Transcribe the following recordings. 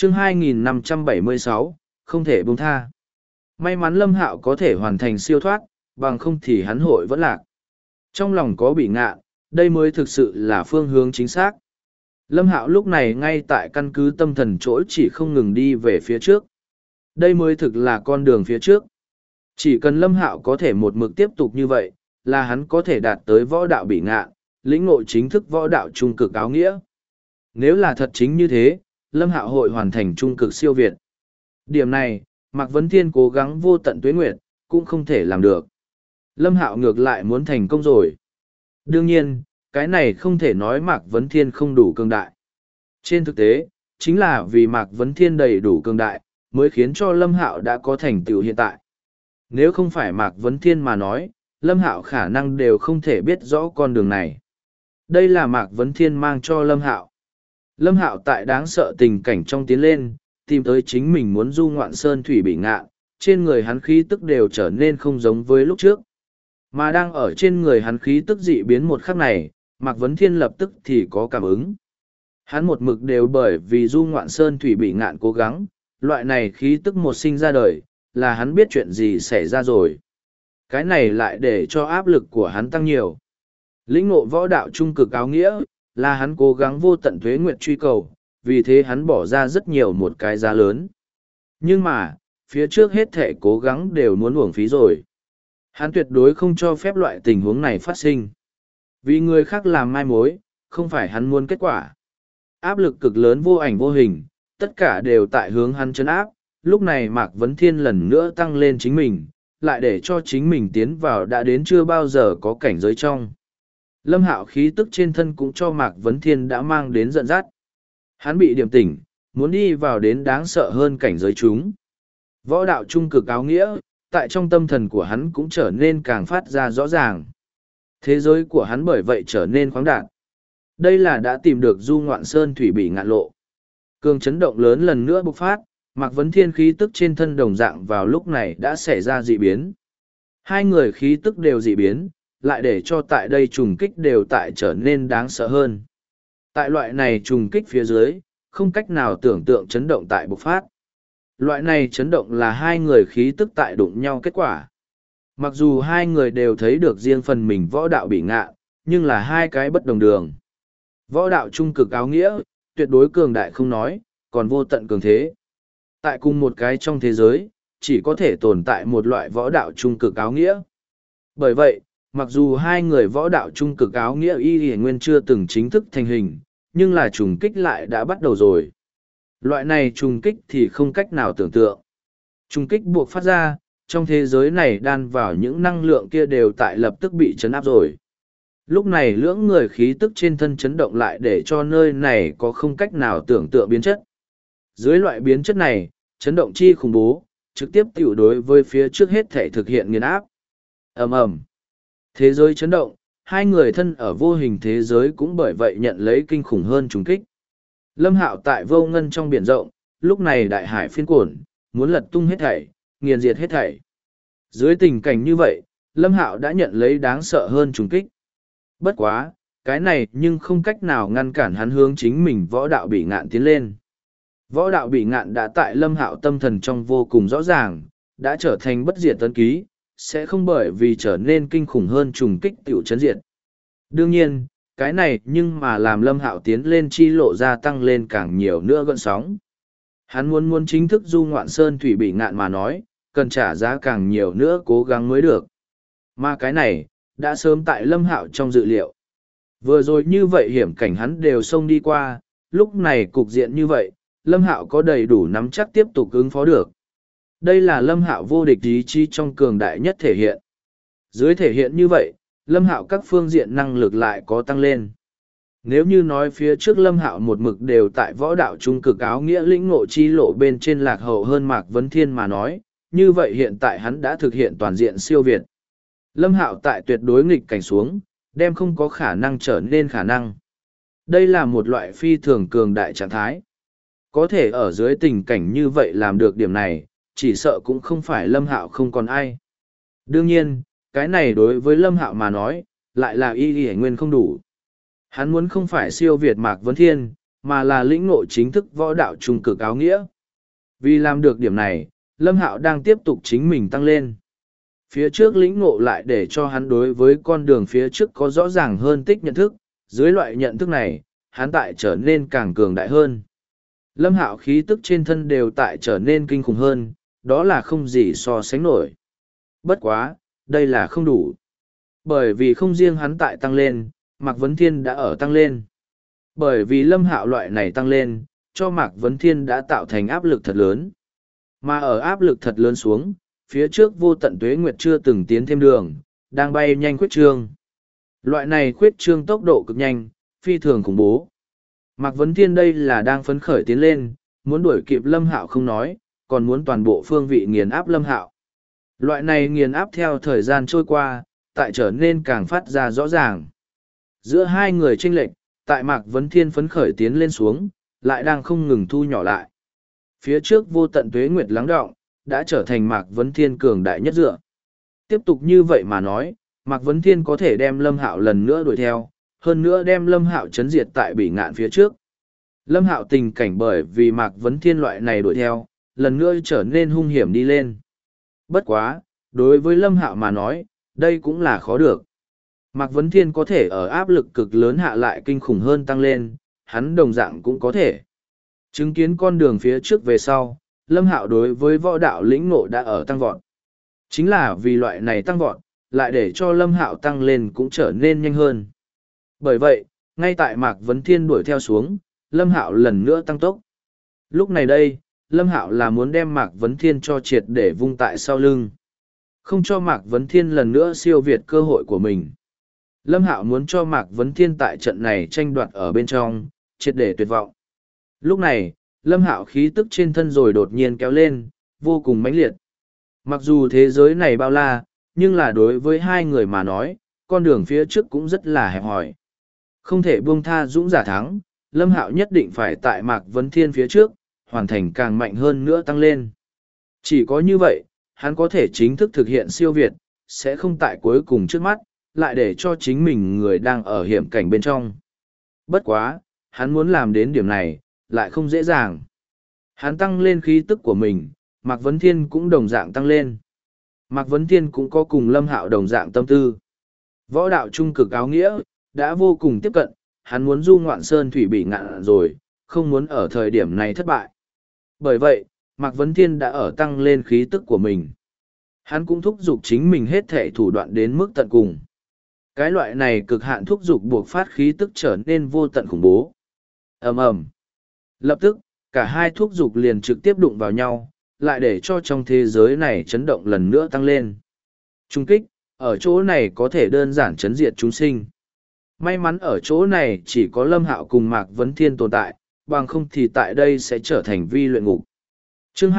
chương 2576, không thể buông tha. May mắn Lâm Hạo có thể hoàn thành siêu thoát, bằng không thì hắn hội vẫn lạc. Trong lòng có bị ngạ, đây mới thực sự là phương hướng chính xác. Lâm Hạo lúc này ngay tại căn cứ tâm thần chỗ chỉ không ngừng đi về phía trước. Đây mới thực là con đường phía trước. Chỉ cần Lâm Hạo có thể một mực tiếp tục như vậy, là hắn có thể đạt tới võ đạo bị ngạ, lĩnh ngộ chính thức võ đạo trung cực áo nghĩa. Nếu là thật chính như thế, Lâm Hạo hội hoàn thành trung cực siêu việt. Điểm này, Mạc Vấn Thiên cố gắng vô tận tuế nguyệt, cũng không thể làm được. Lâm Hạo ngược lại muốn thành công rồi. Đương nhiên, cái này không thể nói Mạc Vấn Thiên không đủ cường đại. Trên thực tế, chính là vì Mạc Vấn Thiên đầy đủ cường đại, mới khiến cho Lâm Hạo đã có thành tựu hiện tại. Nếu không phải Mạc Vấn Thiên mà nói, Lâm Hạo khả năng đều không thể biết rõ con đường này. Đây là Mạc Vấn Thiên mang cho Lâm Hạo. Lâm Hạo tại đáng sợ tình cảnh trong tiến lên, tìm tới chính mình muốn du ngoạn sơn thủy bị ngạ, trên người hắn khí tức đều trở nên không giống với lúc trước. Mà đang ở trên người hắn khí tức dị biến một khắc này, Mạc Vấn Thiên lập tức thì có cảm ứng. Hắn một mực đều bởi vì du ngoạn sơn thủy bị ngạn cố gắng, loại này khí tức một sinh ra đời, là hắn biết chuyện gì xảy ra rồi. Cái này lại để cho áp lực của hắn tăng nhiều. Lĩnh ngộ võ đạo trung cực áo nghĩa, là hắn cố gắng vô tận tuế nguyệt truy cầu, vì thế hắn bỏ ra rất nhiều một cái giá lớn. Nhưng mà, phía trước hết thể cố gắng đều muốn uổng phí rồi. Hắn tuyệt đối không cho phép loại tình huống này phát sinh. Vì người khác làm mai mối, không phải hắn muốn kết quả. Áp lực cực lớn vô ảnh vô hình, tất cả đều tại hướng hắn chấn áp. Lúc này Mạc Vấn Thiên lần nữa tăng lên chính mình, lại để cho chính mình tiến vào đã đến chưa bao giờ có cảnh giới trong. Lâm Hạo khí tức trên thân cũng cho Mạc Vấn Thiên đã mang đến giận dắt. Hắn bị điểm tỉnh, muốn đi vào đến đáng sợ hơn cảnh giới chúng. Võ đạo trung cực áo nghĩa, tại trong tâm thần của hắn cũng trở nên càng phát ra rõ ràng. Thế giới của hắn bởi vậy trở nên khoáng đạt. Đây là đã tìm được du ngoạn sơn thủy bị ngạn lộ. Cường chấn động lớn lần nữa bộc phát, Mạc Vấn Thiên khí tức trên thân đồng dạng vào lúc này đã xảy ra dị biến. Hai người khí tức đều dị biến, lại để cho tại đây trùng kích đều tại trở nên đáng sợ hơn. Tại loại này trùng kích phía dưới, không cách nào tưởng tượng chấn động tại bộc phát. Loại này chấn động là hai người khí tức tại đụng nhau kết quả. Mặc dù hai người đều thấy được riêng phần mình võ đạo bị ngạ, nhưng là hai cái bất đồng đường. Võ đạo trung cực áo nghĩa, tuyệt đối cường đại không nói, còn vô tận cường thế. Tại cùng một cái trong thế giới, chỉ có thể tồn tại một loại võ đạo trung cực áo nghĩa. Bởi vậy, mặc dù hai người võ đạo trung cực áo nghĩa y nguyên chưa từng chính thức thành hình, nhưng là trùng kích lại đã bắt đầu rồi. Loại này trùng kích thì không cách nào tưởng tượng. Trùng kích buộc phát ra, trong thế giới này đan vào những năng lượng kia đều tại lập tức bị chấn áp rồi. Lúc này lưỡng người khí tức trên thân chấn động lại để cho nơi này có không cách nào tưởng tượng biến chất. Dưới loại biến chất này, chấn động chi khủng bố, trực tiếp tiểu đối với phía trước hết thể thực hiện nghiền áp. Ầm ầm. Thế giới chấn động, hai người thân ở vô hình thế giới cũng bởi vậy nhận lấy kinh khủng hơn trùng kích. Lâm Hạo tại vô ngân trong biển rộng, lúc này đại hải phiên cuộn, muốn lật tung hết thảy, nghiền diệt hết thảy. Dưới tình cảnh như vậy, Lâm Hạo đã nhận lấy đáng sợ hơn trùng kích. Bất quá, cái này nhưng không cách nào ngăn cản hắn hướng chính mình võ đạo bị ngạn tiến lên. Võ đạo bị ngạn đã tại Lâm Hạo tâm thần trong vô cùng rõ ràng, đã trở thành bất diệt tấn ký, sẽ không bởi vì trở nên kinh khủng hơn trùng kích tiểu chấn diệt. Đương nhiên, cái này nhưng mà làm Lâm Hạo tiến lên chi lộ gia tăng lên càng nhiều nữa gợn sóng. Hắn muốn chính thức du ngoạn sơn thủy bị ngạn mà nói, cần trả giá càng nhiều nữa cố gắng mới được. Mà cái này, đã sớm tại Lâm Hạo trong dự liệu. Vừa rồi như vậy hiểm cảnh hắn đều xông đi qua, lúc này cục diện như vậy, Lâm Hạo có đầy đủ nắm chắc tiếp tục ứng phó được. Đây là Lâm Hạo vô địch ý chí trong cường đại nhất thể hiện. Dưới thể hiện như vậy, Lâm Hạo các phương diện năng lực lại có tăng lên. Nếu như nói phía trước Lâm Hạo một mực đều tại võ đạo trung cực áo nghĩa lĩnh ngộ chi lộ bên trên lạc hậu hơn Mạc Vấn Thiên mà nói, như vậy hiện tại hắn đã thực hiện toàn diện siêu việt. Lâm Hạo tại tuyệt đối nghịch cảnh xuống, đem không có khả năng trở nên khả năng. Đây là một loại phi thường cường đại trạng thái. Có thể ở dưới tình cảnh như vậy làm được điểm này, chỉ sợ cũng không phải Lâm Hạo không còn ai. Đương nhiên, cái này đối với Lâm Hạo mà nói, lại là y nguyên không đủ. Hắn muốn không phải siêu việt Mạc Vấn Thiên, mà là lĩnh ngộ chính thức võ đạo trung cực áo nghĩa. Vì làm được điểm này, Lâm Hạo đang tiếp tục chính mình tăng lên. Phía trước lĩnh ngộ lại để cho hắn đối với con đường phía trước có rõ ràng hơn tích nhận thức, dưới loại nhận thức này, hắn tại trở nên càng cường đại hơn. Lâm Hạo khí tức trên thân đều tại trở nên kinh khủng hơn, đó là không gì so sánh nổi. Bất quá, đây là không đủ. Bởi vì không riêng hắn tại tăng lên, Mạc Vấn Thiên đã ở tăng lên. Bởi vì Lâm Hạo loại này tăng lên, cho Mạc Vấn Thiên đã tạo thành áp lực thật lớn. Mà ở áp lực thật lớn xuống, phía trước vô tận tuế nguyệt chưa từng tiến thêm đường, đang bay nhanh khuyết trương. Loại này khuyết trương tốc độ cực nhanh, phi thường khủng bố. Mạc Vấn Thiên đây là đang phấn khởi tiến lên, muốn đuổi kịp Lâm Hạo không nói, còn muốn toàn bộ phương vị nghiền áp Lâm Hạo. Loại này nghiền áp theo thời gian trôi qua, tại trở nên càng phát ra rõ ràng. Giữa hai người chênh lệch, tại Mạc Vấn Thiên phấn khởi tiến lên xuống, lại đang không ngừng thu nhỏ lại. Phía trước vô tận tuế nguyệt lắng đọng, đã trở thành Mạc Vấn Thiên cường đại nhất dựa. Tiếp tục như vậy mà nói, Mạc Vấn Thiên có thể đem Lâm Hạo lần nữa đuổi theo, hơn nữa đem Lâm Hạo chấn diệt tại bỉ ngạn phía trước. Lâm Hạo tình cảnh bởi vì Mạc Vấn Thiên loại này đuổi theo, lần nữa trở nên hung hiểm đi lên. Bất quá, đối với Lâm Hạo mà nói, đây cũng là khó được. Mạc Vấn Thiên có thể ở áp lực cực lớn hạ lại kinh khủng hơn tăng lên, hắn đồng dạng cũng có thể. Chứng kiến con đường phía trước về sau, Lâm Hạo đối với võ đạo lĩnh ngộ đã ở tăng vọt. Chính là vì loại này tăng vọt, lại để cho Lâm Hạo tăng lên cũng trở nên nhanh hơn. Bởi vậy, ngay tại Mạc Vấn Thiên đuổi theo xuống, Lâm Hạo lần nữa tăng tốc. Lúc này đây, Lâm Hạo là muốn đem Mạc Vấn Thiên cho triệt để vung tại sau lưng. Không cho Mạc Vấn Thiên lần nữa siêu việt cơ hội của mình. Lâm Hạo muốn cho Mạc Vấn Thiên tại trận này tranh đoạt ở bên trong, triệt để tuyệt vọng. Lúc này, Lâm Hạo khí tức trên thân rồi đột nhiên kéo lên, vô cùng mãnh liệt. Mặc dù thế giới này bao la, nhưng là đối với hai người mà nói, con đường phía trước cũng rất là hẹp hòi. Không thể buông tha dũng giả thắng, Lâm Hạo nhất định phải tại Mạc Vấn Thiên phía trước, hoàn thành càng mạnh hơn nữa tăng lên. Chỉ có như vậy, hắn có thể chính thức thực hiện siêu việt, sẽ không tại cuối cùng trước mắt, lại để cho chính mình người đang ở hiểm cảnh bên trong. Bất quá, hắn muốn làm đến điểm này, lại không dễ dàng. Hắn tăng lên khí tức của mình, Mạc Vấn Thiên cũng đồng dạng tăng lên. Mạc Vấn Thiên cũng có cùng Lâm Hạo đồng dạng tâm tư. Võ đạo trung cực áo nghĩa, đã vô cùng tiếp cận, hắn muốn du ngoạn sơn thủy bị ngạn rồi, không muốn ở thời điểm này thất bại. Bởi vậy, Mạc Vấn Thiên đã ở tăng lên khí tức của mình. Hắn cũng thúc giục chính mình hết thể thủ đoạn đến mức tận cùng. Cái loại này cực hạn thúc giục buộc phát khí tức trở nên vô tận khủng bố. Ầm ầm. Lập tức, cả hai thúc giục liền trực tiếp đụng vào nhau, lại để cho trong thế giới này chấn động lần nữa tăng lên. Trung kích, ở chỗ này có thể đơn giản chấn diệt chúng sinh. May mắn ở chỗ này chỉ có Lâm Hạo cùng Mạc Vấn Thiên tồn tại, bằng không thì tại đây sẽ trở thành vi luyện ngục. Chương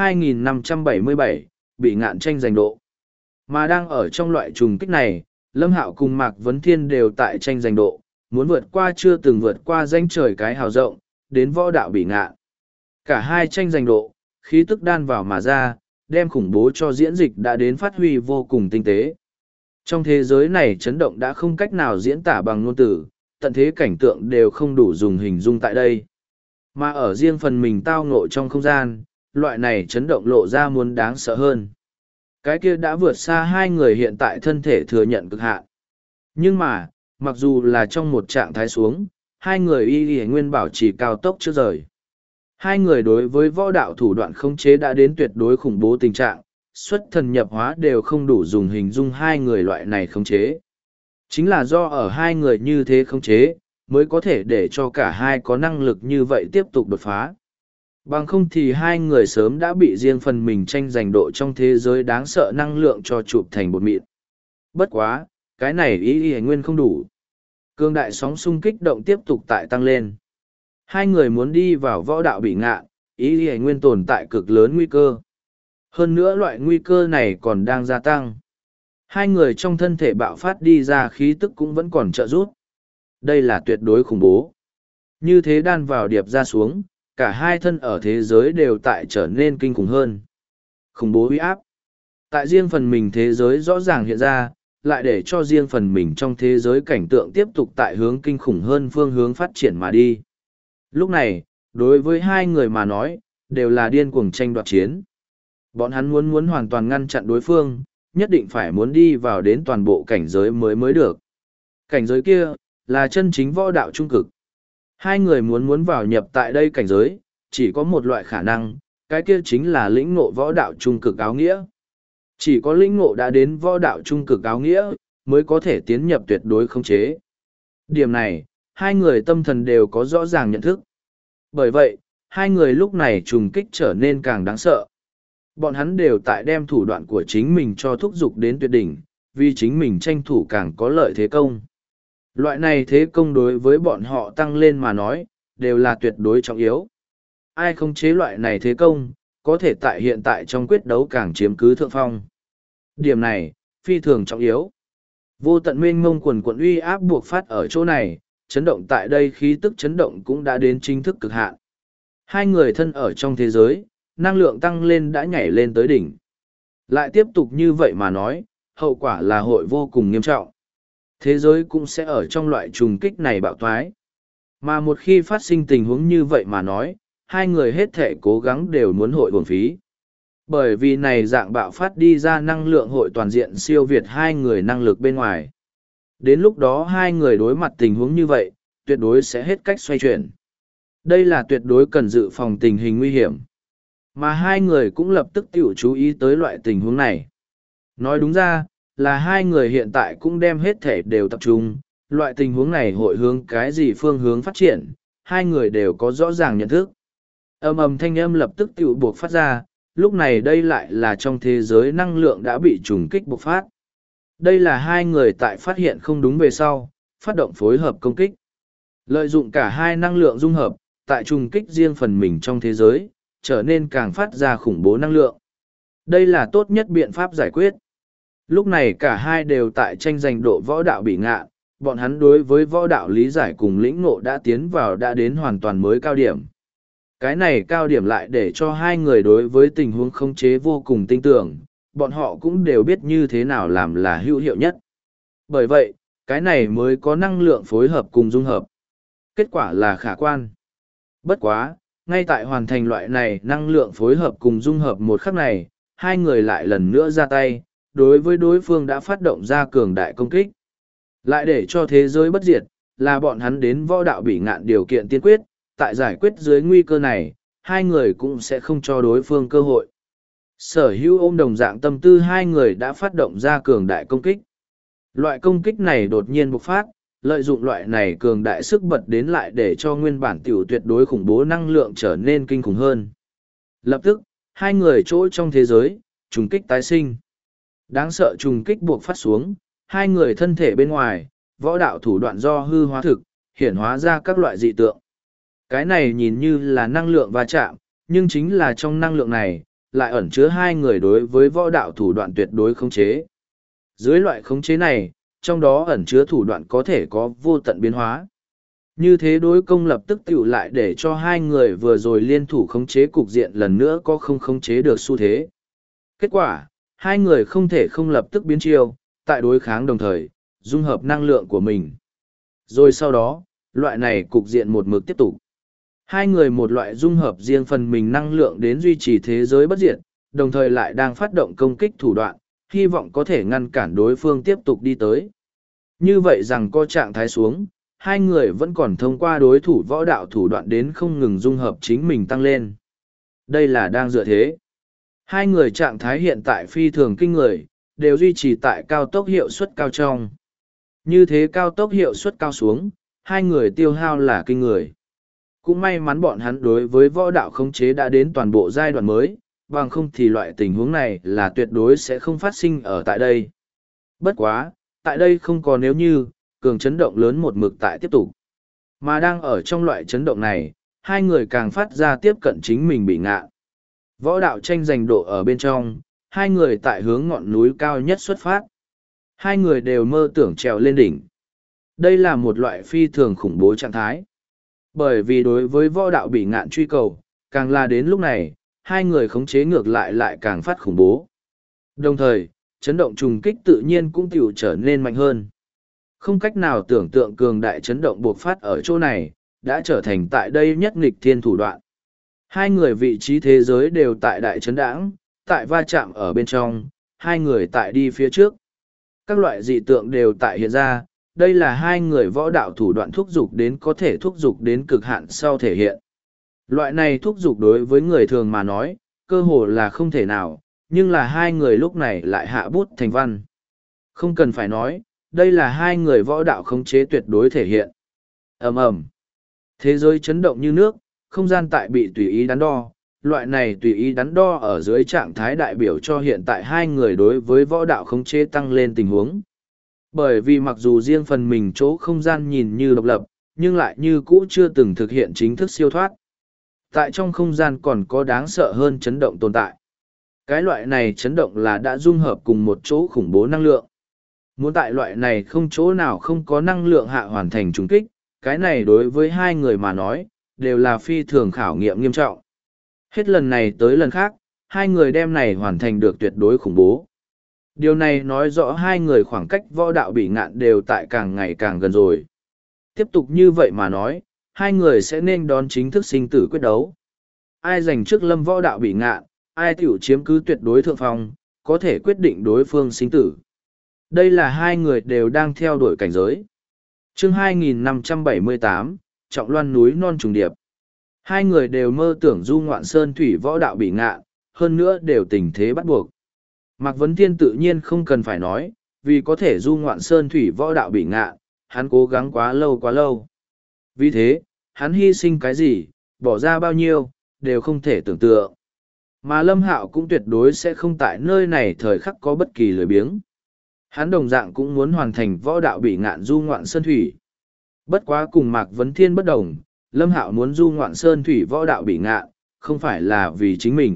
2577, bị ngạn tranh giành độ. Mà đang ở trong loại trùng kích này, Lâm Hạo cùng Mạc Vấn Thiên đều tại tranh giành độ, muốn vượt qua chưa từng vượt qua danh trời cái hào rộng, đến võ đạo bị ngạn. Cả hai tranh giành độ, khí tức đan vào mà ra, đem khủng bố cho diễn dịch đã đến phát huy vô cùng tinh tế. Trong thế giới này chấn động đã không cách nào diễn tả bằng ngôn từ, tận thế cảnh tượng đều không đủ dùng hình dung tại đây. Mà ở riêng phần mình tao ngộ trong không gian, loại này chấn động lộ ra muốn đáng sợ hơn. Cái kia đã vượt xa hai người hiện tại thân thể thừa nhận cực hạn. Nhưng mà, mặc dù là trong một trạng thái xuống, hai người y nguyên bảo trì cao tốc trước rời. Hai người đối với võ đạo thủ đoạn khống chế đã đến tuyệt đối khủng bố tình trạng, xuất thần nhập hóa đều không đủ dùng hình dung hai người loại này khống chế. Chính là do ở hai người như thế khống chế, mới có thể để cho cả hai có năng lực như vậy tiếp tục đột phá. Bằng không thì hai người sớm đã bị riêng phần mình tranh giành độ trong thế giới đáng sợ năng lượng cho chụp thành bột mịn. Bất quá, cái này ý nguyên không đủ. Cương đại sóng xung kích động tiếp tục tại tăng lên. Hai người muốn đi vào võ đạo bị ngạn, ý nguyên tồn tại cực lớn nguy cơ. Hơn nữa loại nguy cơ này còn đang gia tăng. Hai người trong thân thể bạo phát đi ra khí tức cũng vẫn còn trợ giúp. Đây là tuyệt đối khủng bố. Như thế đan vào điệp ra xuống, cả hai thân ở thế giới đều tại trở nên kinh khủng hơn. Khủng bố uy áp. Tại riêng phần mình thế giới rõ ràng hiện ra, lại để cho riêng phần mình trong thế giới cảnh tượng tiếp tục tại hướng kinh khủng hơn phương hướng phát triển mà đi. Lúc này, đối với hai người mà nói, đều là điên cuồng tranh đoạt chiến. Bọn hắn muốn hoàn toàn ngăn chặn đối phương, nhất định phải muốn đi vào đến toàn bộ cảnh giới mới được. Cảnh giới kia, là chân chính võ đạo trung cực. Hai người muốn vào nhập tại đây cảnh giới, chỉ có một loại khả năng, cái kia chính là lĩnh ngộ võ đạo trung cực áo nghĩa. Chỉ có lĩnh ngộ đã đến võ đạo trung cực áo nghĩa, mới có thể tiến nhập tuyệt đối khống chế. Điểm này, hai người tâm thần đều có rõ ràng nhận thức. Bởi vậy, hai người lúc này trùng kích trở nên càng đáng sợ. Bọn hắn đều tại đem thủ đoạn của chính mình cho thúc giục đến tuyệt đỉnh, vì chính mình tranh thủ càng có lợi thế công. Loại này thế công đối với bọn họ tăng lên mà nói, đều là tuyệt đối trọng yếu. Ai không chế loại này thế công, có thể tại hiện tại trong quyết đấu càng chiếm cứ thượng phong. Điểm này, phi thường trọng yếu. Vô tận mênh mông quần quận uy áp buộc phát ở chỗ này, chấn động tại đây khí tức chấn động cũng đã đến chính thức cực hạn. Hai người thân ở trong thế giới, năng lượng tăng lên đã nhảy lên tới đỉnh. Lại tiếp tục như vậy mà nói, hậu quả là hội vô cùng nghiêm trọng. Thế giới cũng sẽ ở trong loại trùng kích này bạo thoái. Mà một khi phát sinh tình huống như vậy mà nói, hai người hết thể cố gắng đều muốn hội uổng phí. Bởi vì này dạng bạo phát đi ra năng lượng hội toàn diện siêu việt hai người năng lực bên ngoài. Đến lúc đó hai người đối mặt tình huống như vậy, tuyệt đối sẽ hết cách xoay chuyển. Đây là tuyệt đối cần dự phòng tình hình nguy hiểm. Mà hai người cũng lập tức tiểu chú ý tới loại tình huống này. Nói đúng ra, là hai người hiện tại cũng đem hết thể đều tập trung, loại tình huống này hội hướng cái gì phương hướng phát triển, hai người đều có rõ ràng nhận thức. Ầm thanh âm lập tức tiểu buộc phát ra, lúc này đây lại là trong thế giới năng lượng đã bị trùng kích bộc phát. Đây là hai người tại phát hiện không đúng về sau, phát động phối hợp công kích. Lợi dụng cả hai năng lượng dung hợp, tại trùng kích riêng phần mình trong thế giới, trở nên càng phát ra khủng bố năng lượng. Đây là tốt nhất biện pháp giải quyết. Lúc này cả hai đều tại tranh giành độ võ đạo bị ngạ, bọn hắn đối với võ đạo lý giải cùng lĩnh ngộ đã tiến vào đã đến hoàn toàn mới cao điểm. Cái này cao điểm lại để cho hai người đối với tình huống khống chế vô cùng tinh tưởng, bọn họ cũng đều biết như thế nào làm là hữu hiệu nhất. Bởi vậy, cái này mới có năng lượng phối hợp cùng dung hợp. Kết quả là khả quan. Bất quá, ngay tại hoàn thành loại này năng lượng phối hợp cùng dung hợp một khắc này, hai người lại lần nữa ra tay, đối với đối phương đã phát động ra cường đại công kích. Lại để cho thế giới bất diệt, là bọn hắn đến võ đạo bị ngạn điều kiện tiên quyết, tại giải quyết dưới nguy cơ này, hai người cũng sẽ không cho đối phương cơ hội. Sở hữu ôm đồng dạng tâm tư hai người đã phát động ra cường đại công kích. Loại công kích này đột nhiên bộc phát, lợi dụng loại này cường đại sức bật đến lại để cho nguyên bản tiểu tuyệt đối khủng bố năng lượng trở nên kinh khủng hơn. Lập tức, hai người chỗ trong thế giới, trùng kích tái sinh. Đáng sợ trùng kích buộc phát xuống, hai người thân thể bên ngoài, võ đạo thủ đoạn do hư hóa thực, hiển hóa ra các loại dị tượng. Cái này nhìn như là năng lượng va chạm, nhưng chính là trong năng lượng này, lại ẩn chứa hai người đối với võ đạo thủ đoạn tuyệt đối khống chế. Dưới loại khống chế này, trong đó ẩn chứa thủ đoạn có thể có vô tận biến hóa. Như thế đối công lập tức tiểu lại để cho hai người vừa rồi liên thủ khống chế cục diện lần nữa có không khống chế được xu thế. Kết quả, hai người không thể không lập tức biến chiêu, tại đối kháng đồng thời, dung hợp năng lượng của mình. Rồi sau đó, loại này cục diện một mực tiếp tục. Hai người một loại dung hợp riêng phần mình năng lượng đến duy trì thế giới bất diệt, đồng thời lại đang phát động công kích thủ đoạn, hy vọng có thể ngăn cản đối phương tiếp tục đi tới. Như vậy rằng có trạng thái xuống, hai người vẫn còn thông qua đối thủ võ đạo thủ đoạn đến không ngừng dung hợp chính mình tăng lên. Đây là đang dựa thế. Hai người trạng thái hiện tại phi thường kinh người, đều duy trì tại cao tốc hiệu suất cao trong. Như thế cao tốc hiệu suất cao xuống, hai người tiêu hao là kinh người. Cũng may mắn bọn hắn đối với võ đạo khống chế đã đến toàn bộ giai đoạn mới, bằng không thì loại tình huống này là tuyệt đối sẽ không phát sinh ở tại đây. Bất quá, tại đây không có nếu như, cường chấn động lớn một mực tại tiếp tục. Mà đang ở trong loại chấn động này, hai người càng phát ra tiếp cận chính mình bị ngạ. Võ đạo tranh giành độ ở bên trong, hai người tại hướng ngọn núi cao nhất xuất phát. Hai người đều mơ tưởng trèo lên đỉnh. Đây là một loại phi thường khủng bố trạng thái. Bởi vì đối với võ đạo bị ngạn truy cầu, càng là đến lúc này, hai người khống chế ngược lại càng phát khủng bố. Đồng thời, chấn động trùng kích tự nhiên cũng tiểu trở nên mạnh hơn. Không cách nào tưởng tượng cường đại chấn động buộc phát ở chỗ này, đã trở thành tại đây nhất nghịch thiên thủ đoạn. Hai người vị trí thế giới đều tại đại chấn đãng, tại va chạm ở bên trong, hai người tại đi phía trước. Các loại dị tượng đều tại hiện ra, đây là hai người võ đạo thủ đoạn thúc giục đến có thể thúc giục đến cực hạn sau thể hiện. Loại này thúc giục đối với người thường mà nói, cơ hồ là không thể nào, nhưng là hai người lúc này lại hạ bút thành văn. Không cần phải nói, đây là hai người võ đạo khống chế tuyệt đối thể hiện. Ầm ầm, thế giới chấn động như nước, không gian tại bị tùy ý đắn đo. Loại này tùy ý đắn đo ở dưới trạng thái đại biểu cho hiện tại hai người đối với võ đạo khống chế tăng lên tình huống. Bởi vì mặc dù riêng phần mình chỗ không gian nhìn như độc lập, nhưng lại như cũ chưa từng thực hiện chính thức siêu thoát. Tại trong không gian còn có đáng sợ hơn chấn động tồn tại. Cái loại này chấn động là đã dung hợp cùng một chỗ khủng bố năng lượng. Muốn tại loại này không chỗ nào không có năng lượng hạ hoàn thành trùng kích, cái này đối với hai người mà nói, đều là phi thường khảo nghiệm nghiêm trọng. Hết lần này tới lần khác, hai người đem này hoàn thành được tuyệt đối khủng bố. Điều này nói rõ hai người khoảng cách võ đạo bị ngạn đều tại càng ngày càng gần rồi. Tiếp tục như vậy mà nói, hai người sẽ nên đón chính thức sinh tử quyết đấu. Ai giành trước lâm võ đạo bị ngạn, ai tiểu chiếm cứ tuyệt đối thượng phong, có thể quyết định đối phương sinh tử. Đây là hai người đều đang theo đuổi cảnh giới. Chương 2578, Trọng Loan núi non trùng điệp. Hai người đều mơ tưởng du ngoạn sơn thủy võ đạo bị ngạn, hơn nữa đều tình thế bắt buộc. Mạc Vấn Thiên tự nhiên không cần phải nói, vì có thể du ngoạn sơn thủy võ đạo bị ngạn, hắn cố gắng quá lâu quá lâu. Vì thế, hắn hy sinh cái gì, bỏ ra bao nhiêu, đều không thể tưởng tượng. Mà Lâm Hạo cũng tuyệt đối sẽ không tại nơi này thời khắc có bất kỳ lười biếng. Hắn đồng dạng cũng muốn hoàn thành võ đạo bị ngạn du ngoạn sơn thủy. Bất quá cùng Mạc Vấn Thiên bất đồng, Lâm Hạo muốn du ngoạn sơn thủy võ đạo bị ngạn, không phải là vì chính mình,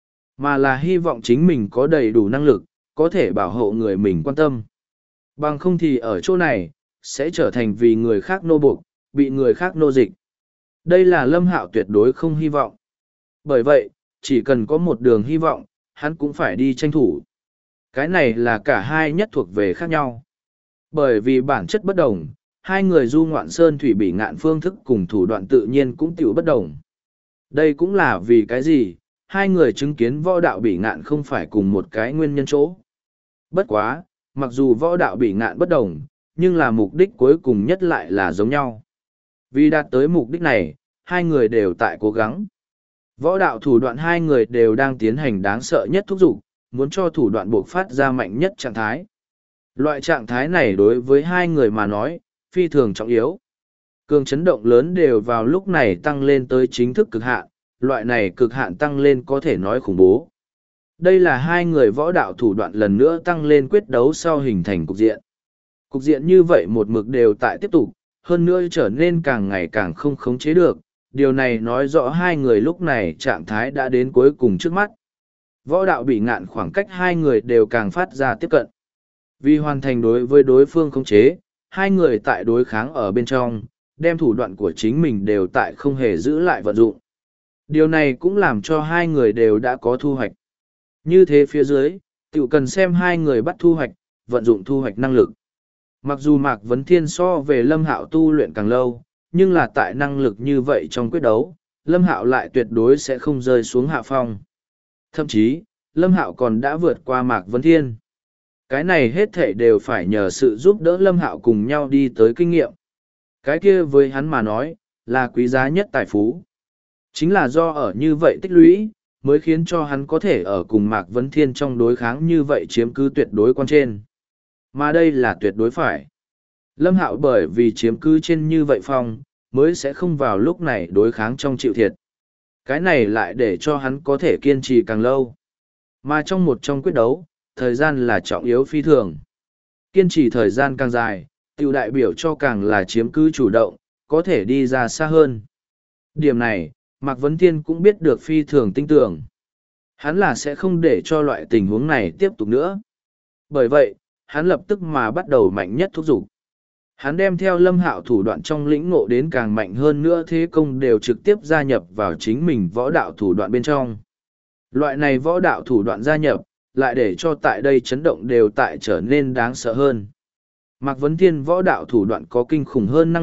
mà là hy vọng chính mình có đầy đủ năng lực, có thể bảo hộ người mình quan tâm. Bằng không thì ở chỗ này, sẽ trở thành vì người khác nô buộc, bị người khác nô dịch. Đây là Lâm Hạo tuyệt đối không hy vọng. Bởi vậy, chỉ cần có một đường hy vọng, hắn cũng phải đi tranh thủ. Cái này là cả hai nhất thuộc về khác nhau. Bởi vì bản chất bất đồng, hai người du ngoạn sơn thủy bị ngạn phương thức cùng thủ đoạn tự nhiên cũng tiểu bất đồng. Đây cũng là vì cái gì, hai người chứng kiến võ đạo bị ngạn không phải cùng một cái nguyên nhân chỗ. Bất quá, mặc dù võ đạo bị ngạn bất đồng, nhưng là mục đích cuối cùng nhất lại là giống nhau. Vì đạt tới mục đích này, hai người đều tại cố gắng. Võ đạo thủ đoạn hai người đều đang tiến hành đáng sợ nhất thúc giục, muốn cho thủ đoạn bộc phát ra mạnh nhất trạng thái. Loại trạng thái này đối với hai người mà nói, phi thường trọng yếu. Cường chấn động lớn đều vào lúc này tăng lên tới chính thức cực hạn, loại này cực hạn tăng lên có thể nói khủng bố. Đây là hai người võ đạo thủ đoạn lần nữa tăng lên quyết đấu sau hình thành cục diện. Cục diện như vậy một mực đều tại tiếp tục, hơn nữa trở nên càng ngày càng không khống chế được. Điều này nói rõ hai người lúc này trạng thái đã đến cuối cùng trước mắt. Võ đạo bị ngạn khoảng cách hai người đều càng phát ra tiếp cận. Vì hoàn thành đối với đối phương khống chế, hai người tại đối kháng ở bên trong, đem thủ đoạn của chính mình đều tại không hề giữ lại vận dụng. Điều này cũng làm cho hai người đều đã có thu hoạch. Như thế phía dưới, tự cần xem hai người bắt thu hoạch, vận dụng thu hoạch năng lực. Mặc dù Mạc Vấn Thiên so về Lâm Hạo tu luyện càng lâu, nhưng là tại năng lực như vậy trong quyết đấu, Lâm Hạo lại tuyệt đối sẽ không rơi xuống hạ phong. Thậm chí, Lâm Hạo còn đã vượt qua Mạc Vấn Thiên. Cái này hết thảy đều phải nhờ sự giúp đỡ Lâm Hạo cùng nhau đi tới kinh nghiệm. Cái kia với hắn mà nói, là quý giá nhất tài phú. Chính là do ở như vậy tích lũy, mới khiến cho hắn có thể ở cùng Mạc Vấn Thiên trong đối kháng như vậy chiếm cứ tuyệt đối quan trên. Mà đây là tuyệt đối phải. Lâm Hạo bởi vì chiếm cứ trên như vậy phong, mới sẽ không vào lúc này đối kháng trong chịu thiệt. Cái này lại để cho hắn có thể kiên trì càng lâu. Mà trong quyết đấu, thời gian là trọng yếu phi thường. Kiên trì thời gian càng dài, tiểu đại biểu cho càng là chiếm cứ chủ động, có thể đi ra xa hơn. Điểm này, Mạc Vấn Thiên cũng biết được phi thường tinh tưởng. Hắn là sẽ không để cho loại tình huống này tiếp tục nữa. Bởi vậy, hắn lập tức mà bắt đầu mạnh nhất thúc giục. Hắn đem theo Lâm Hạo thủ đoạn trong lĩnh ngộ đến càng mạnh hơn nữa thế công đều trực tiếp gia nhập vào chính mình võ đạo thủ đoạn bên trong. Loại này võ đạo thủ đoạn gia nhập, lại để cho tại đây chấn động đều tại trở nên đáng sợ hơn. Mạc Vấn Thiên võ đạo thủ đoạn có kinh khủng hơn năng lực,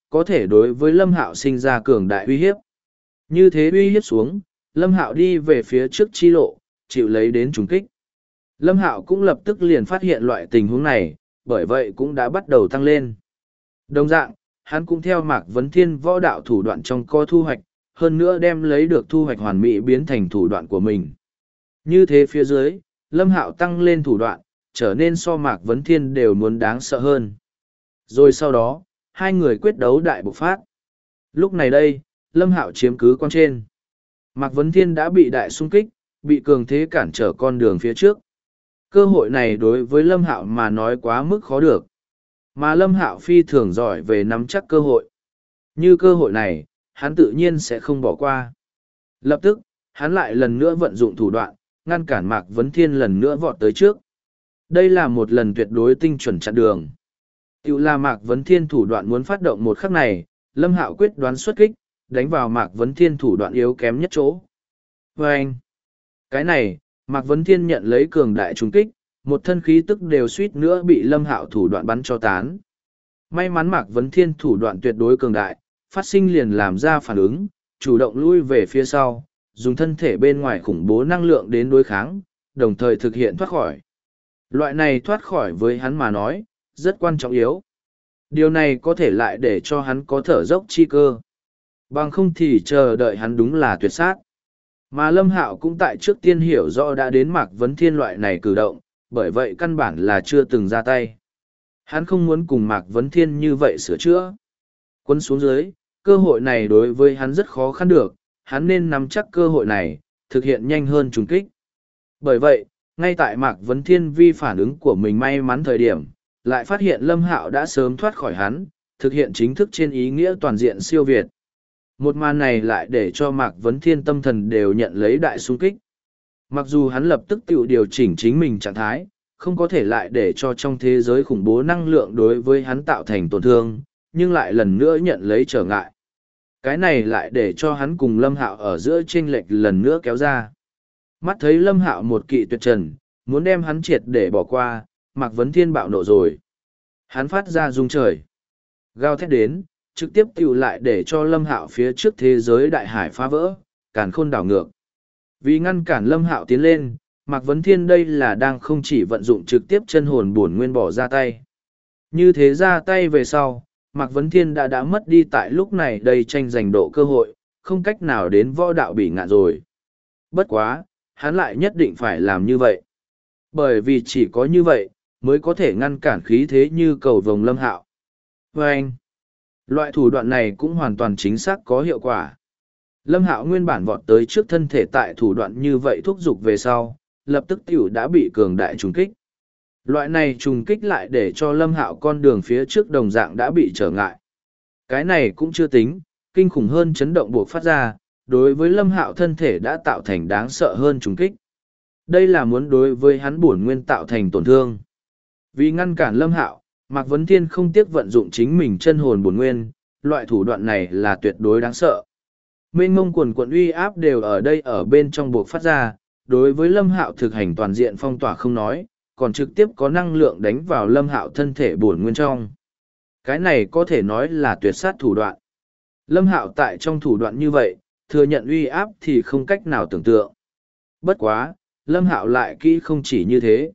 có thể đối với Lâm Hạo sinh ra cường đại uy hiếp. Như thế uy hiếp xuống, Lâm Hạo đi về phía trước chi lộ, chịu lấy đến trùng kích. Lâm Hạo cũng lập tức liền phát hiện loại tình huống này, bởi vậy cũng đã bắt đầu tăng lên. Đồng dạng, hắn cũng theo Mạc Vấn Thiên võ đạo thủ đoạn trong co thu hoạch, hơn nữa đem lấy được thu hoạch hoàn mỹ biến thành thủ đoạn của mình. Như thế phía dưới, Lâm Hạo tăng lên thủ đoạn, trở nên so Mạc Vấn Thiên đều muốn đáng sợ hơn. Rồi sau đó, hai người quyết đấu đại bộc phát. Lúc này đây, Lâm Hạo chiếm cứ quan trên. Mạc Vấn Thiên đã bị đại xung kích, bị cường thế cản trở con đường phía trước. Cơ hội này đối với Lâm Hạo mà nói quá mức khó được. Mà Lâm Hạo phi thường giỏi về nắm chắc cơ hội. Như cơ hội này, hắn tự nhiên sẽ không bỏ qua. Lập tức, hắn lại lần nữa vận dụng thủ đoạn, ngăn cản Mạc Vấn Thiên lần nữa vọt tới trước. Đây là một lần tuyệt đối tinh chuẩn chặn đường. Tiểu là Mạc Vấn Thiên thủ đoạn muốn phát động một khắc này, Lâm Hạo quyết đoán xuất kích, đánh vào Mạc Vấn Thiên thủ đoạn yếu kém nhất chỗ. Và anh, cái này, Mạc Vấn Thiên nhận lấy cường đại trùng kích, một thân khí tức đều suýt nữa bị Lâm Hạo thủ đoạn bắn cho tán. May mắn Mạc Vấn Thiên thủ đoạn tuyệt đối cường đại, phát sinh liền làm ra phản ứng, chủ động lui về phía sau, dùng thân thể bên ngoài khủng bố năng lượng đến đối kháng, đồng thời thực hiện thoát khỏi. Loại này thoát khỏi với hắn mà nói, rất quan trọng yếu. Điều này có thể lại để cho hắn có thở dốc chi cơ. Bằng không thì chờ đợi hắn đúng là tuyệt sát. Mà Lâm Hạo cũng tại trước tiên hiểu rõ đã đến Mạc Vấn Thiên loại này cử động, bởi vậy căn bản là chưa từng ra tay. Hắn không muốn cùng Mạc Vấn Thiên như vậy sửa chữa. Quân xuống dưới, cơ hội này đối với hắn rất khó khăn được, hắn nên nắm chắc cơ hội này, thực hiện nhanh hơn trùng kích. Bởi vậy, ngay tại Mạc Vấn Thiên vi phản ứng của mình may mắn thời điểm, lại phát hiện Lâm Hạo đã sớm thoát khỏi hắn, thực hiện chính thức trên ý nghĩa toàn diện siêu việt. Một màn này lại để cho Mạc Vấn Thiên tâm thần đều nhận lấy đại xung kích. Mặc dù hắn lập tức tự điều chỉnh chính mình trạng thái, không có thể lại để cho trong thế giới khủng bố năng lượng đối với hắn tạo thành tổn thương, nhưng lại lần nữa nhận lấy trở ngại. Cái này lại để cho hắn cùng Lâm Hạo ở giữa chênh lệch lần nữa kéo ra. Mắt thấy Lâm Hạo một kỵ tuyệt trần, muốn đem hắn triệt để bỏ qua, Mạc Vấn Thiên bạo nộ rồi. Hắn phát ra rung trời. Gào thét đến, trực tiếp tiêu lại để cho Lâm Hạo phía trước thế giới đại hải phá vỡ, càn khôn đảo ngược. Vì ngăn cản Lâm Hạo tiến lên, Mạc Vấn Thiên đây là đang không chỉ vận dụng trực tiếp chân hồn bổn nguyên bỏ ra tay. Như thế ra tay về sau, Mạc Vấn Thiên đã mất đi tại lúc này đây tranh giành độ cơ hội, không cách nào đến võ đạo bị ngạn rồi. Bất quá, hắn lại nhất định phải làm như vậy. Bởi vì chỉ có như vậy, mới có thể ngăn cản khí thế như cầu vồng Lâm Hạo. Và anh, loại thủ đoạn này cũng hoàn toàn chính xác có hiệu quả. Lâm Hạo nguyên bản vọt tới trước thân thể tại thủ đoạn như vậy thúc giục về sau, lập tức tiểu đã bị cường đại trùng kích. Loại này trùng kích lại để cho Lâm Hạo con đường phía trước đồng dạng đã bị trở ngại. Cái này cũng chưa tính, kinh khủng hơn chấn động buộc phát ra, đối với Lâm Hạo thân thể đã tạo thành đáng sợ hơn trùng kích. Đây là muốn đối với hắn bổn nguyên tạo thành tổn thương. Vì ngăn cản Lâm Hạo, Mạc Vấn Thiên không tiếc vận dụng chính mình chân hồn bổn nguyên, loại thủ đoạn này là tuyệt đối đáng sợ. Mênh mông quần quận uy áp đều ở đây ở bên trong buộc phát ra, đối với Lâm Hạo thực hành toàn diện phong tỏa không nói, còn trực tiếp có năng lượng đánh vào Lâm Hạo thân thể bổn nguyên trong. Cái này có thể nói là tuyệt sát thủ đoạn. Lâm Hạo tại trong thủ đoạn như vậy, thừa nhận uy áp thì không cách nào tưởng tượng. Bất quá, Lâm Hạo lại kỹ không chỉ như thế.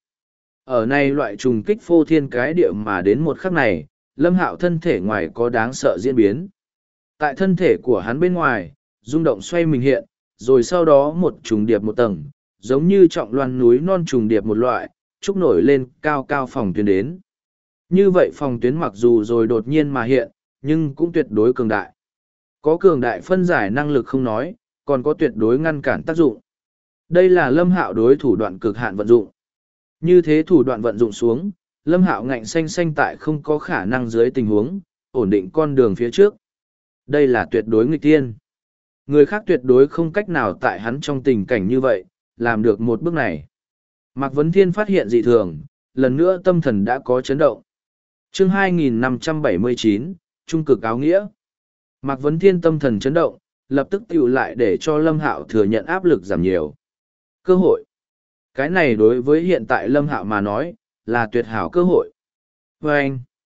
Ở này loại trùng kích phô thiên cái địa mà đến một khắc này, Lâm Hạo thân thể ngoài có đáng sợ diễn biến. Tại thân thể của hắn bên ngoài, rung động xoay mình hiện, rồi sau đó một trùng điệp một tầng, giống như trọng loan núi non trùng điệp một loại, trúc nổi lên cao cao phòng tuyến đến. Như vậy phòng tuyến mặc dù rồi đột nhiên mà hiện, nhưng cũng tuyệt đối cường đại. Có cường đại phân giải năng lực không nói, còn có tuyệt đối ngăn cản tác dụng. Đây là Lâm Hạo đối thủ đoạn cực hạn vận dụng. Như thế thủ đoạn vận dụng xuống, Lâm Hạo ngạnh xanh xanh tại không có khả năng dưới tình huống, ổn định con đường phía trước. Đây là tuyệt đối nghịch tiên. Người khác tuyệt đối không cách nào tại hắn trong tình cảnh như vậy, làm được một bước này. Mạc Vấn Thiên phát hiện dị thường, lần nữa tâm thần đã có chấn động. Chương 2579, Trung cực áo nghĩa. Mạc Vấn Thiên tâm thần chấn động, lập tức tiểu lại để cho Lâm Hạo thừa nhận áp lực giảm nhiều. Cơ hội. Cái này đối với hiện tại Lâm Hạo mà nói, là tuyệt hảo cơ hội. Và anh,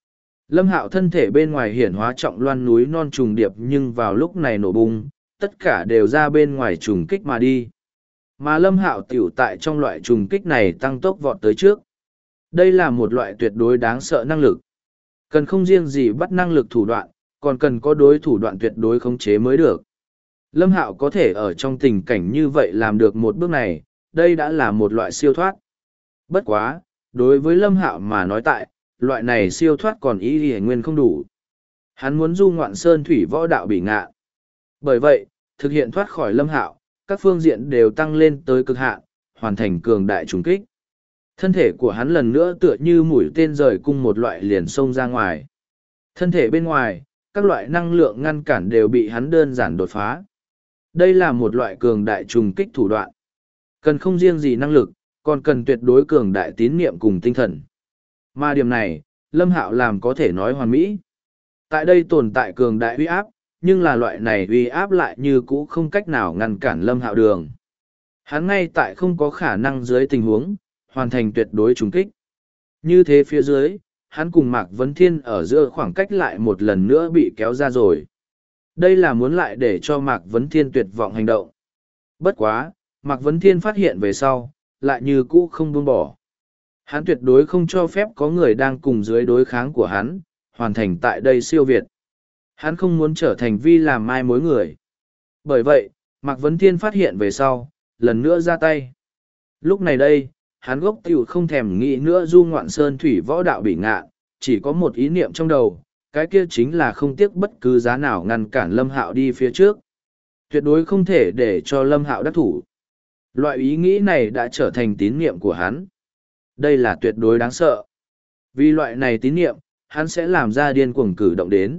Lâm Hạo thân thể bên ngoài hiển hóa trọng loan núi non trùng điệp nhưng vào lúc này nổ bung, tất cả đều ra bên ngoài trùng kích mà đi. Mà Lâm Hạo tiểu tại trong loại trùng kích này tăng tốc vọt tới trước. Đây là một loại tuyệt đối đáng sợ năng lực. Cần không riêng gì bắt năng lực thủ đoạn, còn cần có đối thủ đoạn tuyệt đối khống chế mới được. Lâm Hạo có thể ở trong tình cảnh như vậy làm được một bước này, đây đã là một loại siêu thoát. Bất quá, đối với Lâm Hạo mà nói tại, loại này siêu thoát còn ý nghĩa nguyên không đủ. Hắn muốn du ngoạn sơn thủy võ đạo bị ngạ. Bởi vậy, thực hiện thoát khỏi Lâm Hạo, các phương diện đều tăng lên tới cực hạn, hoàn thành cường đại trùng kích. Thân thể của hắn lần nữa tựa như mũi tên rời cung một loại liền xông ra ngoài. Thân thể bên ngoài, các loại năng lượng ngăn cản đều bị hắn đơn giản đột phá. Đây là một loại cường đại trùng kích thủ đoạn. Cần không riêng gì năng lực, còn cần tuyệt đối cường đại tín niệm cùng tinh thần. Mà điểm này, Lâm Hạo làm có thể nói hoàn mỹ. Tại đây tồn tại cường đại uy áp, nhưng là loại này uy áp lại như cũ không cách nào ngăn cản Lâm Hạo đường. Hắn ngay tại không có khả năng dưới tình huống, hoàn thành tuyệt đối trùng kích. Như thế phía dưới, hắn cùng Mạc Vấn Thiên ở giữa khoảng cách lại một lần nữa bị kéo ra rồi. Đây là muốn lại để cho Mạc Vấn Thiên tuyệt vọng hành động. Bất quá, Mạc Vấn Thiên phát hiện về sau, lại như cũ không buông bỏ. Hắn tuyệt đối không cho phép có người đang cùng dưới đối kháng của hắn, hoàn thành tại đây siêu việt. Hắn không muốn trở thành vi làm mai mối người. Bởi vậy, Mạc Vấn Thiên phát hiện về sau, lần nữa ra tay. Lúc này đây, hắn gốc tiểu không thèm nghĩ nữa du ngoạn sơn thủy võ đạo bị ngạ, chỉ có một ý niệm trong đầu, cái kia chính là không tiếc bất cứ giá nào ngăn cản Lâm Hạo đi phía trước. Tuyệt đối không thể để cho Lâm Hạo đắc thủ. Loại ý nghĩ này đã trở thành tín niệm của hắn. Đây là tuyệt đối đáng sợ. Vì loại này tín niệm, hắn sẽ làm ra điên cuồng cử động đến.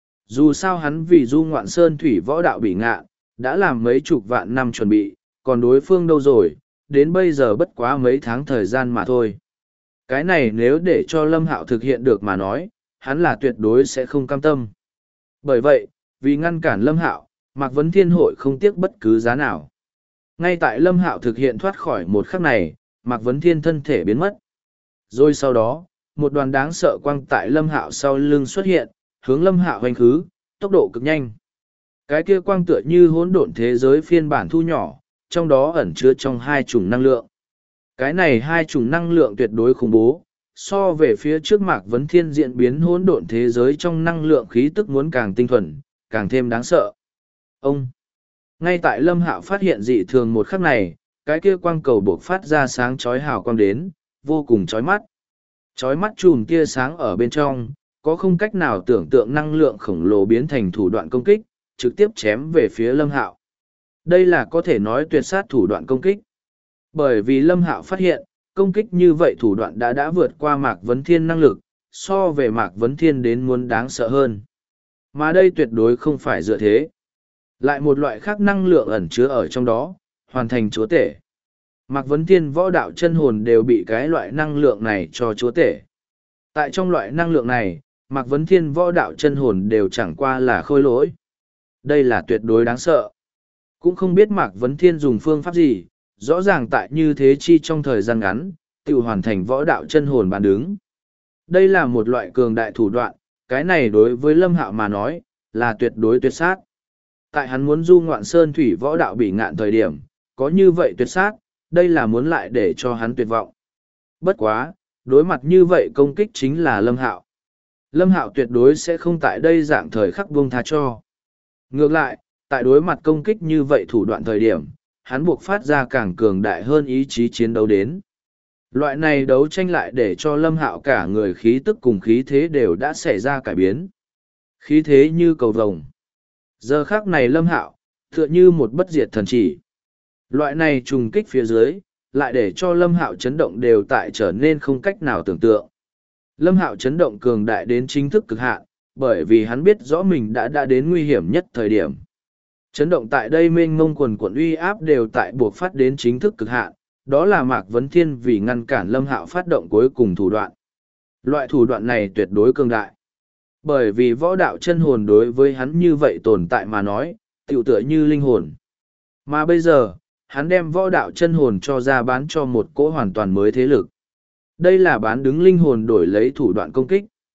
Dù sao hắn vì du ngoạn sơn thủy võ đạo bị ngạ, đã làm mấy chục vạn năm chuẩn bị, còn đối phương đâu rồi, đến bây giờ bất quá mấy tháng thời gian mà thôi. Cái này nếu để cho Lâm Hạo thực hiện được mà nói, hắn là tuyệt đối sẽ không cam tâm. Bởi vậy, vì ngăn cản Lâm Hạo, Mạc Vấn Thiên hội không tiếc bất cứ giá nào. Ngay tại Lâm Hạo thực hiện thoát khỏi một khắc này, Mạc Vấn Thiên thân thể biến mất. Rồi sau đó, một đoàn đáng sợ quang tại Lâm Hạo sau lưng xuất hiện, hướng Lâm Hạo hoành khứ, tốc độ cực nhanh. Cái kia quang tựa như hỗn độn thế giới phiên bản thu nhỏ, trong đó ẩn chứa trong hai chủng năng lượng. Cái này hai chủng năng lượng tuyệt đối khủng bố, so về phía trước Mạc Vấn Thiên diễn biến hỗn độn thế giới trong năng lượng khí tức muốn càng tinh thuần, càng thêm đáng sợ. Ông! Ngay tại Lâm Hạo phát hiện dị thường một khắc này, cái kia quang cầu bộc phát ra sáng chói hào quang đến, vô cùng chói mắt. Chói mắt chùm tia sáng ở bên trong, có không cách nào tưởng tượng năng lượng khổng lồ biến thành thủ đoạn công kích, trực tiếp chém về phía Lâm Hạo. Đây là có thể nói tuyệt sát thủ đoạn công kích. Bởi vì Lâm Hạo phát hiện, công kích như vậy thủ đoạn đã vượt qua Mạc Vấn Thiên năng lực, so về Mạc Vấn Thiên đến muốn đáng sợ hơn. Mà đây tuyệt đối không phải dựa thế. Lại một loại khác năng lượng ẩn chứa ở trong đó, hoàn thành chúa tể. Mạc Vấn Thiên võ đạo chân hồn đều bị cái loại năng lượng này cho chúa tể. Tại trong loại năng lượng này, Mạc Vấn Thiên võ đạo chân hồn đều chẳng qua là khôi lỗi. Đây là tuyệt đối đáng sợ. Cũng không biết Mạc Vấn Thiên dùng phương pháp gì, rõ ràng tại như thế chi trong thời gian ngắn, tự hoàn thành võ đạo chân hồn bàn đứng. Đây là một loại cường đại thủ đoạn, cái này đối với Lâm Hạo mà nói, là tuyệt đối tuyệt sát. Tại hắn muốn du ngoạn sơn thủy võ đạo bị ngạn thời điểm, có như vậy tuyệt sát, đây là muốn lại để cho hắn tuyệt vọng. Bất quá, đối mặt như vậy công kích chính là Lâm Hạo. Lâm Hạo tuyệt đối sẽ không tại đây dạng thời khắc buông tha cho. Ngược lại, tại đối mặt công kích như vậy thủ đoạn thời điểm, hắn buộc phát ra càng cường đại hơn ý chí chiến đấu đến. Loại này đấu tranh lại để cho Lâm Hạo cả người khí tức cùng khí thế đều đã xảy ra cải biến. Khí thế như cầu vồng. Giờ khắc này Lâm Hạo, tựa như một bất diệt thần chỉ. Loại này trùng kích phía dưới, lại để cho Lâm Hạo chấn động đều tại trở nên không cách nào tưởng tượng. Lâm Hạo chấn động cường đại đến chính thức cực hạn, bởi vì hắn biết rõ mình đã đến nguy hiểm nhất thời điểm. Chấn động tại đây mênh mông quần quần uy áp đều tại buộc phát đến chính thức cực hạn, đó là Mạc Vấn Thiên vì ngăn cản Lâm Hạo phát động cuối cùng thủ đoạn. Loại thủ đoạn này tuyệt đối cường đại. Bởi vì võ đạo chân hồn đối với hắn như vậy tồn tại mà nói, tựu tựa như linh hồn. Mà bây giờ, hắn đem võ đạo chân hồn cho ra bán cho một cỗ hoàn toàn mới thế lực. Đây là bán đứng linh hồn đổi lấy thủ đoạn công kích.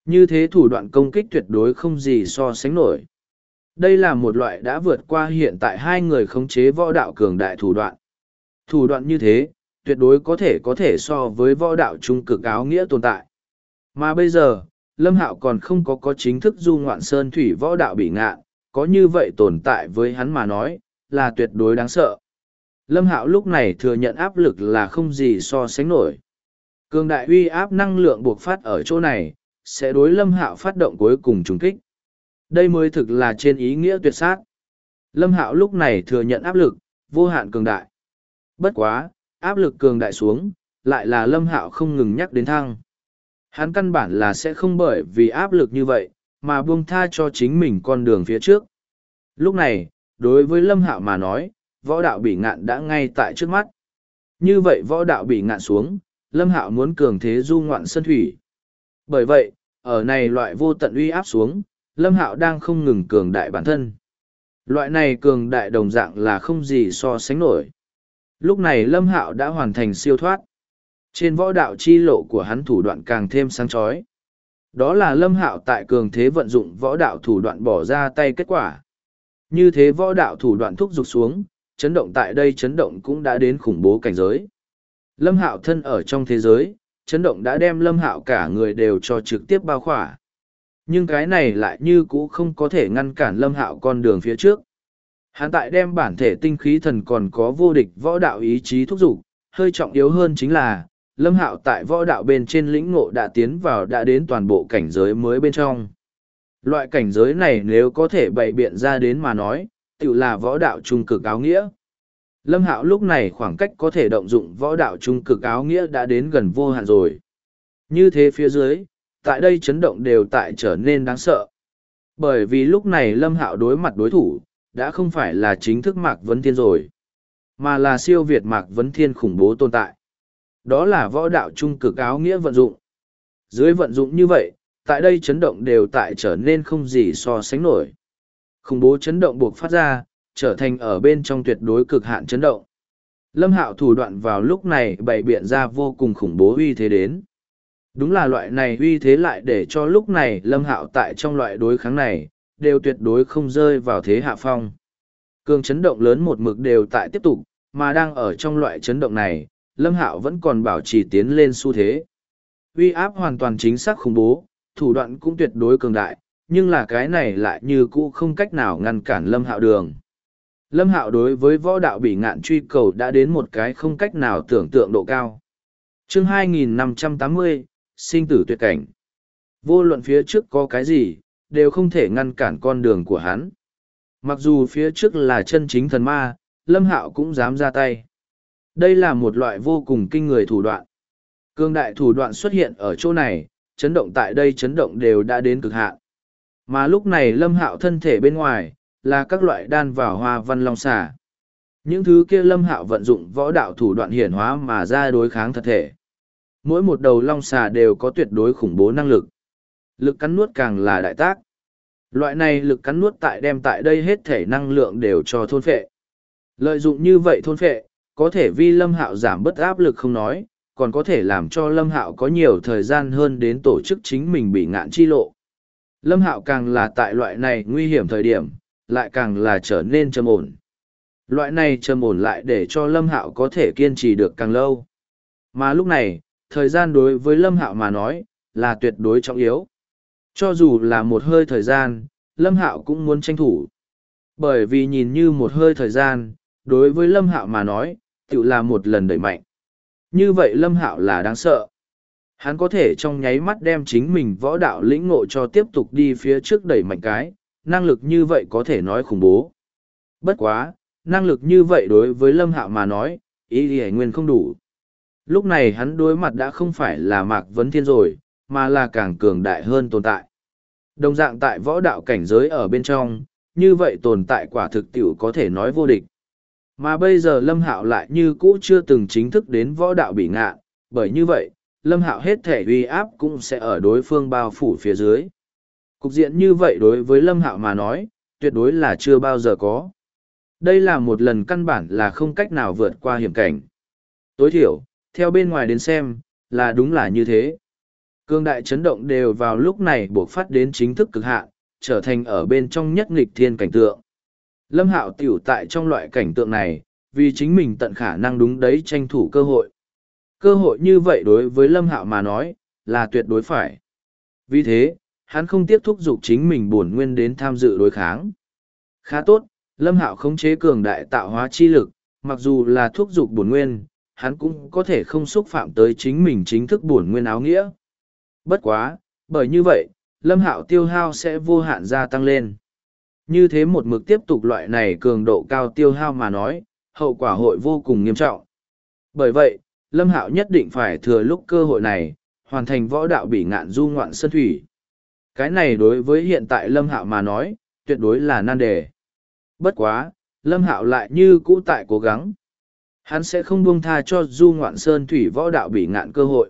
Như thế thủ đoạn công kích tuyệt đối không gì so sánh nổi. Đây là một loại đã vượt qua hiện tại hai người khống chế võ đạo cường đại thủ đoạn. Thủ đoạn như thế, tuyệt đối có thể so với võ đạo trung cực áo nghĩa tồn tại. Mà bây giờ, Lâm Hạo còn không có chính thức du ngoạn sơn thủy võ đạo bị ngạn, có như vậy tồn tại với hắn mà nói, là tuyệt đối đáng sợ. Lâm Hạo lúc này thừa nhận áp lực là không gì so sánh nổi. Cường đại uy áp năng lượng buộc phát ở chỗ này, sẽ đối Lâm Hạo phát động cuối cùng trùng kích. Đây mới thực là trên ý nghĩa tuyệt sát. Lâm Hạo lúc này thừa nhận áp lực, vô hạn cường đại. Bất quá, áp lực cường đại xuống, lại là Lâm Hạo không ngừng nhắc đến thăng. Hắn căn bản là sẽ không bởi vì áp lực như vậy, mà buông tha cho chính mình con đường phía trước. Lúc này, đối với Lâm Hạo mà nói, võ đạo bị ngạn đã ngay tại trước mắt. Như vậy võ đạo bị ngạn xuống, Lâm Hạo muốn cường thế du ngoạn sân thủy. Bởi vậy, ở này loại vô tận uy áp xuống, Lâm Hạo đang không ngừng cường đại bản thân. Loại này cường đại đồng dạng là không gì so sánh nổi. Lúc này Lâm Hạo đã hoàn thành siêu thoát. Trên võ đạo chi lộ của hắn thủ đoạn càng thêm sáng chói. Đó là Lâm Hạo tại cường thế vận dụng võ đạo thủ đoạn bỏ ra tay kết quả. Như thế võ đạo thủ đoạn thúc giục xuống, chấn động tại đây chấn động cũng đã đến khủng bố cảnh giới. Lâm Hạo thân ở trong thế giới, chấn động đã đem Lâm Hạo cả người đều cho trực tiếp bao khỏa. Nhưng cái này lại như cũ không có thể ngăn cản Lâm Hạo con đường phía trước. Hắn tại đem bản thể tinh khí thần còn có vô địch võ đạo ý chí thúc giục, hơi trọng yếu hơn chính là, Lâm Hạo tại võ đạo bên trên lĩnh ngộ đã tiến vào đã đến toàn bộ cảnh giới mới bên trong. Loại cảnh giới này nếu có thể bày biện ra đến mà nói, tự là võ đạo trung cực áo nghĩa. Lâm Hạo lúc này khoảng cách có thể động dụng võ đạo trung cực áo nghĩa đã đến gần vô hạn rồi. Như thế phía dưới, tại đây chấn động đều tại trở nên đáng sợ. Bởi vì lúc này Lâm Hạo đối mặt đối thủ, đã không phải là chính thức Mạc Vấn Thiên rồi, mà là siêu việt Mạc Vấn Thiên khủng bố tồn tại. Đó là võ đạo trung cực áo nghĩa vận dụng. Dưới vận dụng như vậy, tại đây chấn động đều tại trở nên không gì so sánh nổi. Khủng bố chấn động buộc phát ra, trở thành ở bên trong tuyệt đối cực hạn chấn động. Lâm Hạo thủ đoạn vào lúc này bày biện ra vô cùng khủng bố uy thế đến. Đúng là loại này uy thế lại để cho lúc này Lâm Hạo tại trong loại đối kháng này, đều tuyệt đối không rơi vào thế hạ phong. Cường chấn động lớn một mực đều tại tiếp tục, mà đang ở trong loại chấn động này, Lâm Hạo vẫn còn bảo trì tiến lên xu thế. Uy áp hoàn toàn chính xác khủng bố, thủ đoạn cũng tuyệt đối cường đại, nhưng là cái này lại như cũ không cách nào ngăn cản Lâm Hạo đường. Lâm Hạo đối với võ đạo bỉ ngạn truy cầu đã đến một cái không cách nào tưởng tượng độ cao. Chương 2580, sinh tử tuyệt cảnh. Vô luận phía trước có cái gì, đều không thể ngăn cản con đường của hắn. Mặc dù phía trước là chân chính thần ma, Lâm Hạo cũng dám ra tay. Đây là một loại vô cùng kinh người thủ đoạn. Cương đại thủ đoạn xuất hiện ở chỗ này, chấn động tại đây chấn động đều đã đến cực hạn. Mà lúc này Lâm Hạo thân thể bên ngoài, là các loại đan vào hoa văn long xà. Những thứ kia Lâm Hạo vận dụng võ đạo thủ đoạn hiển hóa mà ra đối kháng thật thể. Mỗi một đầu long xà đều có tuyệt đối khủng bố năng lực. Lực cắn nuốt càng là đại tác. Loại này lực cắn nuốt đem tại đây hết thể năng lượng đều cho thôn phệ. Lợi dụng như vậy thôn phệ, có thể vi Lâm Hạo giảm bớt áp lực không nói, còn có thể làm cho Lâm Hạo có nhiều thời gian hơn đến tổ chức chính mình bị ngạn chi lộ. Lâm Hạo càng là tại loại này nguy hiểm thời điểm, lại càng là trở nên trầm ổn. Loại này trầm ổn lại để cho Lâm Hạo có thể kiên trì được càng lâu. Mà lúc này, thời gian đối với Lâm Hạo mà nói, là tuyệt đối trọng yếu. Cho dù là một hơi thời gian, Lâm Hạo cũng muốn tranh thủ. Bởi vì nhìn như một hơi thời gian, đối với Lâm Hạo mà nói, tự là một lần đẩy mạnh. Như vậy Lâm Hạo là đáng sợ. Hắn có thể trong nháy mắt đem chính mình võ đạo lĩnh ngộ cho tiếp tục đi phía trước đẩy mạnh cái, năng lực như vậy có thể nói khủng bố. Bất quá, năng lực như vậy đối với Lâm Hạo mà nói, ý thì nguyên không đủ. Lúc này hắn đối mặt đã không phải là Mạc Vấn Thiên rồi, mà là càng cường đại hơn tồn tại. Đồng dạng tại võ đạo cảnh giới ở bên trong, như vậy tồn tại quả thực tiểu có thể nói vô địch. Mà bây giờ Lâm Hạo lại như cũ chưa từng chính thức đến võ đạo bị ngạn, bởi như vậy, Lâm Hạo hết thể uy áp cũng sẽ ở đối phương bao phủ phía dưới. Cục diện như vậy đối với Lâm Hạo mà nói, tuyệt đối là chưa bao giờ có. Đây là một lần căn bản là không cách nào vượt qua hiểm cảnh. Tối thiểu, theo bên ngoài đến xem, là đúng là như thế. Cương đại chấn động đều vào lúc này buộc phát đến chính thức cực hạn, trở thành ở bên trong nhất nghịch thiên cảnh tượng. Lâm Hạo tiểu tại trong loại cảnh tượng này, vì chính mình tận khả năng đúng đấy tranh thủ cơ hội. Cơ hội như vậy đối với Lâm Hạo mà nói, là tuyệt đối phải. Vì thế, hắn không tiếp thúc giục chính mình bổn nguyên đến tham dự đối kháng. Khá tốt, Lâm Hạo khống chế cường đại tạo hóa chi lực, mặc dù là thúc giục bổn nguyên, hắn cũng có thể không xúc phạm tới chính mình chính thức bổn nguyên áo nghĩa. Bất quá, bởi như vậy, Lâm Hạo tiêu hao sẽ vô hạn gia tăng lên. Như thế một mực tiếp tục loại này cường độ cao tiêu hao mà nói, hậu quả hội vô cùng nghiêm trọng. Bởi vậy, Lâm Hạo nhất định phải thừa lúc cơ hội này, hoàn thành võ đạo bỉ ngạn du ngoạn sơn thủy. Cái này đối với hiện tại Lâm Hạo mà nói, tuyệt đối là nan đề. Bất quá, Lâm Hạo lại như cũ tại cố gắng. Hắn sẽ không buông tha cho du ngoạn sơn thủy võ đạo bỉ ngạn cơ hội.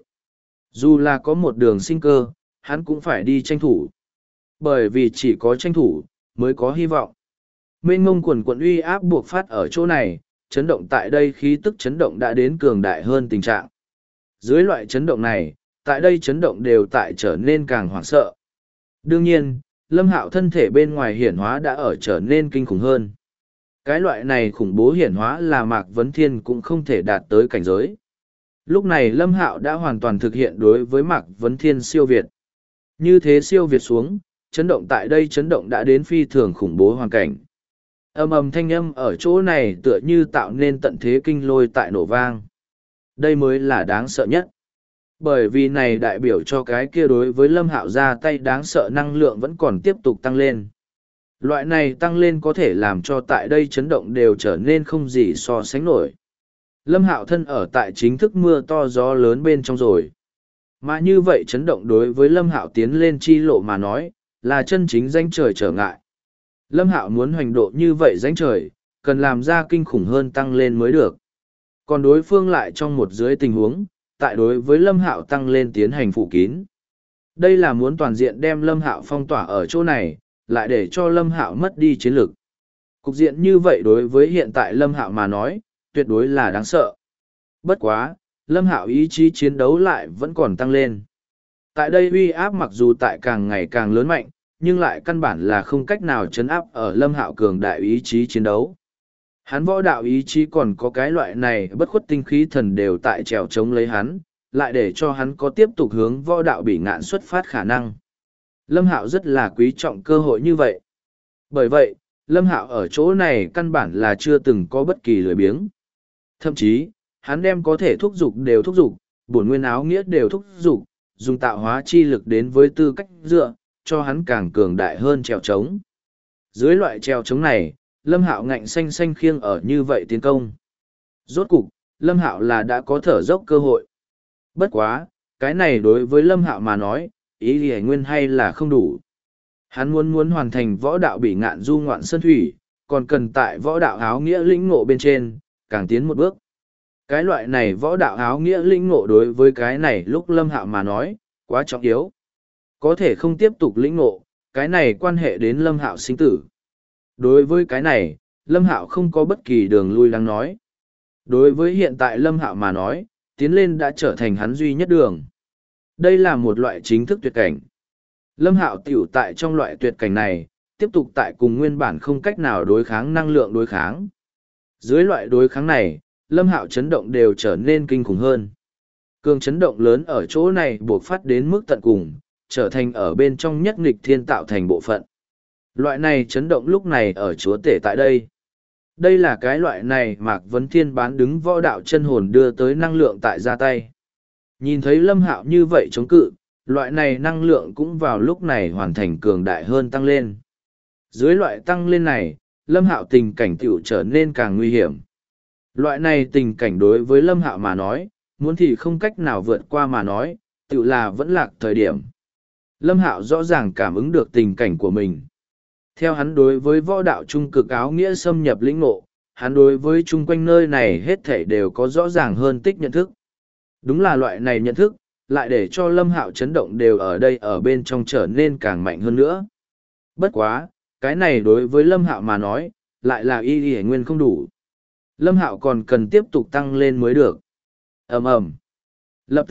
Dù là có một đường sinh cơ, hắn cũng phải đi tranh thủ. Bởi vì chỉ có tranh thủ, mới có hy vọng. Mênh mông quần quận uy áp buộc phát ở chỗ này, chấn động tại đây khí tức chấn động đã đến cường đại hơn tình trạng. Dưới loại chấn động này, tại đây chấn động đều tại trở nên càng hoảng sợ. Đương nhiên, Lâm Hạo thân thể bên ngoài hiển hóa đã ở trở nên kinh khủng hơn. Cái loại này khủng bố hiển hóa là Mạc Vấn Thiên cũng không thể đạt tới cảnh giới. Lúc này Lâm Hạo đã hoàn toàn thực hiện đối với Mạc Vấn Thiên siêu việt. Như thế siêu việt xuống, chấn động tại đây chấn động đã đến phi thường khủng bố hoàn cảnh. Ầm ầm thanh âm ở chỗ này tựa như tạo nên tận thế kinh lôi tại nổ vang. Đây mới là đáng sợ nhất. Bởi vì này đại biểu cho cái kia đối với Lâm Hạo ra tay đáng sợ năng lượng vẫn còn tiếp tục tăng lên. Loại này tăng lên có thể làm cho tại đây chấn động đều trở nên không gì so sánh nổi. Lâm Hạo thân ở tại chính thức mưa to gió lớn bên trong rồi. Mà như vậy chấn động đối với Lâm Hạo tiến lên chi lộ mà nói, là chân chính danh trời trở ngại. Lâm Hạo muốn hoành độ như vậy danh trời, cần làm ra kinh khủng hơn tăng lên mới được. Còn đối phương lại trong một dưới tình huống, tại đối với Lâm Hạo tăng lên tiến hành phủ kín. Đây là muốn toàn diện đem Lâm Hạo phong tỏa ở chỗ này, lại để cho Lâm Hạo mất đi chiến lực. Cục diện như vậy đối với hiện tại Lâm Hạo mà nói, tuyệt đối là đáng sợ. Bất quá, Lâm Hạo ý chí chiến đấu lại vẫn còn tăng lên. Tại đây uy áp mặc dù tại càng ngày càng lớn mạnh, nhưng lại căn bản là không cách nào chấn áp ở Lâm Hạo cường đại ý chí chiến đấu. Hắn võ đạo ý chí còn có cái loại này bất khuất tinh khí thần đều tại trèo chống lấy hắn, lại để cho hắn có tiếp tục hướng võ đạo bỉ ngạn xuất phát khả năng. Lâm Hạo rất là quý trọng cơ hội như vậy. Bởi vậy, Lâm Hạo ở chỗ này căn bản là chưa từng có bất kỳ lười biếng. Thậm chí, hắn đem có thể thúc giục đều thúc giục, bổn nguyên áo nghĩa đều thúc giục, dùng tạo hóa chi lực đến với tư cách dựa, cho hắn càng cường đại hơn trèo trống. Dưới loại trèo trống này, Lâm Hạo ngạnh xanh xanh khiêng ở như vậy tiến công. Rốt cục, Lâm Hạo là đã có thở dốc cơ hội. Bất quá, cái này đối với Lâm Hạo mà nói, ý thì nguyên hay là không đủ. Hắn muốn hoàn thành võ đạo bỉ ngạn du ngoạn sơn thủy, còn cần tại võ đạo áo nghĩa lĩnh ngộ bên trên, càng tiến một bước. Cái loại này võ đạo áo nghĩa lĩnh ngộ đối với cái này lúc Lâm Hạo mà nói, quá trọng yếu. Có thể không tiếp tục lĩnh ngộ, cái này quan hệ đến Lâm Hạo sinh tử. Đối với cái này, Lâm Hạo không có bất kỳ đường lui lắng nói. Đối với hiện tại Lâm Hạo mà nói, tiến lên đã trở thành hắn duy nhất đường. Đây là một loại chính thức tuyệt cảnh. Lâm Hạo tiểu tại trong loại tuyệt cảnh này, tiếp tục tại cùng nguyên bản không cách nào đối kháng năng lượng đối kháng. Dưới loại đối kháng này, Lâm Hạo chấn động đều trở nên kinh khủng hơn. Cường chấn động lớn ở chỗ này buộc phát đến mức tận cùng, trở thành ở bên trong nhất nghịch thiên tạo thành bộ phận. Loại này chấn động lúc này ở chúa tể tại đây. Đây là cái loại này Mạc Vấn Thiên bán đứng võ đạo chân hồn đưa tới năng lượng tại ra tay. Nhìn thấy Lâm Hạo như vậy chống cự, loại này năng lượng cũng vào lúc này hoàn thành cường đại hơn tăng lên. Dưới loại tăng lên này, Lâm Hạo tình cảnh tiểu trở nên càng nguy hiểm. Loại này tình cảnh đối với Lâm Hạo mà nói, muốn thì không cách nào vượt qua mà nói, tiểu là vẫn lạc thời điểm. Lâm Hạo rõ ràng cảm ứng được tình cảnh của mình. Theo hắn đối với võ đạo trung cực áo nghĩa xâm nhập lĩnh ngộ, hắn đối với chung quanh nơi này hết thảy đều có rõ ràng hơn tích nhận thức. Đúng là loại này nhận thức, lại để cho Lâm Hạo chấn động đều ở đây ở bên trong trở nên càng mạnh hơn nữa. Bất quá, cái này đối với Lâm Hạo mà nói, lại là y nguyên không đủ. Lâm Hạo còn cần tiếp tục tăng lên mới được. Ầm ầm. Lập tức,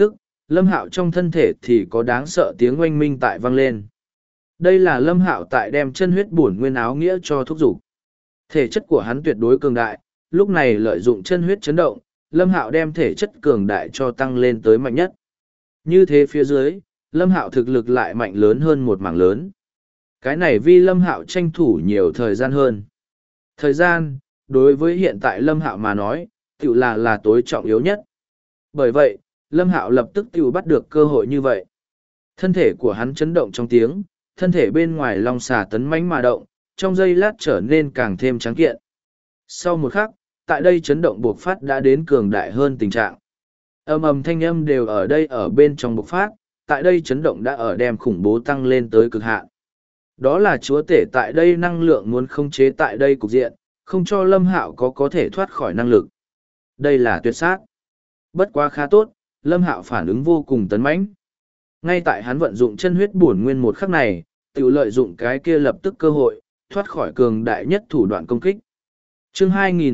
Lâm Hạo trong thân thể thì có đáng sợ tiếng oanh minh tại vang lên. Đây là Lâm Hạo tại đem chân huyết bổn nguyên áo nghĩa cho thúc dục. Thể chất của hắn tuyệt đối cường đại, lúc này lợi dụng chân huyết chấn động, Lâm Hạo đem thể chất cường đại cho tăng lên tới mạnh nhất. Như thế phía dưới, Lâm Hạo thực lực lại mạnh lớn hơn một mảng lớn. Cái này vì Lâm Hạo tranh thủ nhiều thời gian hơn. Thời gian, đối với hiện tại Lâm Hạo mà nói, tự là tối trọng yếu nhất. Bởi vậy, Lâm Hạo lập tức tự bắt được cơ hội như vậy. Thân thể của hắn chấn động trong tiếng, thân thể bên ngoài long xà tấn mãnh mà động, trong giây lát trở nên càng thêm trắng kiện. Sau một khắc, tại đây chấn động bộc phát đã đến cường đại hơn tình trạng. Ầm ầm thanh âm đều ở đây ở bên trong bộc phát, tại đây chấn động đã ở đem khủng bố tăng lên tới cực hạn. Đó là chúa tể tại đây năng lượng muốn khống chế tại đây cục diện, không cho Lâm Hạo có thể thoát khỏi năng lực. Đây là tuyệt sát. Bất quá khá tốt, Lâm Hạo phản ứng vô cùng tấn mãnh. Ngay tại hắn vận dụng chân huyết bổn nguyên một khắc này, tự lợi dụng cái kia lập tức cơ hội, thoát khỏi cường đại nhất thủ đoạn công kích. Chương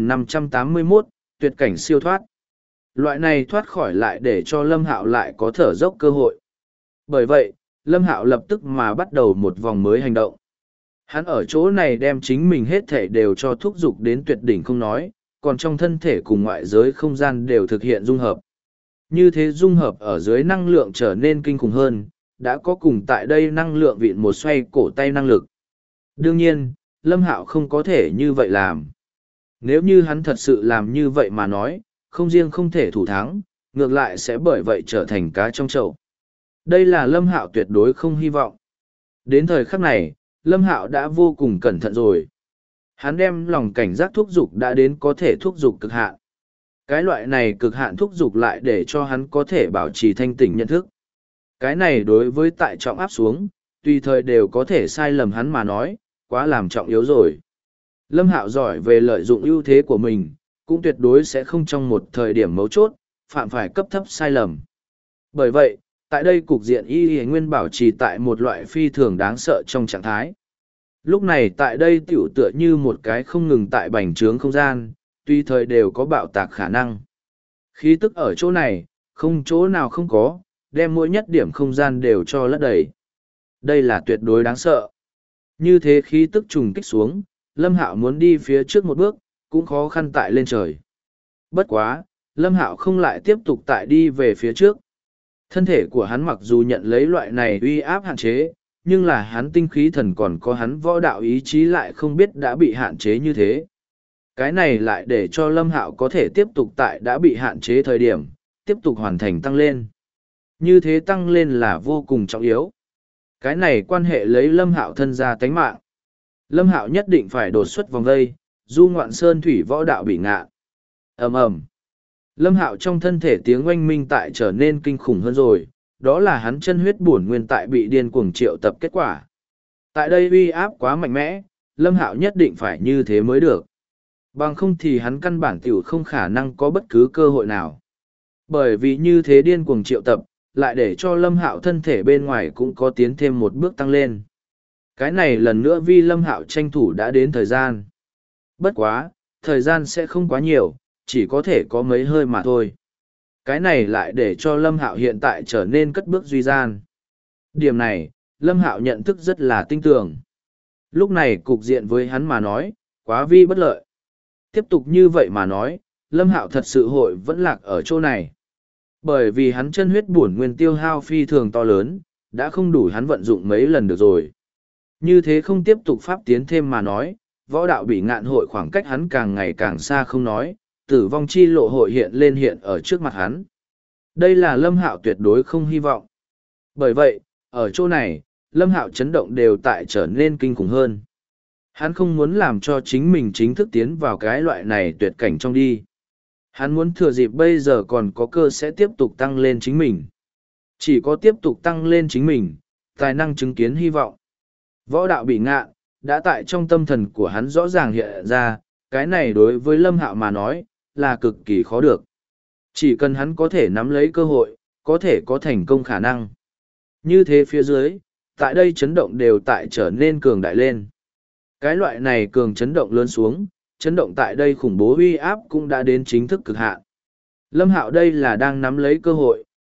2581, tuyệt cảnh siêu thoát. Loại này thoát khỏi lại để cho Lâm Hạo lại có thở dốc cơ hội. Bởi vậy, Lâm Hạo lập tức mà bắt đầu một vòng mới hành động. Hắn ở chỗ này đem chính mình hết thể đều cho thúc giục đến tuyệt đỉnh không nói, còn trong thân thể cùng ngoại giới không gian đều thực hiện dung hợp. Như thế dung hợp ở dưới năng lượng trở nên kinh khủng hơn, đã có cùng tại đây năng lượng vịn một xoay cổ tay năng lực. Đương nhiên, Lâm Hạo không có thể như vậy làm. Nếu như hắn thật sự làm như vậy mà nói, không riêng không thể thủ thắng, ngược lại sẽ bởi vậy trở thành cá trong chậu. Đây là Lâm Hạo tuyệt đối không hy vọng. Đến thời khắc này, Lâm Hạo đã vô cùng cẩn thận rồi. Hắn đem lòng cảnh giác thúc giục đã đến có thể thúc giục cực hạn. Cái loại này cực hạn thúc giục lại để cho hắn có thể bảo trì thanh tỉnh nhận thức. Cái này đối với tại trọng áp xuống, tùy thời đều có thể sai lầm hắn mà nói, quá làm trọng yếu rồi. Lâm Hạo giỏi về lợi dụng ưu thế của mình, cũng tuyệt đối sẽ không trong một thời điểm mấu chốt, phạm phải cấp thấp sai lầm. Bởi vậy, tại đây cục diện y nguyên bảo trì tại một loại phi thường đáng sợ trong trạng thái. Lúc này tại đây tiểu tựa như một cái không ngừng tại bành trướng không gian, tùy thời đều có bạo tạc khả năng. Khí tức ở chỗ này, không chỗ nào không có, đem mỗi nhất điểm không gian đều cho lấp đầy. Đây là tuyệt đối đáng sợ. Như thế khí tức trùng kích xuống, Lâm Hạo muốn đi phía trước một bước, cũng khó khăn tại lên trời. Bất quá, Lâm Hạo không lại tiếp tục tại đi về phía trước. Thân thể của hắn mặc dù nhận lấy loại này uy áp hạn chế, nhưng là hắn tinh khí thần còn có hắn võ đạo ý chí lại không biết đã bị hạn chế như thế. Cái này lại để cho Lâm Hạo có thể tiếp tục tại đã bị hạn chế thời điểm, tiếp tục hoàn thành tăng lên. Như thế tăng lên là vô cùng trọng yếu. Cái này quan hệ lấy Lâm Hạo thân ra tánh mạng. Lâm Hạo nhất định phải đột xuất vòng vây, du ngoạn sơn thủy võ đạo bị ngạ. Ầm ầm. Lâm Hạo trong thân thể tiếng oanh minh tại trở nên kinh khủng hơn rồi, đó là hắn chân huyết bổn nguyên tại bị điên cuồng triệu tập kết quả. Tại đây uy áp quá mạnh mẽ, Lâm Hạo nhất định phải như thế mới được. Bằng không thì hắn căn bản tiểu không khả năng có bất cứ cơ hội nào. Bởi vì như thế điên cuồng triệu tập, lại để cho Lâm Hạo thân thể bên ngoài cũng có tiến thêm một bước tăng lên. Cái này lần nữa vì Lâm Hạo tranh thủ đã đến thời gian. Bất quá, thời gian sẽ không quá nhiều, chỉ có thể có mấy hơi mà thôi. Cái này lại để cho Lâm Hạo hiện tại trở nên cất bước duy gian. Điểm này, Lâm Hạo nhận thức rất là tinh tường. Lúc này cục diện với hắn mà nói, quá vi bất lợi. Tiếp tục như vậy mà nói, Lâm Hạo thật sự hội vẫn lạc ở chỗ này. Bởi vì hắn chân huyết bổn nguyên tiêu hao phi thường to lớn, đã không đủ hắn vận dụng mấy lần được rồi. Như thế không tiếp tục pháp tiến thêm mà nói, võ đạo bị ngạn hội khoảng cách hắn càng ngày càng xa không nói, tử vong chi lộ hội hiện ở trước mặt hắn. Đây là Lâm Hạo tuyệt đối không hy vọng. Bởi vậy, ở chỗ này, Lâm Hạo chấn động đều tại trở nên kinh khủng hơn. Hắn không muốn làm cho chính mình chính thức tiến vào cái loại này tuyệt cảnh trong đi. Hắn muốn thừa dịp bây giờ còn có cơ sẽ tiếp tục tăng lên chính mình. Chỉ có tiếp tục tăng lên chính mình, tài năng chứng kiến hy vọng. Võ đạo bị ngạn, đã tại trong tâm thần của hắn rõ ràng hiện ra, cái này đối với Lâm Hạo mà nói, là cực kỳ khó được. Chỉ cần hắn có thể nắm lấy cơ hội, có thể có thành công khả năng. Như thế phía dưới, tại đây chấn động đều tại trở nên cường đại lên. Cái loại này cường chấn động lớn xuống, chấn động tại đây khủng bố uy áp cũng đã đến chính thức cực hạn. Lâm Hạo đây là đang nắm lấy cơ hội,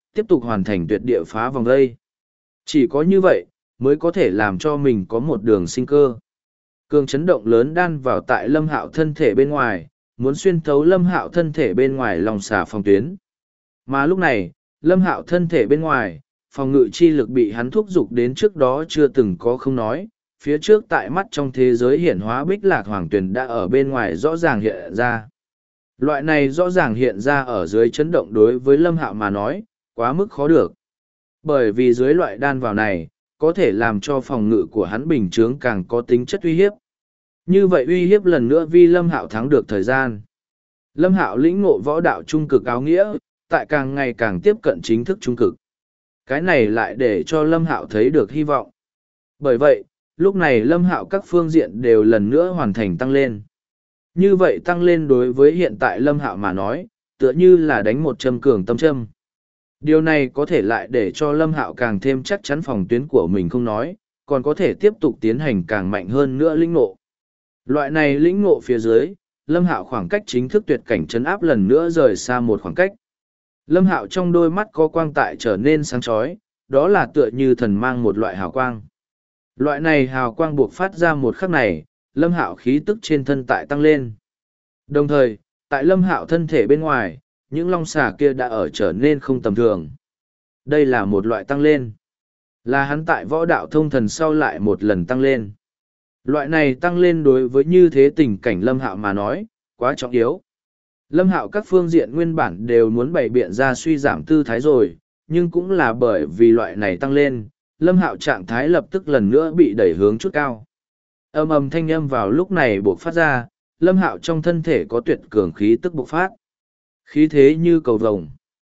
tiếp tục hoàn thành tuyệt địa phá vòng vây. Chỉ có như vậy, mới có thể làm cho mình có một đường sinh cơ. Cường chấn động lớn đan vào tại Lâm Hạo thân thể bên ngoài, muốn xuyên thấu Lâm Hạo thân thể bên ngoài lòng xà phòng tuyến. Mà lúc này, Lâm Hạo thân thể bên ngoài, phòng ngự chi lực bị hắn thúc giục đến trước đó chưa từng có không nói, phía trước tại mắt trong thế giới hiển hóa bích lạc hoàng tuyển đã ở bên ngoài rõ ràng hiện ra. Loại này rõ ràng hiện ra ở dưới chấn động đối với Lâm Hạo mà nói, quá mức khó được. Bởi vì dưới loại đan vào này, có thể làm cho phòng ngự của hắn bình chướng càng có tính chất uy hiếp. Như vậy uy hiếp lần nữa vì Lâm Hạo thắng được thời gian. Lâm Hạo lĩnh ngộ võ đạo trung cực áo nghĩa, tại càng ngày càng tiếp cận chính thức trung cực. Cái này lại để cho Lâm Hạo thấy được hy vọng. Bởi vậy, lúc này Lâm Hạo các phương diện đều lần nữa hoàn thành tăng lên. Như vậy tăng lên đối với hiện tại Lâm Hạo mà nói, tựa như là đánh một châm cường tâm châm. Điều này có thể lại để cho Lâm Hạo càng thêm chắc chắn phòng tuyến của mình không nói, còn có thể tiếp tục tiến hành càng mạnh hơn nữa lĩnh ngộ. Loại này lĩnh ngộ phía dưới, Lâm Hạo khoảng cách chính thức tuyệt cảnh trấn áp lần nữa rời xa một khoảng cách. Lâm Hạo trong đôi mắt có quang tại trở nên sáng chói, đó là tựa như thần mang một loại hào quang. Loại này hào quang buộc phát ra một khắc này, Lâm Hạo khí tức trên thân tại tăng lên. Đồng thời, tại Lâm Hạo thân thể bên ngoài, những long xà kia đã ở trở nên không tầm thường. Đây là một loại tăng lên. Là hắn tại võ đạo thông thần sau lại một lần tăng lên. Loại này tăng lên đối với như thế tình cảnh Lâm Hạo mà nói, quá trọng yếu. Lâm Hạo các phương diện nguyên bản đều muốn bày biện ra suy giảm tư thái rồi, nhưng cũng là bởi vì loại này tăng lên, Lâm Hạo trạng thái lập tức lần nữa bị đẩy hướng chút cao. Ầm ầm thanh âm vào lúc này buộc phát ra, Lâm Hạo trong thân thể có tuyệt cường khí tức bộc phát. Khí thế như cầu vồng.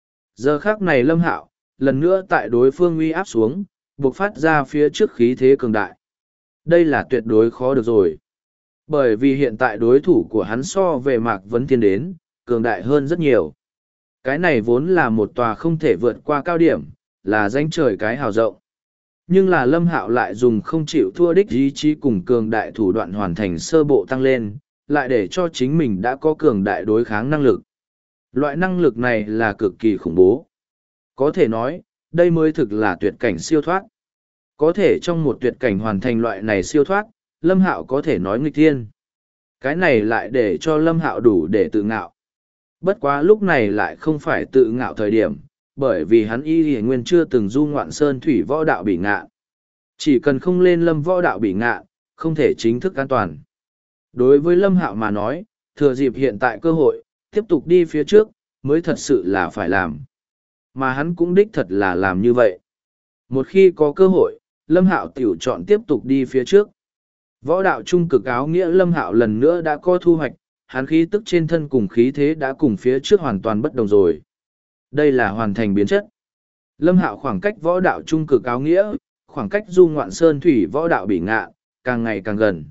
Giờ khắc này Lâm Hạo, lần nữa tại đối phương uy áp xuống, buộc phát ra phía trước khí thế cường đại. Đây là tuyệt đối khó được rồi. Bởi vì hiện tại đối thủ của hắn so về Mạc Vấn Thiên đến, cường đại hơn rất nhiều. Cái này vốn là một tòa không thể vượt qua cao điểm, là danh trời cái hào rộng. Nhưng là Lâm Hạo lại dùng không chịu thua đích ý chí cùng cường đại thủ đoạn hoàn thành sơ bộ tăng lên, lại để cho chính mình đã có cường đại đối kháng năng lực. Loại năng lực này là cực kỳ khủng bố. Có thể nói, đây mới thực là tuyệt cảnh siêu thoát. Có thể trong một tuyệt cảnh hoàn thành loại này siêu thoát, Lâm Hạo có thể nói nghịch thiên. Cái này lại để cho Lâm Hạo đủ để tự ngạo. Bất quá lúc này lại không phải tự ngạo thời điểm, bởi vì hắn y nguyên chưa từng du ngoạn sơn thủy võ đạo bị ngạn. Chỉ cần không lên lâm võ đạo bị ngạn, không thể chính thức an toàn. Đối với Lâm Hạo mà nói, thừa dịp hiện tại cơ hội, tiếp tục đi phía trước, mới thật sự là phải làm. Mà hắn cũng đích thật là làm như vậy. Một khi có cơ hội, Lâm Hạo tiểu chọn tiếp tục đi phía trước. Võ đạo trung cực áo nghĩa Lâm Hạo lần nữa đã có thu hoạch, hắn khí tức trên thân cùng khí thế đã cùng phía trước hoàn toàn bất đồng rồi. Đây là hoàn thành biến chất. Lâm Hạo khoảng cách võ đạo trung cực áo nghĩa, khoảng cách du ngoạn sơn thủy võ đạo bỉ ngạ, càng ngày càng gần.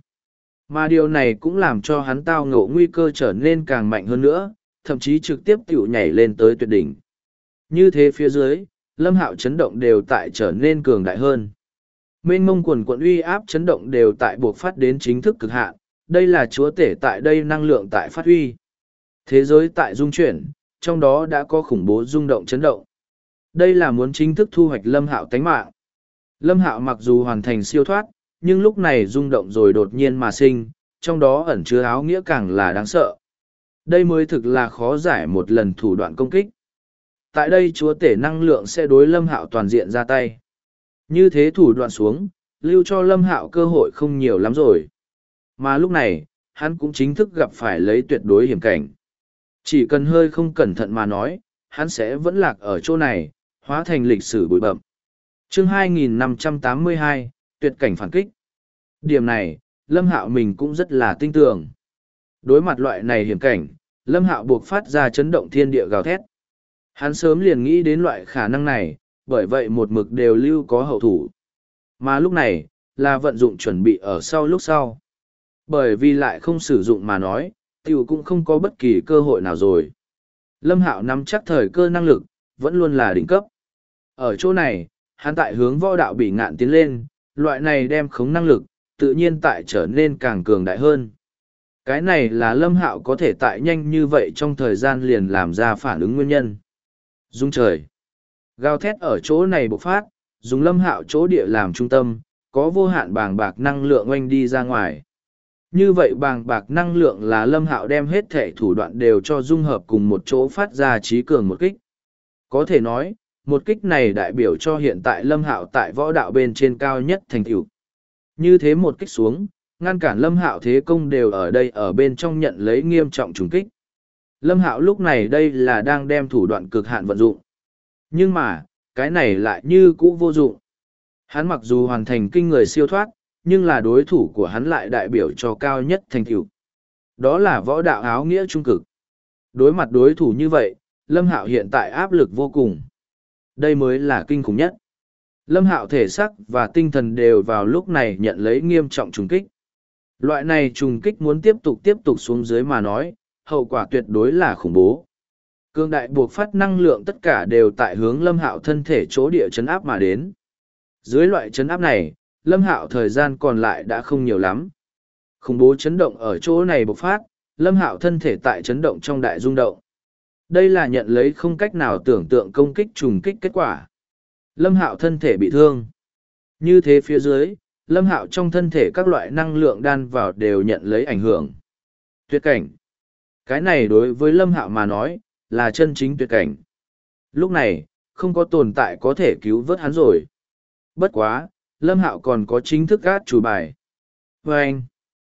Mà điều này cũng làm cho hắn tao ngộ nguy cơ trở nên càng mạnh hơn nữa, thậm chí trực tiếp tiểu nhảy lên tới tuyệt đỉnh. Như thế phía dưới, Lâm Hạo chấn động đều tại trở nên cường đại hơn. Mênh mông quần quận uy áp chấn động đều tại buộc phát đến chính thức cực hạn, đây là chúa tể tại đây năng lượng tại phát huy. Thế giới tại dung chuyển, trong đó đã có khủng bố rung động chấn động. Đây là muốn chính thức thu hoạch Lâm Hạo tánh mạng. Lâm Hạo mặc dù hoàn thành siêu thoát, nhưng lúc này rung động rồi đột nhiên mà sinh, trong đó ẩn chứa áo nghĩa càng là đáng sợ. Đây mới thực là khó giải một lần thủ đoạn công kích. Tại đây chúa tể năng lượng sẽ đối Lâm Hạo toàn diện ra tay. Như thế thủ đoạn xuống, lưu cho Lâm Hạo cơ hội không nhiều lắm rồi. Mà lúc này, hắn cũng chính thức gặp phải lấy tuyệt đối hiểm cảnh. Chỉ cần hơi không cẩn thận mà nói, hắn sẽ vẫn lạc ở chỗ này, hóa thành lịch sử bụi bậm. Chương 2582, tuyệt cảnh phản kích. Điểm này, Lâm Hạo mình cũng rất là tin tưởng. Đối mặt loại này hiểm cảnh, Lâm Hạo buộc phát ra chấn động thiên địa gào thét. Hắn sớm liền nghĩ đến loại khả năng này, bởi vậy một mực đều lưu có hậu thủ. Mà lúc này, là vận dụng chuẩn bị ở sau lúc sau. Bởi vì lại không sử dụng mà nói, tiểu cũng không có bất kỳ cơ hội nào rồi. Lâm Hạo nắm chắc thời cơ năng lực, vẫn luôn là đỉnh cấp. Ở chỗ này, hắn tại hướng võ đạo bị ngạn tiến lên, loại này đem khống năng lực, tự nhiên tại trở nên càng cường đại hơn. Cái này là Lâm Hạo có thể tại nhanh như vậy trong thời gian liền làm ra phản ứng nguyên nhân. Dung trời. Gào thét ở chỗ này bộc phát, dùng Lâm Hạo chỗ địa làm trung tâm, có vô hạn bàng bạc năng lượng oanh đi ra ngoài. Như vậy bàng bạc năng lượng là Lâm Hạo đem hết thể thủ đoạn đều cho dung hợp cùng một chỗ phát ra trí cường một kích. Có thể nói, một kích này đại biểu cho hiện tại Lâm Hạo tại võ đạo bên trên cao nhất thành tựu. Như thế một kích xuống, ngăn cản Lâm Hạo thế công đều ở đây ở bên trong nhận lấy nghiêm trọng trùng kích. Lâm Hạo lúc này đây là đang đem thủ đoạn cực hạn vận dụng. Nhưng mà, cái này lại như cũ vô dụng. Hắn mặc dù hoàn thành kinh người siêu thoát, nhưng là đối thủ của hắn lại đại biểu cho cao nhất thành tựu. Đó là võ đạo áo nghĩa trung cực. Đối mặt đối thủ như vậy, Lâm Hạo hiện tại áp lực vô cùng. Đây mới là kinh khủng nhất. Lâm Hạo thể xác và tinh thần đều vào lúc này nhận lấy nghiêm trọng trùng kích. Loại này trùng kích muốn tiếp tục xuống dưới mà nói, hậu quả tuyệt đối là khủng bố. Cương đại buộc phát năng lượng tất cả đều tại hướng Lâm Hạo thân thể chỗ địa chấn áp mà đến. Dưới loại chấn áp này, Lâm Hạo thời gian còn lại đã không nhiều lắm. Khủng bố chấn động ở chỗ này bộc phát, Lâm Hạo thân thể tại chấn động trong đại rung động. Đây là nhận lấy không cách nào tưởng tượng công kích trùng kích kết quả. Lâm Hạo thân thể bị thương. Như thế phía dưới, Lâm Hạo trong thân thể các loại năng lượng đan vào đều nhận lấy ảnh hưởng. Tuyệt cảnh. Cái này đối với Lâm Hạo mà nói, là chân chính tuyệt cảnh. Lúc này, không có tồn tại có thể cứu vớt hắn rồi. Bất quá, Lâm Hạo còn có chính thức át chủ bài. Và anh,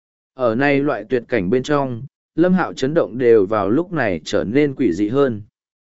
ở này loại tuyệt cảnh bên trong, Lâm Hạo chấn động đều vào lúc này trở nên quỷ dị hơn.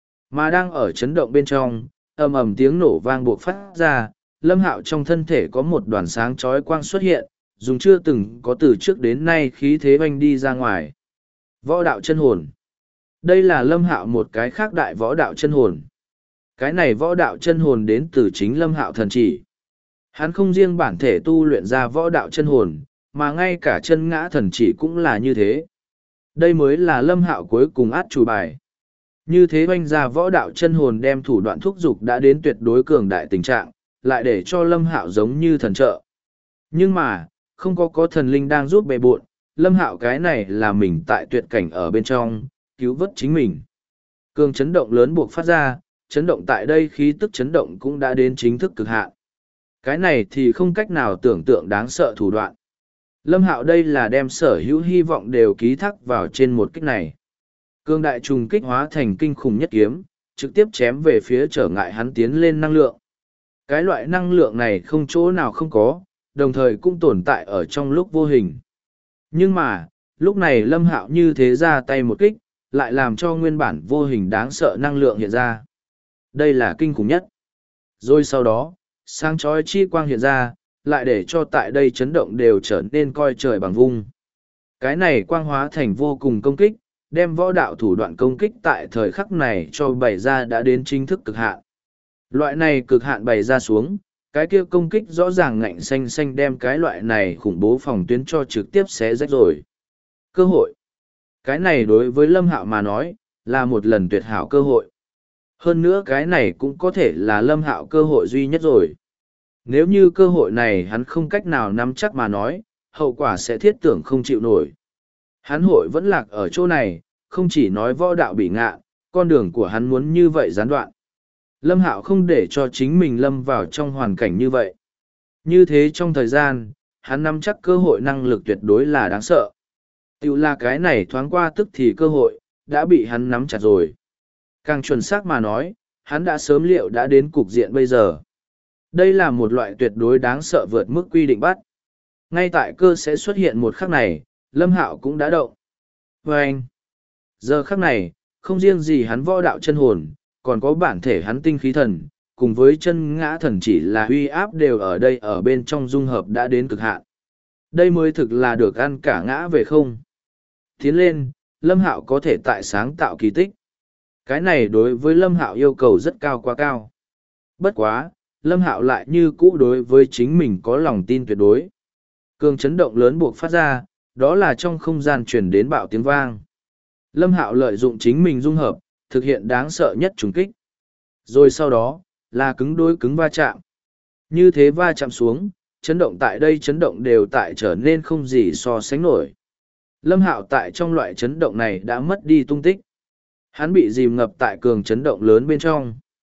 Mà đang ở chấn động bên trong, ầm ầm tiếng nổ vang buộc phát ra, Lâm Hạo trong thân thể có một đoàn sáng chói quang xuất hiện, dùng chưa từng có từ trước đến nay khí thế oanh đi ra ngoài. Võ đạo chân hồn. Đây là Lâm Hạo một cái khác đại võ đạo chân hồn. Cái này võ đạo chân hồn đến từ chính Lâm Hạo thần chỉ. Hắn không riêng bản thể tu luyện ra võ đạo chân hồn, mà ngay cả chân ngã thần chỉ cũng là như thế. Đây mới là Lâm Hạo cuối cùng át chủ bài. Như thế oanh ra võ đạo chân hồn đem thủ đoạn thúc dục đã đến tuyệt đối cường đại tình trạng, lại để cho Lâm Hạo giống như thần trợ. Nhưng mà, không có thần linh đang giúp bề bộn, Lâm Hạo cái này là mình tại tuyệt cảnh ở bên trong, cứu vớt chính mình. Cường chấn động lớn buộc phát ra, chấn động tại đây khí tức chấn động cũng đã đến chính thức cực hạn. Cái này thì không cách nào tưởng tượng đáng sợ thủ đoạn. Lâm Hạo đây là đem sở hữu hy vọng đều ký thác vào trên một kích này. Cương đại trùng kích hóa thành kinh khủng nhất kiếm, trực tiếp chém về phía trở ngại hắn tiến lên năng lượng. Cái loại năng lượng này không chỗ nào không có, đồng thời cũng tồn tại ở trong lúc vô hình. Nhưng mà, lúc này Lâm Hạo như thế ra tay một kích, lại làm cho nguyên bản vô hình đáng sợ năng lượng hiện ra. Đây là kinh khủng nhất. Rồi sau đó, sáng chói chi quang hiện ra, lại để cho tại đây chấn động đều trở nên coi trời bằng vung. Cái này quang hóa thành vô cùng công kích, đem võ đạo thủ đoạn công kích tại thời khắc này cho bày ra đã đến chính thức cực hạn. Loại này cực hạn bày ra xuống, cái kia công kích rõ ràng ngạnh xanh xanh đem cái loại này khủng bố phòng tuyến cho trực tiếp xé rách rồi. Cơ hội. Cái này đối với Lâm Hạo mà nói, là một lần tuyệt hảo cơ hội. Hơn nữa cái này cũng có thể là Lâm Hạo cơ hội duy nhất rồi. Nếu như cơ hội này hắn không cách nào nắm chắc mà nói, hậu quả sẽ thiết tưởng không chịu nổi. Hắn hội vẫn lạc ở chỗ này, không chỉ nói võ đạo bị ngạ, con đường của hắn muốn như vậy gián đoạn. Lâm Hạo không để cho chính mình lâm vào trong hoàn cảnh như vậy. Như thế trong thời gian, hắn nắm chắc cơ hội năng lực tuyệt đối là đáng sợ. Tiểu là cái này thoáng qua tức thì cơ hội, đã bị hắn nắm chặt rồi. Càng chuẩn xác mà nói, hắn đã sớm liệu đã đến cục diện bây giờ. Đây là một loại tuyệt đối đáng sợ vượt mức quy định bắt. Ngay tại cơ sẽ xuất hiện một khắc này, Lâm Hạo cũng đã động. Và anh, giờ khắc này, không riêng gì hắn võ đạo chân hồn, còn có bản thể hắn tinh khí thần, cùng với chân ngã thần chỉ là uy áp đều ở đây ở bên trong dung hợp đã đến cực hạn. Đây mới thực là được ăn cả ngã về không. Tiến lên, Lâm Hạo có thể tại sáng tạo kỳ tích. Cái này đối với Lâm Hạo yêu cầu rất cao quá cao. Bất quá, Lâm Hạo lại như cũ đối với chính mình có lòng tin tuyệt đối. Cường chấn động lớn buộc phát ra, đó là trong không gian truyền đến bạo tiếng vang. Lâm Hạo lợi dụng chính mình dung hợp, thực hiện đáng sợ nhất trùng kích. Rồi sau đó, là cứng đối cứng va chạm. Như thế va chạm xuống, chấn động tại đây chấn động đều tại trở nên không gì so sánh nổi. Lâm Hạo tại trong loại chấn động này đã mất đi tung tích. Hắn bị dìm ngập tại cường chấn động lớn bên trong.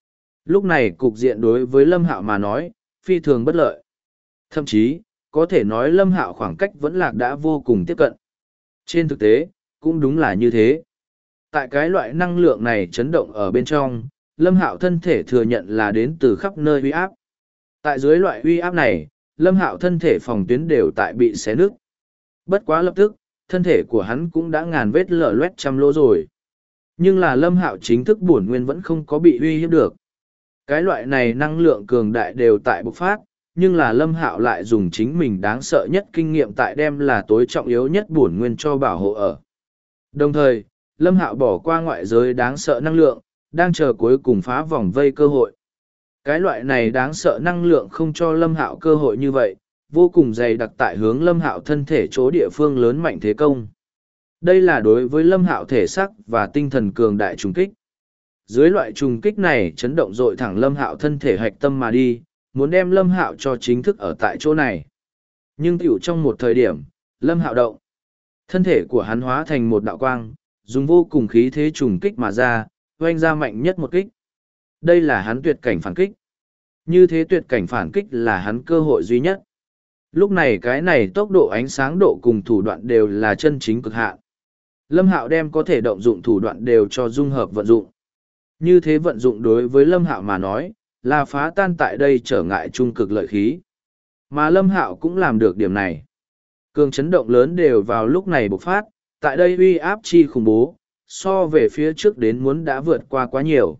Lúc này cục diện đối với Lâm Hạo mà nói, phi thường bất lợi. Thậm chí, có thể nói Lâm Hạo khoảng cách vẫn lạc đã vô cùng tiếp cận. Trên thực tế, cũng đúng là như thế. Tại cái loại năng lượng này chấn động ở bên trong, Lâm Hạo thân thể thừa nhận là đến từ khắp nơi uy áp. Tại dưới loại uy áp này, Lâm Hạo thân thể phòng tuyến đều tại bị xé nứt. Bất quá lập tức, thân thể của hắn cũng đã ngàn vết lở loét trăm lỗ rồi. Nhưng là Lâm Hạo chính thức bổn nguyên vẫn không có bị uy hiếp được. Cái loại này năng lượng cường đại đều tại bộc phát, nhưng là Lâm Hạo lại dùng chính mình đáng sợ nhất kinh nghiệm tại đem là tối trọng yếu nhất bổn nguyên cho bảo hộ ở. Đồng thời, Lâm Hạo bỏ qua ngoại giới đáng sợ năng lượng, đang chờ cuối cùng phá vòng vây cơ hội. Cái loại này đáng sợ năng lượng không cho Lâm Hạo cơ hội như vậy, vô cùng dày đặc tại hướng Lâm Hạo thân thể chỗ địa phương lớn mạnh thế công. Đây là đối với Lâm Hạo thể xác và tinh thần cường đại trùng kích. Dưới loại trùng kích này chấn động dội thẳng Lâm Hạo thân thể hạch tâm mà đi, muốn đem Lâm Hạo cho chính thức ở tại chỗ này. Nhưng tiểu trong một thời điểm, Lâm Hạo động. Thân thể của hắn hóa thành một đạo quang, dùng vô cùng khí thế trùng kích mà ra, oanh ra mạnh nhất một kích. Đây là hắn tuyệt cảnh phản kích. Như thế tuyệt cảnh phản kích là hắn cơ hội duy nhất. Lúc này cái này tốc độ ánh sáng độ cùng thủ đoạn đều là chân chính cực hạn. Lâm Hạo đem có thể động dụng thủ đoạn đều cho dung hợp vận dụng. Như thế vận dụng đối với Lâm Hạo mà nói, là phá tan tại đây trở ngại trung cực lợi khí. Mà Lâm Hạo cũng làm được điểm này. Cường chấn động lớn đều vào lúc này bộc phát, tại đây uy áp chi khủng bố, so về phía trước đến muốn đã vượt qua quá nhiều.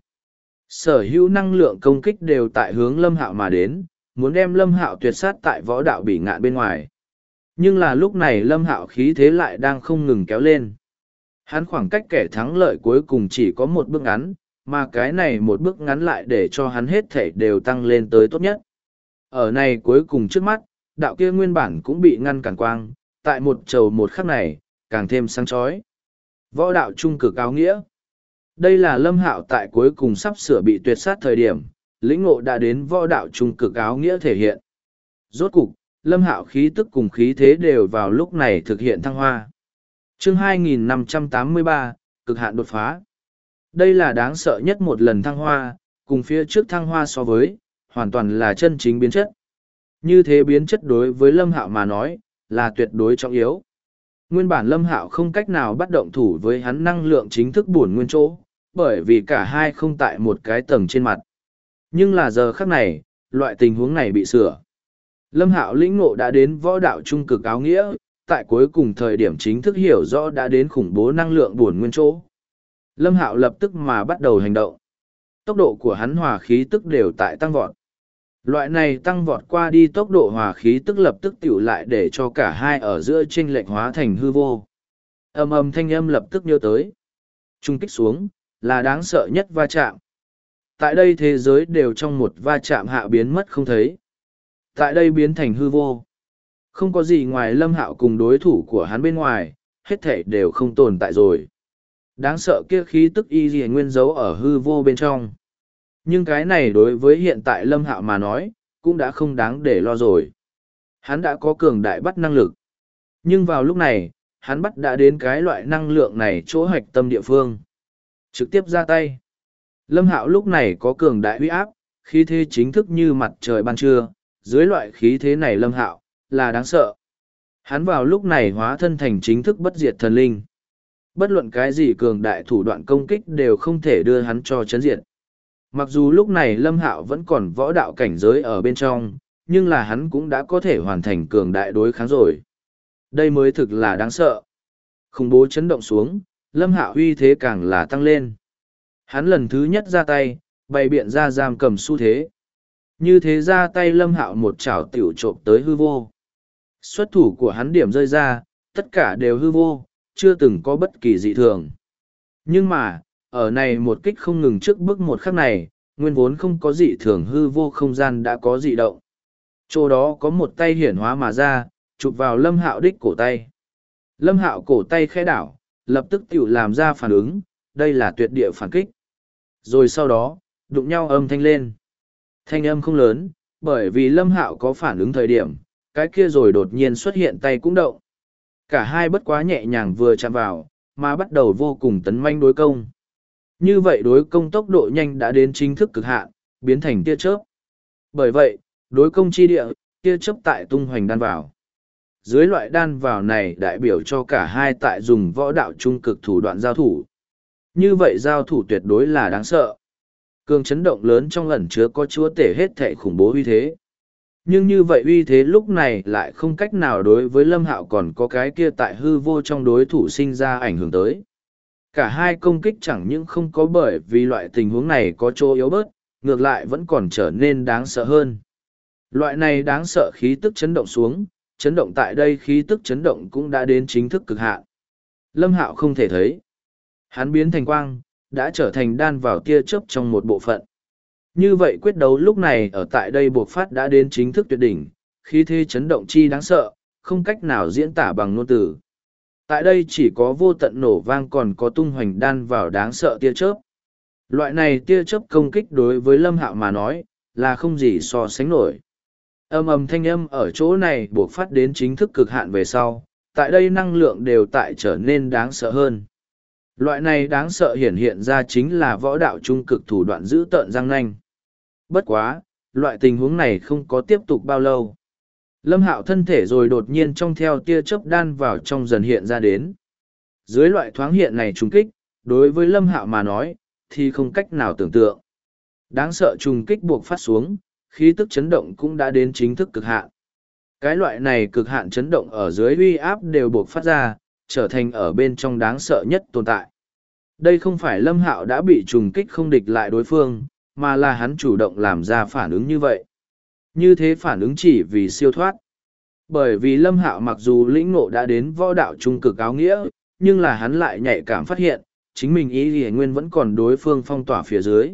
Sở hữu năng lượng công kích đều tại hướng Lâm Hạo mà đến, muốn đem Lâm Hạo tuyệt sát tại võ đạo bỉ ngạn bên ngoài. Nhưng là lúc này Lâm Hạo khí thế lại đang không ngừng kéo lên. Hắn khoảng cách kẻ thắng lợi cuối cùng chỉ có một bước ngắn, mà cái này một bước ngắn lại để cho hắn hết thể đều tăng lên tới tốt nhất. Ở này cuối cùng trước mắt, đạo kia nguyên bản cũng bị ngăn cản quang, tại một trầu một khắc này, càng thêm sáng chói. Võ đạo trung cực áo nghĩa. Đây là Lâm Hạo tại cuối cùng sắp sửa bị tuyệt sát thời điểm, lĩnh ngộ đã đến võ đạo trung cực áo nghĩa thể hiện. Rốt cục, Lâm Hạo khí tức cùng khí thế đều vào lúc này thực hiện thăng hoa. Chương 2583, cực hạn đột phá. Đây là đáng sợ nhất một lần thăng hoa, cùng phía trước thăng hoa so với, hoàn toàn là chân chính biến chất. Như thế biến chất đối với Lâm Hạo mà nói, là tuyệt đối trọng yếu. Nguyên bản Lâm Hạo không cách nào bắt động thủ với hắn năng lượng chính thức bổn nguyên chỗ, bởi vì cả hai không tại một cái tầng trên mặt. Nhưng là giờ khắc này, loại tình huống này bị sửa. Lâm Hạo lĩnh ngộ đã đến võ đạo trung cực áo nghĩa, tại cuối cùng thời điểm chính thức hiểu rõ đã đến khủng bố năng lượng bổn nguyên chỗ. Lâm Hạo lập tức mà bắt đầu hành động. Tốc độ của hắn hòa khí tức đều tại tăng vọt. Loại này tăng vọt qua đi tốc độ hòa khí tức lập tức tiểu lại để cho cả hai ở giữa chênh lệch hóa thành hư vô. Ầm ầm thanh âm lập tức nhớ tới. Trung kích xuống, là đáng sợ nhất va chạm. Tại đây thế giới đều trong một va chạm hạ biến mất không thấy. Tại đây biến thành hư vô. Không có gì ngoài Lâm Hạo cùng đối thủ của hắn bên ngoài, hết thảy đều không tồn tại rồi. Đáng sợ kia khí tức y gì nguyên dấu ở hư vô bên trong. Nhưng cái này đối với hiện tại Lâm Hạo mà nói, cũng đã không đáng để lo rồi. Hắn đã có cường đại bắt năng lực. Nhưng vào lúc này, hắn bắt đã đến cái loại năng lượng này chỗ hạch tâm địa phương. Trực tiếp ra tay. Lâm Hạo lúc này có cường đại uy áp, khí thế chính thức như mặt trời ban trưa, dưới loại khí thế này Lâm Hạo là đáng sợ. Hắn vào lúc này hóa thân thành chính thức bất diệt thần linh. Bất luận cái gì cường đại thủ đoạn công kích đều không thể đưa hắn cho chấn diệt. Mặc dù lúc này Lâm Hạo vẫn còn võ đạo cảnh giới ở bên trong, nhưng là hắn cũng đã có thể hoàn thành cường đại đối kháng rồi. Đây mới thực là đáng sợ. Khủng bố chấn động xuống, Lâm Hạo uy thế càng là tăng lên. Hắn lần thứ nhất ra tay, bày biện ra giam cầm xu thế. Như thế ra tay Lâm Hạo một chảo tiểu trộm tới hư vô. Xuất thủ của hắn điểm rơi ra, tất cả đều hư vô, chưa từng có bất kỳ dị thường. Nhưng mà, ở này một kích không ngừng trước bước một khắc này, nguyên vốn không có dị thường hư vô không gian đã có dị động. Chỗ đó có một tay hiển hóa mà ra, chụp vào Lâm Hạo đích cổ tay. Lâm Hạo cổ tay khẽ đảo, lập tức tiểu làm ra phản ứng, đây là tuyệt địa phản kích. Rồi sau đó, đụng nhau âm thanh lên. Thanh âm không lớn, bởi vì Lâm Hạo có phản ứng thời điểm, cái kia rồi đột nhiên xuất hiện tay cũng động. Cả hai bất quá nhẹ nhàng vừa chạm vào, mà bắt đầu vô cùng tấn manh đối công. Như vậy đối công tốc độ nhanh đã đến chính thức cực hạn, biến thành tia chớp. Bởi vậy, đối công chi địa, tia chớp tại tung hoành đan vào. Dưới loại đan vào này đại biểu cho cả hai tại dùng võ đạo trung cực thủ đoạn giao thủ. Như vậy giao thủ tuyệt đối là đáng sợ. Cường chấn động lớn trong ẩn chứa có chúa tể hết thệ khủng bố uy thế. Nhưng như vậy uy thế lúc này lại không cách nào đối với Lâm Hạo còn có cái kia tại hư vô trong đối thủ sinh ra ảnh hưởng tới. Cả hai công kích chẳng những không có bởi vì loại tình huống này có chỗ yếu bớt, ngược lại vẫn còn trở nên đáng sợ hơn. Loại này đáng sợ khí tức chấn động xuống, chấn động tại đây khí tức chấn động cũng đã đến chính thức cực hạn. Lâm Hạo không thể thấy. Hắn biến thành quang, đã trở thành đan vào tia chớp trong một bộ phận. Như vậy quyết đấu lúc này ở tại đây buộc phát đã đến chính thức tuyệt đỉnh, khí thế chấn động chi đáng sợ, không cách nào diễn tả bằng ngôn từ. Tại đây chỉ có vô tận nổ vang còn có tung hoành đan vào đáng sợ tia chớp. Loại này tia chớp công kích đối với Lâm Hạo mà nói, là không gì so sánh nổi. Âm ầm thanh âm ở chỗ này buộc phát đến chính thức cực hạn về sau, tại đây năng lượng đều tại trở nên đáng sợ hơn. Loại này đáng sợ hiển hiện ra chính là võ đạo trung cực thủ đoạn giữ tợn răng nanh. Bất quá, loại tình huống này không có tiếp tục bao lâu. Lâm Hạo thân thể rồi đột nhiên trong theo tia chớp đan vào trong dần hiện ra đến. Dưới loại thoáng hiện này trùng kích, đối với Lâm Hạo mà nói, thì không cách nào tưởng tượng. Đáng sợ trùng kích buộc phát xuống, khí tức chấn động cũng đã đến chính thức cực hạn. Cái loại này cực hạn chấn động ở dưới uy áp đều buộc phát ra, trở thành ở bên trong đáng sợ nhất tồn tại. Đây không phải Lâm Hạo đã bị trùng kích không địch lại đối phương, mà là hắn chủ động làm ra phản ứng như vậy. Như thế phản ứng chỉ vì siêu thoát. Bởi vì Lâm Hạo mặc dù lĩnh ngộ đã đến võ đạo trung cực áo nghĩa, nhưng là hắn lại nhạy cảm phát hiện, chính mình y lìa nguyên vẫn còn đối phương phong tỏa phía dưới.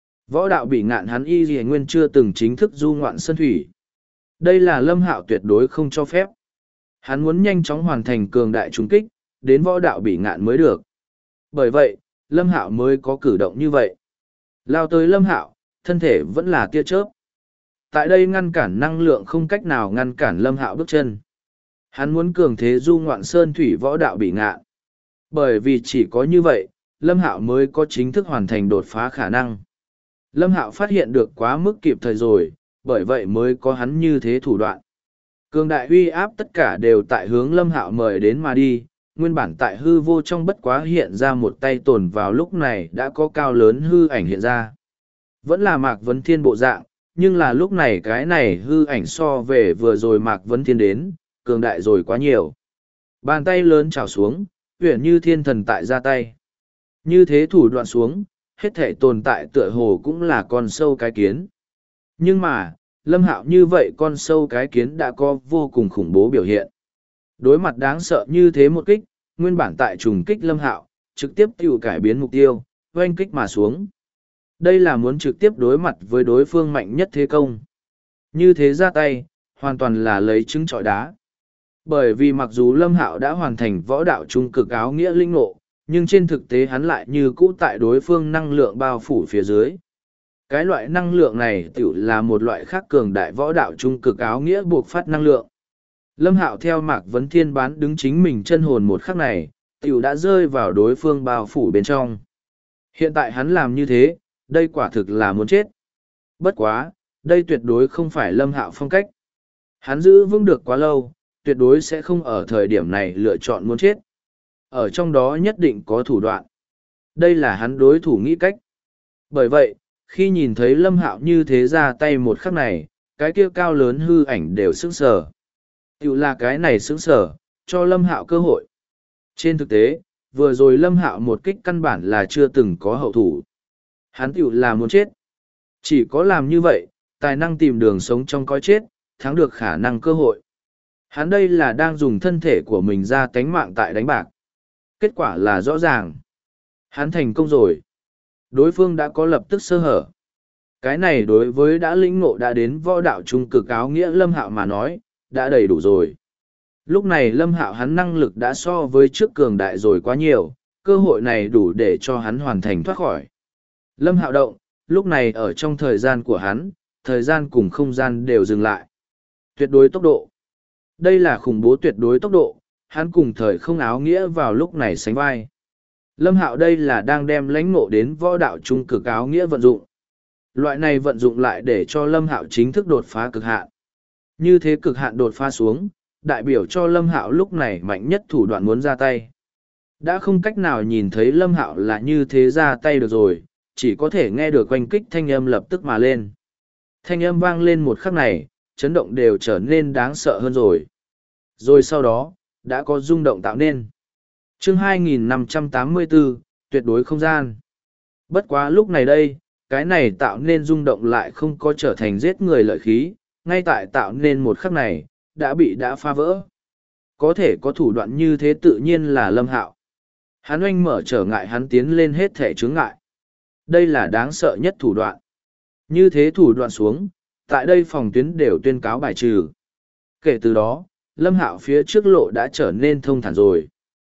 Võ đạo bị ngạn hắn y lìa nguyên chưa từng chính thức du ngoạn sơn thủy. Đây là Lâm Hạo tuyệt đối không cho phép. Hắn muốn nhanh chóng hoàn thành cường đại trùng kích, đến võ đạo bị ngạn mới được. Bởi vậy, Lâm Hạo mới có cử động như vậy. Lao tới Lâm Hạo, thân thể vẫn là tia chớp. Tại đây ngăn cản năng lượng không cách nào ngăn cản Lâm Hạo bước chân. Hắn muốn cường thế du ngoạn sơn thủy võ đạo bị ngạn. Bởi vì chỉ có như vậy, Lâm Hạo mới có chính thức hoàn thành đột phá khả năng. Lâm Hạo phát hiện được quá mức kịp thời rồi, bởi vậy mới có hắn như thế thủ đoạn. Cường đại uy áp tất cả đều tại hướng Lâm Hạo mời đến mà đi, nguyên bản tại hư vô trong bất quá hiện ra một tay tồn vào lúc này đã có cao lớn hư ảnh hiện ra. Vẫn là Mạc Vấn Thiên bộ dạng, nhưng là lúc này cái này hư ảnh so về vừa rồi Mạc Vấn Thiên đến, cường đại rồi quá nhiều. Bàn tay lớn trào xuống, uyển như thiên thần tại ra tay. Như thế thủ đoạn xuống, hết thể tồn tại tựa hồ cũng là con sâu cái kiến. Nhưng mà, Lâm Hạo như vậy con sâu cái kiến đã có vô cùng khủng bố biểu hiện. Đối mặt đáng sợ như thế một kích, nguyên bản tại trùng kích Lâm Hạo, trực tiếp tiêu cải biến mục tiêu, oanh kích mà xuống. Đây là muốn trực tiếp đối mặt với đối phương mạnh nhất thế công. Như thế ra tay, hoàn toàn là lấy trứng trọi đá. Bởi vì mặc dù Lâm Hạo đã hoàn thành võ đạo trung cực áo nghĩa linh ngộ, nhưng trên thực tế hắn lại như cũ tại đối phương năng lượng bao phủ phía dưới. Cái loại năng lượng này tự là một loại khác cường đại võ đạo trung cực áo nghĩa buộc phát năng lượng. Lâm Hạo theo Mạc Vấn Thiên bán đứng chính mình chân hồn một khắc này, tiểu đã rơi vào đối phương bao phủ bên trong. Hiện tại hắn làm như thế, đây quả thực là muốn chết. Bất quá, đây tuyệt đối không phải Lâm Hạo phong cách. Hắn giữ vững được quá lâu, tuyệt đối sẽ không ở thời điểm này lựa chọn muốn chết. Ở trong đó nhất định có thủ đoạn. Đây là hắn đối thủ nghĩ cách. Bởi vậy, khi nhìn thấy Lâm Hạo như thế ra tay một khắc này, cái kia cao lớn hư ảnh đều sững sờ. Tiểu là cái này sững sờ, cho Lâm Hạo cơ hội. Trên thực tế, vừa rồi Lâm Hạo một kích căn bản là chưa từng có hậu thủ. Hắn tiểu là muốn chết. Chỉ có làm như vậy, tài năng tìm đường sống trong cõi chết, thắng được khả năng cơ hội. Hắn đây là đang dùng thân thể của mình ra tánh mạng tại đánh bạc. Kết quả là rõ ràng. Hắn thành công rồi. Đối phương đã có lập tức sơ hở. Cái này đối với đã lĩnh ngộ đã đến võ đạo trung cực áo nghĩa Lâm Hạo mà nói, đã đầy đủ rồi. Lúc này Lâm Hạo hắn năng lực đã so với trước cường đại rồi quá nhiều, cơ hội này đủ để cho hắn hoàn thành thoát khỏi. Lâm Hạo động, lúc này ở trong thời gian của hắn, thời gian cùng không gian đều dừng lại. Tuyệt đối tốc độ. Đây là khủng bố tuyệt đối tốc độ, hắn cùng thời không áo nghĩa vào lúc này sánh vai. Lâm Hạo đây là đang đem lãnh ngộ đến võ đạo trung cực áo nghĩa vận dụng. Loại này vận dụng lại để cho Lâm Hạo chính thức đột phá cực hạn. Như thế cực hạn đột phá xuống, đại biểu cho Lâm Hạo lúc này mạnh nhất thủ đoạn muốn ra tay. Đã không cách nào nhìn thấy Lâm Hạo là như thế ra tay được rồi, chỉ có thể nghe được oanh kích thanh âm lập tức mà lên. Thanh âm vang lên một khắc này, chấn động đều trở nên đáng sợ hơn rồi. Rồi sau đó, đã có rung động tạo nên. Chương 2584, tuyệt đối không gian. Bất quá lúc này đây, cái này tạo nên rung động lại không có trở thành giết người lợi khí, ngay tại tạo nên một khắc này, đã phá vỡ. Có thể có thủ đoạn như thế tự nhiên là Lâm Hạo. Hắn oanh mở trở ngại hắn tiến lên hết thể chướng ngại. Đây là đáng sợ nhất thủ đoạn. Như thế thủ đoạn xuống, tại đây phòng tuyến đều tuyên cáo bài trừ. Kể từ đó, Lâm Hạo phía trước lộ đã trở nên thông thản rồi.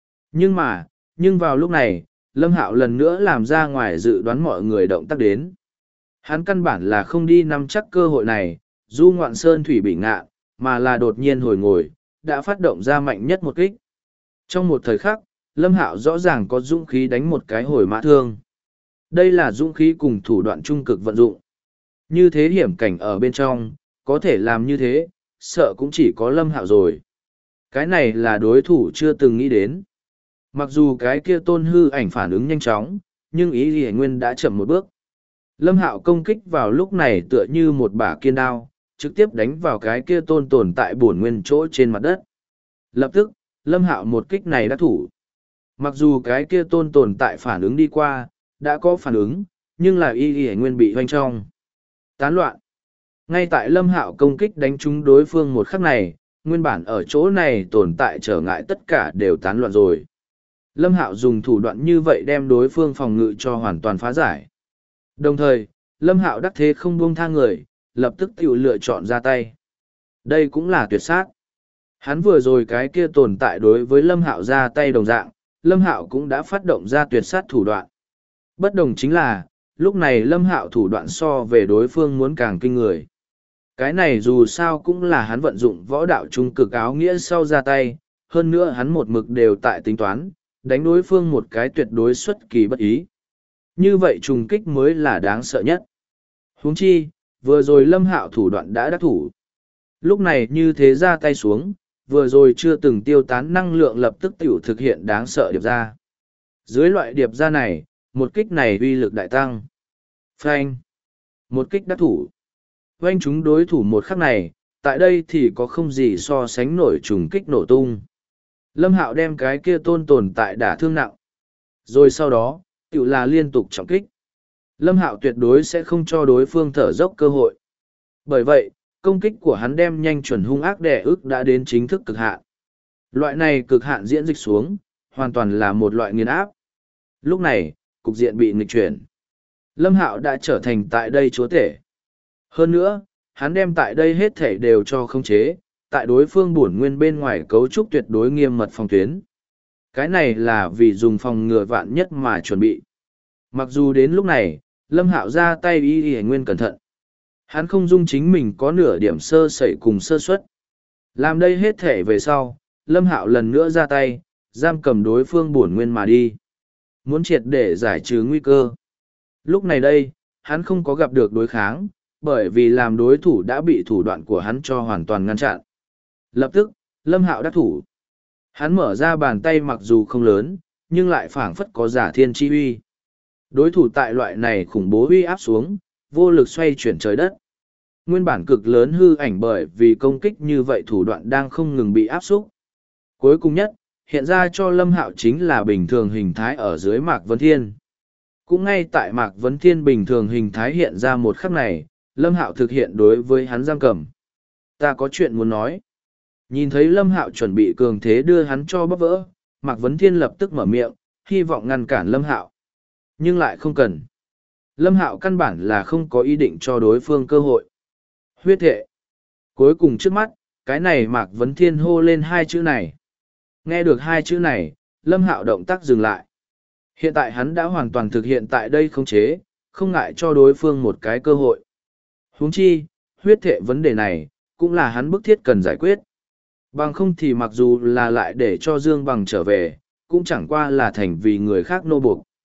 Nhưng vào lúc này, Lâm Hạo lần nữa làm ra ngoài dự đoán mọi người động tác đến. Hắn căn bản là không đi nắm chắc cơ hội này, du ngoạn sơn thủy bị ngạ, mà là đột nhiên hồi ngồi, đã phát động ra mạnh nhất một kích. Trong một thời khắc, Lâm Hạo rõ ràng có dũng khí đánh một cái hồi mã thương. Đây là dũng khí cùng thủ đoạn trung cực vận dụng. Như thế hiểm cảnh ở bên trong, có thể làm như thế, sợ cũng chỉ có Lâm Hạo rồi. Cái này là đối thủ chưa từng nghĩ đến. Mặc dù cái kia tôn hư ảnh phản ứng nhanh chóng, nhưng ý Lý Nguyên đã chậm một bước. Lâm Hạo công kích vào lúc này tựa như một bả kiên đao, trực tiếp đánh vào cái kia tôn tồn tại bổn nguyên chỗ trên mặt đất. Lập tức, Lâm Hạo một kích này đã thủ. Mặc dù cái kia tôn tồn tại phản ứng đi qua, đã có phản ứng, nhưng là ý Lý Nguyên bị hoanh trong. Tán loạn. Ngay tại Lâm Hạo công kích đánh trúng đối phương một khắc này, nguyên bản ở chỗ này tồn tại trở ngại tất cả đều tán loạn rồi. Lâm Hạo dùng thủ đoạn như vậy đem đối phương phòng ngự cho hoàn toàn phá giải. Đồng thời, Lâm Hạo đắc thế không buông tha người, lập tức tự lựa chọn ra tay. Đây cũng là tuyệt sát. Hắn vừa rồi cái kia tồn tại đối với Lâm Hạo ra tay đồng dạng, Lâm Hạo cũng đã phát động ra tuyệt sát thủ đoạn. Bất đồng chính là, lúc này Lâm Hạo thủ đoạn so về đối phương muốn càng kinh người. Cái này dù sao cũng là hắn vận dụng võ đạo trung cực áo nghĩa sau ra tay, hơn nữa hắn một mực đều tại tính toán, đánh đối phương một cái tuyệt đối xuất kỳ bất ý. Như vậy trùng kích mới là đáng sợ nhất. Huống chi, vừa rồi Lâm Hạo thủ đoạn đã đắc thủ. Lúc này như thế ra tay xuống, vừa rồi chưa từng tiêu tán năng lượng lập tức tiểu thực hiện đáng sợ điệp ra. Dưới loại điệp ra này, một kích này uy lực đại tăng. Phanh. Một kích đắc thủ. Oanh chúng đối thủ một khắc này, tại đây thì có không gì so sánh nổi trùng kích nổ tung. Lâm Hạo đem cái kia tồn tại đả thương nặng. Rồi sau đó, tự là liên tục trọng kích. Lâm Hạo tuyệt đối sẽ không cho đối phương thở dốc cơ hội. Bởi vậy, công kích của hắn đem nhanh chuẩn hung ác đè ức đã đến chính thức cực hạn. Loại này cực hạn diễn dịch xuống, hoàn toàn là một loại nghiền áp. Lúc này, cục diện bị nghịch chuyển. Lâm Hạo đã trở thành tại đây chúa tể. Hơn nữa, hắn đem tại đây hết thể đều cho khống chế, tại đối phương bổn nguyên bên ngoài cấu trúc tuyệt đối nghiêm mật phòng tuyến. Cái này là vì dùng phòng ngừa vạn nhất mà chuẩn bị. Mặc dù đến lúc này, Lâm Hạo ra tay y nguyên cẩn thận. Hắn không dung chính mình có nửa điểm sơ sẩy cùng sơ suất. Làm đây hết thể về sau, Lâm Hạo lần nữa ra tay, giam cầm đối phương bổn nguyên mà đi. Muốn triệt để giải trừ nguy cơ. Lúc này đây, hắn không có gặp được đối kháng, bởi vì làm đối thủ đã bị thủ đoạn của hắn cho hoàn toàn ngăn chặn. Lập tức, Lâm Hạo đắc thủ. Hắn mở ra bàn tay mặc dù không lớn, nhưng lại phảng phất có giả thiên chi uy. Đối thủ tại loại này khủng bố uy áp xuống, vô lực xoay chuyển trời đất. Nguyên bản cực lớn hư ảnh bởi vì công kích như vậy thủ đoạn đang không ngừng bị áp xúc. Cuối cùng nhất, hiện ra cho Lâm Hạo chính là bình thường hình thái ở dưới Mạc Vấn Thiên. Cũng ngay tại Mạc Vấn Thiên bình thường hình thái hiện ra một khắc này, Lâm Hạo thực hiện đối với hắn giam cầm. Ta có chuyện muốn nói. Nhìn thấy Lâm Hạo chuẩn bị cường thế đưa hắn cho bóp vỡ, Mạc Vấn Thiên lập tức mở miệng, hy vọng ngăn cản Lâm Hạo. Nhưng lại không cần. Lâm Hạo căn bản là không có ý định cho đối phương cơ hội. Huyết thệ. Cuối cùng trước mắt, cái này Mạc Vấn Thiên hô lên hai chữ này. Nghe được hai chữ này, Lâm Hạo động tác dừng lại. Hiện tại hắn đã hoàn toàn thực hiện tại đây khống chế, không ngại cho đối phương một cái cơ hội. Huống chi, huyết thệ vấn đề này, cũng là hắn bức thiết cần giải quyết. Bằng không thì mặc dù là lại để cho Dương Bằng trở về, cũng chẳng qua là thành vì người khác nô buộc.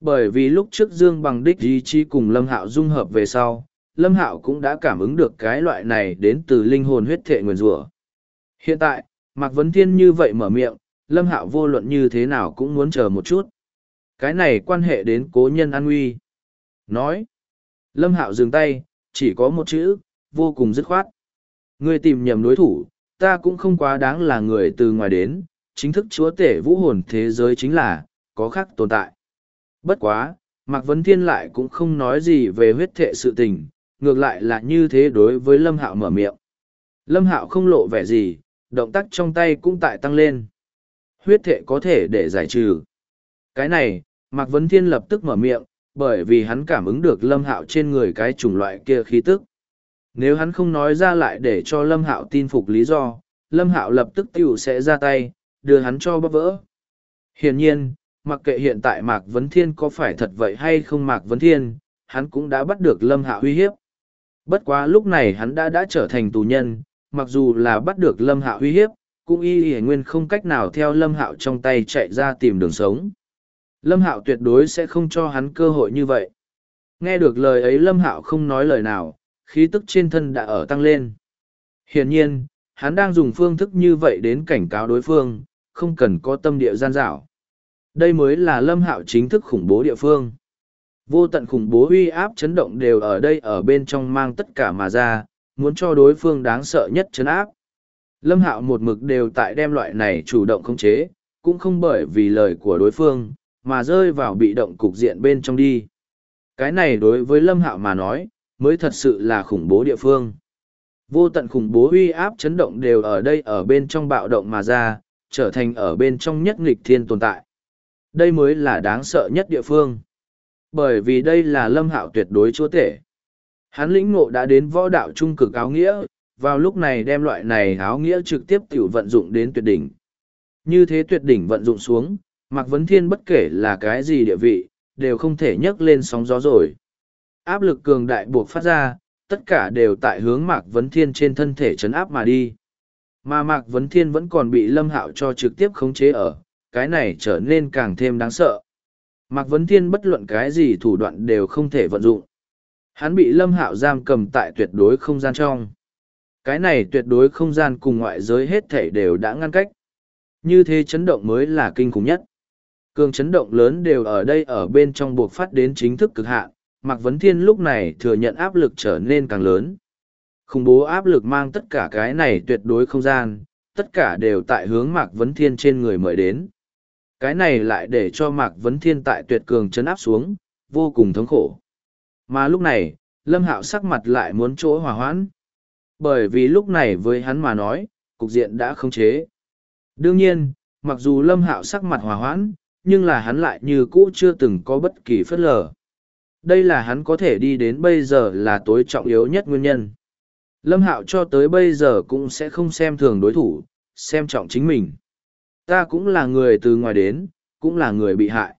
Bởi vì lúc trước Dương Bằng đích ý chí cùng Lâm Hạo dung hợp về sau, Lâm Hạo cũng đã cảm ứng được cái loại này đến từ linh hồn huyết thệ nguyền rủa. Hiện tại, Mạc Vấn Thiên như vậy mở miệng, Lâm Hạo vô luận như thế nào cũng muốn chờ một chút. Cái này quan hệ đến cố nhân an nguy. Nói. Lâm Hạo dừng tay, chỉ có một chữ, vô cùng dứt khoát. Ngươi tìm nhầm đối thủ, ta cũng không quá đáng là người từ ngoài đến, chính thức chúa tể vũ hồn thế giới chính là, có khác tồn tại. Bất quá, Mạc Vấn Thiên lại cũng không nói gì về huyết thệ sự tình, ngược lại là như thế đối với Lâm Hạo mở miệng. Lâm Hạo không lộ vẻ gì, động tác trong tay cũng tại tăng lên. Huyết thệ có thể để giải trừ. Cái này, Mạc Vấn Thiên lập tức mở miệng, bởi vì hắn cảm ứng được Lâm Hạo trên người cái chủng loại kia khí tức. Nếu hắn không nói ra lại để cho Lâm Hạo tin phục lý do, Lâm Hạo lập tức tiểu sẽ ra tay, đưa hắn cho bóp vỡ. Hiển nhiên, mặc kệ hiện tại Mạc Vấn Thiên có phải thật vậy hay không Mạc Vấn Thiên, hắn cũng đã bắt được Lâm Hạo uy hiếp. Bất quá lúc này hắn đã trở thành tù nhân, mặc dù là bắt được Lâm Hạo uy hiếp, cũng y nguyên không cách nào theo Lâm Hạo trong tay chạy ra tìm đường sống. Lâm Hạo tuyệt đối sẽ không cho hắn cơ hội như vậy. Nghe được lời ấy Lâm Hạo không nói lời nào, khí tức trên thân đã ở tăng lên. Hiển nhiên, hắn đang dùng phương thức như vậy đến cảnh cáo đối phương, không cần có tâm địa gian dảo. Đây mới là Lâm Hạo chính thức khủng bố địa phương. Vô tận khủng bố uy áp chấn động đều ở đây ở bên trong mang tất cả mà ra, muốn cho đối phương đáng sợ nhất chấn áp. Lâm Hạo một mực đều tại đem loại này chủ động khống chế, cũng không bởi vì lời của đối phương, mà rơi vào bị động cục diện bên trong đi. Cái này đối với Lâm Hạo mà nói, mới thật sự là khủng bố địa phương. Vô tận khủng bố uy áp chấn động đều ở đây ở bên trong bạo động mà ra, trở thành ở bên trong nhất nghịch thiên tồn tại. Đây mới là đáng sợ nhất địa phương. Bởi vì đây là Lâm Hạo tuyệt đối chúa tể. Hắn lĩnh ngộ đã đến võ đạo trung cực áo nghĩa, vào lúc này đem loại này áo nghĩa trực tiếp tiểu vận dụng đến tuyệt đỉnh. Như thế tuyệt đỉnh vận dụng xuống, Mạc Vấn Thiên bất kể là cái gì địa vị, đều không thể nhấc lên sóng gió rồi. Áp lực cường đại buộc phát ra, tất cả đều tại hướng Mạc Vấn Thiên trên thân thể chấn áp mà đi. Mà Mạc Vấn Thiên vẫn còn bị Lâm Hạo cho trực tiếp khống chế ở, cái này trở nên càng thêm đáng sợ. Mạc Vấn Thiên bất luận cái gì thủ đoạn đều không thể vận dụng. Hắn bị Lâm Hạo giam cầm tại tuyệt đối không gian trong. Cái này tuyệt đối không gian cùng ngoại giới hết thảy đều đã ngăn cách. Như thế chấn động mới là kinh khủng nhất. Cường chấn động lớn đều ở đây ở bên trong buộc phát đến chính thức cực hạn. Mạc Vấn Thiên lúc này thừa nhận áp lực trở nên càng lớn. Khủng bố áp lực mang tất cả cái này tuyệt đối không gian, tất cả đều tại hướng Mạc Vấn Thiên trên người mời đến. Cái này lại để cho Mạc Vấn Thiên tại tuyệt cường chấn áp xuống, vô cùng thống khổ. Mà lúc này, Lâm Hạo sắc mặt lại muốn chỗ hòa hoãn. Bởi vì lúc này với hắn mà nói, cục diện đã khống chế. Đương nhiên, mặc dù Lâm Hạo sắc mặt hòa hoãn, nhưng là hắn lại như cũ chưa từng có bất kỳ phất lờ. Đây là hắn có thể đi đến bây giờ là tối trọng yếu nhất nguyên nhân. Lâm Hạo cho tới bây giờ cũng sẽ không xem thường đối thủ, xem trọng chính mình. Ta cũng là người từ ngoài đến, cũng là người bị hại.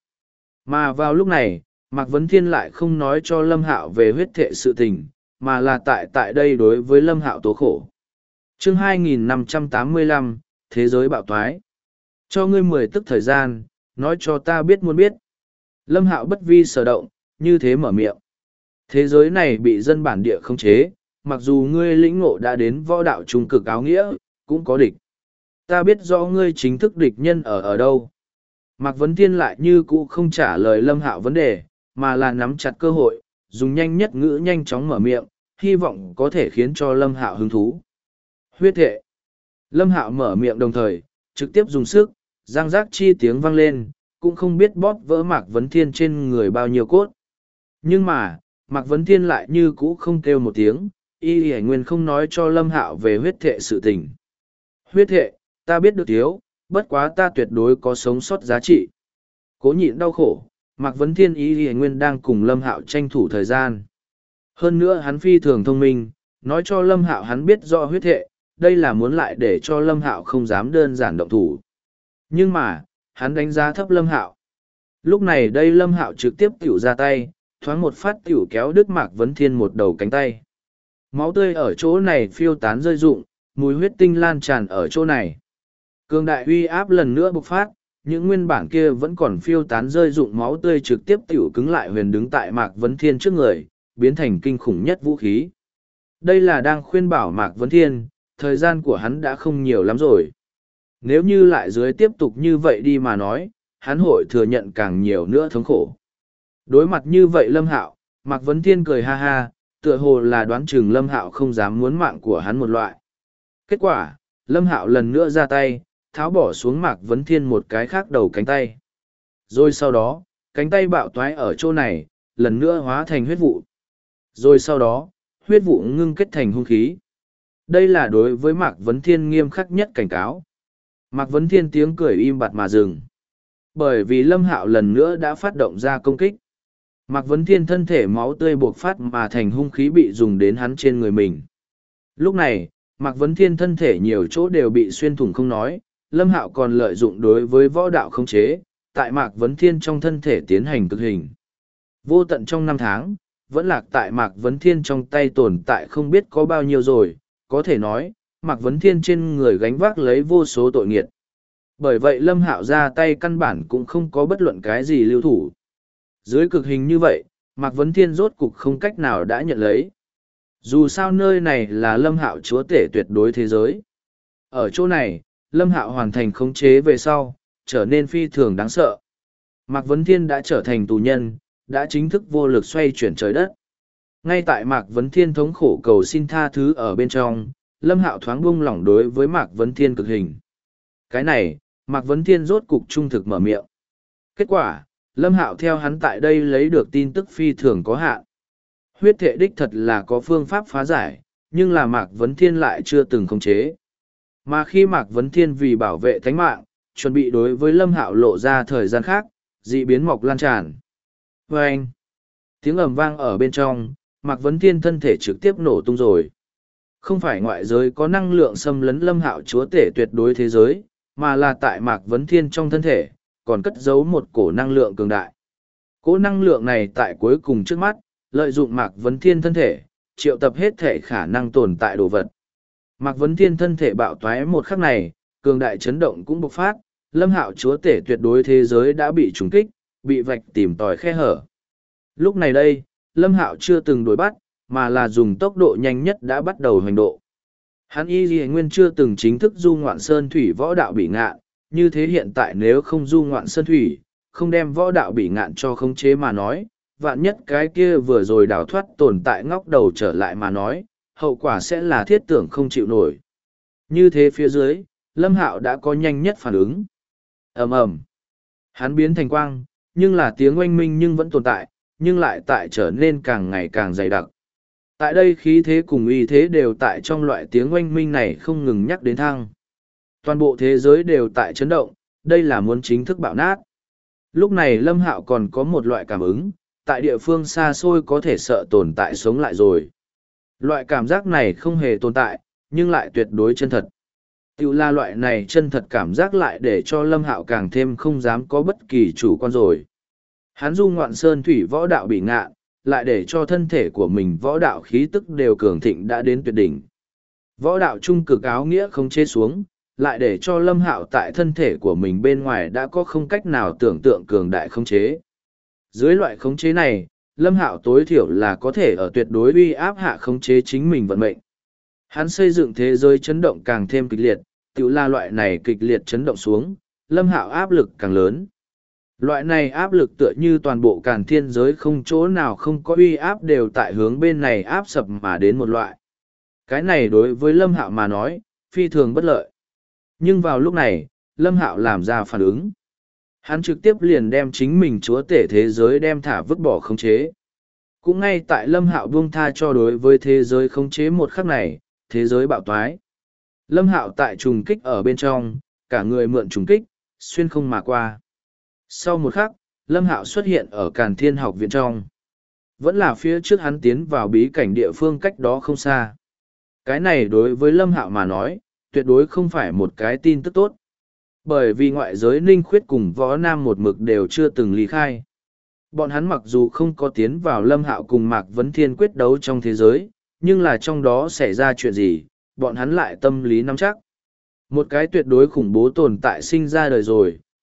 Mà vào lúc này, Mạc Vấn Thiên lại không nói cho Lâm Hạo về huyết thệ sự tình, mà là tại đây đối với Lâm Hạo tố khổ. Chương 2585, Thế giới bạo thoái. Cho ngươi 10 tức thời gian, nói cho ta biết muốn biết. Lâm Hạo bất vi sở động, như thế mở miệng. Thế giới này bị dân bản địa khống chế, mặc dù ngươi lĩnh ngộ đã đến võ đạo trung cực áo nghĩa, cũng có địch. Ta biết rõ ngươi chính thức địch nhân ở đâu. Mạc Vấn Thiên lại như cũ không trả lời Lâm Hạo vấn đề, mà là nắm chặt cơ hội, dùng nhanh nhất ngữ nhanh chóng mở miệng, hy vọng có thể khiến cho Lâm Hạo hứng thú. Huyết thệ. Lâm Hạo mở miệng đồng thời, trực tiếp dùng sức, răng rác chi tiếng vang lên, cũng không biết bóp vỡ Mạc Vấn Thiên trên người bao nhiêu cốt. Nhưng mà, Mạc Vấn Thiên lại như cũ không kêu một tiếng, y hải nguyên không nói cho Lâm Hạo về huyết thệ sự tình. Huyết thệ, ta biết được thiếu, bất quá ta tuyệt đối có sống sót giá trị. Cố nhịn đau khổ, Mạc Vấn Thiên y hải nguyên đang cùng Lâm Hạo tranh thủ thời gian. Hơn nữa hắn phi thường thông minh, nói cho Lâm Hạo hắn biết rõ huyết thệ, đây là muốn lại để cho Lâm Hạo không dám đơn giản động thủ. Nhưng mà, hắn đánh giá thấp Lâm Hạo. Lúc này đây Lâm Hạo trực tiếp tiểu ra tay, thoáng một phát tiểu kéo đứt Mạc Vấn Thiên một đầu cánh tay. Máu tươi ở chỗ này phiêu tán rơi rụng, mùi huyết tinh lan tràn ở chỗ này. Cường đại uy áp lần nữa bộc phát, những nguyên bản kia vẫn còn phiêu tán rơi rụng máu tươi trực tiếp tiểu cứng lại huyền đứng tại Mạc Vấn Thiên trước người, biến thành kinh khủng nhất vũ khí. Đây là đang khuyên bảo Mạc Vấn Thiên, thời gian của hắn đã không nhiều lắm rồi. Nếu như lại dưới tiếp tục như vậy đi mà nói, hắn hội thừa nhận càng nhiều nữa thống khổ. Đối mặt như vậy Lâm Hạo, Mạc Vấn Thiên cười ha ha, tựa hồ là đoán chừng Lâm Hạo không dám muốn mạng của hắn một loại. Kết quả, Lâm Hạo lần nữa ra tay, tháo bỏ xuống Mạc Vấn Thiên một cái khác đầu cánh tay. Rồi sau đó, cánh tay bạo toái ở chỗ này, lần nữa hóa thành huyết vụ. Rồi sau đó, huyết vụ ngưng kết thành hung khí. Đây là đối với Mạc Vấn Thiên nghiêm khắc nhất cảnh cáo. Mạc Vấn Thiên tiếng cười im bặt mà dừng. Bởi vì Lâm Hạo lần nữa đã phát động ra công kích. Mạc Vấn Thiên thân thể máu tươi buộc phát mà thành hung khí bị dùng đến hắn trên người mình. Lúc này, Mạc Vấn Thiên thân thể nhiều chỗ đều bị xuyên thủng không nói, Lâm Hạo còn lợi dụng đối với võ đạo khống chế, tại Mạc Vấn Thiên trong thân thể tiến hành cực hình. Vô tận trong 5 tháng, vẫn lạc tại Mạc Vấn Thiên trong tay tồn tại không biết có bao nhiêu rồi, có thể nói, Mạc Vấn Thiên trên người gánh vác lấy vô số tội nghiệt. Bởi vậy Lâm Hạo ra tay căn bản cũng không có bất luận cái gì lưu thủ. Dưới cực hình như vậy, Mạc Vấn Thiên rốt cục không cách nào đã nhận lấy. Dù sao nơi này là Lâm Hạo chúa tể tuyệt đối thế giới. Ở chỗ này, Lâm Hạo hoàn thành khống chế về sau, trở nên phi thường đáng sợ. Mạc Vấn Thiên đã trở thành tù nhân, đã chính thức vô lực xoay chuyển trời đất. Ngay tại Mạc Vấn Thiên thống khổ cầu xin tha thứ ở bên trong, Lâm Hạo thoáng buông lỏng đối với Mạc Vấn Thiên cực hình. Cái này, Mạc Vấn Thiên rốt cục trung thực mở miệng. Kết quả, Lâm Hạo theo hắn tại đây lấy được tin tức phi thường có hạn. Huyết thể đích thật là có phương pháp phá giải, nhưng là Mạc Vấn Thiên lại chưa từng khống chế. Mà khi Mạc Vấn Thiên vì bảo vệ thánh mạng, chuẩn bị đối với Lâm Hạo lộ ra thời gian khác, dị biến mọc lan tràn. Vâng! Tiếng ầm vang ở bên trong, Mạc Vấn Thiên thân thể trực tiếp nổ tung rồi. Không phải ngoại giới có năng lượng xâm lấn Lâm Hạo chúa tể tuyệt đối thế giới, mà là tại Mạc Vấn Thiên trong thân thể, còn cất giấu một cổ năng lượng cường đại. Cổ năng lượng này tại cuối cùng trước mắt, lợi dụng Mạc Vấn Thiên thân thể, triệu tập hết thể khả năng tồn tại đồ vật. Mạc Vấn Thiên thân thể bạo toái một khắc này, cường đại chấn động cũng bộc phát, Lâm Hạo chúa tể tuyệt đối thế giới đã bị trùng kích, bị vạch tìm tòi khe hở. Lúc này đây, Lâm Hạo chưa từng đuổi bắt, mà là dùng tốc độ nhanh nhất đã bắt đầu hành độ. Hắn y ghi nguyên chưa từng chính thức du ngoạn sơn thủy võ đạo bị ngạn, như thế hiện tại nếu không du ngoạn sơn thủy, không đem võ đạo bị ngạn cho khống chế mà nói, vạn nhất cái kia vừa rồi đào thoát tồn tại ngóc đầu trở lại mà nói, hậu quả sẽ là thiết tưởng không chịu nổi. Như thế phía dưới, Lâm Hạo đã có nhanh nhất phản ứng. Ầm ầm, hắn biến thành quang, nhưng là tiếng oanh minh nhưng vẫn tồn tại, nhưng lại tại trở nên càng ngày càng dày đặc. Tại đây khí thế cùng uy thế đều tại trong loại tiếng oanh minh này không ngừng nhắc đến thăng. Toàn bộ thế giới đều tại chấn động, đây là muốn chính thức bạo nát. Lúc này Lâm Hạo còn có một loại cảm ứng, tại địa phương xa xôi có thể sợ tồn tại sống lại rồi. Loại cảm giác này không hề tồn tại, nhưng lại tuyệt đối chân thật. Tiểu là loại này chân thật cảm giác lại để cho Lâm Hạo càng thêm không dám có bất kỳ chủ quan rồi. Hắn du ngoạn sơn thủy võ đạo bị ngạn, lại để cho thân thể của mình võ đạo khí tức đều cường thịnh đã đến tuyệt đỉnh. Võ đạo trung cực áo nghĩa không chế xuống, lại để cho Lâm Hạo tại thân thể của mình bên ngoài đã có không cách nào tưởng tượng cường đại khống chế. Dưới loại khống chế này, Lâm Hạo tối thiểu là có thể ở tuyệt đối uy áp hạ khống chế chính mình vận mệnh. Hắn xây dựng thế giới chấn động càng thêm kịch liệt, tự là loại này kịch liệt chấn động xuống, Lâm Hạo áp lực càng lớn. Loại này áp lực tựa như toàn bộ càn thiên giới không chỗ nào không có uy áp đều tại hướng bên này áp sập mà đến một loại. Cái này đối với Lâm Hạo mà nói, phi thường bất lợi. Nhưng vào lúc này, Lâm Hạo làm ra phản ứng. Hắn trực tiếp liền đem chính mình chúa tể thế giới đem thả vứt bỏ khống chế. Cũng ngay tại Lâm Hạo buông tha cho đối với thế giới khống chế một khắc này, thế giới bạo toái. Lâm Hạo tại trùng kích ở bên trong, cả người mượn trùng kích, xuyên không mà qua. Sau một khắc, Lâm Hạo xuất hiện ở Càn Thiên học viện trong. Vẫn là phía trước hắn tiến vào bí cảnh địa phương cách đó không xa. Cái này đối với Lâm Hạo mà nói, tuyệt đối không phải một cái tin tức tốt. Bởi vì ngoại giới Ninh Khuyết cùng Võ Nam một mực đều chưa từng ly khai. Bọn hắn mặc dù không có tiến vào Lâm Hạo cùng Mạc Vấn Thiên quyết đấu trong thế giới, nhưng là trong đó xảy ra chuyện gì, bọn hắn lại tâm lý nắm chắc. Một cái tuyệt đối khủng bố tồn tại sinh ra đời rồi,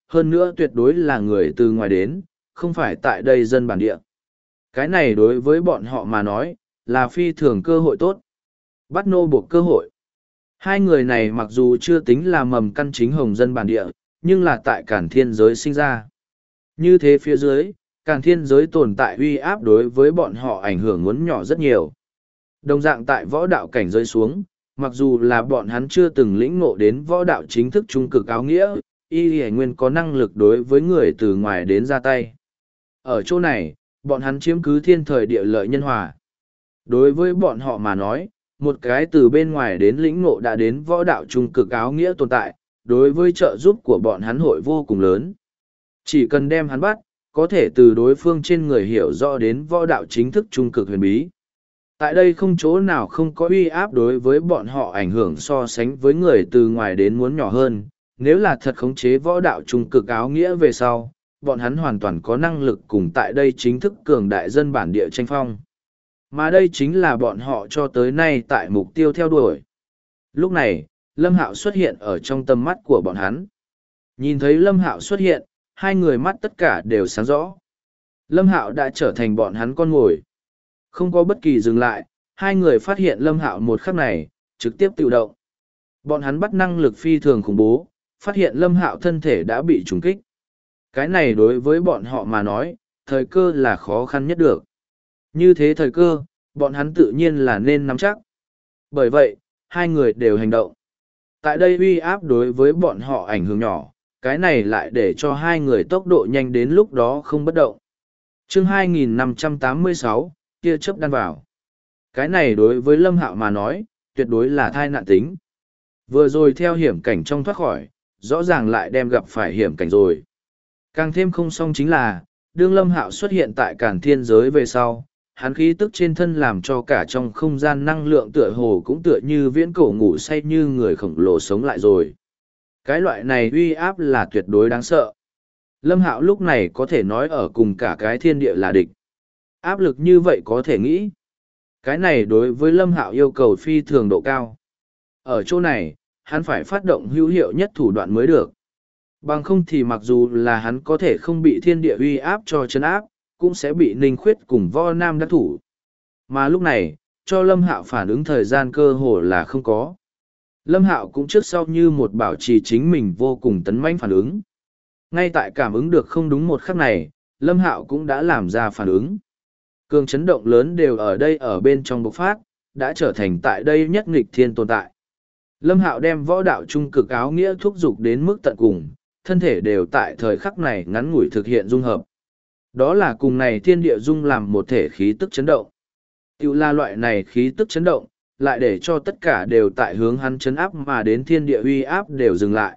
hơn nữa tuyệt đối là người từ ngoài đến, không phải tại đây dân bản địa. Cái này đối với bọn họ mà nói, là phi thường cơ hội tốt. Bắt nô buộc cơ hội. Hai người này mặc dù chưa tính là mầm căn chính hồng dân bản địa, nhưng là tại Càn Thiên giới sinh ra. Như thế phía dưới, Càn Thiên giới tồn tại uy áp đối với bọn họ ảnh hưởng muốn nhỏ rất nhiều. Đồng dạng tại võ đạo cảnh giới xuống, mặc dù là bọn hắn chưa từng lĩnh ngộ đến võ đạo chính thức trung cực áo nghĩa, y hề nguyên có năng lực đối với người từ ngoài đến ra tay. Ở chỗ này, bọn hắn chiếm cứ thiên thời địa lợi nhân hòa. Đối với bọn họ mà nói, một cái từ bên ngoài đến lĩnh ngộ đã đến võ đạo trung cực áo nghĩa tồn tại, đối với trợ giúp của bọn hắn hội vô cùng lớn. Chỉ cần đem hắn bắt, có thể từ đối phương trên người hiểu rõ đến võ đạo chính thức trung cực huyền bí. Tại đây không chỗ nào không có uy áp đối với bọn họ ảnh hưởng so sánh với người từ ngoài đến muốn nhỏ hơn. Nếu là thật khống chế võ đạo trung cực áo nghĩa về sau, bọn hắn hoàn toàn có năng lực cùng tại đây chính thức cường đại dân bản địa tranh phong. Mà đây chính là bọn họ cho tới nay tại mục tiêu theo đuổi. Lúc này, Lâm Hạo xuất hiện ở trong tầm mắt của bọn hắn. Nhìn thấy Lâm Hạo xuất hiện, hai người mắt tất cả đều sáng rõ. Lâm Hạo đã trở thành bọn hắn con mồi. Không có bất kỳ dừng lại, hai người phát hiện Lâm Hạo một khắc này, trực tiếp tự động. Bọn hắn bắt năng lực phi thường khủng bố, phát hiện Lâm Hạo thân thể đã bị trùng kích. Cái này đối với bọn họ mà nói, thời cơ là khó khăn nhất được. Như thế thời cơ, bọn hắn tự nhiên là nên nắm chắc. Bởi vậy, hai người đều hành động. Tại đây uy áp đối với bọn họ ảnh hưởng nhỏ, cái này lại để cho hai người tốc độ nhanh đến lúc đó không bất động. Chương 2586, kia chớp đan vào. Cái này đối với Lâm Hạo mà nói, tuyệt đối là thai nạn tính. Vừa rồi theo hiểm cảnh trong thoát khỏi, rõ ràng lại đem gặp phải hiểm cảnh rồi. Càng thêm không xong chính là, đương Lâm Hạo xuất hiện tại Càn Thiên giới về sau, hắn khí tức trên thân làm cho cả trong không gian năng lượng tựa hồ cũng tựa như viễn cổ ngủ say như người khổng lồ sống lại rồi. Cái loại này uy áp là tuyệt đối đáng sợ. Lâm Hạo lúc này có thể nói ở cùng cả cái thiên địa là địch. Áp lực như vậy có thể nghĩ. Cái này đối với Lâm Hạo yêu cầu phi thường độ cao. Ở chỗ này, hắn phải phát động hữu hiệu nhất thủ đoạn mới được. Bằng không thì mặc dù là hắn có thể không bị thiên địa uy áp cho chấn áp, cũng sẽ bị Ninh Khuyết cùng Võ Nam đắc thủ. Mà lúc này, cho Lâm Hạo phản ứng thời gian cơ hồ là không có. Lâm Hạo cũng trước sau như một bảo trì chính mình vô cùng tấn mãnh phản ứng. Ngay tại cảm ứng được không đúng một khắc này, Lâm Hạo cũng đã làm ra phản ứng. Cường chấn động lớn đều ở đây ở bên trong bộc phát, đã trở thành tại đây nhất nghịch thiên tồn tại. Lâm Hạo đem võ đạo trung cực áo nghĩa thúc giục đến mức tận cùng, thân thể đều tại thời khắc này ngắn ngủi thực hiện dung hợp. Đó là cùng này thiên địa dung làm một thể khí tức chấn động. Tiểu là loại này khí tức chấn động, lại để cho tất cả đều tại hướng hắn chấn áp mà đến thiên địa uy áp đều dừng lại.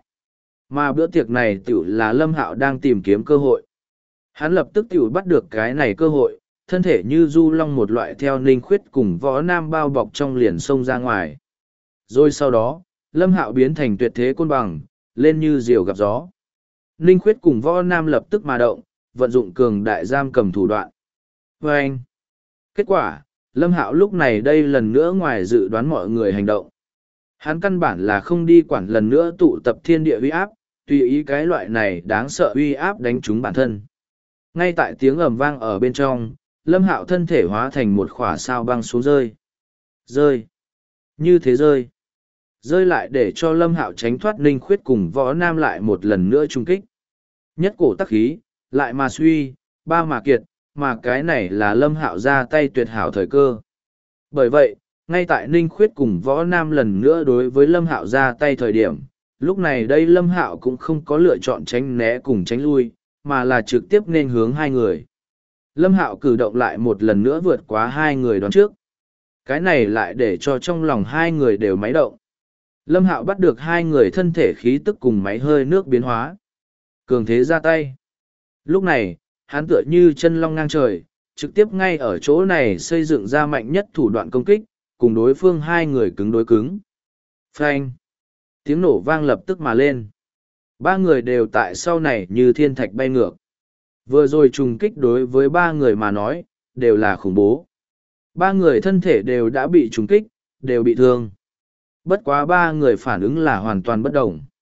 Mà bữa tiệc này tiểu là Lâm Hạo đang tìm kiếm cơ hội. Hắn lập tức tiểu bắt được cái này cơ hội, thân thể như du long một loại theo Ninh Khuyết cùng Võ Nam bao bọc trong liền sông ra ngoài. Rồi sau đó, Lâm Hạo biến thành tuyệt thế côn bằng, lên như diều gặp gió. Ninh Khuyết cùng Võ Nam lập tức mà động, vận dụng cường đại giam cầm thủ đoạn. Và anh, kết quả, Lâm Hạo lúc này đây lần nữa ngoài dự đoán mọi người hành động. Hắn căn bản là không đi quản lần nữa tụ tập thiên địa uy áp, tùy ý cái loại này đáng sợ uy áp đánh trúng bản thân. Ngay tại tiếng ầm vang ở bên trong, Lâm Hạo thân thể hóa thành một khỏa sao băng xuống rơi. Rơi. Như thế rơi. Rơi lại để cho Lâm Hạo tránh thoát Ninh Khuyết cùng Võ Nam lại một lần nữa trung kích. Nhất cổ tắc khí, lại mà suy, ba mà kiệt, mà cái này là Lâm Hạo ra tay tuyệt hảo thời cơ. Bởi vậy, ngay tại Ninh Khuyết cùng Võ Nam lần nữa đối với Lâm Hạo ra tay thời điểm, lúc này đây Lâm Hạo cũng không có lựa chọn tránh né cùng tránh lui, mà là trực tiếp nên hướng hai người. Lâm Hạo cử động lại một lần nữa vượt quá hai người đón trước. Cái này lại để cho trong lòng hai người đều máy động. Lâm Hạo bắt được hai người thân thể khí tức cùng máy hơi nước biến hóa. Cường thế ra tay. Lúc này, hắn tựa như chân long ngang trời, trực tiếp ngay ở chỗ này xây dựng ra mạnh nhất thủ đoạn công kích, cùng đối phương hai người cứng đối cứng. Phanh! Tiếng nổ vang lập tức mà lên. Ba người đều tại sau này như thiên thạch bay ngược. Vừa rồi trùng kích đối với ba người mà nói, đều là khủng bố. Ba người thân thể đều đã bị trùng kích, đều bị thương. Bất quá ba người phản ứng là hoàn toàn bất đồng.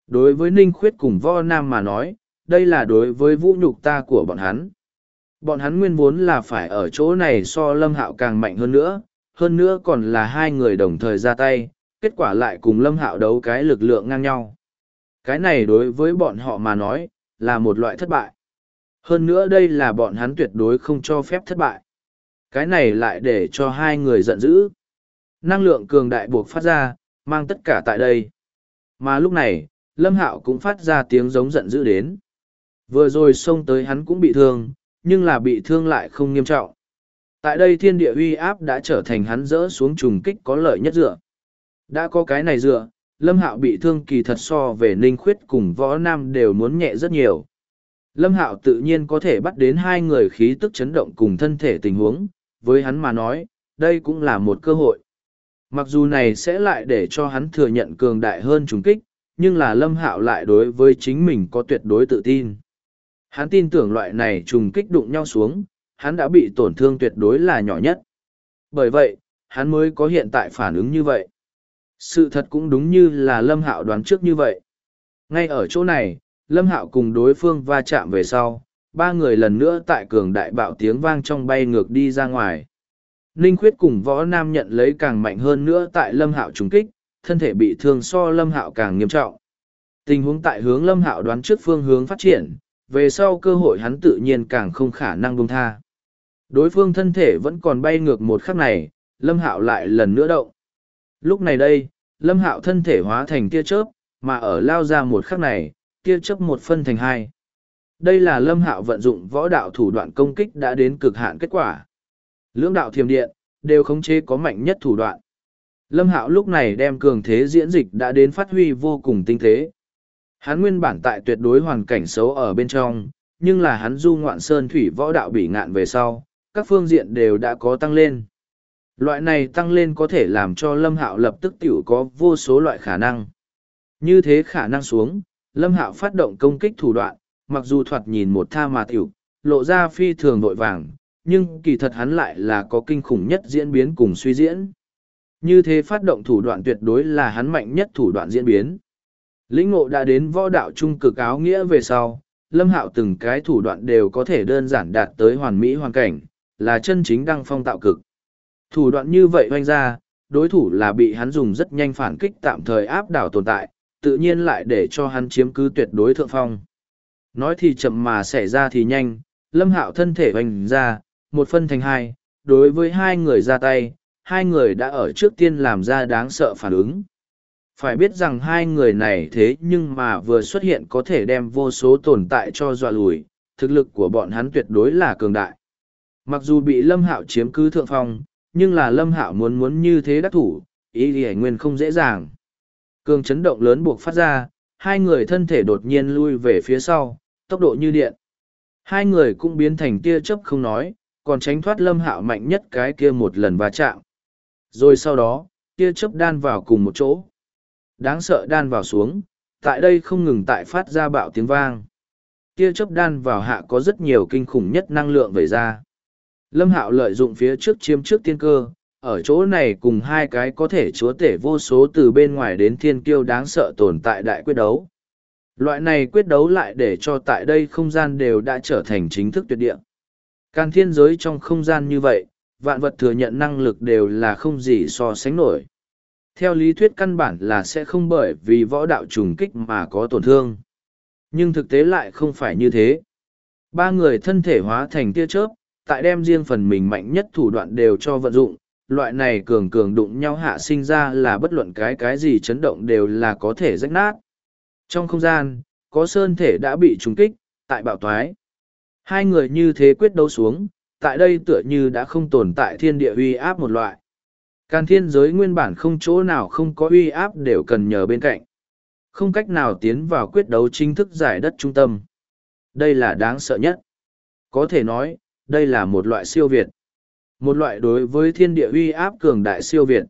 Đối với Ninh Khuyết cùng Võ Nam mà nói, đây là đối với vũ nhục ta của bọn hắn. Bọn hắn nguyên vốn là phải ở chỗ này so Lâm Hạo càng mạnh hơn nữa còn là hai người đồng thời ra tay, kết quả lại cùng Lâm Hạo đấu cái lực lượng ngang nhau. Cái này đối với bọn họ mà nói, là một loại thất bại. Hơn nữa đây là bọn hắn tuyệt đối không cho phép thất bại. Cái này lại để cho hai người giận dữ. Năng lượng cường đại buộc phát ra, mang tất cả tại đây. Mà lúc này, Lâm Hạo cũng phát ra tiếng giống giận dữ đến. Vừa rồi xông tới hắn cũng bị thương, nhưng là bị thương lại không nghiêm trọng. Tại đây thiên địa uy áp đã trở thành hắn dỡ xuống trùng kích có lợi nhất dựa. Đã có cái này dựa, Lâm Hạo bị thương kỳ thật so về Ninh Khuyết cùng Võ Nam đều muốn nhẹ rất nhiều. Lâm Hạo tự nhiên có thể bắt đến hai người khí tức chấn động cùng thân thể tình huống, với hắn mà nói, đây cũng là một cơ hội. Mặc dù này sẽ lại để cho hắn thừa nhận cường đại hơn trùng kích, nhưng là Lâm Hạo lại đối với chính mình có tuyệt đối tự tin. Hắn tin tưởng loại này trùng kích đụng nhau xuống, hắn đã bị tổn thương tuyệt đối là nhỏ nhất. Bởi vậy, hắn mới có hiện tại phản ứng như vậy. Sự thật cũng đúng như là Lâm Hạo đoán trước như vậy. Ngay ở chỗ này, Lâm Hạo cùng đối phương va chạm về sau, ba người lần nữa tại cường đại bạo tiếng vang trong bay ngược đi ra ngoài. Ninh Khuyết cùng Võ Nam nhận lấy càng mạnh hơn nữa tại Lâm Hạo trùng kích, thân thể bị thương so Lâm Hạo càng nghiêm trọng. Tình huống tại hướng Lâm Hạo đoán trước phương hướng phát triển, về sau cơ hội hắn tự nhiên càng không khả năng buông tha. Đối phương thân thể vẫn còn bay ngược một khắc này, Lâm Hạo lại lần nữa động. Lúc này đây, Lâm Hạo thân thể hóa thành tia chớp, mà ở lao ra một khắc này, tia chớp một phân thành hai. Đây là Lâm Hạo vận dụng võ đạo thủ đoạn công kích đã đến cực hạn kết quả. Lưỡng đạo thiềm điện, đều khống chế có mạnh nhất thủ đoạn. Lâm Hạo lúc này đem cường thế diễn dịch đã đến phát huy vô cùng tinh tế. Hắn nguyên bản tại tuyệt đối hoàn cảnh xấu ở bên trong, nhưng là hắn du ngoạn sơn thủy võ đạo bị ngạn về sau, các phương diện đều đã có tăng lên. Loại này tăng lên có thể làm cho Lâm Hạo lập tức tiểu có vô số loại khả năng. Như thế khả năng xuống, Lâm Hạo phát động công kích thủ đoạn, mặc dù thoạt nhìn một tha mà tiểu, lộ ra phi thường vội vàng, nhưng kỳ thật hắn lại là có kinh khủng nhất diễn biến cùng suy diễn. Như thế phát động thủ đoạn tuyệt đối là hắn mạnh nhất thủ đoạn diễn biến. Lĩnh ngộ đã đến võ đạo trung cực áo nghĩa về sau, Lâm Hạo từng cái thủ đoạn đều có thể đơn giản đạt tới hoàn mỹ hoàn cảnh, là chân chính đăng phong tạo cực. Thủ đoạn như vậy hoanh ra, đối thủ là bị hắn dùng rất nhanh phản kích tạm thời áp đảo tồn tại, tự nhiên lại để cho hắn chiếm cứ tuyệt đối thượng phong. Nói thì chậm mà xảy ra thì nhanh, Lâm Hạo thân thể hoành ra, một phân thành hai, đối với hai người ra tay, hai người đã ở trước tiên làm ra đáng sợ phản ứng. Phải biết rằng hai người này thế nhưng mà vừa xuất hiện có thể đem vô số tồn tại cho dọa lùi, thực lực của bọn hắn tuyệt đối là cường đại. Mặc dù bị Lâm Hạo chiếm cứ thượng phong, nhưng là Lâm Hạo muốn như thế đắc thủ, ý thì nguyên không dễ dàng. Cường chấn động lớn buộc phát ra, hai người thân thể đột nhiên lui về phía sau, tốc độ như điện. Hai người cũng biến thành tia chớp không nói, còn tránh thoát Lâm Hạo mạnh nhất cái kia một lần va chạm. Rồi sau đó, tia chớp đan vào cùng một chỗ. Đáng sợ đan vào xuống, tại đây không ngừng tại phát ra bạo tiếng vang. Tia chớp đan vào hạ có rất nhiều kinh khủng nhất năng lượng vẩy ra. Lâm Hạo lợi dụng phía trước chiếm trước tiên cơ, ở chỗ này cùng hai cái có thể chúa tể vô số từ bên ngoài đến thiên kiêu đáng sợ tồn tại đại quyết đấu. Loại này quyết đấu lại để cho tại đây không gian đều đã trở thành chính thức tuyệt địa. Càn thiên giới trong không gian như vậy, vạn vật thừa nhận năng lực đều là không gì so sánh nổi. Theo lý thuyết căn bản là sẽ không bởi vì võ đạo trùng kích mà có tổn thương. Nhưng thực tế lại không phải như thế. Ba người thân thể hóa thành tia chớp, tại đem riêng phần mình mạnh nhất thủ đoạn đều cho vận dụng, loại này cường cường đụng nhau hạ sinh ra là bất luận cái gì chấn động đều là có thể rách nát. Trong không gian, có sơn thể đã bị trùng kích, tại bạo toái. Hai người như thế quyết đấu xuống, tại đây tựa như đã không tồn tại thiên địa uy áp một loại. Càn thiên giới nguyên bản không chỗ nào không có uy áp đều cần nhờ bên cạnh. Không cách nào tiến vào quyết đấu chính thức giải đất trung tâm. Đây là đáng sợ nhất. Có thể nói, đây là một loại siêu việt. Một loại đối với thiên địa uy áp cường đại siêu việt.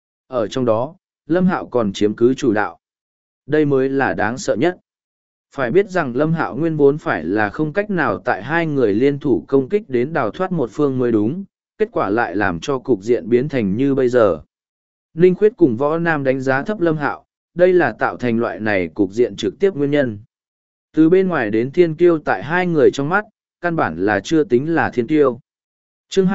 Ở trong đó, Lâm Hạo còn chiếm cứ chủ đạo. Đây mới là đáng sợ nhất. Phải biết rằng Lâm Hạo nguyên vốn phải là không cách nào tại hai người liên thủ công kích đến đào thoát một phương mới đúng, kết quả lại làm cho cục diện biến thành như bây giờ. Ninh Khuyết cùng Võ Nam đánh giá thấp Lâm Hạo, đây là tạo thành loại này cục diện trực tiếp nguyên nhân. Từ bên ngoài đến thiên kiêu tại hai người trong mắt, căn bản là chưa tính là thiên kiêu. Chương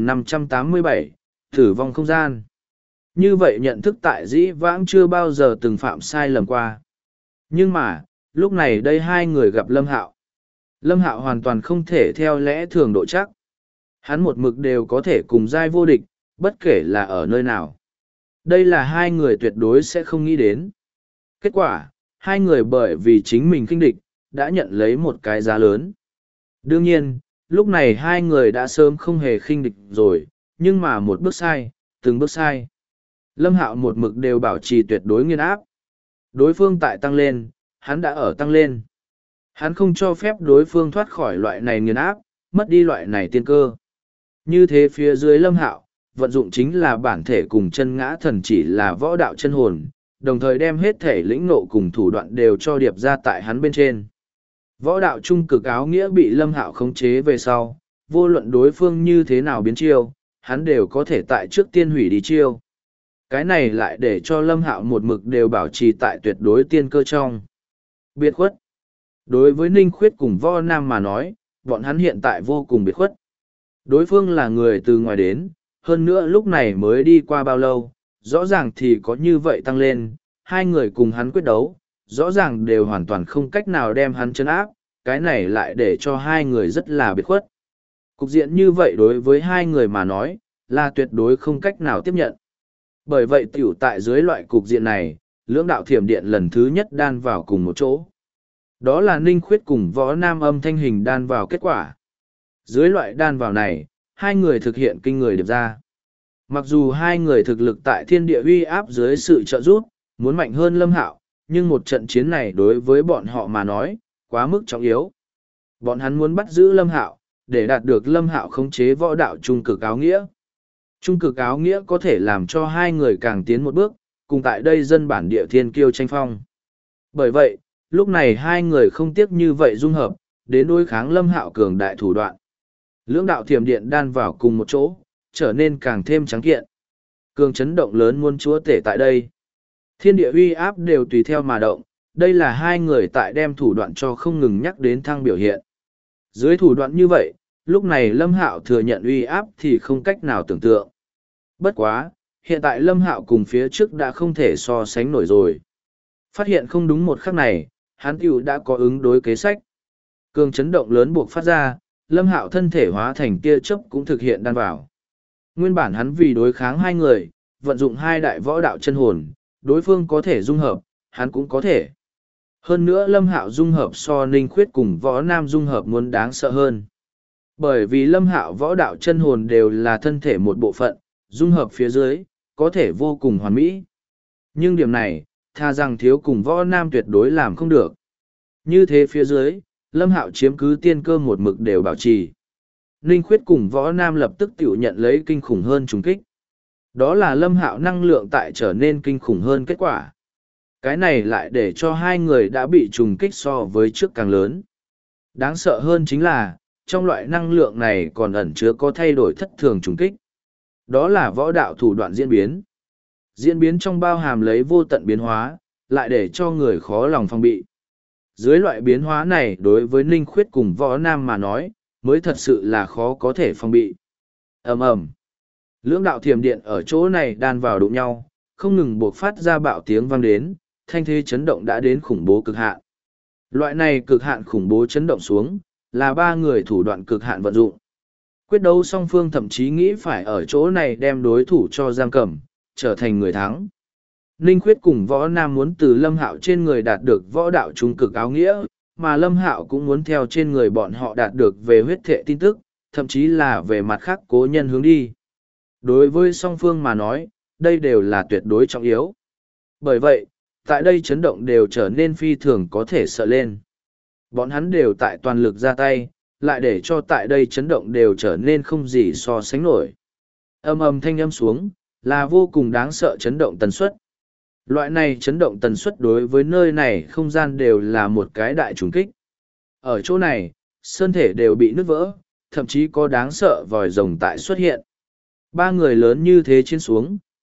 2587, Tử vong không gian. Như vậy nhận thức tại dĩ vãng chưa bao giờ từng phạm sai lầm qua. Nhưng mà, lúc này đây hai người gặp Lâm Hạo. Lâm Hạo hoàn toàn không thể theo lẽ thường độ chắc. Hắn một mực đều có thể cùng giai vô địch, bất kể là ở nơi nào. Đây là hai người tuyệt đối sẽ không nghĩ đến. Kết quả, hai người bởi vì chính mình khinh địch, đã nhận lấy một cái giá lớn. Đương nhiên, lúc này hai người đã sớm không hề khinh địch rồi, nhưng mà một bước sai, từng bước sai. Lâm Hạo một mực đều bảo trì tuyệt đối nghiên áp. Đối phương tại tăng lên, hắn đã ở tăng lên. Hắn không cho phép đối phương thoát khỏi loại này nghiền áp, mất đi loại này tiên cơ. Như thế phía dưới Lâm Hạo, vận dụng chính là bản thể cùng chân ngã thần chỉ là võ đạo chân hồn, đồng thời đem hết thể lĩnh nộ cùng thủ đoạn đều cho điệp ra tại hắn bên trên. Võ đạo trung cực áo nghĩa bị Lâm Hạo khống chế về sau, vô luận đối phương như thế nào biến chiêu, hắn đều có thể tại trước tiên hủy đi chiêu. Cái này lại để cho Lâm Hạo một mực đều bảo trì tại tuyệt đối tiên cơ trong. Biệt khuất. Đối với Ninh Khuyết cùng Võ Nam mà nói, bọn hắn hiện tại vô cùng biệt khuất. Đối phương là người từ ngoài đến, hơn nữa lúc này mới đi qua bao lâu, rõ ràng thì có như vậy tăng lên, hai người cùng hắn quyết đấu, rõ ràng đều hoàn toàn không cách nào đem hắn chấn áp, cái này lại để cho hai người rất là biệt khuất. Cục diện như vậy đối với hai người mà nói, là tuyệt đối không cách nào tiếp nhận. Bởi vậy tiểu tại dưới loại cục diện này, lưỡng đạo thiểm điện lần thứ nhất đan vào cùng một chỗ. Đó là Ninh Khuyết cùng Võ Nam âm thanh hình đan vào kết quả. Dưới loại đan vào này, hai người thực hiện kinh người điệp ra. Mặc dù hai người thực lực tại thiên địa uy áp dưới sự trợ giúp, muốn mạnh hơn Lâm Hạo, nhưng một trận chiến này đối với bọn họ mà nói, quá mức trọng yếu. Bọn hắn muốn bắt giữ Lâm Hạo, để đạt được Lâm Hạo khống chế võ đạo trung cực áo nghĩa. Trung cực áo nghĩa có thể làm cho hai người càng tiến một bước, cùng tại đây dân bản địa thiên kiêu tranh phong. Bởi vậy, lúc này hai người không tiếc như vậy dung hợp, đến đối kháng Lâm Hạo cường đại thủ đoạn. Lưỡng đạo thiểm điện đan vào cùng một chỗ, trở nên càng thêm trắng kiện. Cường chấn động lớn muôn chúa tể tại đây. Thiên địa uy áp đều tùy theo mà động, đây là hai người tại đem thủ đoạn cho không ngừng nhắc đến thăng biểu hiện. Dưới thủ đoạn như vậy, lúc này Lâm Hạo thừa nhận uy áp thì không cách nào tưởng tượng. Bất quá, hiện tại Lâm Hạo cùng phía trước đã không thể so sánh nổi rồi. Phát hiện không đúng một khắc này, hắn tiểu đã có ứng đối kế sách. Cường chấn động lớn buộc phát ra, Lâm Hạo thân thể hóa thành tia chớp cũng thực hiện đan vào. Nguyên bản hắn vì đối kháng hai người, vận dụng hai đại võ đạo chân hồn, đối phương có thể dung hợp, hắn cũng có thể. Hơn nữa Lâm Hạo dung hợp so Ninh Khuyết cùng Võ Nam dung hợp muốn đáng sợ hơn. Bởi vì Lâm Hạo võ đạo chân hồn đều là thân thể một bộ phận, dung hợp phía dưới, có thể vô cùng hoàn mỹ. Nhưng điểm này, tha rằng thiếu cùng Võ Nam tuyệt đối làm không được. Như thế phía dưới, Lâm Hạo chiếm cứ tiên cơ một mực đều bảo trì. Ninh Khuyết cùng Võ Nam lập tức tiểu nhận lấy kinh khủng hơn trùng kích. Đó là Lâm Hạo năng lượng tại trở nên kinh khủng hơn kết quả. Cái này lại để cho hai người đã bị trùng kích so với trước càng lớn. Đáng sợ hơn chính là, trong loại năng lượng này còn ẩn chứa có thay đổi thất thường trùng kích. Đó là võ đạo thủ đoạn diễn biến. Diễn biến trong bao hàm lấy vô tận biến hóa, lại để cho người khó lòng phòng bị. Dưới loại biến hóa này đối với Ninh Khuyết cùng Võ Nam mà nói, mới thật sự là khó có thể phòng bị. Ầm ầm. Lưỡng đạo thiểm điện ở chỗ này đan vào đụng nhau, không ngừng buộc phát ra bạo tiếng vang đến, thanh thế chấn động đã đến khủng bố cực hạn. Loại này cực hạn khủng bố chấn động xuống, là ba người thủ đoạn cực hạn vận dụng. Quyết đấu song phương thậm chí nghĩ phải ở chỗ này đem đối thủ cho giam cầm, trở thành người thắng. Ninh Khuyết cùng Võ Nam muốn từ Lâm Hạo trên người đạt được võ đạo trung cực áo nghĩa, mà Lâm Hạo cũng muốn theo trên người bọn họ đạt được về huyết thể tin tức, thậm chí là về mặt khác cố nhân hướng đi. Đối với song phương mà nói, đây đều là tuyệt đối trọng yếu. Bởi vậy, tại đây chấn động đều trở nên phi thường có thể sợ lên. Bọn hắn đều tại toàn lực ra tay, lại để cho tại đây chấn động đều trở nên không gì so sánh nổi. Âm âm thanh âm xuống, là vô cùng đáng sợ chấn động tần suất. Loại này chấn động tần suất đối với nơi này không gian đều là một cái đại trùng kích. Ở chỗ này, sơn thể đều bị nứt vỡ, thậm chí có đáng sợ vòi rồng tại xuất hiện. Ba người lớn như thế trên xuống,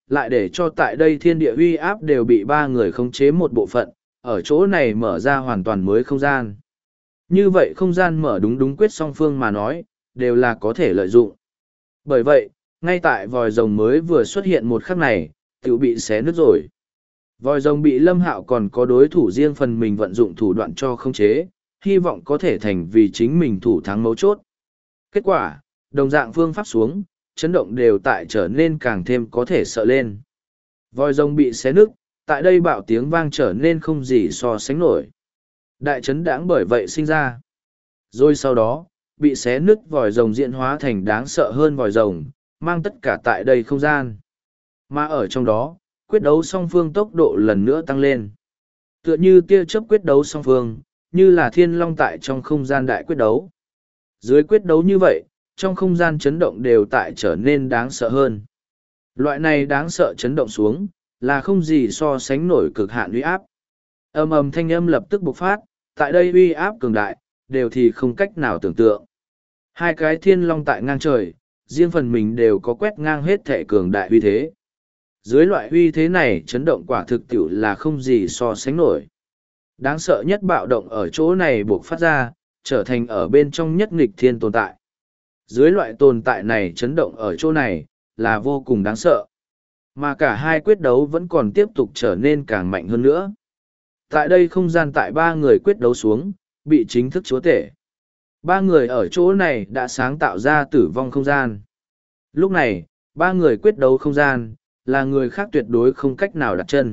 lại để cho tại đây thiên địa uy áp đều bị ba người khống chế một bộ phận, ở chỗ này mở ra hoàn toàn mới không gian. Như vậy không gian mở đúng quyết song phương mà nói, đều là có thể lợi dụng. Bởi vậy, ngay tại vòi rồng mới vừa xuất hiện một khắc này, tự bị xé nứt rồi. Vòi rồng bị Lâm Hạo còn có đối thủ riêng phần mình vận dụng thủ đoạn cho khống chế, hy vọng có thể thành vì chính mình thủ thắng mấu chốt. Kết quả, đồng dạng phương pháp xuống, chấn động đều tại trở nên càng thêm có thể sợ lên. Vòi rồng bị xé nứt, tại đây bạo tiếng vang trở nên không gì so sánh nổi. Đại chấn đãng bởi vậy sinh ra. Rồi sau đó, bị xé nứt vòi rồng diễn hóa thành đáng sợ hơn vòi rồng, mang tất cả tại đây không gian. Mà ở trong đó, quyết đấu song phương tốc độ lần nữa tăng lên. Tựa như tia chớp quyết đấu song phương, như là thiên long tại trong không gian đại quyết đấu. Dưới quyết đấu như vậy, trong không gian chấn động đều tại trở nên đáng sợ hơn. Loại này đáng sợ chấn động xuống, là không gì so sánh nổi cực hạn uy áp. Ầm ầm thanh âm lập tức bộc phát, tại đây uy áp cường đại, đều thì không cách nào tưởng tượng. Hai cái thiên long tại ngang trời, riêng phần mình đều có quét ngang hết thể cường đại uy thế. Dưới loại uy thế này chấn động quả thực tiểu là không gì so sánh nổi. Đáng sợ nhất bạo động ở chỗ này buộc phát ra, trở thành ở bên trong nhất nghịch thiên tồn tại. Dưới loại tồn tại này chấn động ở chỗ này, là vô cùng đáng sợ. Mà cả hai quyết đấu vẫn còn tiếp tục trở nên càng mạnh hơn nữa. Tại đây không gian tại ba người quyết đấu xuống, bị chính thức chúa tể. Ba người ở chỗ này đã sáng tạo ra tử vong không gian. Lúc này, ba người quyết đấu không gian, là người khác tuyệt đối không cách nào đặt chân.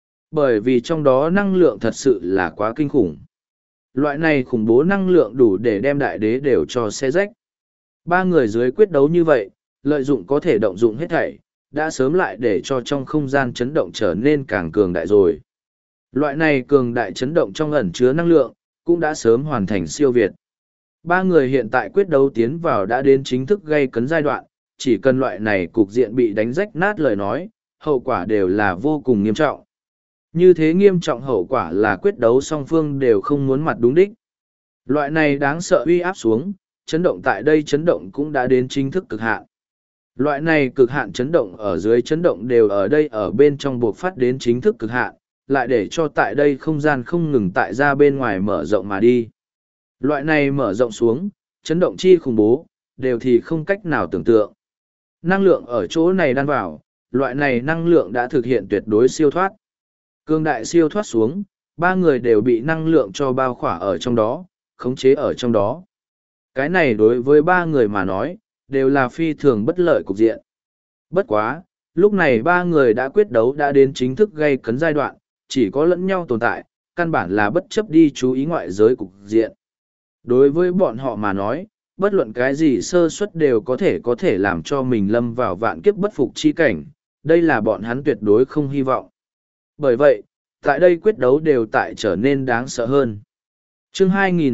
Bởi vì trong đó năng lượng thật sự là quá kinh khủng. Loại này khủng bố năng lượng đủ để đem đại đế đều cho xé rách. Ba người dưới quyết đấu như vậy, lợi dụng có thể động dụng hết thảy, đã sớm lại để cho trong không gian chấn động trở nên càng cường đại rồi. Loại này cường đại chấn động trong ẩn chứa năng lượng, cũng đã sớm hoàn thành siêu việt. Ba người hiện tại quyết đấu tiến vào đã đến chính thức gây cấn giai đoạn, chỉ cần loại này cục diện bị đánh rách nát lời nói, hậu quả đều là vô cùng nghiêm trọng. Như thế nghiêm trọng hậu quả là quyết đấu song phương đều không muốn mặt đúng đích. Loại này đáng sợ uy áp xuống, chấn động tại đây chấn động cũng đã đến chính thức cực hạn. Loại này cực hạn chấn động ở dưới chấn động đều ở đây ở bên trong buộc phát đến chính thức cực hạn, lại để cho tại đây không gian không ngừng tại ra bên ngoài mở rộng mà đi. Loại này mở rộng xuống, chấn động chi khủng bố, đều thì không cách nào tưởng tượng. Năng lượng ở chỗ này đan vào, loại này năng lượng đã thực hiện tuyệt đối siêu thoát. Cương đại siêu thoát xuống, ba người đều bị năng lượng cho bao khỏa ở trong đó, khống chế ở trong đó. Cái này đối với ba người mà nói, đều là phi thường bất lợi cục diện. Bất quá, lúc này ba người đã quyết đấu đã đến chính thức gây cấn giai đoạn, chỉ có lẫn nhau tồn tại, căn bản là bất chấp đi chú ý ngoại giới cục diện. Đối với bọn họ mà nói, bất luận cái gì sơ suất đều có thể làm cho mình lâm vào vạn kiếp bất phục chi cảnh, đây là bọn hắn tuyệt đối không hy vọng. Bởi vậy, tại đây quyết đấu đều tại trở nên đáng sợ hơn. Chương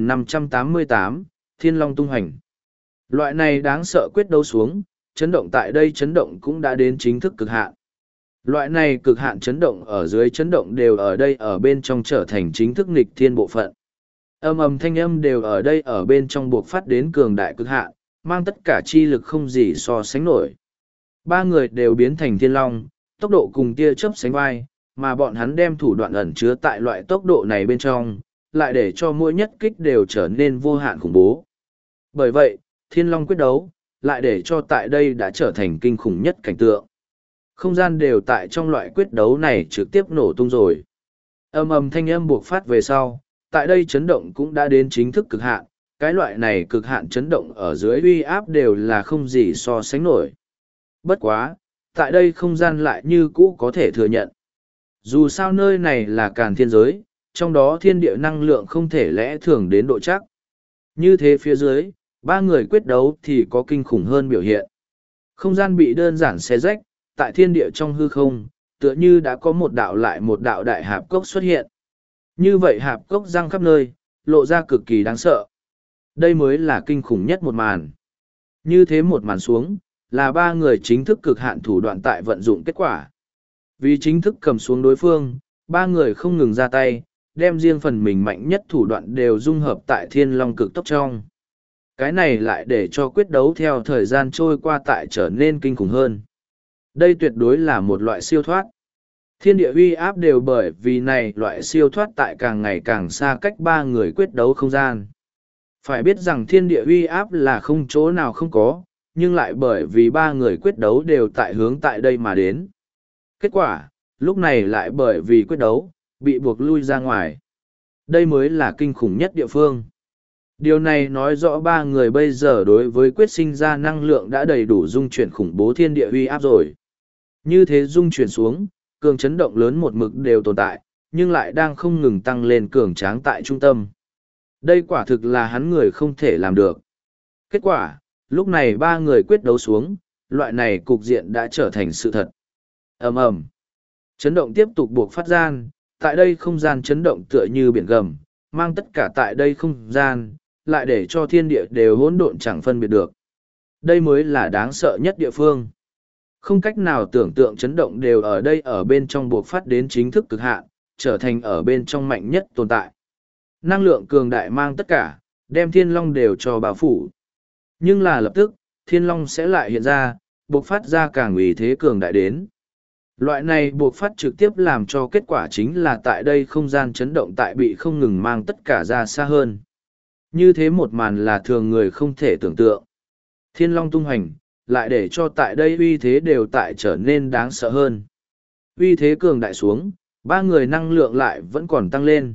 2588, Thiên Long tung hành. Loại này đáng sợ quyết đấu xuống, chấn động tại đây chấn động cũng đã đến chính thức cực hạn. Loại này cực hạn chấn động ở dưới chấn động đều ở đây ở bên trong trở thành chính thức nghịch thiên bộ phận. Âm ầm thanh âm đều ở đây ở bên trong buộc phát đến cường đại cực hạn, mang tất cả chi lực không gì so sánh nổi. Ba người đều biến thành thiên long, tốc độ cùng tia chớp sánh vai, mà bọn hắn đem thủ đoạn ẩn chứa tại loại tốc độ này bên trong, lại để cho mỗi nhất kích đều trở nên vô hạn khủng bố. Bởi vậy, thiên long quyết đấu, lại để cho tại đây đã trở thành kinh khủng nhất cảnh tượng. Không gian đều tại trong loại quyết đấu này trực tiếp nổ tung rồi. Âm ầm thanh âm buộc phát về sau, tại đây chấn động cũng đã đến chính thức cực hạn, cái loại này cực hạn chấn động ở dưới uy áp đều là không gì so sánh nổi. Bất quá, tại đây không gian lại như cũ có thể thừa nhận. Dù sao nơi này là càn thiên giới, trong đó thiên địa năng lượng không thể lẽ thường đến độ chắc. Như thế phía dưới, ba người quyết đấu thì có kinh khủng hơn biểu hiện. Không gian bị đơn giản xé rách, tại thiên địa trong hư không, tựa như đã có một đạo lại một đạo đại hạp cốc xuất hiện. Như vậy hạp cốc răng khắp nơi, lộ ra cực kỳ đáng sợ. Đây mới là kinh khủng nhất một màn. Như thế một màn xuống, là ba người chính thức cực hạn thủ đoạn tại vận dụng kết quả. Vì chính thức cầm xuống đối phương, ba người không ngừng ra tay, đem riêng phần mình mạnh nhất thủ đoạn đều dung hợp tại thiên long cực tốc trong. Cái này lại để cho quyết đấu theo thời gian trôi qua tại trở nên kinh khủng hơn. Đây tuyệt đối là một loại siêu thoát. Thiên địa uy áp đều bởi vì này loại siêu thoát tại càng ngày càng xa cách ba người quyết đấu không gian. Phải biết rằng thiên địa uy áp là không chỗ nào không có, nhưng lại bởi vì ba người quyết đấu đều tại hướng tại đây mà đến. Kết quả, lúc này lại bởi vì quyết đấu, bị buộc lui ra ngoài. Đây mới là kinh khủng nhất địa phương. Điều này nói rõ ba người bây giờ đối với quyết sinh ra năng lượng đã đầy đủ dung chuyển khủng bố thiên địa uy áp rồi. Như thế dung chuyển xuống, cường chấn động lớn một mực đều tồn tại, nhưng lại đang không ngừng tăng lên cường tráng tại trung tâm. Đây quả thực là hắn người không thể làm được. Kết quả, lúc này ba người quyết đấu xuống, loại này cục diện đã trở thành sự thật. Ầm ầm. Chấn động tiếp tục buộc phát gian, tại đây không gian chấn động tựa như biển gầm, mang tất cả tại đây không gian, lại để cho thiên địa đều hỗn độn chẳng phân biệt được. Đây mới là đáng sợ nhất địa phương. Không cách nào tưởng tượng chấn động đều ở đây ở bên trong buộc phát đến chính thức cực hạn, trở thành ở bên trong mạnh nhất tồn tại. Năng lượng cường đại mang tất cả, đem thiên long đều cho bao phủ. Nhưng là lập tức, thiên long sẽ lại hiện ra, buộc phát ra càng uy thế cường đại đến. Loại này buộc phát trực tiếp làm cho kết quả chính là tại đây không gian chấn động tại bị không ngừng mang tất cả ra xa hơn. Như thế một màn là thường người không thể tưởng tượng. Thiên long tung hành, lại để cho tại đây uy thế đều tại trở nên đáng sợ hơn. Uy thế cường đại xuống, ba người năng lượng lại vẫn còn tăng lên.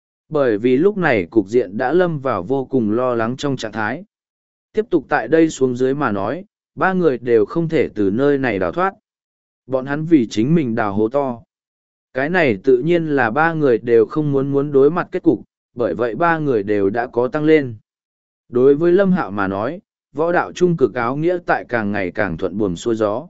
Bởi vì lúc này cục diện đã lâm vào vô cùng lo lắng trong trạng thái. Tiếp tục tại đây xuống dưới mà nói, ba người đều không thể từ nơi này đào thoát. Bọn hắn vì chính mình đào hố to. Cái này tự nhiên là ba người đều không muốn đối mặt kết cục, bởi vậy ba người đều đã có tăng lên. Đối với Lâm Hạo mà nói, võ đạo trung cực áo nghĩa tại càng ngày càng thuận buồm xuôi gió.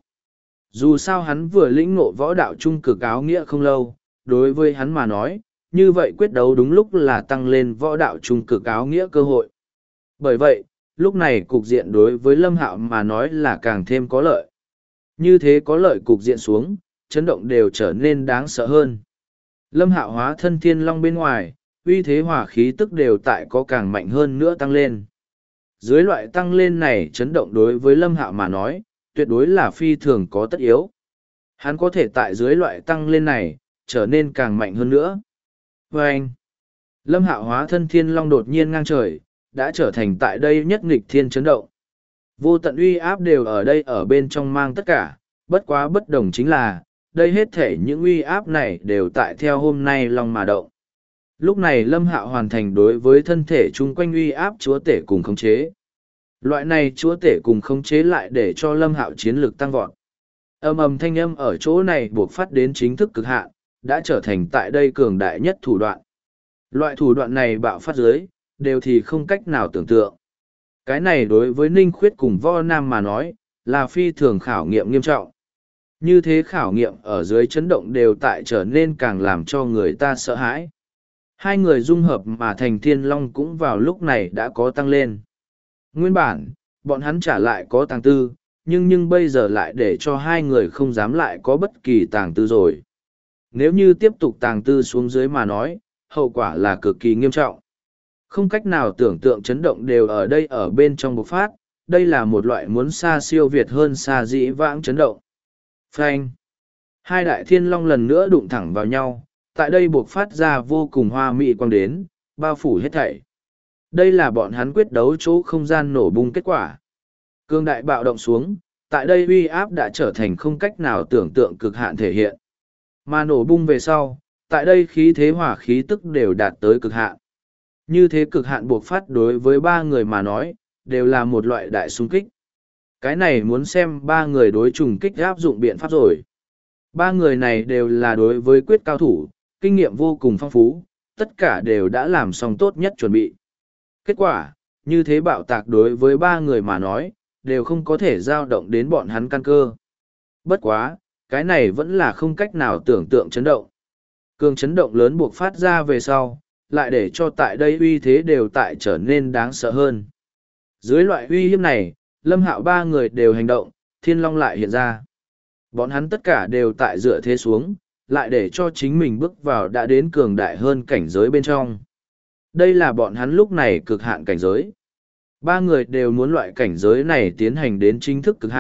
Dù sao hắn vừa lĩnh ngộ võ đạo trung cực áo nghĩa không lâu, đối với hắn mà nói, như vậy quyết đấu đúng lúc là tăng lên võ đạo trung cực áo nghĩa cơ hội. Bởi vậy, lúc này cục diện đối với Lâm Hạo mà nói là càng thêm có lợi. Như thế có lợi cục diện xuống, chấn động đều trở nên đáng sợ hơn. Lâm Hạo hóa thân thiên long bên ngoài, uy thế hỏa khí tức đều tại có càng mạnh hơn nữa tăng lên. Dưới loại tăng lên này chấn động đối với Lâm Hạo mà nói, tuyệt đối là phi thường có tất yếu. Hắn có thể tại dưới loại tăng lên này, trở nên càng mạnh hơn nữa. Và anh, Lâm Hạo hóa thân thiên long đột nhiên ngang trời, đã trở thành tại đây nhất nghịch thiên chấn động. Vô tận uy áp đều ở đây ở bên trong mang tất cả, bất quá bất đồng chính là, đây hết thể những uy áp này đều tại theo hôm nay long mà động. Lúc này Lâm Hạo hoàn thành đối với thân thể chung quanh uy áp chúa tể cùng khống chế. Loại này chúa tể cùng khống chế lại để cho Lâm Hạo chiến lược tăng vọt. Ầm ầm thanh âm ở chỗ này buộc phát đến chính thức cực hạn, đã trở thành tại đây cường đại nhất thủ đoạn. Loại thủ đoạn này bạo phát dưới, đều thì không cách nào tưởng tượng. Cái này đối với Ninh Khuyết cùng Võ Nam mà nói, là phi thường khảo nghiệm nghiêm trọng. Như thế khảo nghiệm ở dưới chấn động đều tại trở nên càng làm cho người ta sợ hãi. Hai người dung hợp mà thành thiên long cũng vào lúc này đã có tăng lên. Nguyên bản, bọn hắn trả lại có tàng tư, nhưng bây giờ lại để cho hai người không dám lại có bất kỳ tàng tư rồi. Nếu như tiếp tục tàng tư xuống dưới mà nói, hậu quả là cực kỳ nghiêm trọng. Không cách nào tưởng tượng chấn động đều ở đây ở bên trong bộc phát, đây là một loại muốn xa siêu việt hơn xa dĩ vãng chấn động. Phanh! Hai đại thiên long lần nữa đụng thẳng vào nhau, tại đây buộc phát ra vô cùng hoa mỹ quang đến, bao phủ hết thảy. Đây là bọn hắn quyết đấu chỗ không gian nổ bung kết quả. Cương đại bạo động xuống, tại đây uy áp đã trở thành không cách nào tưởng tượng cực hạn thể hiện. Mà nổ bung về sau, tại đây khí thế hỏa khí tức đều đạt tới cực hạn. Như thế cực hạn buộc phát đối với ba người mà nói, đều là một loại đại xung kích. Cái này muốn xem ba người đối trùng kích áp dụng biện pháp rồi. Ba người này đều là đối với quyết cao thủ, kinh nghiệm vô cùng phong phú, tất cả đều đã làm xong tốt nhất chuẩn bị. Kết quả, như thế bạo tạc đối với ba người mà nói, đều không có thể dao động đến bọn hắn căn cơ. Bất quá, cái này vẫn là không cách nào tưởng tượng chấn động. Cường chấn động lớn buộc phát ra về sau, lại để cho tại đây uy thế đều tại trở nên đáng sợ hơn. Dưới loại uy hiếp này, Lâm Hạo ba người đều hành động, Thiên Long lại hiện ra. Bọn hắn tất cả đều tại dựa thế xuống, lại để cho chính mình bước vào đã đến cường đại hơn cảnh giới bên trong. Đây là bọn hắn lúc này cực hạn cảnh giới. Ba người đều muốn loại cảnh giới này tiến hành đến chính thức cực hạn,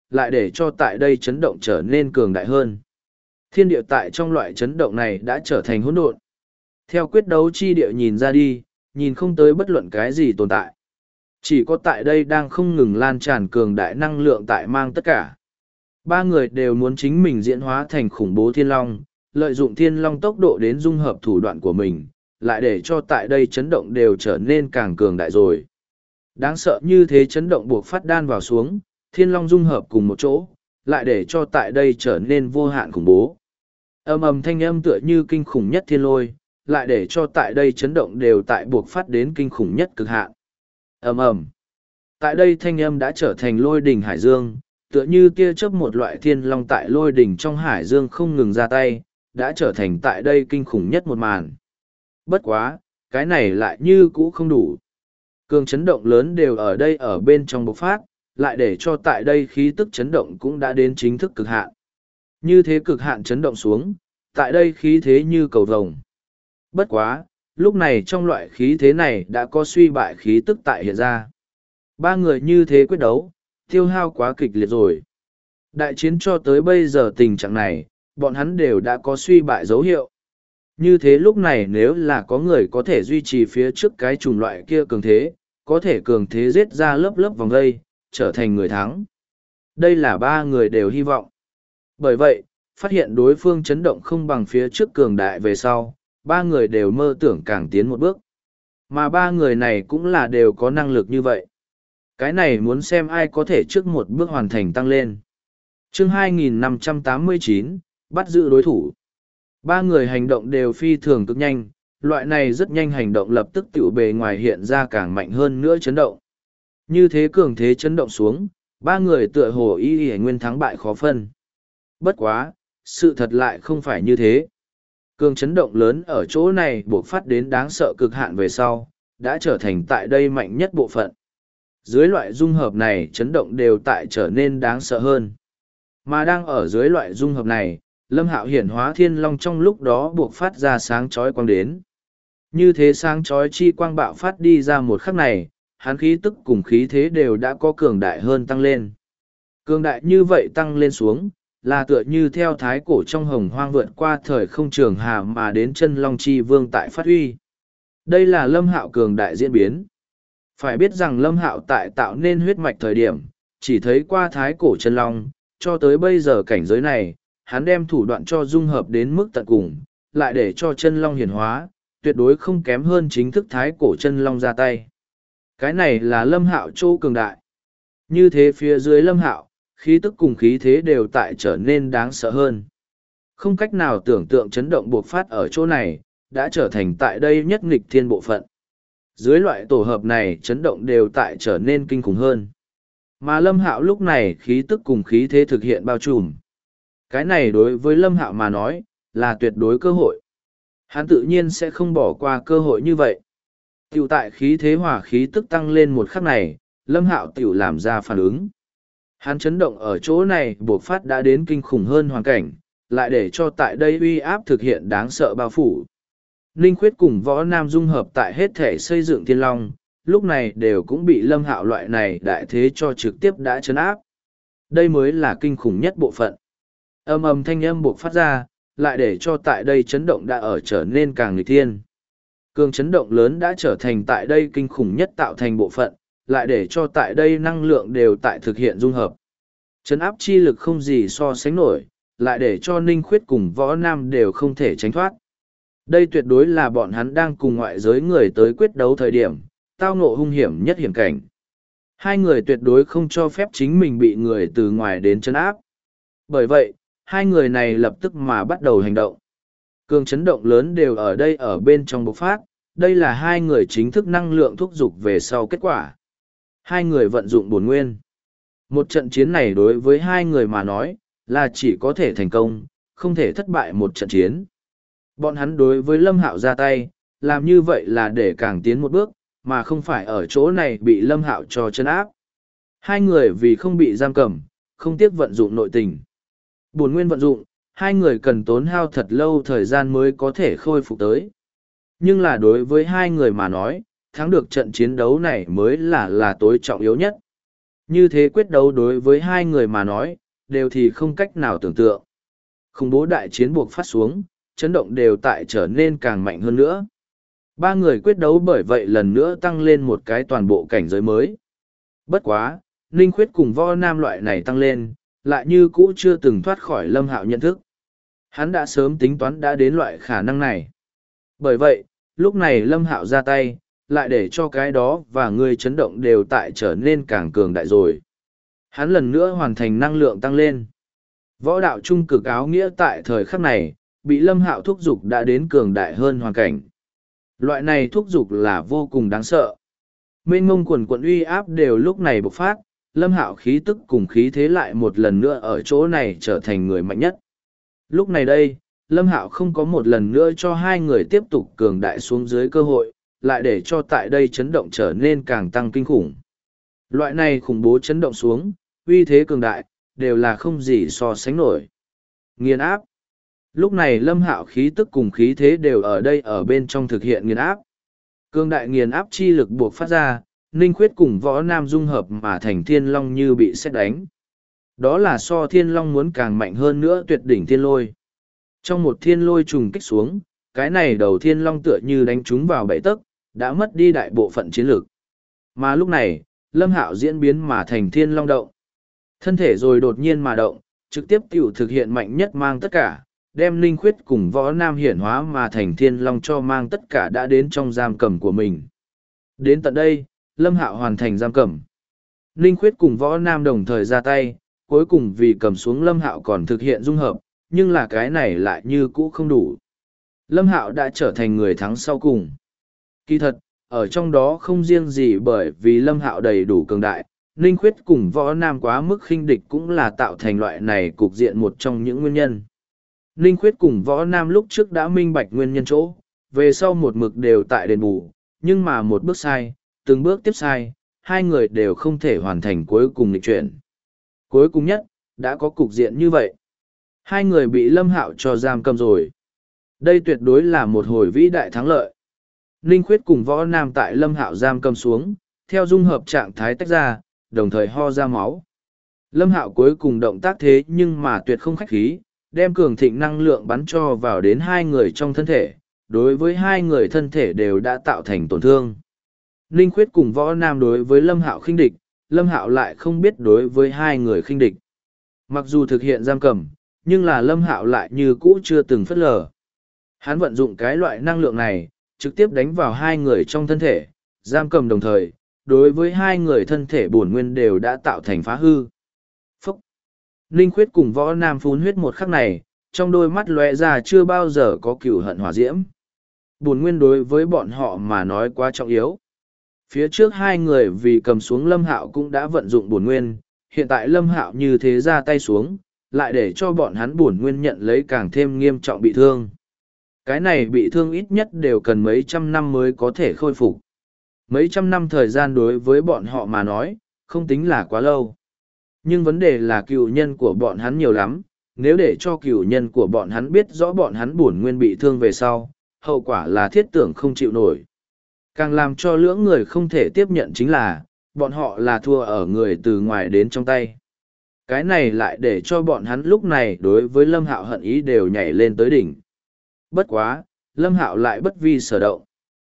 lại để cho tại đây chấn động trở nên cường đại hơn. Thiên địa tại trong loại chấn động này đã trở thành hỗn độn. Theo quyết đấu chi địa nhìn ra đi, nhìn không tới bất luận cái gì tồn tại. Chỉ có tại đây đang không ngừng lan tràn cường đại năng lượng tại mang tất cả. Ba người đều muốn chính mình diễn hóa thành khủng bố thiên long, lợi dụng thiên long tốc độ đến dung hợp thủ đoạn của mình, lại để cho tại đây chấn động đều trở nên càng cường đại rồi. Đáng sợ như thế chấn động buộc phát đan vào xuống, thiên long dung hợp cùng một chỗ, lại để cho tại đây trở nên vô hạn khủng bố. Ầm ầm thanh âm tựa như kinh khủng nhất thiên lôi, lại để cho tại đây chấn động đều tại buộc phát đến kinh khủng nhất cực hạn. Ầm ầm. Tại đây thanh âm đã trở thành lôi đỉnh hải dương, tựa như tia chớp một loại thiên long tại lôi đỉnh trong hải dương không ngừng ra tay, đã trở thành tại đây kinh khủng nhất một màn. Bất quá, cái này lại như cũ không đủ. Cường chấn động lớn đều ở đây ở bên trong bộc phát, lại để cho tại đây khí tức chấn động cũng đã đến chính thức cực hạn. Như thế cực hạn chấn động xuống, tại đây khí thế như cầu vồng. Bất quá, lúc này trong loại khí thế này đã có suy bại khí tức tại hiện ra. Ba người như thế quyết đấu, tiêu hao quá kịch liệt rồi. Đại chiến cho tới bây giờ tình trạng này, bọn hắn đều đã có suy bại dấu hiệu. Như thế lúc này nếu là có người có thể duy trì phía trước cái chủng loại kia cường thế, có thể cường thế giết ra lớp lớp vòng dây, trở thành người thắng. Đây là ba người đều hy vọng. Bởi vậy, phát hiện đối phương chấn động không bằng phía trước cường đại về sau, ba người đều mơ tưởng càng tiến một bước. Mà ba người này cũng là đều có năng lực như vậy. Cái này muốn xem ai có thể trước một bước hoàn thành tăng lên. Chương 2589, bắt giữ đối thủ. Ba người hành động đều phi thường cực nhanh, loại này rất nhanh hành động lập tức tiểu bề ngoài hiện ra càng mạnh hơn nữa chấn động. Như thế cường thế chấn động xuống, ba người tựa hồ y nguyên thắng bại khó phân. Bất quá, sự thật lại không phải như thế. Cường chấn động lớn ở chỗ này buộc phát đến đáng sợ cực hạn về sau, đã trở thành tại đây mạnh nhất bộ phận. Dưới loại dung hợp này chấn động đều tại trở nên đáng sợ hơn. Mà đang ở dưới loại dung hợp này, Lâm Hạo hiển hóa thiên long trong lúc đó buộc phát ra sáng chói quang đến. Như thế sáng chói chi quang bạo phát đi ra một khắc này, hắn khí tức cùng khí thế đều đã có cường đại hơn tăng lên. Cường đại như vậy tăng lên xuống, là tựa như theo thái cổ trong hồng hoang vượt qua thời không trường hà mà đến chân long chi vương tại phát huy. Đây là Lâm Hạo cường đại diễn biến. Phải biết rằng Lâm Hạo tại tạo nên huyết mạch thời điểm, chỉ thấy qua thái cổ chân long, cho tới bây giờ cảnh giới này, hắn đem thủ đoạn cho dung hợp đến mức tận cùng, lại để cho chân long hiển hóa, tuyệt đối không kém hơn chính thức thái cổ chân long ra tay. Cái này là Lâm Hạo chỗ cường đại. Như thế phía dưới Lâm Hạo, khí tức cùng khí thế đều tại trở nên đáng sợ hơn. Không cách nào tưởng tượng chấn động buộc phát ở chỗ này, đã trở thành tại đây nhất nghịch thiên bộ phận. Dưới loại tổ hợp này chấn động đều tại trở nên kinh khủng hơn. Mà Lâm Hạo lúc này khí tức cùng khí thế thực hiện bao trùm. Cái này đối với Lâm Hạo mà nói, là tuyệt đối cơ hội. Hắn tự nhiên sẽ không bỏ qua cơ hội như vậy. Tiểu tại khí thế hỏa khí tức tăng lên một khắc này, Lâm Hạo tiểu làm ra phản ứng. Hắn chấn động ở chỗ này buộc phát đã đến kinh khủng hơn hoàn cảnh, lại để cho tại đây uy áp thực hiện đáng sợ bao phủ. Ninh Khuyết cùng Võ Nam dung hợp tại hết thể xây dựng thiên long, lúc này đều cũng bị Lâm Hạo loại này đại thế cho trực tiếp đã chấn áp. Đây mới là kinh khủng nhất bộ phận. Âm ầm thanh âm buộc phát ra, lại để cho tại đây chấn động đã ở trở nên càng nghịch thiên. Cường chấn động lớn đã trở thành tại đây kinh khủng nhất tạo thành bộ phận, lại để cho tại đây năng lượng đều tại thực hiện dung hợp. Chấn áp chi lực không gì so sánh nổi, lại để cho Ninh Khuyết cùng Võ Nam đều không thể tránh thoát. Đây tuyệt đối là bọn hắn đang cùng ngoại giới người tới quyết đấu thời điểm, tao ngộ hung hiểm nhất hiểm cảnh. Hai người tuyệt đối không cho phép chính mình bị người từ ngoài đến chấn áp. Bởi vậy, hai người này lập tức mà bắt đầu hành động. Cường chấn động lớn đều ở đây ở bên trong bộc phát, đây là hai người chính thức năng lượng thúc giục về sau kết quả. Hai người vận dụng bổn nguyên. Một trận chiến này đối với hai người mà nói, là chỉ có thể thành công, không thể thất bại một trận chiến. Bọn hắn đối với Lâm Hạo ra tay, làm như vậy là để càng tiến một bước, mà không phải ở chỗ này bị Lâm Hạo cho chân áp. Hai người vì không bị giam cầm, không tiếc vận dụng nội tình. Bổn nguyên vận dụng, hai người cần tốn hao thật lâu thời gian mới có thể khôi phục tới. Nhưng là đối với hai người mà nói, thắng được trận chiến đấu này mới là tối trọng yếu nhất. Như thế quyết đấu đối với hai người mà nói, đều thì không cách nào tưởng tượng. Khủng bố đại chiến buộc phát xuống, chấn động đều tại trở nên càng mạnh hơn nữa. Ba người quyết đấu bởi vậy lần nữa tăng lên một cái toàn bộ cảnh giới mới. Bất quá, Ninh Khuyết cùng Võ Nam loại này tăng lên, lại như cũ chưa từng thoát khỏi Lâm Hạo nhận thức. Hắn đã sớm tính toán đã đến loại khả năng này. Bởi vậy, lúc này Lâm Hạo ra tay, lại để cho cái đó và người chấn động đều tại trở nên càng cường đại rồi. Hắn lần nữa hoàn thành năng lượng tăng lên. Võ đạo trung cực áo nghĩa tại thời khắc này, bị Lâm Hạo thúc giục đã đến cường đại hơn hoàn cảnh. Loại này thúc giục là vô cùng đáng sợ. Mênh mông quần quận uy áp đều lúc này bộc phát, Lâm Hạo khí tức cùng khí thế lại một lần nữa ở chỗ này trở thành người mạnh nhất. Lúc này đây, Lâm Hạo không có một lần nữa cho hai người tiếp tục cường đại xuống dưới cơ hội, lại để cho tại đây chấn động trở nên càng tăng kinh khủng. Loại này khủng bố chấn động xuống, uy thế cường đại, đều là không gì so sánh nổi. Nghiền áp. Lúc này Lâm Hạo khí tức cùng khí thế đều ở đây ở bên trong thực hiện nghiền áp. Cường đại nghiền áp chi lực buộc phát ra, Ninh Khuyết cùng Võ Nam dung hợp mà thành Thiên Long như bị sét đánh. Đó là so Thiên Long muốn càng mạnh hơn nữa tuyệt đỉnh Thiên Lôi. Trong một Thiên Lôi trùng kích xuống, cái này đầu Thiên Long tựa như đánh trúng vào bẫy tấc, đã mất đi đại bộ phận chiến lực. Mà lúc này, Lâm Hạo diễn biến mà thành Thiên Long động. Thân thể rồi đột nhiên mà động, trực tiếp tiểu thực hiện mạnh nhất mang tất cả, đem Ninh Khuyết cùng Võ Nam hiển hóa mà thành Thiên Long cho mang tất cả đã đến trong giam cầm của mình. Đến tận đây, Lâm Hạo hoàn thành giam cầm. Ninh Khuyết cùng Võ Nam đồng thời ra tay, cuối cùng vì cầm xuống Lâm Hạo còn thực hiện dung hợp, nhưng là cái này lại như cũ không đủ. Lâm Hạo đã trở thành người thắng sau cùng. Kỳ thật, ở trong đó không riêng gì bởi vì Lâm Hạo đầy đủ cường đại, Ninh Khuyết cùng Võ Nam quá mức khinh địch cũng là tạo thành loại này cục diện một trong những nguyên nhân. Ninh Khuyết cùng Võ Nam lúc trước đã minh bạch nguyên nhân chỗ, về sau một mực đều tại đền bù, nhưng mà một bước sai, từng bước tiếp sai, hai người đều không thể hoàn thành cuối cùng nghịch chuyển. Cuối cùng nhất, đã có cục diện như vậy. Hai người bị Lâm Hạo cho giam cầm rồi. Đây tuyệt đối là một hồi vĩ đại thắng lợi. Ninh Khuyết cùng Võ Nam tại Lâm Hạo giam cầm xuống, theo dung hợp trạng thái tách ra, đồng thời ho ra máu. Lâm Hạo cuối cùng động tác thế nhưng mà tuyệt không khách khí, đem cường thịnh năng lượng bắn cho vào đến hai người trong thân thể, đối với hai người thân thể đều đã tạo thành tổn thương. Ninh Khuyết cùng Võ Nam đối với Lâm Hạo khinh địch, Lâm Hạo lại không biết đối với hai người khinh địch. Mặc dù thực hiện giam cầm, nhưng là Lâm Hạo lại như cũ chưa từng phất lờ. Hắn vận dụng cái loại năng lượng này, trực tiếp đánh vào hai người trong thân thể, giam cầm đồng thời, đối với hai người thân thể bổn nguyên đều đã tạo thành phá hư. Phúc! Ninh Khuyết cùng Võ Nam phun huyết một khắc này, trong đôi mắt lóe ra chưa bao giờ có cừu hận hỏa diễm. Bổn nguyên đối với bọn họ mà nói quá trọng yếu. Phía trước hai người vì cầm xuống Lâm Hạo cũng đã vận dụng bổn nguyên, hiện tại Lâm Hạo như thế ra tay xuống, lại để cho bọn hắn bổn nguyên nhận lấy càng thêm nghiêm trọng bị thương. Cái này bị thương ít nhất đều cần mấy trăm năm mới có thể khôi phục. Mấy trăm năm thời gian đối với bọn họ mà nói, không tính là quá lâu. Nhưng vấn đề là cựu nhân của bọn hắn nhiều lắm, nếu để cho cựu nhân của bọn hắn biết rõ bọn hắn bổn nguyên bị thương về sau, hậu quả là thiết tưởng không chịu nổi. Càng làm cho lưỡng người không thể tiếp nhận chính là, bọn họ là thua ở người từ ngoài đến trong tay. Cái này lại để cho bọn hắn lúc này đối với Lâm Hạo hận ý đều nhảy lên tới đỉnh. Bất quá, Lâm Hạo lại bất vi sở động.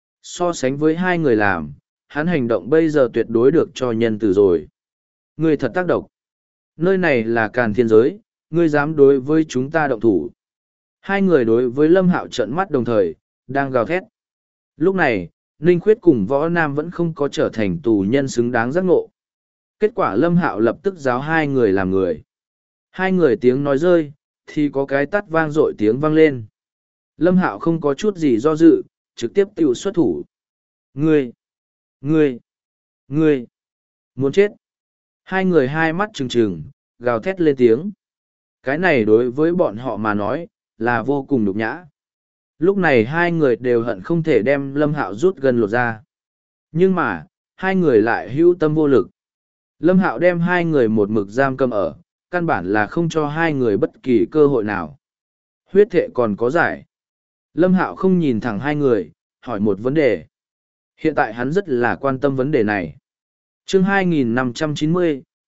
So sánh với hai người làm, hắn hành động bây giờ tuyệt đối được cho nhân từ rồi. Ngươi thật tác độc. Nơi này là Càn Thiên giới, ngươi dám đối với chúng ta động thủ. Hai người đối với Lâm Hạo trợn mắt đồng thời, đang gào thét. Lúc này, Ninh Khuyết cùng Võ Nam vẫn không có trở thành tù nhân xứng đáng giác ngộ. Kết quả Lâm Hạo lập tức giáo hai người làm người. Hai người tiếng nói rơi, thì có cái tắt vang dội tiếng vang lên. Lâm Hạo không có chút gì do dự, trực tiếp tiêu xuất thủ. Ngươi! Ngươi! Ngươi! Muốn chết! Hai người hai mắt trừng trừng, gào thét lên tiếng. Cái này đối với bọn họ mà nói, là vô cùng nhục nhã. Lúc này hai người đều hận không thể đem Lâm Hạo rút gần lột ra. Nhưng mà, hai người lại hữu tâm vô lực. Lâm Hạo đem hai người một mực giam cầm ở, căn bản là không cho hai người bất kỳ cơ hội nào. Huyết thệ còn có giải. Lâm Hạo không nhìn thẳng hai người, hỏi một vấn đề. Hiện tại hắn rất là quan tâm vấn đề này. Chương 2590,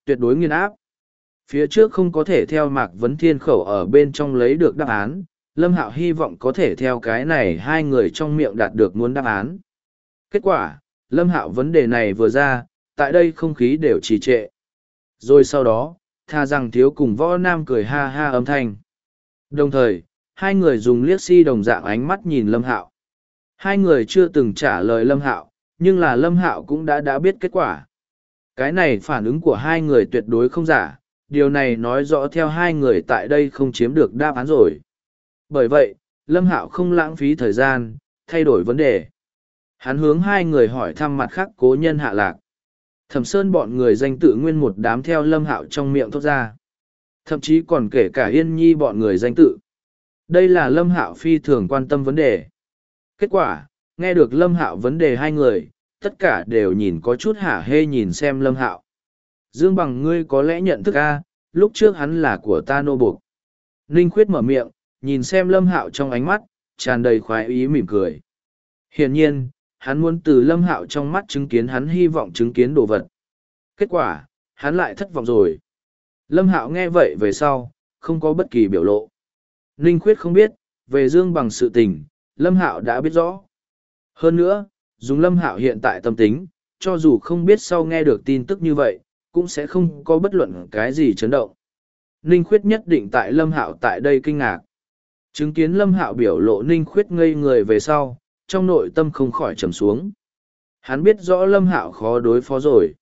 tuyệt đối nghiền áp. Phía trước không có thể theo Mạc Vấn Thiên khẩu ở bên trong lấy được đáp án, Lâm Hạo hy vọng có thể theo cái này hai người trong miệng đạt được muốn đáp án. Kết quả, Lâm Hạo vấn đề này vừa ra, tại đây không khí đều trì trệ. Rồi sau đó, tha rằng thiếu cùng Võ Nam cười ha ha âm thanh. Đồng thời, hai người dùng liếc si đồng dạng ánh mắt nhìn Lâm Hạo. Hai người chưa từng trả lời Lâm Hạo, nhưng là Lâm Hạo cũng đã biết kết quả. Cái này phản ứng của hai người tuyệt đối không giả, điều này nói rõ theo hai người tại đây không chiếm được đáp án rồi. Bởi vậy, Lâm Hạo không lãng phí thời gian, thay đổi vấn đề. Hắn hướng hai người hỏi thăm mặt khác cố nhân Hạ Lạc. Thẩm Sơn bọn người danh tự nguyên một đám theo Lâm Hạo trong miệng thốt ra. Thậm chí còn kể cả Yên Nhi bọn người danh tự. Đây là Lâm Hạo phi thường quan tâm vấn đề. Kết quả, nghe được Lâm Hạo vấn đề hai người, tất cả đều nhìn có chút hả hê nhìn xem Lâm Hạo. Dương Bằng ngươi có lẽ nhận thức a, lúc trước hắn là của ta nô buộc. Ninh Khuyết mở miệng, nhìn xem Lâm Hạo trong ánh mắt, tràn đầy khoái ý mỉm cười. Hiển nhiên, hắn muốn từ Lâm Hạo trong mắt chứng kiến hắn hy vọng chứng kiến đồ vật. Kết quả, hắn lại thất vọng rồi. Lâm Hạo nghe vậy về sau, không có bất kỳ biểu lộ. Ninh Khuyết không biết, về Dương Bằng sự tình, Lâm Hạo đã biết rõ. Hơn nữa, dùng Lâm Hạo hiện tại tâm tính, cho dù không biết sau nghe được tin tức như vậy, cũng sẽ không có bất luận cái gì chấn động. Ninh Khuyết nhất định tại Lâm Hạo tại đây kinh ngạc. Chứng kiến Lâm Hạo biểu lộ Ninh Khuyết ngây người về sau, trong nội tâm không khỏi trầm xuống. Hắn biết rõ Lâm Hạo khó đối phó rồi.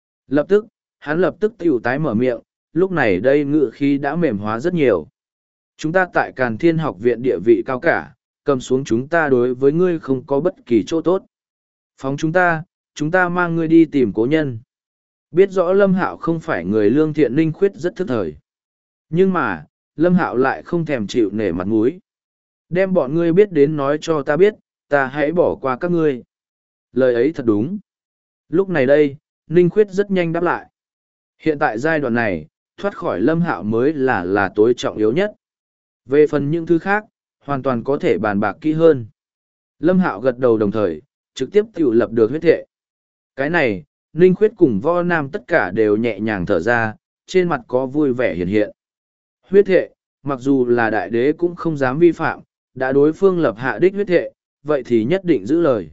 Hắn lập tức tiểu tái mở miệng, lúc này đây ngự khí đã mềm hóa rất nhiều. Chúng ta tại Càn Thiên học viện địa vị cao cả, cầm xuống chúng ta đối với ngươi không có bất kỳ chỗ tốt. Phóng chúng ta mang ngươi đi tìm cố nhân. Biết rõ Lâm Hạo không phải người lương thiện, Ninh Khuyết rất thức thời. Nhưng mà, Lâm Hạo lại không thèm chịu nể mặt mũi. Đem bọn ngươi biết đến nói cho ta biết, ta hãy bỏ qua các ngươi. Lời ấy thật đúng. Lúc này đây, Ninh Khuyết rất nhanh đáp lại. Hiện tại giai đoạn này, thoát khỏi Lâm Hạo mới là tối trọng yếu nhất. Về phần những thứ khác, hoàn toàn có thể bàn bạc kỹ hơn. Lâm Hạo gật đầu đồng thời, trực tiếp tự lập được huyết thệ. Cái này, Ninh Khuyết cùng Võ Nam tất cả đều nhẹ nhàng thở ra, trên mặt có vui vẻ hiện hiện. Huyết thệ, mặc dù là đại đế cũng không dám vi phạm, đã đối phương lập hạ đích huyết thệ, vậy thì nhất định giữ lời.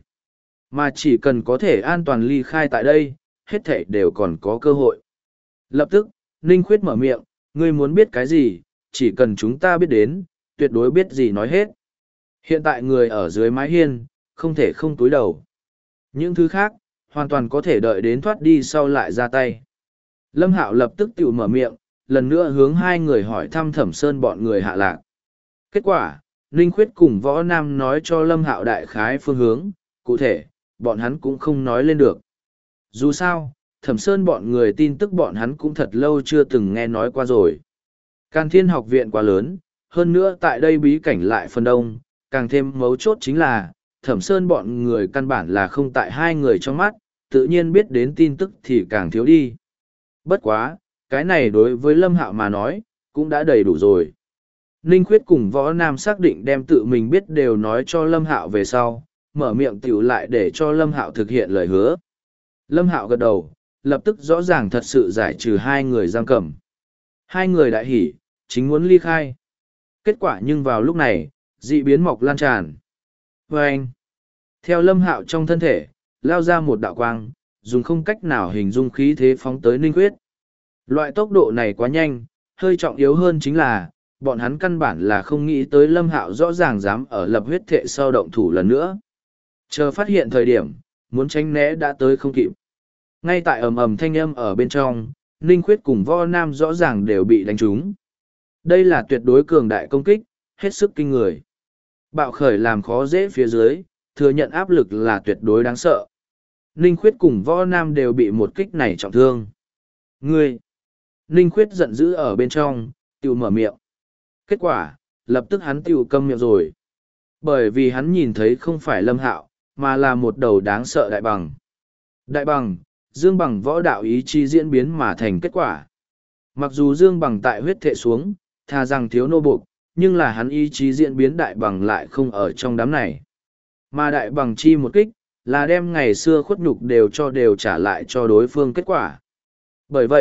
Mà chỉ cần có thể an toàn ly khai tại đây, hết thệ đều còn có cơ hội. Lập tức, Ninh Khuyết mở miệng, ngươi muốn biết cái gì, chỉ cần chúng ta biết đến, tuyệt đối biết gì nói hết. Hiện tại người ở dưới mái hiên, không thể không túi đầu. Những thứ khác, hoàn toàn có thể đợi đến thoát đi sau lại ra tay. Lâm Hạo lập tức tự mở miệng, lần nữa hướng hai người hỏi thăm Thẩm Sơn bọn người Hạ Lạc. Kết quả, Ninh Khuyết cùng Võ Nam nói cho Lâm Hạo đại khái phương hướng, cụ thể, bọn hắn cũng không nói lên được. Dù sao, Thẩm Sơn bọn người tin tức bọn hắn cũng thật lâu chưa từng nghe nói qua rồi. Càn Thiên học viện quá lớn, hơn nữa tại đây bí cảnh lại phần đông, càng thêm mấu chốt chính là, Thẩm Sơn bọn người căn bản là không tại hai người trong mắt, tự nhiên biết đến tin tức thì càng thiếu đi. Bất quá, cái này đối với Lâm Hạo mà nói, cũng đã đầy đủ rồi. Ninh Khuyết cùng Võ Nam xác định đem tự mình biết đều nói cho Lâm Hạo về sau, mở miệng tiểu lại để cho Lâm Hạo thực hiện lời hứa. Lâm Hạo gật đầu, lập tức rõ ràng thật sự giải trừ hai người giam cầm. Hai người đại hỉ, chính muốn ly khai. Kết quả nhưng vào lúc này, dị biến mọc lan tràn. Và anh, theo Lâm Hạo trong thân thể, lao ra một đạo quang, dùng không cách nào hình dung khí thế phóng tới Ninh Khuyết. Loại tốc độ này quá nhanh, hơi trọng yếu hơn chính là, bọn hắn căn bản là không nghĩ tới Lâm Hạo rõ ràng dám ở lập huyết thệ sau động thủ lần nữa. Chờ phát hiện thời điểm, muốn tránh né đã tới không kịp. Ngay tại ầm ầm thanh âm ở bên trong, Ninh Khuyết cùng Võ Nam rõ ràng đều bị đánh trúng. Đây là tuyệt đối cường đại công kích, hết sức kinh người. Bạo khởi làm khó dễ phía dưới, thừa nhận áp lực là tuyệt đối đáng sợ. Ninh Khuyết cùng Võ Nam đều bị một kích này trọng thương. Ngươi! Ninh Khuyết giận dữ ở bên trong, tiêu mở miệng. Kết quả, lập tức hắn tiêu câm miệng rồi. Bởi vì hắn nhìn thấy không phải Lâm Hạo, mà là một đầu đáng sợ đại bằng. Đại bằng, Dương Bằng võ đạo ý chí diễn biến mà thành kết quả. Mặc dù Dương Bằng tại huyết thệ xuống, thà rằng thiếu nô buộc, nhưng là hắn ý chí diễn biến đại bằng lại không ở trong đám này. Mà đại bằng chi một kích, là đem ngày xưa khuất nhục đều trả lại cho đối phương kết quả. Bởi vậy,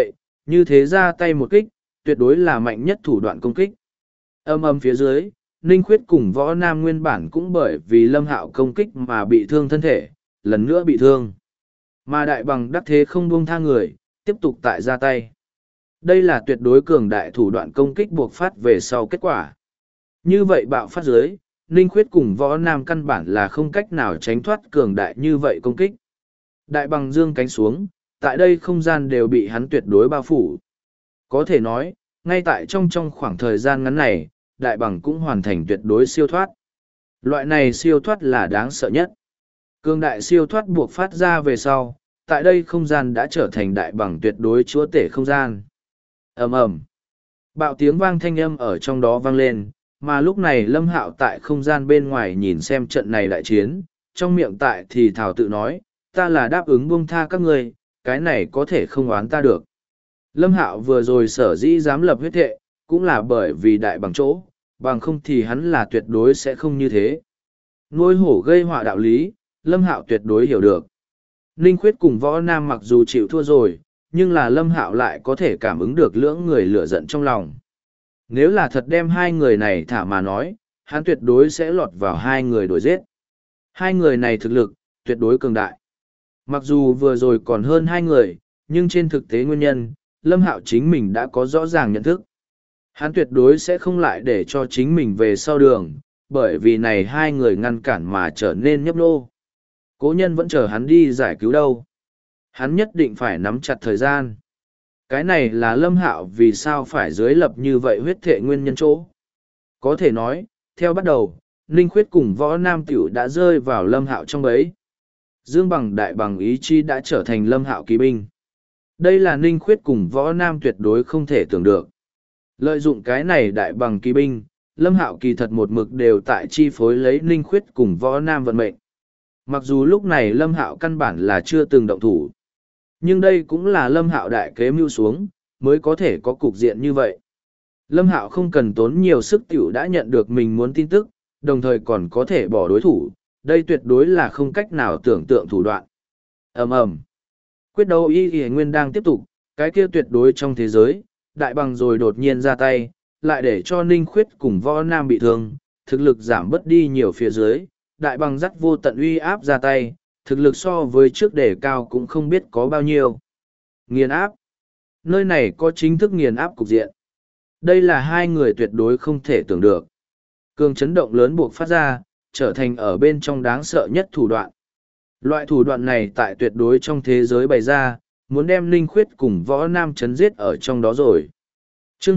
Như thế ra tay một kích, tuyệt đối là mạnh nhất thủ đoạn công kích. Âm âm phía dưới, Ninh Khuyết cùng Võ Nam nguyên bản cũng bởi vì Lâm Hạo công kích mà bị thương thân thể, lần nữa bị thương. Mà đại bằng đắc thế không buông tha người, tiếp tục tại ra tay. Đây là tuyệt đối cường đại thủ đoạn công kích buộc phát về sau kết quả. Như vậy bạo phát dưới, Ninh Khuyết cùng Võ Nam căn bản là không cách nào tránh thoát cường đại như vậy công kích. Đại bằng dương cánh xuống, tại đây không gian đều bị hắn tuyệt đối bao phủ. Có thể nói, ngay tại trong khoảng thời gian ngắn này, đại bằng cũng hoàn thành tuyệt đối siêu thoát. Loại này siêu thoát là đáng sợ nhất. Cường đại siêu thoát buộc phát ra về sau, tại đây không gian đã trở thành đại bằng tuyệt đối chúa tể không gian. Ầm ầm. Bạo tiếng vang thanh âm ở trong đó vang lên, mà lúc này Lâm Hạo tại không gian bên ngoài nhìn xem trận này đại chiến, trong miệng tại thì thảo tự nói, ta là đáp ứng buông tha các ngươi, cái này có thể không oán ta được. Lâm Hạo vừa rồi sở dĩ dám lập huyết thệ, cũng là bởi vì đại bằng chỗ, bằng không thì hắn là tuyệt đối sẽ không như thế. Nuôi hổ gây họa đạo lý, Lâm Hạo tuyệt đối hiểu được. Ninh Khuyết cùng Võ Nam mặc dù chịu thua rồi, nhưng là Lâm Hạo lại có thể cảm ứng được lưỡng người lửa giận trong lòng. Nếu là thật đem hai người này thả mà nói, hắn tuyệt đối sẽ lọt vào hai người đuổi giết. Hai người này thực lực, tuyệt đối cường đại. Mặc dù vừa rồi còn hơn hai người, nhưng trên thực tế nguyên nhân, Lâm Hạo chính mình đã có rõ ràng nhận thức. Hắn tuyệt đối sẽ không lại để cho chính mình về sau đường, bởi vì này hai người ngăn cản mà trở nên nhấp nô. Cố nhân vẫn chờ hắn đi giải cứu đâu. Hắn nhất định phải nắm chặt thời gian. Cái này là Lâm Hạo vì sao phải dưới lập như vậy huyết thệ nguyên nhân chỗ. Có thể nói, theo bắt đầu, Ninh Khuyết cùng Võ Nam Tiểu đã rơi vào Lâm Hạo trong bẫy. Dương bằng đại bằng ý chí đã trở thành Lâm Hạo kỳ binh. Đây là Ninh Khuyết cùng Võ Nam tuyệt đối không thể tưởng được. Lợi dụng cái này đại bằng kỳ binh, Lâm Hạo kỳ thật một mực đều tại chi phối lấy Ninh Khuyết cùng Võ Nam vận mệnh. Mặc dù lúc này Lâm Hạo căn bản là chưa từng động thủ. Nhưng đây cũng là Lâm Hạo đại kế mưu xuống, mới có thể có cục diện như vậy. Lâm Hạo không cần tốn nhiều sức tiểu đã nhận được mình muốn tin tức, đồng thời còn có thể bỏ đối thủ, đây tuyệt đối là không cách nào tưởng tượng thủ đoạn. Ầm ầm. Quyết đấu y nguyên đang tiếp tục, cái kia tuyệt đối trong thế giới, đại bằng rồi đột nhiên ra tay, lại để cho Ninh Khuyết cùng Võ Nam bị thương, thực lực giảm bớt đi nhiều phía dưới, đại bằng dắt vô tận uy áp ra tay, thực lực so với trước đề cao cũng không biết có bao nhiêu. Nghiền áp. Nơi này có chính thức nghiền áp cục diện. Đây là hai người tuyệt đối không thể tưởng được. Cường chấn động lớn buộc phát ra, trở thành ở bên trong đáng sợ nhất thủ đoạn. Loại thủ đoạn này tại tuyệt đối trong thế giới bày ra, muốn đem Ninh Khuyết cùng Võ Nam chấn giết ở trong đó rồi. Chương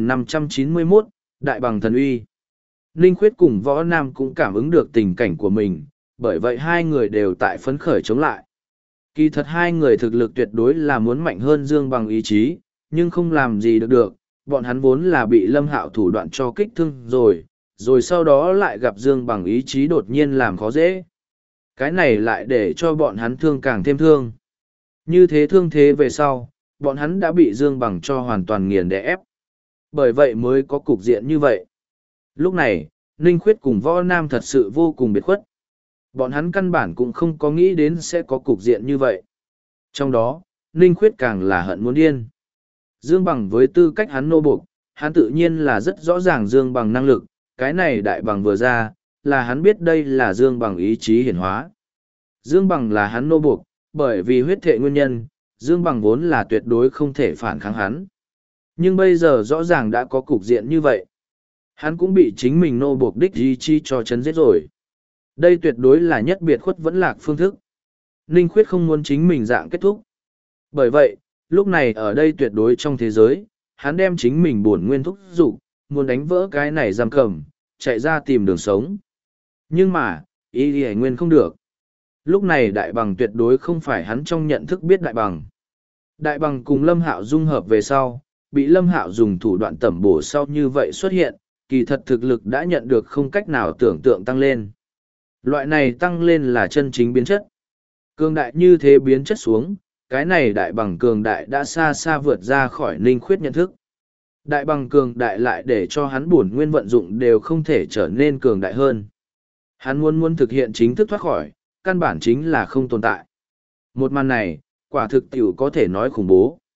2591, Đại bằng thần uy. Ninh Khuyết cùng Võ Nam cũng cảm ứng được tình cảnh của mình, bởi vậy hai người đều tại phấn khởi chống lại. Kỳ thật hai người thực lực tuyệt đối là muốn mạnh hơn Dương bằng ý chí, nhưng không làm gì được, bọn hắn vốn là bị Lâm Hạo thủ đoạn cho kích thương rồi sau đó lại gặp Dương bằng ý chí đột nhiên làm khó dễ. Cái này lại để cho bọn hắn thương càng thêm thương. Như thế thương thế về sau, bọn hắn đã bị Dương bằng cho hoàn toàn nghiền đè ép. Bởi vậy mới có cục diện như vậy. Lúc này, Ninh Khuyết cùng Võ Nam thật sự vô cùng biệt khuất. Bọn hắn căn bản cũng không có nghĩ đến sẽ có cục diện như vậy. Trong đó, Ninh Khuyết càng là hận muốn điên. Dương bằng với tư cách hắn nô buộc, hắn tự nhiên là rất rõ ràng Dương bằng năng lực, cái này đại bằng vừa ra, là hắn biết đây là Dương bằng ý chí hiển hóa. Dương bằng là hắn nô buộc, bởi vì huyết thệ nguyên nhân, Dương bằng vốn là tuyệt đối không thể phản kháng hắn. Nhưng bây giờ rõ ràng đã có cục diện như vậy. Hắn cũng bị chính mình nô buộc đích ý chí cho chấn giết rồi. Đây tuyệt đối là nhất biệt khuất vẫn lạc phương thức. Ninh Khuyết không muốn chính mình dạng kết thúc. Bởi vậy, lúc này ở đây tuyệt đối trong thế giới, hắn đem chính mình bổn nguyên thúc dục muốn đánh vỡ cái này giam cầm, chạy ra tìm đường sống. Nhưng mà, ý hải nguyên không được. Lúc này đại bằng tuyệt đối không phải hắn trong nhận thức biết đại bằng. Đại bằng cùng Lâm Hạo dung hợp về sau, bị Lâm Hạo dùng thủ đoạn tẩm bổ sau như vậy xuất hiện, kỳ thật thực lực đã nhận được không cách nào tưởng tượng tăng lên. Loại này tăng lên là chân chính biến chất. Cường đại như thế biến chất xuống, cái này đại bằng cường đại đã xa xa vượt ra khỏi Ninh Khuyết nhận thức. Đại bằng cường đại lại để cho hắn bổn nguyên vận dụng đều không thể trở nên cường đại hơn. Hắn muốn thực hiện chính thức thoát khỏi, căn bản chính là không tồn tại. Một màn này, quả thực tiểu có thể nói khủng bố.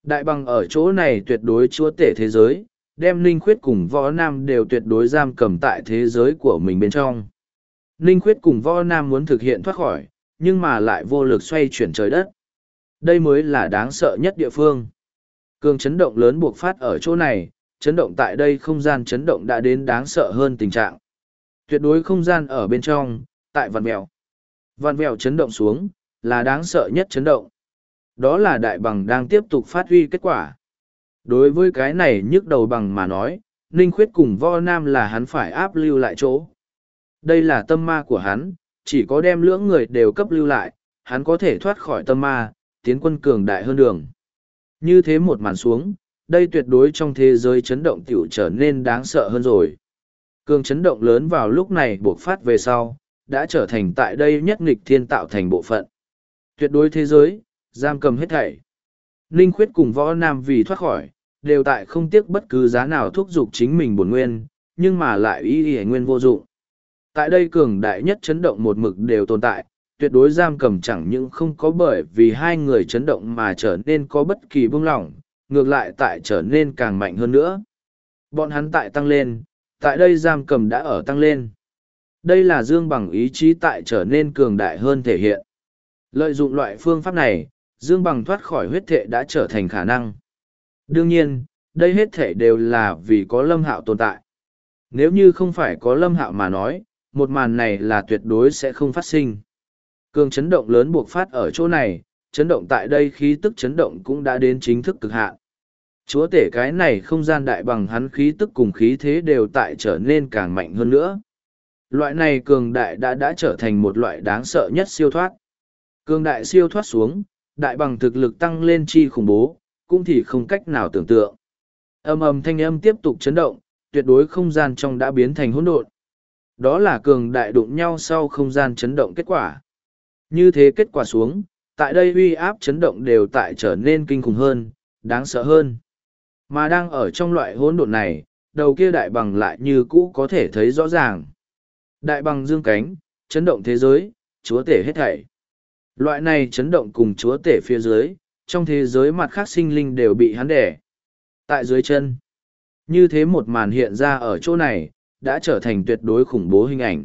Đại bằng ở chỗ này tuyệt đối chúa tể thế giới, đem Ninh Khuyết cùng Võ Nam đều tuyệt đối giam cầm tại thế giới của mình bên trong. Ninh Khuyết cùng Võ Nam muốn thực hiện thoát khỏi, nhưng mà lại vô lực xoay chuyển trời đất. Đây mới là đáng sợ nhất địa phương. Cường chấn động lớn buộc phát ở chỗ này, chấn động tại đây không gian chấn động đã đến đáng sợ hơn tình trạng. Tuyệt đối không gian ở bên trong, tại vạn mèo. Vạn mèo chấn động xuống, là đáng sợ nhất chấn động. Đó là đại bằng đang tiếp tục phát huy kết quả. Đối với cái này nhức đầu bằng mà nói, Ninh Khuyết cùng Võ Nam là hắn phải áp lưu lại chỗ. Đây là tâm ma của hắn, chỉ có đem lưỡng người đều cấp lưu lại, hắn có thể thoát khỏi tâm ma, tiến quân cường đại hơn đường. Như thế một màn xuống, đây tuyệt đối trong thế giới chấn động tiểu trở nên đáng sợ hơn rồi. Cường chấn động lớn vào lúc này buộc phát về sau, đã trở thành tại đây nhất nghịch thiên tạo thành bộ phận. Tuyệt đối thế giới, giam cầm hết thảy. Ninh Khuyết cùng Võ Nam vì thoát khỏi, đều tại không tiếc bất cứ giá nào thúc giục chính mình bổn nguyên, nhưng mà lại y nguyên vô dụng. Tại đây cường đại nhất chấn động một mực đều tồn tại, tuyệt đối giam cầm chẳng những không có bởi vì hai người chấn động mà trở nên có bất kỳ buông lỏng, ngược lại tại trở nên càng mạnh hơn nữa. Bọn hắn tại tăng lên, tại đây giam cầm đã ở tăng lên. Đây là Dương Bằng ý chí tại trở nên cường đại hơn thể hiện. Lợi dụng loại phương pháp này, Dương Bằng thoát khỏi huyết thể đã trở thành khả năng. Đương nhiên, đây hết thể đều là vì có Lâm Hạo tồn tại. Nếu như không phải có Lâm Hạo mà nói, một màn này là tuyệt đối sẽ không phát sinh. Cường chấn động lớn buộc phát ở chỗ này, chấn động tại đây khí tức chấn động cũng đã đến chính thức cực hạn. Chúa tể cái này không gian đại bằng hắn khí tức cùng khí thế đều tại trở nên càng mạnh hơn nữa. Loại này cường đại đã trở thành một loại đáng sợ nhất siêu thoát. Cường đại siêu thoát xuống, đại bằng thực lực tăng lên chi khủng bố, cũng thì không cách nào tưởng tượng. Âm ầm thanh âm tiếp tục chấn động, tuyệt đối không gian trong đã biến thành hỗn độn. Đó là cường đại đụng nhau sau không gian chấn động kết quả. Như thế kết quả xuống, tại đây uy áp chấn động đều tại trở nên kinh khủng hơn, đáng sợ hơn. Mà đang ở trong loại hỗn độn này, đầu kia đại bằng lại như cũ có thể thấy rõ ràng. Đại bằng dương cánh, chấn động thế giới, chúa tể hết thảy. Loại này chấn động cùng chúa tể phía dưới, trong thế giới mặt khác sinh linh đều bị hắn đẻ. Tại dưới chân, như thế một màn hiện ra ở chỗ này, đã trở thành tuyệt đối khủng bố hình ảnh.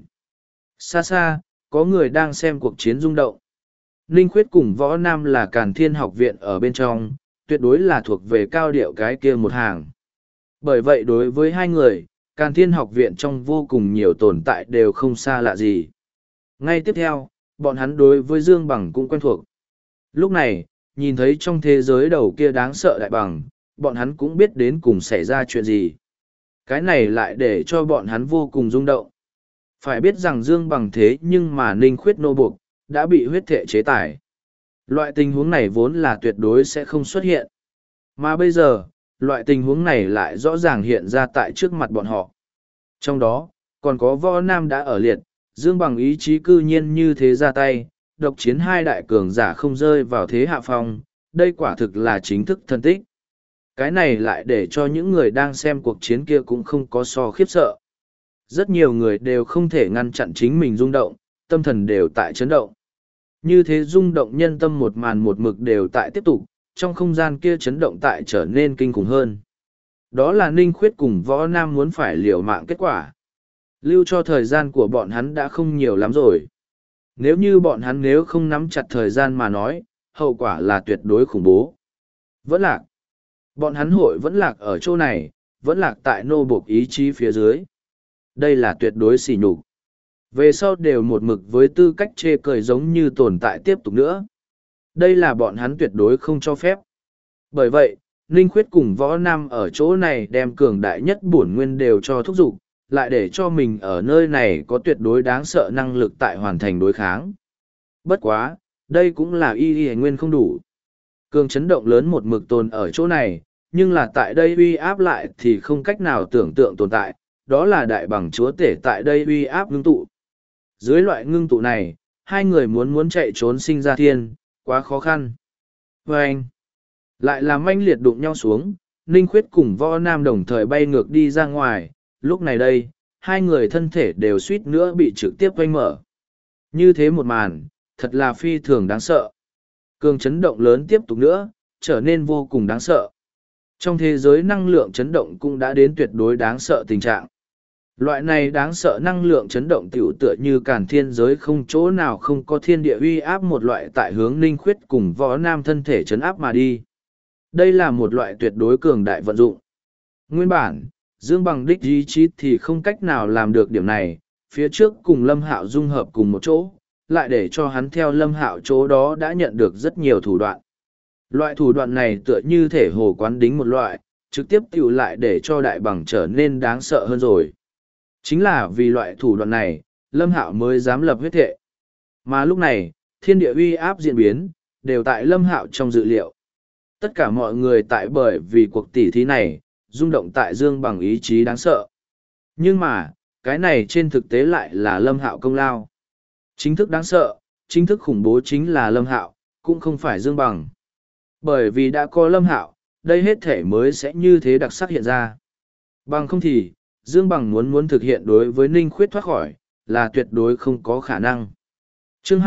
Xa xa, có người đang xem cuộc chiến rung động. Ninh Khuyết cùng Võ Nam là Càn Thiên học viện ở bên trong, tuyệt đối là thuộc về cao điệu cái kia một hàng. Bởi vậy đối với hai người, Càn Thiên học viện trong vô cùng nhiều tồn tại đều không xa lạ gì. Ngay tiếp theo, bọn hắn đối với Dương Bằng cũng quen thuộc. Lúc này, nhìn thấy trong thế giới đầu kia đáng sợ đại bằng, bọn hắn cũng biết đến cùng xảy ra chuyện gì. Cái này lại để cho bọn hắn vô cùng rung động. Phải biết rằng Dương Bằng thế nhưng mà Ninh Khuyết nô buộc, đã bị huyết thể chế tải. Loại tình huống này vốn là tuyệt đối sẽ không xuất hiện. Mà bây giờ, loại tình huống này lại rõ ràng hiện ra tại trước mặt bọn họ. Trong đó, còn có Võ Nam đã ở liệt, Dương Bằng ý chí cư nhiên như thế ra tay, độc chiến hai đại cường giả không rơi vào thế hạ phong, đây quả thực là chính thức thân tích. Cái này lại để cho những người đang xem cuộc chiến kia cũng không có so khiếp sợ. Rất nhiều người đều không thể ngăn chặn chính mình rung động, tâm thần đều tại chấn động. Như thế rung động nhân tâm một màn một mực đều tại tiếp tục, trong không gian kia chấn động tại trở nên kinh khủng hơn. Đó là Ninh Khuyết cùng Võ Nam muốn phải liều mạng kết quả. Lưu cho thời gian của bọn hắn đã không nhiều lắm rồi. Nếu như bọn hắn nếu không nắm chặt thời gian mà nói, hậu quả là tuyệt đối khủng bố. Vẫn lạc. Bọn hắn hội vẫn lạc ở chỗ này, vẫn lạc tại nô buộc ý chí phía dưới. Đây là tuyệt đối sỉ nhục. Về sau đều một mực với tư cách chê cười giống như tồn tại tiếp tục nữa. Đây là bọn hắn tuyệt đối không cho phép. Bởi vậy, Ninh Khuyết cùng Võ Nam ở chỗ này đem cường đại nhất bổn nguyên đều cho thúc giục, lại để cho mình ở nơi này có tuyệt đối đáng sợ năng lực tại hoàn thành đối kháng. Bất quá, đây cũng là y nguyên không đủ. Cường chấn động lớn một mực tồn ở chỗ này, nhưng là tại đây uy áp lại thì không cách nào tưởng tượng tồn tại, đó là đại bằng chúa tể tại đây uy áp ngưng tụ. Dưới loại ngưng tụ này, hai người muốn chạy trốn sinh ra thiên, quá khó khăn. Và anh, lại làm manh liệt đụng nhau xuống, Ninh Khuyết cùng Võ Nam đồng thời bay ngược đi ra ngoài, lúc này đây, hai người thân thể đều suýt nữa bị trực tiếp vanh mở. Như thế một màn, thật là phi thường đáng sợ. Cường chấn động lớn tiếp tục nữa, trở nên vô cùng đáng sợ. Trong thế giới năng lượng chấn động cũng đã đến tuyệt đối đáng sợ tình trạng. Loại này đáng sợ năng lượng chấn động tiểu tựa như càn thiên giới không chỗ nào không có thiên địa uy áp một loại tại hướng Ninh Khuyết cùng Võ Nam thân thể chấn áp mà đi. Đây là một loại tuyệt đối cường đại vận dụng. Nguyên bản, Dương Bằng đích ý chí thì không cách nào làm được điểm này, phía trước cùng Lâm Hạo dung hợp cùng một chỗ, lại để cho hắn theo Lâm Hạo chỗ đó đã nhận được rất nhiều thủ đoạn. Loại thủ đoạn này tựa như thể hồ quán đính một loại, trực tiếp tiểu lại để cho Đại Bằng trở nên đáng sợ hơn rồi. Chính là vì loại thủ đoạn này, Lâm Hạo mới dám lập huyết thệ. Mà lúc này, thiên địa uy áp diễn biến, đều tại Lâm Hạo trong dự liệu. Tất cả mọi người tại bởi vì cuộc tỉ thí này, rung động tại Dương Bằng ý chí đáng sợ. Nhưng mà, cái này trên thực tế lại là Lâm Hạo công lao. Chính thức đáng sợ, chính thức khủng bố chính là Lâm Hạo, cũng không phải Dương Bằng. Bởi vì đã có Lâm Hạo, đây hết thể mới sẽ như thế đặc sắc hiện ra. Bằng không thì, Dương Bằng muốn thực hiện đối với Ninh Khuyết thoát khỏi, là tuyệt đối không có khả năng. Chương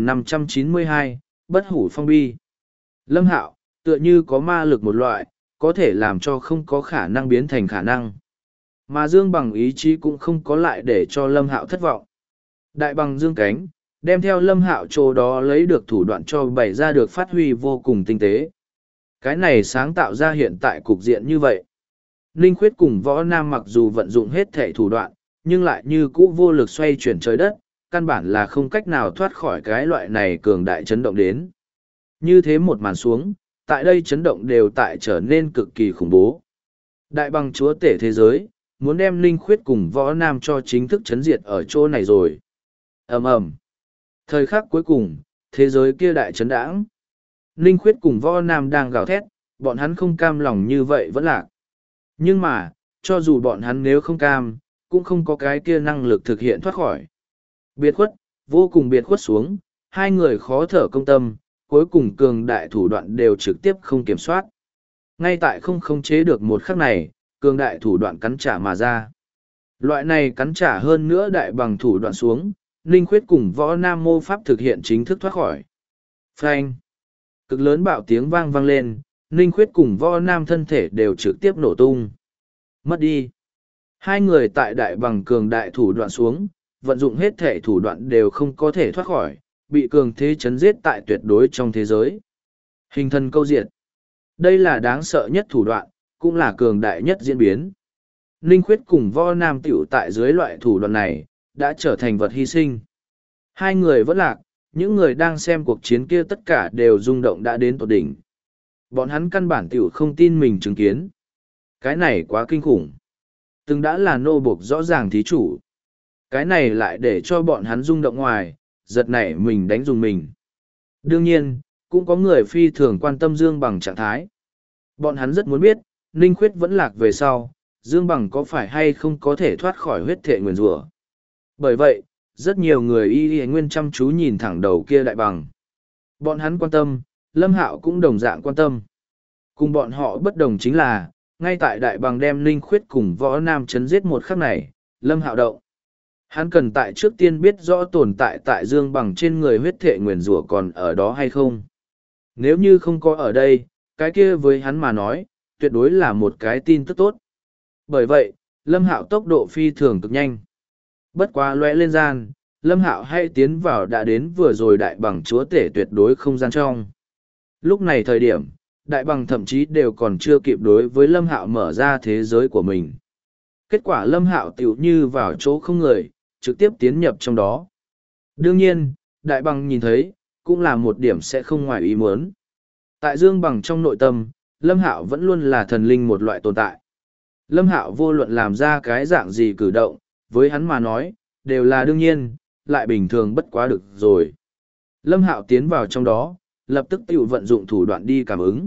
2592, Bất hủ phong bi. Lâm Hạo, tựa như có ma lực một loại, có thể làm cho không có khả năng biến thành khả năng. Mà Dương Bằng ý chí cũng không có lại để cho Lâm Hạo thất vọng. Đại bằng dương cánh, đem theo Lâm Hạo chỗ đó lấy được thủ đoạn cho bày ra được phát huy vô cùng tinh tế. Cái này sáng tạo ra hiện tại cục diện như vậy. Ninh Khuyết cùng Võ Nam mặc dù vận dụng hết thể thủ đoạn, nhưng lại như cũ vô lực xoay chuyển trời đất, căn bản là không cách nào thoát khỏi cái loại này cường đại chấn động đến. Như thế một màn xuống, tại đây chấn động đều tại trở nên cực kỳ khủng bố. Đại bằng chúa tể thế giới, muốn đem Ninh Khuyết cùng Võ Nam cho chính thức chấn diệt ở chỗ này rồi. Ầm ầm. Thời khắc cuối cùng, thế giới kia đại chấn đãng. Ninh Khuyết cùng Võ Nam đang gào thét, bọn hắn không cam lòng như vậy vẫn lạc. Nhưng mà, cho dù bọn hắn nếu không cam, cũng không có cái kia năng lực thực hiện thoát khỏi. Biệt khuất, vô cùng biệt khuất xuống, hai người khó thở công tâm, cuối cùng cường đại thủ đoạn đều trực tiếp không kiểm soát. Ngay tại không khống chế được một khắc này, cường đại thủ đoạn cắn trả mà ra. Loại này cắn trả hơn nữa đại bằng thủ đoạn xuống, Ninh Khuyết cùng Võ Nam mô pháp thực hiện chính thức thoát khỏi. Phanh! Cực lớn bạo tiếng vang vang lên, Ninh Khuyết cùng Võ Nam thân thể đều trực tiếp nổ tung. Mất đi. Hai người tại đại bằng cường đại thủ đoạn xuống, vận dụng hết thể thủ đoạn đều không có thể thoát khỏi, bị cường thế chấn giết tại tuyệt đối trong thế giới. Hình thần câu diệt. Đây là đáng sợ nhất thủ đoạn, cũng là cường đại nhất diễn biến. Ninh Khuyết cùng Võ Nam tiểu tại dưới loại thủ đoạn này, đã trở thành vật hy sinh. Hai người vẫn lạc, những người đang xem cuộc chiến kia tất cả đều rung động đã đến tột đỉnh. Bọn hắn căn bản tiểu không tin mình chứng kiến. Cái này quá kinh khủng. Từng đã là nô buộc rõ ràng thí chủ. Cái này lại để cho bọn hắn rung động ngoài, giật nảy mình đánh dùng mình. Đương nhiên, cũng có người phi thường quan tâm Dương Bằng trạng thái. Bọn hắn rất muốn biết, Ninh Khuyết vẫn lạc về sau, Dương Bằng có phải hay không có thể thoát khỏi huyết thệ nguyền rủa. Bởi vậy, rất nhiều người y nguyên chăm chú nhìn thẳng đầu kia đại bằng. Bọn hắn quan tâm, Lâm Hạo cũng đồng dạng quan tâm. Cùng bọn họ bất đồng chính là, ngay tại đại bằng đem Ninh Khuyết cùng Võ Nam chấn giết một khắc này, Lâm Hạo động. Hắn cần tại trước tiên biết rõ tồn tại tại Dương Bằng trên người huyết thệ nguyền rủa còn ở đó hay không. Nếu như không có ở đây, cái kia với hắn mà nói, tuyệt đối là một cái tin tức tốt. Bởi vậy, Lâm Hạo tốc độ phi thường cực nhanh. Bất quá lóe lên gian, Lâm Hạo hay tiến vào đã đến vừa rồi đại bằng chúa tể tuyệt đối không gian trong. Lúc này thời điểm, đại bằng thậm chí đều còn chưa kịp đối với Lâm Hạo mở ra thế giới của mình. Kết quả Lâm Hạo tựu như vào chỗ không người, trực tiếp tiến nhập trong đó. Đương nhiên, đại bằng nhìn thấy, cũng là một điểm sẽ không ngoài ý muốn. Tại Dương Bằng trong nội tâm, Lâm Hạo vẫn luôn là thần linh một loại tồn tại. Lâm Hạo vô luận làm ra cái dạng gì cử động, với hắn mà nói, đều là đương nhiên, lại bình thường bất quá được rồi. Lâm Hạo tiến vào trong đó, lập tức tự vận dụng thủ đoạn đi cảm ứng.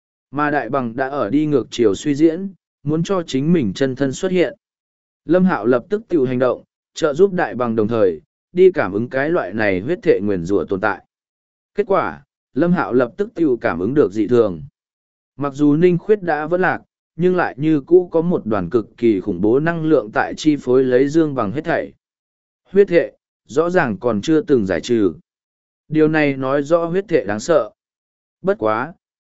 Mà đại bằng đã ở đi ngược chiều suy diễn, muốn cho chính mình chân thân xuất hiện. Lâm Hạo lập tức tự hành động, trợ giúp đại bằng đồng thời, đi cảm ứng cái loại này huyết thệ nguyền rủa tồn tại. Kết quả, Lâm Hạo lập tức tự cảm ứng được dị thường. Mặc dù Ninh Khuyết đã vẫn lạc, nhưng lại như cũ có một đoàn cực kỳ khủng bố năng lượng tại chi phối lấy Dương Bằng hết thảy. Huyết thệ, rõ ràng còn chưa từng giải trừ. Điều này nói rõ huyết thệ đáng sợ. Bất quá,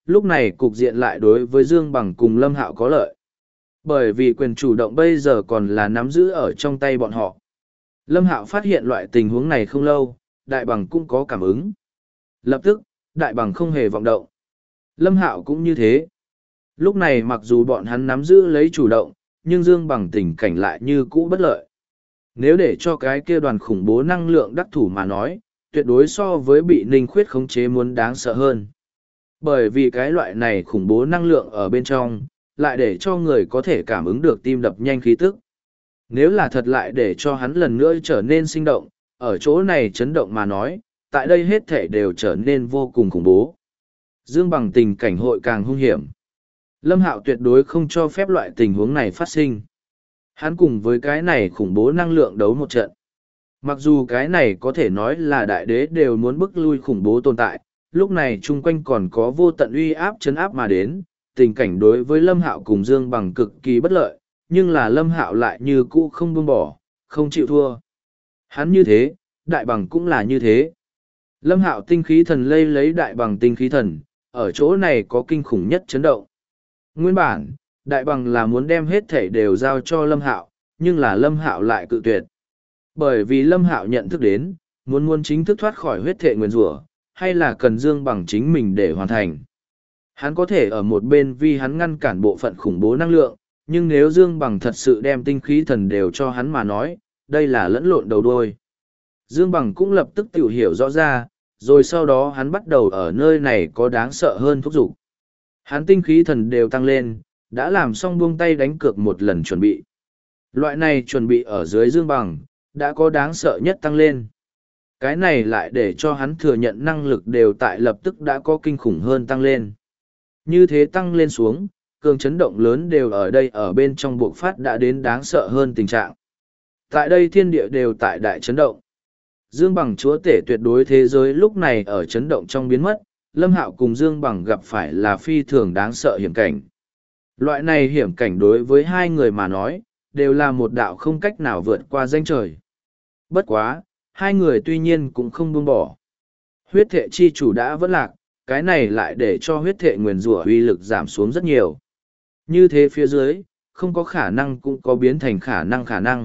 lúc này cục diện lại đối với Dương Bằng cùng Lâm Hạo có lợi. Bởi vì quyền chủ động bây giờ còn là nắm giữ ở trong tay bọn họ. Lâm Hạo phát hiện loại tình huống này không lâu, Đại Bằng cũng có cảm ứng. Lập tức, Đại Bằng không hề vọng động. Lâm Hạo cũng như thế. Lúc này mặc dù bọn hắn nắm giữ lấy chủ động, nhưng Dương Bằng tình cảnh lại như cũ bất lợi. Nếu để cho cái kia đoàn khủng bố năng lượng đắc thủ mà nói, tuyệt đối so với bị Ninh Khuyết khống chế muốn đáng sợ hơn. Bởi vì cái loại này khủng bố năng lượng ở bên trong, lại để cho người có thể cảm ứng được tim đập nhanh khí tức. Nếu là thật lại để cho hắn lần nữa trở nên sinh động, ở chỗ này chấn động mà nói, tại đây hết thể đều trở nên vô cùng khủng bố. Dương Bằng tình cảnh hội càng hung hiểm. Lâm Hạo tuyệt đối không cho phép loại tình huống này phát sinh. Hắn cùng với cái này khủng bố năng lượng đấu một trận. Mặc dù cái này có thể nói là đại đế đều muốn bức lui khủng bố tồn tại, lúc này chung quanh còn có vô tận uy áp chấn áp mà đến, tình cảnh đối với Lâm Hạo cùng Dương Bằng cực kỳ bất lợi, nhưng là Lâm Hạo lại như cũ không buông bỏ, không chịu thua. Hắn như thế, Đại Bằng cũng là như thế. Lâm Hạo tinh khí thần lây lấy Đại Bằng tinh khí thần, ở chỗ này có kinh khủng nhất chấn động. Nguyên bản, Đại Bằng là muốn đem hết thể đều giao cho Lâm Hạo, nhưng là Lâm Hạo lại cự tuyệt. Bởi vì Lâm Hạo nhận thức đến, muốn chính thức thoát khỏi huyết thệ nguyền rủa, hay là cần Dương Bằng chính mình để hoàn thành. Hắn có thể ở một bên vì hắn ngăn cản bộ phận khủng bố năng lượng, nhưng nếu Dương Bằng thật sự đem tinh khí thần đều cho hắn mà nói, đây là lẫn lộn đầu đuôi. Dương Bằng cũng lập tức tự hiểu rõ ra, rồi sau đó hắn bắt đầu ở nơi này có đáng sợ hơn thúc giục. Hắn tinh khí thần đều tăng lên, đã làm xong buông tay đánh cược một lần chuẩn bị. Loại này chuẩn bị ở dưới Dương Bằng, đã có đáng sợ nhất tăng lên. Cái này lại để cho hắn thừa nhận năng lực đều tại lập tức đã có kinh khủng hơn tăng lên. Như thế tăng lên xuống, cường chấn động lớn đều ở đây ở bên trong buộc phát đã đến đáng sợ hơn tình trạng. Tại đây thiên địa đều tại đại chấn động. Dương Bằng chúa tể tuyệt đối thế giới lúc này ở chấn động trong biến mất, Lâm Hạo cùng Dương Bằng gặp phải là phi thường đáng sợ hiểm cảnh. Loại này hiểm cảnh đối với hai người mà nói, đều là một đạo không cách nào vượt qua ranh trời. Bất quá, hai người tuy nhiên cũng không buông bỏ. Huyết thệ chi chủ đã vẫn lạc, cái này lại để cho huyết thệ nguyền rủa uy lực giảm xuống rất nhiều. Như thế phía dưới, không có khả năng cũng có biến thành khả năng.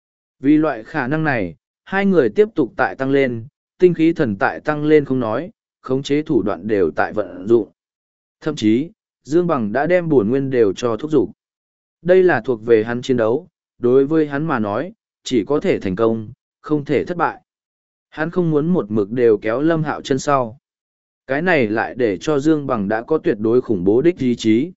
Vì loại khả năng này, hai người tiếp tục tại tăng lên, tinh khí thần tại tăng lên không nói, khống chế thủ đoạn đều tại vận dụng. Thậm chí, Dương Bằng đã đem bổn nguyên đều cho thúc giục. Đây là thuộc về hắn chiến đấu, đối với hắn mà nói, chỉ có thể thành công, không thể thất bại. Hắn không muốn một mực đều kéo Lâm Hạo chân sau. Cái này lại để cho Dương Bằng đã có tuyệt đối khủng bố đích ý chí.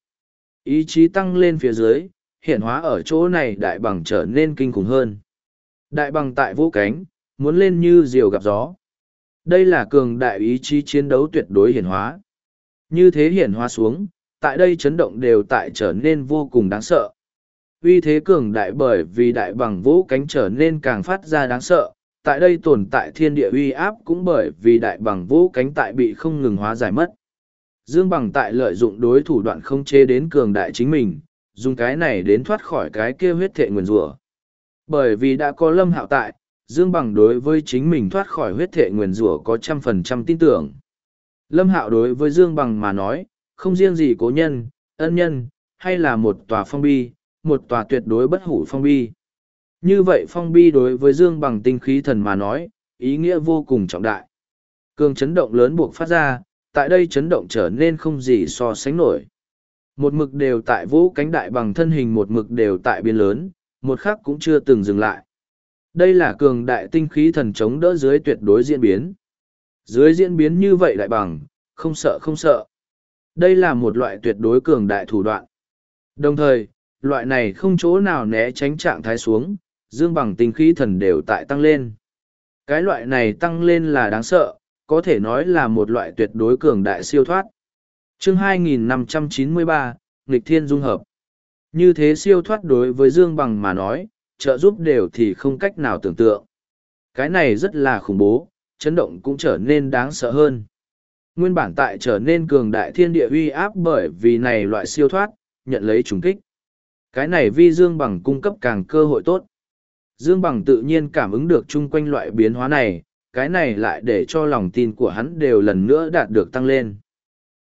Ý chí tăng lên phía dưới, hiện hóa ở chỗ này Đại Bằng trở nên kinh khủng hơn. Đại Bằng tại vũ cánh, muốn lên như diều gặp gió. Đây là cường đại ý chí chiến đấu tuyệt đối hiển hóa. Như thế hiển hóa xuống, tại đây chấn động đều tại trở nên vô cùng đáng sợ. Uy thế cường đại bởi vì Đại Bằng vũ cánh trở nên càng phát ra đáng sợ, tại đây tồn tại thiên địa uy áp cũng bởi vì Đại Bằng vũ cánh tại bị không ngừng hóa giải mất. Dương Bằng tại lợi dụng đối thủ đoạn không chế đến cường đại chính mình, dùng cái này đến thoát khỏi cái kia huyết thệ nguyền rủa. Bởi vì đã có Lâm Hạo tại, Dương Bằng đối với chính mình thoát khỏi huyết thệ nguyền rủa có 100% tin tưởng. Lâm Hạo đối với Dương Bằng mà nói, không riêng gì cố nhân, ân nhân, hay là một tòa phong bi, một tòa tuyệt đối bất hủ phong bi. Như vậy phong bi đối với Dương Bằng tinh khí thần mà nói, ý nghĩa vô cùng trọng đại. Cường chấn động lớn buộc phát ra, tại đây chấn động trở nên không gì so sánh nổi. Một mực đều tại vũ cánh Đại Bằng thân hình một mực đều tại biến lớn, một khắc cũng chưa từng dừng lại. Đây là cường đại tinh khí thần chống đỡ dưới tuyệt đối diễn biến. Dưới diễn biến như vậy Đại Bằng, không sợ không sợ. Đây là một loại tuyệt đối cường đại thủ đoạn. Đồng thời, loại này không chỗ nào né tránh trạng thái xuống, Dương Bằng tinh khí thần đều tại tăng lên. Cái loại này tăng lên là đáng sợ, có thể nói là một loại tuyệt đối cường đại siêu thoát. Chương 2593, Nghịch Thiên Dung Hợp. Như thế siêu thoát đối với Dương Bằng mà nói, trợ giúp đều thì không cách nào tưởng tượng. Cái này rất là khủng bố, chấn động cũng trở nên đáng sợ hơn. Nguyên bản tại trở nên cường đại thiên địa uy áp bởi vì này loại siêu thoát, nhận lấy trùng kích. Cái này vì Dương Bằng cung cấp càng cơ hội tốt. Dương Bằng tự nhiên cảm ứng được chung quanh loại biến hóa này, cái này lại để cho lòng tin của hắn đều lần nữa đạt được tăng lên.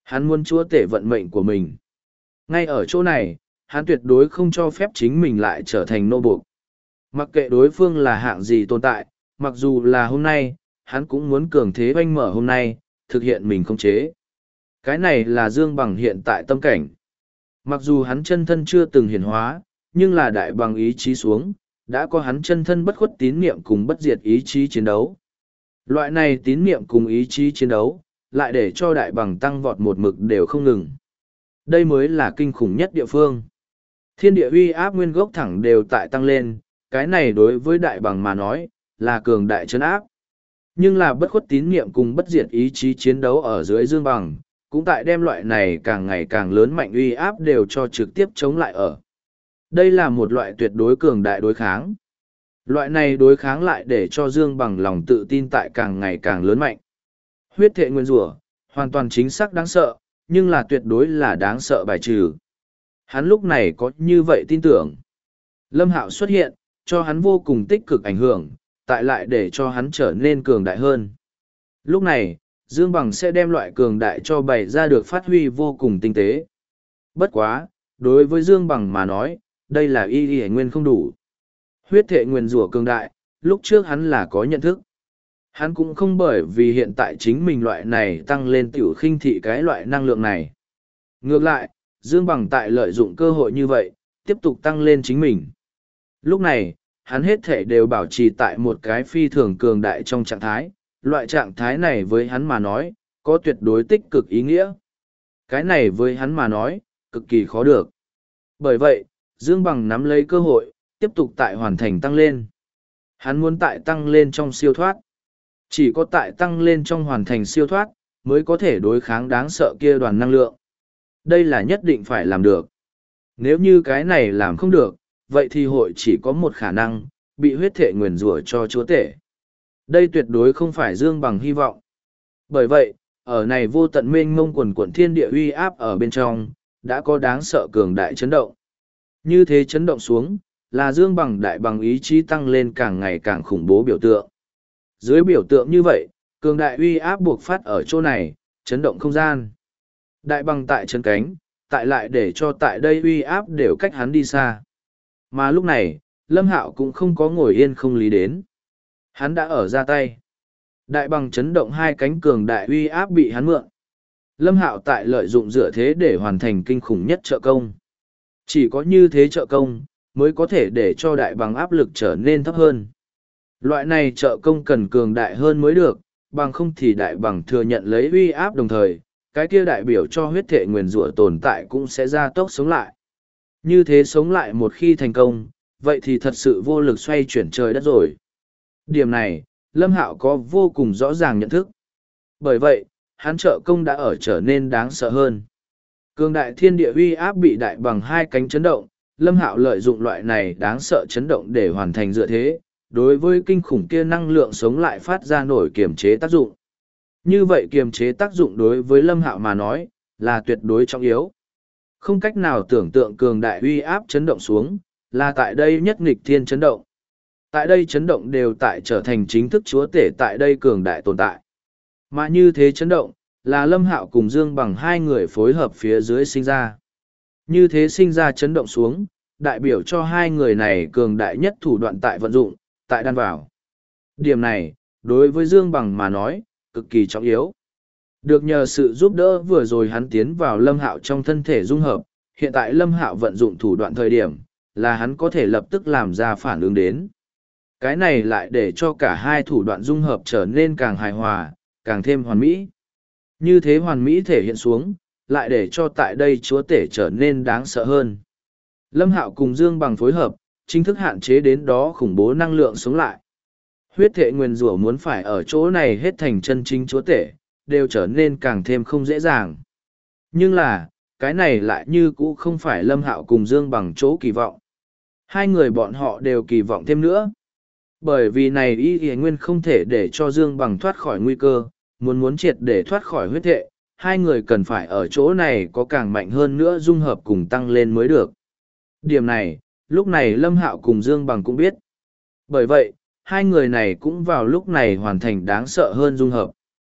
Hắn muốn chúa tể vận mệnh của mình. Ngay ở chỗ này, hắn tuyệt đối không cho phép chính mình lại trở thành nô buộc. Mặc kệ đối phương là hạng gì tồn tại, mặc dù là hôm nay, hắn cũng muốn cường thế oanh mở hôm nay, thực hiện mình khống chế. Cái này là Dương Bằng hiện tại tâm cảnh. Mặc dù hắn chân thân chưa từng hiển hóa, nhưng là đại bằng ý chí xuống, đã có hắn chân thân bất khuất tín niệm cùng bất diệt ý chí chiến đấu. Loại này tín niệm cùng ý chí chiến đấu, lại để cho đại bằng tăng vọt một mực đều không ngừng. Đây mới là kinh khủng nhất địa phương. Thiên địa uy áp nguyên gốc thẳng đều tại tăng lên, cái này đối với đại bằng mà nói, là cường đại trấn áp. Nhưng là bất khuất tín niệm cùng bất diệt ý chí chiến đấu ở dưới Dương Bằng, cũng tại đem loại này càng ngày càng lớn mạnh uy áp đều cho trực tiếp chống lại ở. Đây là một loại tuyệt đối cường đại đối kháng. Loại này đối kháng lại để cho Dương Bằng lòng tự tin tại càng ngày càng lớn mạnh. Huyết thệ nguyên rủa, hoàn toàn chính xác đáng sợ, nhưng là tuyệt đối là đáng sợ bài trừ. Hắn lúc này có như vậy tin tưởng. Lâm Hạo xuất hiện, cho hắn vô cùng tích cực ảnh hưởng, tại lại để cho hắn trở nên cường đại hơn. Lúc này, Dương Bằng sẽ đem loại cường đại cho bày ra được phát huy vô cùng tinh tế. Bất quá, đối với Dương Bằng mà nói, đây là y nguyên không đủ. Huyết thệ nguyên rủa cường đại, lúc trước hắn là có nhận thức. Hắn cũng không bởi vì hiện tại chính mình loại này tăng lên tiểu khinh thị cái loại năng lượng này. Ngược lại, Dương Bằng tại lợi dụng cơ hội như vậy, tiếp tục tăng lên chính mình. Lúc này, hắn hết thể đều bảo trì tại một cái phi thường cường đại trong trạng thái. Loại trạng thái này với hắn mà nói, có tuyệt đối tích cực ý nghĩa. Cái này với hắn mà nói, cực kỳ khó được. Bởi vậy, Dương Bằng nắm lấy cơ hội, tiếp tục tại hoàn thành tăng lên. Hắn muốn tại tăng lên trong siêu thoát. Chỉ có tại tăng lên trong hoàn thành siêu thoát, mới có thể đối kháng đáng sợ kia đoàn năng lượng. Đây là nhất định phải làm được. Nếu như cái này làm không được, vậy thì hội chỉ có một khả năng, bị huyết thệ nguyền rủa cho chúa tể. Đây tuyệt đối không phải Dương Bằng hy vọng. Bởi vậy, ở này vô tận mênh mông quần quần thiên địa uy áp ở bên trong, đã có đáng sợ cường đại chấn động. Như thế chấn động xuống, là Dương Bằng đại bằng ý chí tăng lên càng ngày càng khủng bố biểu tượng. Dưới biểu tượng như vậy, cường đại uy áp buộc phát ở chỗ này, chấn động không gian. Đại bằng tại chân cánh, tại lại để cho tại đây uy áp đều cách hắn đi xa. Mà lúc này, Lâm Hạo cũng không có ngồi yên không lý đến. Hắn đã ở ra tay. Đại bằng chấn động hai cánh cường đại uy áp bị hắn mượn. Lâm Hạo tại lợi dụng dựa thế để hoàn thành kinh khủng nhất trợ công. Chỉ có như thế trợ công, mới có thể để cho đại bằng áp lực trở nên thấp hơn. Loại này trợ công cần cường đại hơn mới được, bằng không thì đại bằng thừa nhận lấy uy áp đồng thời, cái kia đại biểu cho huyết thệ nguyền rủa tồn tại cũng sẽ ra tốc sống lại. Như thế sống lại một khi thành công, vậy thì thật sự vô lực xoay chuyển trời đất rồi. Điểm này, Lâm Hạo có vô cùng rõ ràng nhận thức. Bởi vậy, hắn trợ công đã ở trở nên đáng sợ hơn. Cường đại thiên địa uy áp bị đại bằng hai cánh chấn động, Lâm Hạo lợi dụng loại này đáng sợ chấn động để hoàn thành dựa thế, đối với kinh khủng kia năng lượng sống lại phát ra nổi kiềm chế tác dụng. Như vậy kiềm chế tác dụng đối với Lâm Hạo mà nói, là tuyệt đối trọng yếu. Không cách nào tưởng tượng cường đại uy áp chấn động xuống, là tại đây nhất nghịch thiên chấn động. Tại đây chấn động đều tại trở thành chính thức chúa tể tại đây cường đại tồn tại. Mà như thế chấn động, là Lâm Hạo cùng Dương Bằng hai người phối hợp phía dưới sinh ra. Như thế sinh ra chấn động xuống, đại biểu cho hai người này cường đại nhất thủ đoạn tại vận dụng, tại đan vào. Điểm này, đối với Dương Bằng mà nói, cực kỳ trọng yếu. Được nhờ sự giúp đỡ vừa rồi hắn tiến vào Lâm Hạo trong thân thể dung hợp, hiện tại Lâm Hạo vận dụng thủ đoạn thời điểm, là hắn có thể lập tức làm ra phản ứng đến. Cái này lại để cho cả hai thủ đoạn dung hợp trở nên càng hài hòa, càng thêm hoàn mỹ. Như thế hoàn mỹ thể hiện xuống, lại để cho tại đây chúa tể trở nên đáng sợ hơn. Lâm Hạo cùng Dương Bằng phối hợp, chính thức hạn chế đến đó khủng bố năng lượng sống lại. Huyết thệ nguyền rủa muốn phải ở chỗ này hết thành chân chính chúa tể, đều trở nên càng thêm không dễ dàng. Nhưng là, cái này lại như cũ không phải Lâm Hạo cùng Dương Bằng chỗ kỳ vọng. Hai người bọn họ đều kỳ vọng thêm nữa. Bởi vì này y nguyên không thể để cho Dương Bằng thoát khỏi nguy cơ, muốn triệt để thoát khỏi huyết thệ, hai người cần phải ở chỗ này có càng mạnh hơn nữa dung hợp cùng tăng lên mới được. Điểm này, lúc này Lâm Hạo cùng Dương Bằng cũng biết. Bởi vậy, hai người này cũng vào lúc này hoàn thành đáng sợ hơn dung hợp.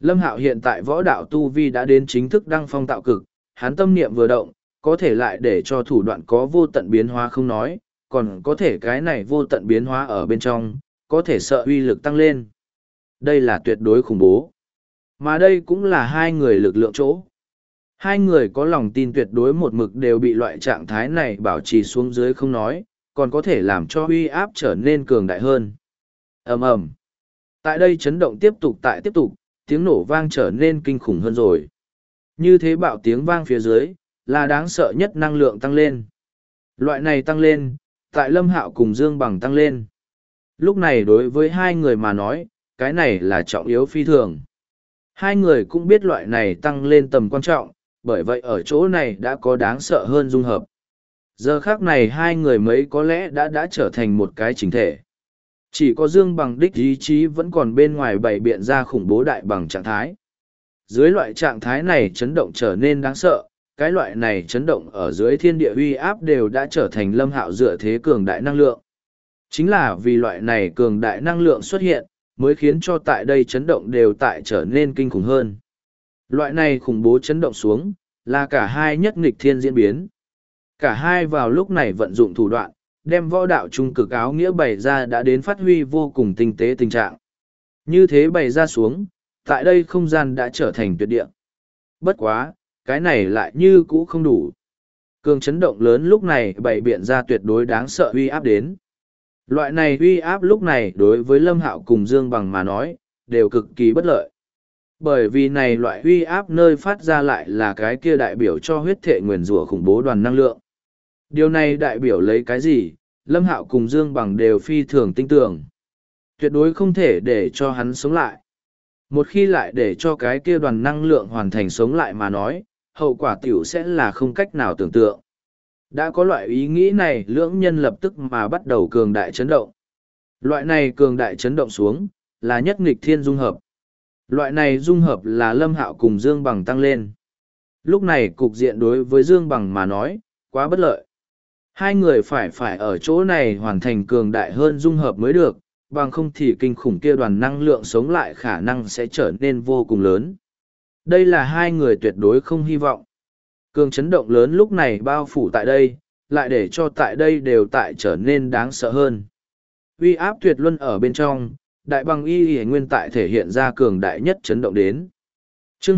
Lâm Hạo hiện tại võ đạo tu vi đã đến chính thức đăng phong tạo cực, hắn tâm niệm vừa động, có thể lại để cho thủ đoạn có vô tận biến hóa không nói, còn có thể cái này vô tận biến hóa ở bên trong, có thể sợ uy lực tăng lên. Đây là tuyệt đối khủng bố. Mà đây cũng là hai người lực lượng chỗ. Hai người có lòng tin tuyệt đối một mực đều bị loại trạng thái này bảo trì xuống dưới không nói, còn có thể làm cho uy áp trở nên cường đại hơn. Ầm ầm. Tại đây chấn động tiếp tục, tiếng nổ vang trở nên kinh khủng hơn rồi. Như thế bạo tiếng vang phía dưới, là đáng sợ nhất năng lượng tăng lên. Loại này tăng lên, tại Lâm Hạo cùng Dương Bằng tăng lên. Lúc này đối với hai người mà nói, cái này là trọng yếu phi thường. Hai người cũng biết loại này tăng lên tầm quan trọng, bởi vậy ở chỗ này đã có đáng sợ hơn dung hợp. Giờ khác này hai người mấy có lẽ đã trở thành một cái chính thể. Chỉ có Dương Bằng đích ý chí vẫn còn bên ngoài bày biện ra khủng bố đại bằng trạng thái. Dưới loại trạng thái này chấn động trở nên đáng sợ, cái loại này chấn động ở dưới thiên địa uy áp đều đã trở thành Lâm Hạo dựa thế cường đại năng lượng. Chính là vì loại này cường đại năng lượng xuất hiện, mới khiến cho tại đây chấn động đều tại trở nên kinh khủng hơn. Loại này khủng bố chấn động xuống, là cả hai nhất nghịch thiên diễn biến. Cả hai vào lúc này vận dụng thủ đoạn, đem võ đạo trung cực áo nghĩa bày ra đã đến phát huy vô cùng tinh tế tình trạng. Như thế bày ra xuống, tại đây không gian đã trở thành tuyệt địa. Bất quá, cái này lại như cũ không đủ. Cường chấn động lớn lúc này bày biện ra tuyệt đối đáng sợ uy áp đến. Loại này uy áp lúc này đối với Lâm Hạo cùng Dương Bằng mà nói, đều cực kỳ bất lợi. Bởi vì này loại uy áp nơi phát ra lại là cái kia đại biểu cho huyết thể nguyền rủa khủng bố đoàn năng lượng. Điều này đại biểu lấy cái gì, Lâm Hạo cùng Dương Bằng đều phi thường tinh tưởng. Tuyệt đối không thể để cho hắn sống lại. Một khi lại để cho cái kia đoàn năng lượng hoàn thành sống lại mà nói, hậu quả tiểu sẽ là không cách nào tưởng tượng. Đã có loại ý nghĩ này, lưỡng nhân lập tức mà bắt đầu cường đại chấn động. Loại này cường đại chấn động xuống, là nhất nghịch thiên dung hợp. Loại này dung hợp là Lâm Hạo cùng Dương Bằng tăng lên. Lúc này cục diện đối với Dương Bằng mà nói, quá bất lợi. Hai người phải ở chỗ này hoàn thành cường đại hơn dung hợp mới được, bằng không thì kinh khủng kia đoàn năng lượng sống lại khả năng sẽ trở nên vô cùng lớn. Đây là hai người tuyệt đối không hy vọng. Cường chấn động lớn lúc này bao phủ tại đây, lại để cho tại đây đều tại trở nên đáng sợ hơn. Uy áp tuyệt luân ở bên trong, đại bằng y nguyên tại thể hiện ra cường đại nhất chấn động đến. Chương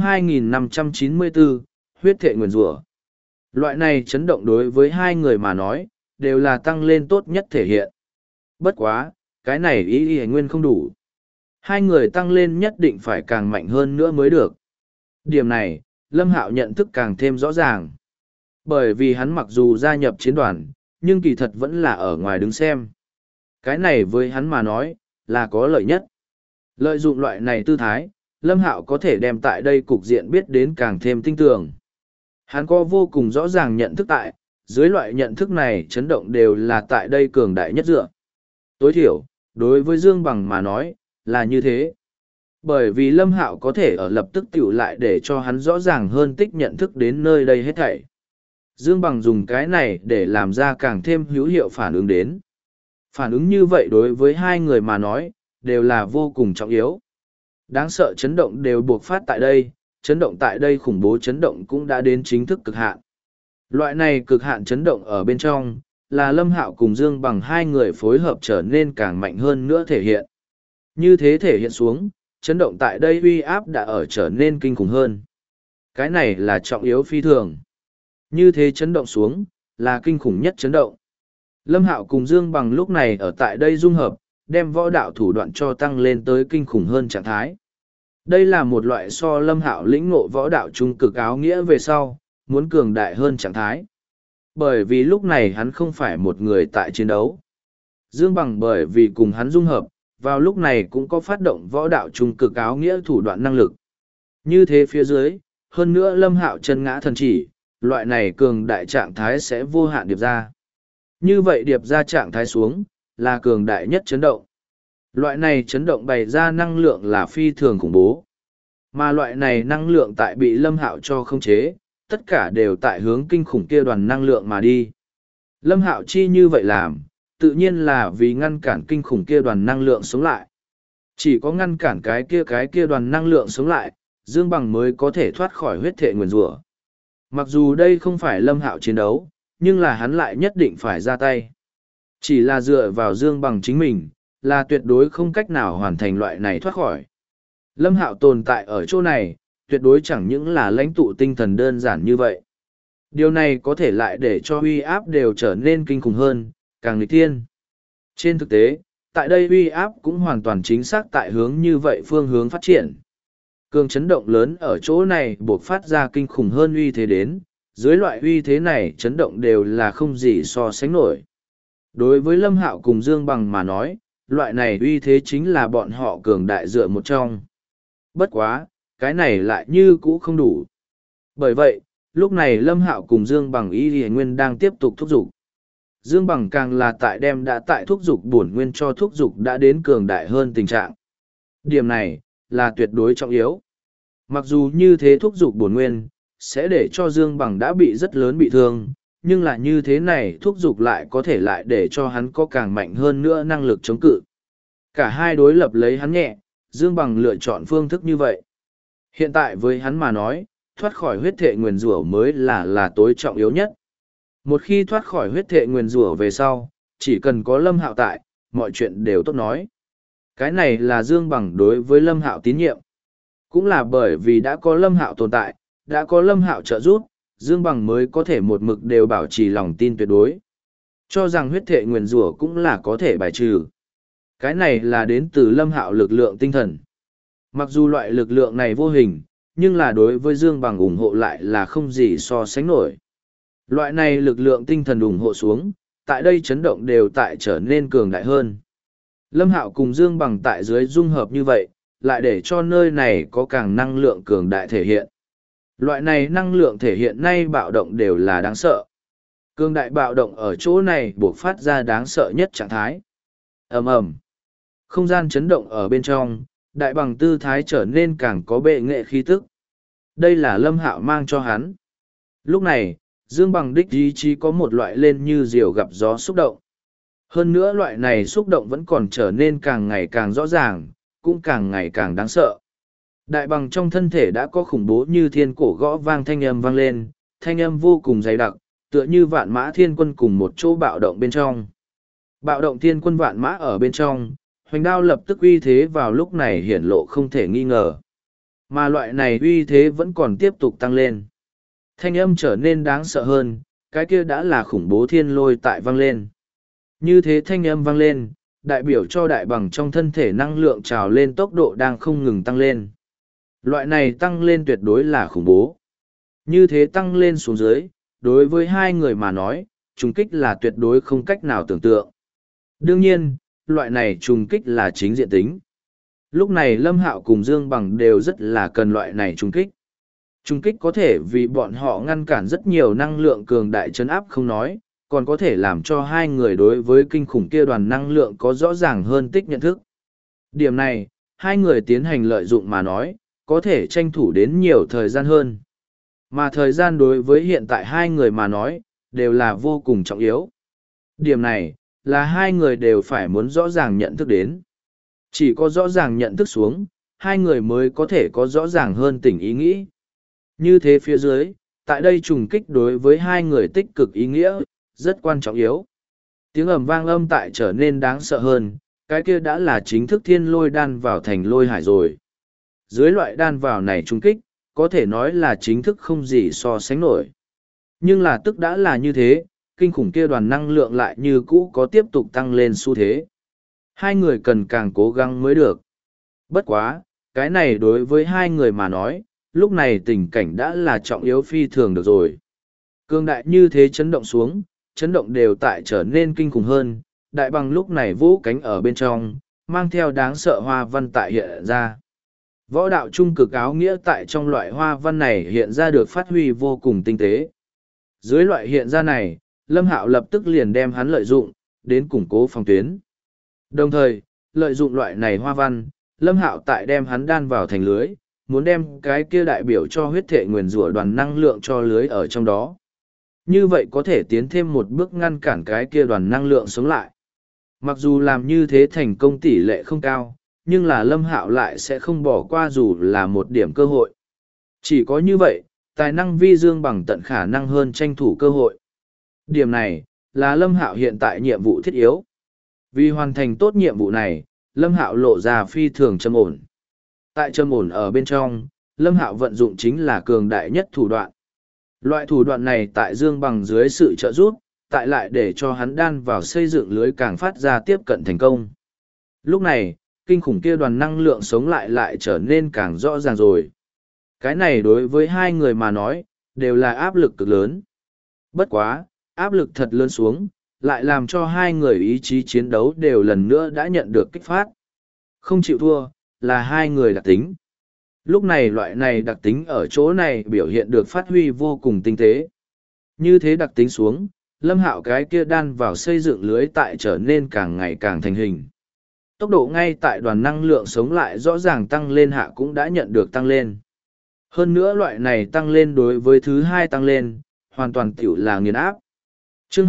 2594, huyết thể nguyền rủa. Loại này chấn động đối với hai người mà nói, đều là tăng lên tốt nhất thể hiện. Bất quá, cái này y nguyên không đủ. Hai người tăng lên nhất định phải càng mạnh hơn nữa mới được. Điểm này, Lâm Hạo nhận thức càng thêm rõ ràng. Bởi vì hắn mặc dù gia nhập chiến đoàn, nhưng kỳ thật vẫn là ở ngoài đứng xem. Cái này với hắn mà nói, là có lợi nhất. Lợi dụng loại này tư thái, Lâm Hạo có thể đem tại đây cục diện biết đến càng thêm tinh tường. Hắn có vô cùng rõ ràng nhận thức tại, dưới loại nhận thức này chấn động đều là tại đây cường đại nhất dựa. Tối thiểu, đối với Dương Bằng mà nói, là như thế. Bởi vì Lâm Hạo có thể ở lập tức tiểu lại để cho hắn rõ ràng hơn tích nhận thức đến nơi đây hết thảy. Dương Bằng dùng cái này để làm ra càng thêm hữu hiệu phản ứng đến. Phản ứng như vậy đối với hai người mà nói, đều là vô cùng trọng yếu. Đáng sợ chấn động đều buộc phát tại đây, chấn động tại đây khủng bố chấn động cũng đã đến chính thức cực hạn. Loại này cực hạn chấn động ở bên trong, là Lâm Hạo cùng Dương Bằng hai người phối hợp trở nên càng mạnh hơn nữa thể hiện. Như thế thể hiện xuống, chấn động tại đây uy áp đã ở trở nên kinh khủng hơn. Cái này là trọng yếu phi thường. Như thế chấn động xuống, là kinh khủng nhất chấn động. Lâm Hạo cùng Dương Bằng lúc này ở tại đây dung hợp, đem võ đạo thủ đoạn cho tăng lên tới kinh khủng hơn trạng thái. Đây là một loại so Lâm Hạo lĩnh ngộ võ đạo trung cực áo nghĩa về sau, muốn cường đại hơn trạng thái. Bởi vì lúc này hắn không phải một người tại chiến đấu. Dương Bằng bởi vì cùng hắn dung hợp, vào lúc này cũng có phát động võ đạo trung cực áo nghĩa thủ đoạn năng lực. Như thế phía dưới, hơn nữa Lâm Hạo chân ngã thần chỉ, loại này cường đại trạng thái sẽ vô hạn điệp ra. Như vậy điệp ra trạng thái xuống, là cường đại nhất chấn động. Loại này chấn động bày ra năng lượng là phi thường khủng bố. Mà loại này năng lượng tại bị Lâm Hạo cho khống chế, tất cả đều tại hướng kinh khủng kia đoàn năng lượng mà đi. Lâm Hạo chi như vậy làm, tự nhiên là vì ngăn cản kinh khủng kia đoàn năng lượng sống lại. Chỉ có ngăn cản cái kia đoàn năng lượng sống lại, Dương Bằng mới có thể thoát khỏi huyết thệ nguyền rủa. Mặc dù đây không phải Lâm Hạo chiến đấu, nhưng là hắn lại nhất định phải ra tay. Chỉ là dựa vào Dương Bằng chính mình, là tuyệt đối không cách nào hoàn thành loại này thoát khỏi. Lâm Hạo tồn tại ở chỗ này, tuyệt đối chẳng những là lãnh tụ tinh thần đơn giản như vậy. Điều này có thể lại để cho uy áp đều trở nên kinh khủng hơn, càng nghịch thiên. Trên thực tế, tại đây uy áp cũng hoàn toàn chính xác tại hướng như vậy phương hướng phát triển. Cường chấn động lớn ở chỗ này buộc phát ra kinh khủng hơn uy thế đến, dưới loại uy thế này chấn động đều là không gì so sánh nổi. Đối với Lâm Hạo cùng Dương Bằng mà nói, loại này uy thế chính là bọn họ cường đại dựa một trong. Bất quá, cái này lại như cũ không đủ. Bởi vậy, lúc này Lâm Hạo cùng Dương Bằng Y Lì Nguyên đang tiếp tục thúc giục. Dương Bằng càng là tại đem đã tại thúc giục bổn nguyên cho thúc giục đã đến cường đại hơn tình trạng. Điểm này, là tuyệt đối trọng yếu. Mặc dù như thế thúc giục bổn nguyên, sẽ để cho Dương Bằng đã bị rất lớn bị thương, nhưng là như thế này thúc giục lại có thể lại để cho hắn có càng mạnh hơn nữa năng lực chống cự. Cả hai đối lập lấy hắn nhẹ, Dương Bằng lựa chọn phương thức như vậy. Hiện tại với hắn mà nói, thoát khỏi huyết thệ nguyền rủa mới là tối trọng yếu nhất. Một khi thoát khỏi huyết thệ nguyền rủa về sau, chỉ cần có Lâm Hạo tại, mọi chuyện đều tốt nói. Cái này là Dương Bằng đối với Lâm Hạo tín nhiệm. Cũng là bởi vì đã có Lâm Hạo tồn tại, đã có Lâm Hạo trợ giúp, Dương Bằng mới có thể một mực đều bảo trì lòng tin tuyệt đối. Cho rằng huyết thệ nguyền rủa cũng là có thể bài trừ. Cái này là đến từ Lâm Hạo lực lượng tinh thần. Mặc dù loại lực lượng này vô hình, nhưng là đối với Dương Bằng ủng hộ lại là không gì so sánh nổi. Loại này lực lượng tinh thần ủng hộ xuống, tại đây chấn động đều tại trở nên cường đại hơn. Lâm Hạo cùng Dương Bằng tại dưới dung hợp như vậy, lại để cho nơi này có càng năng lượng cường đại thể hiện. Loại này năng lượng thể hiện nay bạo động đều là đáng sợ. Cường đại bạo động ở chỗ này buộc phát ra đáng sợ nhất trạng thái. Ầm ầm. Không gian chấn động ở bên trong, đại bằng tư thái trở nên càng có bệ nghệ khí tức. Đây là Lâm Hạo mang cho hắn. Lúc này, Dương Bằng đích ý chí có một loại lên như diều gặp gió xúc động. Hơn nữa loại này xúc động vẫn còn trở nên càng ngày càng rõ ràng, cũng càng ngày càng đáng sợ. Đại bằng trong thân thể đã có khủng bố như thiên cổ gõ vang thanh âm vang lên, thanh âm vô cùng dày đặc, tựa như vạn mã thiên quân cùng một chỗ bạo động bên trong. Bạo động thiên quân vạn mã ở bên trong, hoành đao lập tức uy thế vào lúc này hiển lộ không thể nghi ngờ. Mà loại này uy thế vẫn còn tiếp tục tăng lên. Thanh âm trở nên đáng sợ hơn, cái kia đã là khủng bố thiên lôi tại vang lên. Như thế thanh âm vang lên, đại biểu cho đại bằng trong thân thể năng lượng trào lên tốc độ đang không ngừng tăng lên. Loại này tăng lên tuyệt đối là khủng bố. Như thế tăng lên xuống dưới, đối với hai người mà nói, trùng kích là tuyệt đối không cách nào tưởng tượng. Đương nhiên, loại này trùng kích là chính diện tính. Lúc này Lâm Hạo cùng Dương Bằng đều rất là cần loại này trùng kích. Trùng kích có thể vì bọn họ ngăn cản rất nhiều năng lượng cường đại chấn áp không nói, còn có thể làm cho hai người đối với kinh khủng kia đoàn năng lượng có rõ ràng hơn tích nhận thức. Điểm này, hai người tiến hành lợi dụng mà nói, có thể tranh thủ đến nhiều thời gian hơn. Mà thời gian đối với hiện tại hai người mà nói, đều là vô cùng trọng yếu. Điểm này, là hai người đều phải muốn rõ ràng nhận thức đến. Chỉ có rõ ràng nhận thức xuống, hai người mới có thể có rõ ràng hơn tình ý nghĩ. Như thế phía dưới, tại đây trùng kích đối với hai người tích cực ý nghĩa, rất quan trọng yếu. Tiếng ầm vang âm tại trở nên đáng sợ hơn, cái kia đã là chính thức thiên lôi đan vào thành lôi hải rồi. Dưới loại đan vào này trùng kích, có thể nói là chính thức không gì so sánh nổi. Nhưng là tức đã là như thế, kinh khủng kia đoàn năng lượng lại như cũ có tiếp tục tăng lên xu thế. Hai người cần càng cố gắng mới được. Bất quá, cái này đối với hai người mà nói, lúc này tình cảnh đã là trọng yếu phi thường được rồi. Cương đại như thế chấn động xuống, chấn động đều tại trở nên kinh khủng hơn, đại bằng lúc này vũ cánh ở bên trong, mang theo đáng sợ hoa văn tại hiện ra. Võ đạo trung cực áo nghĩa tại trong loại hoa văn này hiện ra được phát huy vô cùng tinh tế. Dưới loại hiện ra này, Lâm Hạo lập tức liền đem hắn lợi dụng, đến củng cố phòng tuyến. Đồng thời, lợi dụng loại này hoa văn, Lâm Hạo tại đem hắn đan vào thành lưới, muốn đem cái kia đại biểu cho huyết thể nguyền rủa đoàn năng lượng cho lưới ở trong đó. Như vậy có thể tiến thêm một bước ngăn cản cái kia đoàn năng lượng sống lại. Mặc dù làm như thế thành công tỷ lệ không cao, nhưng là Lâm Hạo lại sẽ không bỏ qua dù là một điểm cơ hội. Chỉ có như vậy, tài năng vi dương bằng tận khả năng hơn tranh thủ cơ hội. Điểm này, là Lâm Hạo hiện tại nhiệm vụ thiết yếu. Vì hoàn thành tốt nhiệm vụ này, Lâm Hạo lộ ra phi thường trầm ổn. Tại trầm ổn ở bên trong, Lâm Hạo vận dụng chính là cường đại nhất thủ đoạn. Loại thủ đoạn này tại Dương Bằng dưới sự trợ giúp, tại lại để cho hắn đan vào xây dựng lưới càng phát ra tiếp cận thành công. Lúc này, kinh khủng kia đoàn năng lượng sống lại trở nên càng rõ ràng rồi. Cái này đối với hai người mà nói, đều là áp lực cực lớn. Bất quá, áp lực thật lớn xuống, lại làm cho hai người ý chí chiến đấu đều lần nữa đã nhận được kích phát. Không chịu thua, là hai người đặc tính. Lúc này loại này đặc tính ở chỗ này biểu hiện được phát huy vô cùng tinh tế. Như thế đặc tính xuống, Lâm Hạo cái kia đan vào xây dựng lưới tại trở nên càng ngày càng thành hình. Tốc độ ngay tại đoàn năng lượng sống lại rõ ràng tăng lên hạ cũng đã nhận được tăng lên. Hơn nữa loại này tăng lên đối với thứ hai tăng lên, hoàn toàn tiểu là nghiền áp. Chương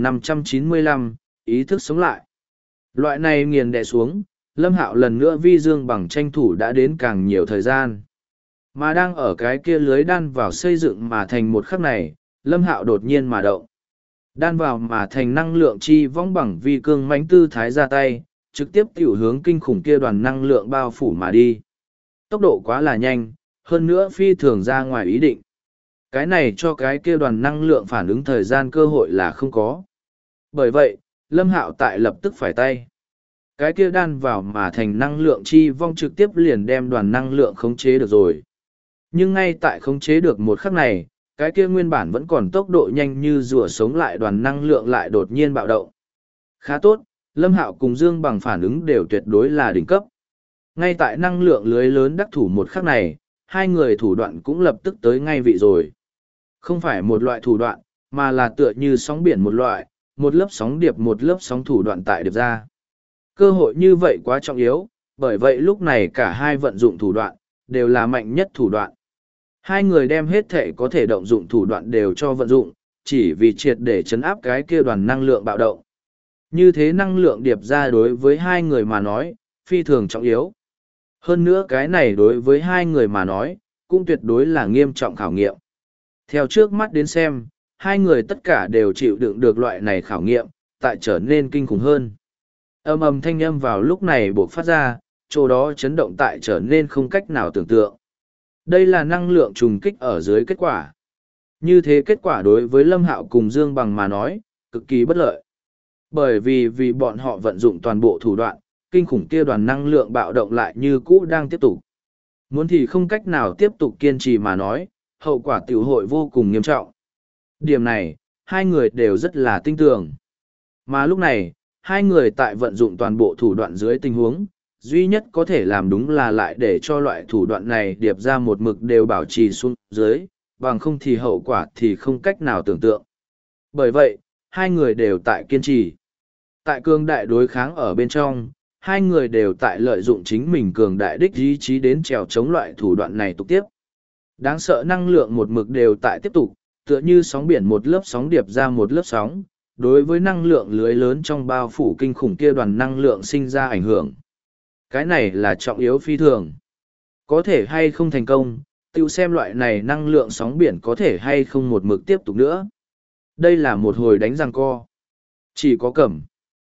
2595, ý thức sống lại. Loại này nghiền đè xuống, Lâm Hạo lần nữa vi dương bằng tranh thủ đã đến càng nhiều thời gian. Mà đang ở cái kia lưới đan vào xây dựng mà thành một khắc này, Lâm Hạo đột nhiên mà động. Đan vào mà thành năng lượng chi vong bằng vi cương mãnh tư thái ra tay, trực tiếp tiểu hướng kinh khủng kia đoàn năng lượng bao phủ mà đi. Tốc độ quá là nhanh, hơn nữa phi thường ra ngoài ý định. Cái này cho cái kia đoàn năng lượng phản ứng thời gian cơ hội là không có. Bởi vậy, Lâm Hạo tại lập tức phải tay. Cái kia đan vào mà thành năng lượng chi vong trực tiếp liền đem đoàn năng lượng khống chế được rồi. Nhưng ngay tại khống chế được một khắc này, cái kia nguyên bản vẫn còn tốc độ nhanh như rùa sống lại đoàn năng lượng lại đột nhiên bạo động. Khá tốt, Lâm Hạo cùng Dương Bằng phản ứng đều tuyệt đối là đỉnh cấp. Ngay tại năng lượng lưới lớn đắc thủ một khắc này, hai người thủ đoạn cũng lập tức tới ngay vị rồi. Không phải một loại thủ đoạn, mà là tựa như sóng biển một loại, một lớp sóng điệp một lớp sóng thủ đoạn tại điệp ra. Cơ hội như vậy quá trọng yếu, bởi vậy lúc này cả hai vận dụng thủ đoạn, đều là mạnh nhất thủ đoạn. Hai người đem hết thể có thể động dụng thủ đoạn đều cho vận dụng, chỉ vì triệt để chấn áp cái kia đoàn năng lượng bạo động. Như thế năng lượng điệp ra đối với hai người mà nói, phi thường trọng yếu. Hơn nữa cái này đối với hai người mà nói, cũng tuyệt đối là nghiêm trọng khảo nghiệm. Theo trước mắt đến xem, hai người tất cả đều chịu đựng được loại này khảo nghiệm, tại trở nên kinh khủng hơn. Âm ầm thanh âm vào lúc này buộc phát ra, chỗ đó chấn động tại trở nên không cách nào tưởng tượng. Đây là năng lượng trùng kích ở dưới kết quả. Như thế kết quả đối với Lâm Hạo cùng Dương Bằng mà nói, cực kỳ bất lợi. Bởi vì bọn họ vận dụng toàn bộ thủ đoạn, kinh khủng kia đoàn năng lượng bạo động lại như cũ đang tiếp tục. Muốn thì không cách nào tiếp tục kiên trì mà nói, hậu quả tiểu hội vô cùng nghiêm trọng. Điểm này, hai người đều rất là tin tưởng. Mà lúc này, hai người tại vận dụng toàn bộ thủ đoạn dưới tình huống, duy nhất có thể làm đúng là lại để cho loại thủ đoạn này điệp ra một mực đều bảo trì xuống dưới, bằng không thì hậu quả thì không cách nào tưởng tượng. Bởi vậy, hai người đều tại kiên trì. Tại cường đại đối kháng ở bên trong, hai người đều tại lợi dụng chính mình cường đại đích ý chí đến trèo chống loại thủ đoạn này tục tiếp. Đáng sợ năng lượng một mực đều tại tiếp tục, tựa như sóng biển một lớp sóng điệp ra một lớp sóng, đối với năng lượng lưới lớn trong bao phủ kinh khủng kia đoàn năng lượng sinh ra ảnh hưởng. Cái này là trọng yếu phi thường. Có thể hay không thành công, tiêu xem loại này năng lượng sóng biển có thể hay không một mực tiếp tục nữa. Đây là một hồi đánh giằng co. Chỉ có cẩm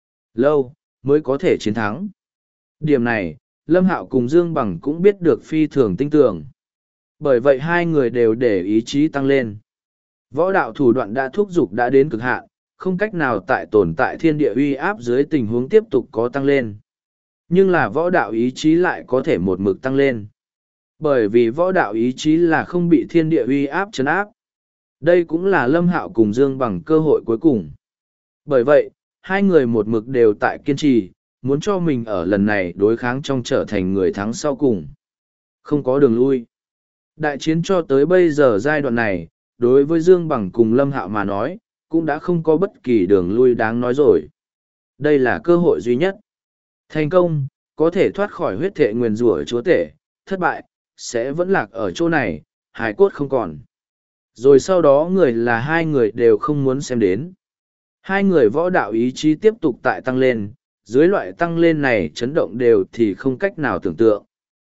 lâu mới có thể chiến thắng. Điểm này, Lâm Hạo cùng Dương Bằng cũng biết được phi thường tinh tường. Bởi vậy hai người đều để ý chí tăng lên. Võ đạo thủ đoạn đã thúc giục đã đến cực hạn, không cách nào tại tồn tại thiên địa uy áp dưới tình huống tiếp tục có tăng lên. Nhưng là võ đạo ý chí lại có thể một mực tăng lên. Bởi vì võ đạo ý chí là không bị thiên địa uy áp trấn áp. Đây cũng là Lâm Hạo cùng Dương Bằng cơ hội cuối cùng. Bởi vậy, hai người một mực đều tại kiên trì, muốn cho mình ở lần này đối kháng trong trở thành người thắng sau cùng. Không có đường lui. Đại chiến cho tới bây giờ giai đoạn này, đối với Dương Bằng cùng Lâm Hạo mà nói, cũng đã không có bất kỳ đường lui đáng nói rồi. Đây là cơ hội duy nhất. Thành công, có thể thoát khỏi huyết thệ nguyền rủa chúa tể, thất bại, sẽ vẫn lạc ở chỗ này, hài cốt không còn. Rồi sau đó người là hai người đều không muốn xem đến. Hai người võ đạo ý chí tiếp tục tại tăng lên, Dưới loại tăng lên này chấn động đều thì không cách nào tưởng tượng.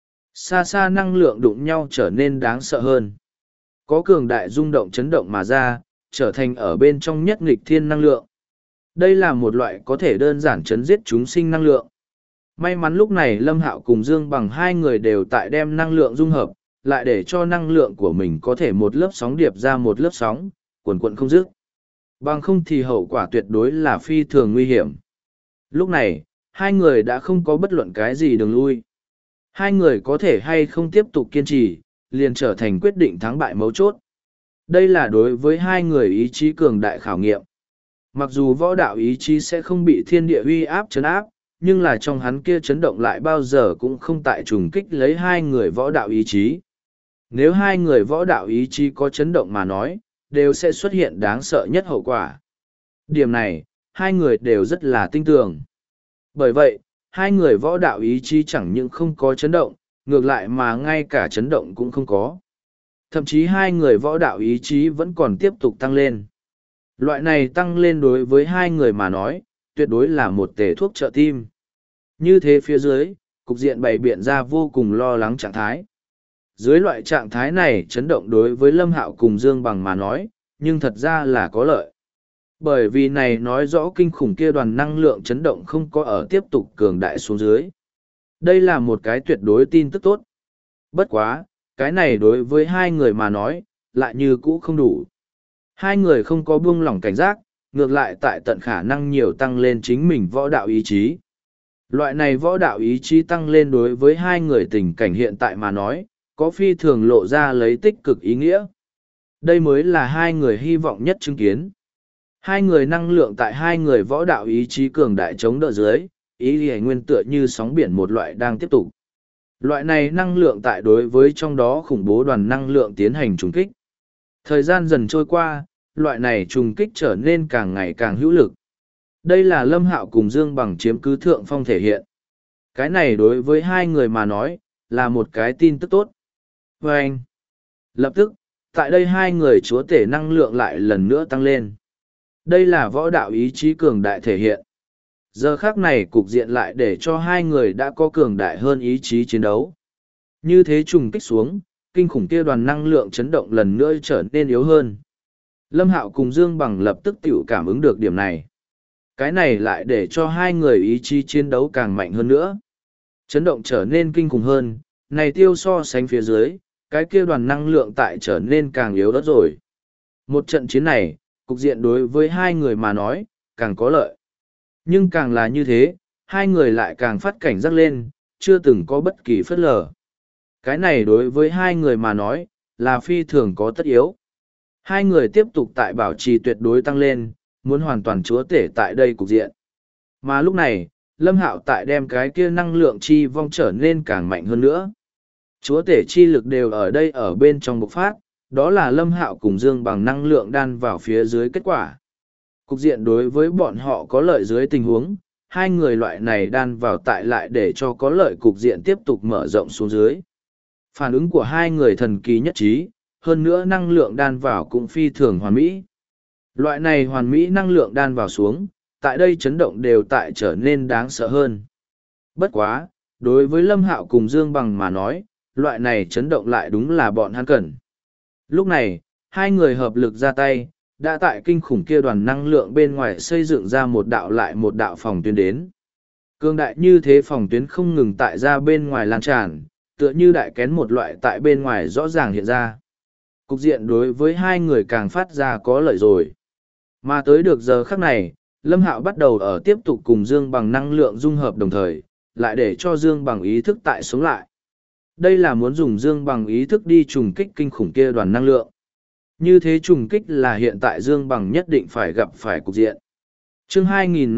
Xa xa năng lượng đụng nhau trở nên đáng sợ hơn. Có cường đại rung động chấn động mà ra, trở thành ở bên trong nhất nghịch thiên năng lượng. Đây là một loại có thể đơn giản chấn giết chúng sinh năng lượng. May mắn lúc này Lâm Hạo cùng Dương Bằng hai người đều tại đem năng lượng dung hợp, lại để cho năng lượng của mình có thể một lớp sóng điệp ra một lớp sóng, quần quận không dứt. Bằng không thì hậu quả tuyệt đối là phi thường nguy hiểm. Lúc này, hai người đã không có bất luận cái gì đường lui. Hai người có thể hay không tiếp tục kiên trì, liền trở thành quyết định thắng bại mấu chốt. Đây là đối với hai người ý chí cường đại khảo nghiệm. Mặc dù võ đạo ý chí sẽ không bị thiên địa uy áp chấn áp, nhưng là trong hắn kia chấn động lại bao giờ cũng không tại trùng kích lấy hai người võ đạo ý chí. Nếu hai người võ đạo ý chí có chấn động mà nói, đều sẽ xuất hiện đáng sợ nhất hậu quả. Điểm này, hai người đều rất là tin tưởng. Bởi vậy, hai người võ đạo ý chí chẳng những không có chấn động, ngược lại mà ngay cả chấn động cũng không có. Thậm chí hai người võ đạo ý chí vẫn còn tiếp tục tăng lên. Loại này tăng lên đối với hai người mà nói, tuyệt đối là một tể thuốc trợ tim. Như thế phía dưới, cục diện bày biện ra vô cùng lo lắng trạng thái. Dưới loại trạng thái này chấn động đối với Lâm Hạo cùng Dương Bằng mà nói, nhưng thật ra là có lợi. Bởi vì này nói rõ kinh khủng kia đoàn năng lượng chấn động không có ở tiếp tục cường đại xuống dưới. Đây là một cái tuyệt đối tin tức tốt. Bất quá, cái này đối với hai người mà nói, lại như cũ không đủ. Hai người không có buông lỏng cảnh giác, ngược lại tại tận khả năng nhiều tăng lên chính mình võ đạo ý chí. Loại này võ đạo ý chí tăng lên đối với hai người tình cảnh hiện tại mà nói, có phi thường lộ ra lấy tích cực ý nghĩa. Đây mới là hai người hy vọng nhất chứng kiến. Hai người năng lượng tại hai người võ đạo ý chí cường đại chống đỡ dưới, ý lý nguyên tựa như sóng biển một loại đang tiếp tục. Loại này năng lượng tại đối với trong đó khủng bố đoàn năng lượng tiến hành trùng kích. Thời gian dần trôi qua, loại này trùng kích trở nên càng ngày càng hữu lực. Đây là Lâm Hạo cùng Dương Bằng chiếm cứ thượng phong thể hiện. Cái này đối với hai người mà nói, là một cái tin tức tốt. Và anh, lập tức, tại đây hai người chúa tể năng lượng lại lần nữa tăng lên. Đây là võ đạo ý chí cường đại thể hiện. Giờ khác này cục diện lại để cho hai người đã có cường đại hơn ý chí chiến đấu. Như thế trùng kích xuống, kinh khủng kia đoàn năng lượng chấn động lần nữa trở nên yếu hơn. Lâm Hạo cùng Dương Bằng lập tức tiểu cảm ứng được điểm này. Cái này lại để cho hai người ý chí chiến đấu càng mạnh hơn nữa. Chấn động trở nên kinh khủng hơn, này tiêu so sánh phía dưới, cái kia đoàn năng lượng tại trở nên càng yếu đất rồi. Một trận chiến này, cục diện đối với hai người mà nói, càng có lợi. Nhưng càng là như thế, hai người lại càng phát cảnh giác lên, chưa từng có bất kỳ phất lờ. Cái này đối với hai người mà nói, là phi thường có tất yếu. Hai người tiếp tục tại bảo trì tuyệt đối tăng lên, muốn hoàn toàn chúa tể tại đây cục diện. Mà lúc này, Lâm Hạo tại đem cái kia năng lượng chi vong trở nên càng mạnh hơn nữa. Chúa tể chi lực đều ở đây ở bên trong bộc phát, đó là Lâm Hạo cùng Dương Bằng năng lượng đan vào phía dưới kết quả. Cục diện đối với bọn họ có lợi dưới tình huống, hai người loại này đan vào tại lại để cho có lợi cục diện tiếp tục mở rộng xuống dưới. Phản ứng của hai người thần kỳ nhất trí, hơn nữa năng lượng đan vào cũng phi thường hoàn mỹ. Loại này hoàn mỹ năng lượng đan vào xuống, tại đây chấn động đều tại trở nên đáng sợ hơn. Bất quá, đối với Lâm Hạo cùng Dương Bằng mà nói, loại này chấn động lại đúng là bọn hắn cần. Lúc này, hai người hợp lực ra tay, đã tại kinh khủng kia đoàn năng lượng bên ngoài xây dựng ra một đạo lại một đạo phòng tuyến đến. Cương đại như thế phòng tuyến không ngừng tại ra bên ngoài lan tràn, tựa như đại kén một loại tại bên ngoài rõ ràng hiện ra. Cục diện đối với hai người càng phát ra có lợi rồi. Mà tới được giờ khắc này, Lâm Hạo bắt đầu ở tiếp tục cùng Dương Bằng năng lượng dung hợp đồng thời, lại để cho Dương Bằng ý thức tại sống lại. Đây là muốn dùng Dương Bằng ý thức đi trùng kích kinh khủng kia đoàn năng lượng. Như thế trùng kích là hiện tại Dương Bằng nhất định phải gặp phải cục diện. Chương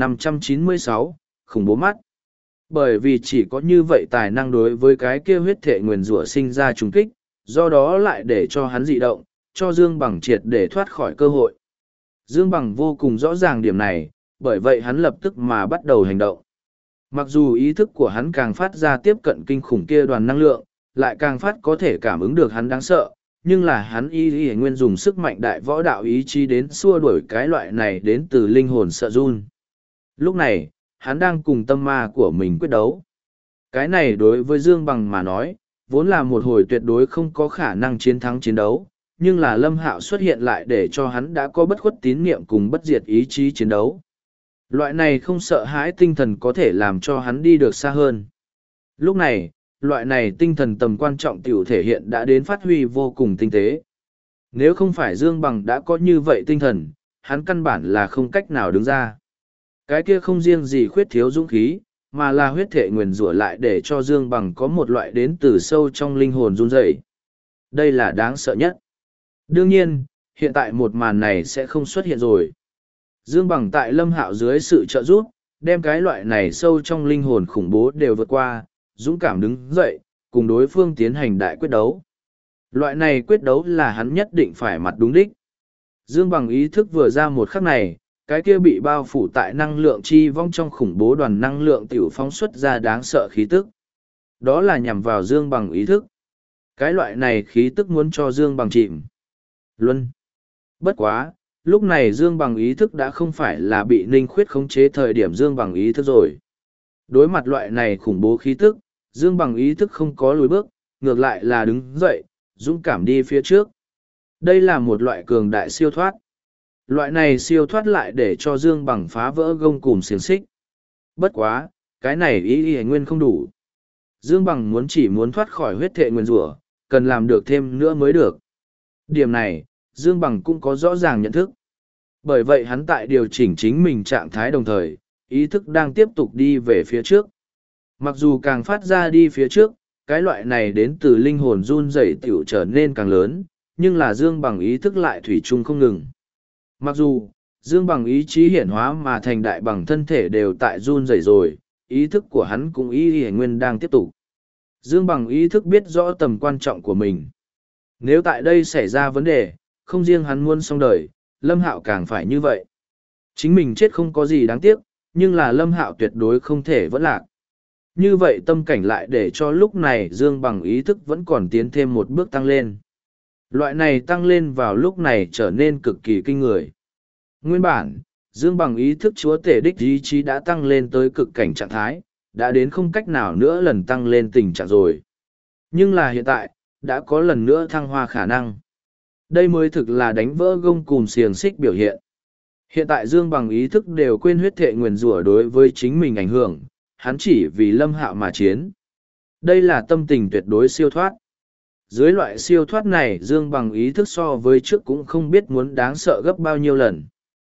2596, khủng bố mắt. Bởi vì chỉ có như vậy tài năng đối với cái kia huyết thể nguyền rủa sinh ra trùng kích, do đó lại để cho hắn dị động, cho Dương Bằng triệt để thoát khỏi cơ hội. Dương Bằng vô cùng rõ ràng điểm này, bởi vậy hắn lập tức mà bắt đầu hành động. Mặc dù ý thức của hắn càng phát ra tiếp cận kinh khủng kia đoàn năng lượng, lại càng phát có thể cảm ứng được hắn đáng sợ, nhưng là hắn y nguyên dùng sức mạnh đại võ đạo ý chí đến xua đuổi cái loại này đến từ linh hồn sợ run. Lúc này, hắn đang cùng tâm ma của mình quyết đấu. Cái này đối với Dương Bằng mà nói, vốn là một hồi tuyệt đối không có khả năng chiến thắng chiến đấu, nhưng là Lâm Hạo xuất hiện lại để cho hắn đã có bất khuất tín niệm cùng bất diệt ý chí chiến đấu. Loại này không sợ hãi tinh thần có thể làm cho hắn đi được xa hơn. Lúc này, loại này tinh thần tầm quan trọng tiểu thể hiện đã đến phát huy vô cùng tinh tế. Nếu không phải Dương Bằng đã có như vậy tinh thần, hắn căn bản là không cách nào đứng ra. Cái kia không riêng gì khuyết thiếu dũng khí, mà là huyết thể nguyền rủa lại để cho Dương Bằng có một loại đến từ sâu trong linh hồn run rẩy. Đây là đáng sợ nhất. Đương nhiên, hiện tại một màn này sẽ không xuất hiện rồi. Dương Bằng tại Lâm Hạo dưới sự trợ giúp, đem cái loại này sâu trong linh hồn khủng bố đều vượt qua, dũng cảm đứng dậy, cùng đối phương tiến hành đại quyết đấu. Loại này quyết đấu là hắn nhất định phải mặt đúng đích. Dương Bằng ý thức vừa ra một khắc này, cái kia bị bao phủ tại năng lượng chi vong trong khủng bố đoàn năng lượng tiểu phóng xuất ra đáng sợ khí tức. Đó là nhằm vào Dương Bằng ý thức. Cái loại này khí tức muốn cho Dương Bằng chìm. Luân. Bất quá, lúc này Dương Bằng ý thức đã không phải là bị Ninh Khuyết khống chế thời điểm Dương Bằng ý thức rồi. Đối mặt loại này khủng bố khí tức, Dương Bằng ý thức không có lùi bước, ngược lại là đứng dậy, dũng cảm đi phía trước. Đây là một loại cường đại siêu thoát. Loại này siêu thoát lại để cho Dương Bằng phá vỡ gông cùm xiềng xích. Bất quá, cái này ý nguyên không đủ. Dương Bằng chỉ muốn thoát khỏi huyết thệ nguyên rủa, cần làm được thêm nữa mới được. Điểm này, Dương Bằng cũng có rõ ràng nhận thức. Bởi vậy hắn tại điều chỉnh chính mình trạng thái đồng thời, ý thức đang tiếp tục đi về phía trước. Mặc dù càng phát ra đi phía trước, cái loại này đến từ linh hồn run rẩy tiểu trở nên càng lớn, nhưng là Dương Bằng ý thức lại thủy chung không ngừng. Mặc dù, Dương Bằng ý chí hiển hóa mà thành đại bằng thân thể đều tại run rẩy rồi, ý thức của hắn cũng y nguyên đang tiếp tục. Dương Bằng ý thức biết rõ tầm quan trọng của mình. Nếu tại đây xảy ra vấn đề, không riêng hắn muốn xong đời, Lâm Hạo càng phải như vậy. Chính mình chết không có gì đáng tiếc, nhưng là Lâm Hạo tuyệt đối không thể vẫn lạc. Như vậy tâm cảnh lại để cho lúc này Dương Bằng ý thức vẫn còn tiến thêm một bước tăng lên. Loại này tăng lên vào lúc này trở nên cực kỳ kinh người. Nguyên bản, Dương Bằng ý thức chúa tể đích ý chí đã tăng lên tới cực cảnh trạng thái, đã đến không cách nào nữa lần tăng lên tình trạng rồi. Nhưng là hiện tại, đã có lần nữa thăng hoa khả năng. Đây mới thực là đánh vỡ gông cùm xiềng xích biểu hiện. Hiện tại Dương Bằng ý thức đều quên huyết thệ nguyền rủa đối với chính mình ảnh hưởng, hắn chỉ vì Lâm Hạo mà chiến. Đây là tâm tình tuyệt đối siêu thoát. Dưới loại siêu thoát này Dương Bằng ý thức so với trước cũng không biết muốn đáng sợ gấp bao nhiêu lần.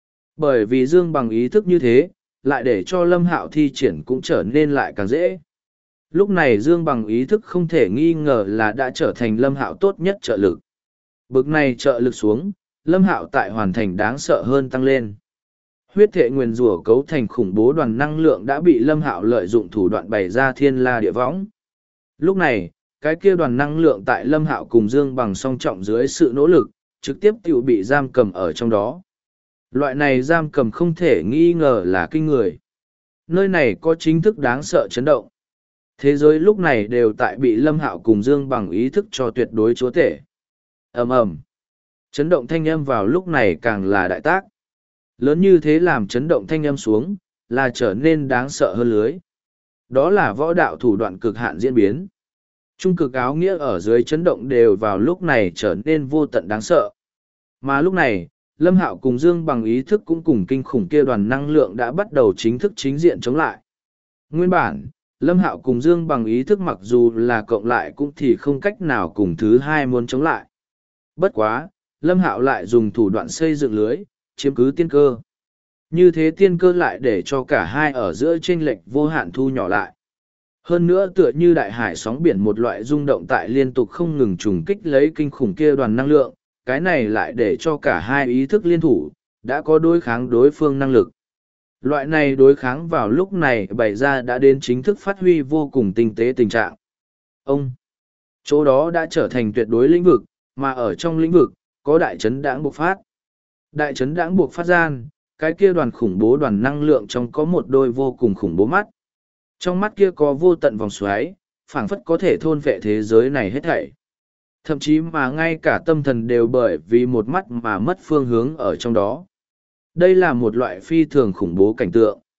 Bởi vì Dương Bằng ý thức như thế, lại để cho Lâm Hạo thi triển cũng trở nên lại càng dễ. Lúc này Dương Bằng ý thức không thể nghi ngờ là đã trở thành Lâm Hạo tốt nhất trợ lực. Bực này trợ lực xuống, Lâm Hạo tại hoàn thành đáng sợ hơn tăng lên. Huyết thệ nguyền rủa cấu thành khủng bố đoàn năng lượng đã bị Lâm Hạo lợi dụng thủ đoạn bày ra thiên la địa võng. Lúc này, cái kia đoàn năng lượng tại Lâm Hạo cùng Dương Bằng song trọng dưới sự nỗ lực, trực tiếp tự bị giam cầm ở trong đó. Loại này giam cầm không thể nghi ngờ là kinh người. Nơi này có chính thức đáng sợ chấn động. Thế giới lúc này đều tại bị Lâm Hạo cùng Dương Bằng ý thức cho tuyệt đối chúa tể. Ầm ầm. Chấn động thanh âm vào lúc này càng là đại tác. Lớn như thế làm chấn động thanh âm xuống, là trở nên đáng sợ hơn lưới. Đó là võ đạo thủ đoạn cực hạn diễn biến. Trung cực áo nghĩa ở dưới chấn động đều vào lúc này trở nên vô tận đáng sợ. Mà lúc này, Lâm Hạo cùng Dương Bằng ý thức cũng cùng kinh khủng kia đoàn năng lượng đã bắt đầu chính thức chính diện chống lại. Nguyên bản, Lâm Hạo cùng Dương Bằng ý thức mặc dù là cộng lại cũng thì không cách nào cùng thứ hai muốn chống lại. Bất quá, Lâm Hạo lại dùng thủ đoạn xây dựng lưới, chiếm cứ tiên cơ. Như thế tiên cơ lại để cho cả hai ở giữa chênh lệch vô hạn thu nhỏ lại. Hơn nữa tựa như đại hải sóng biển một loại rung động tại liên tục không ngừng trùng kích lấy kinh khủng kia đoàn năng lượng, cái này lại để cho cả hai ý thức liên thủ, đã có đối kháng đối phương năng lực. Loại này đối kháng vào lúc này bày ra đã đến chính thức phát huy vô cùng tinh tế tình trạng. Chỗ đó đã trở thành tuyệt đối lĩnh vực, mà ở trong lĩnh vực, có đại chấn đãng bộc phát. Đại chấn đãng buộc phát gian, cái kia đoàn khủng bố đoàn năng lượng trong có một đôi vô cùng khủng bố mắt. Trong mắt kia có vô tận vòng xoáy, phảng phất có thể thôn vệ thế giới này hết thảy. Thậm chí mà ngay cả tâm thần đều bởi vì một mắt mà mất phương hướng ở trong đó. Đây là một loại phi thường khủng bố cảnh tượng.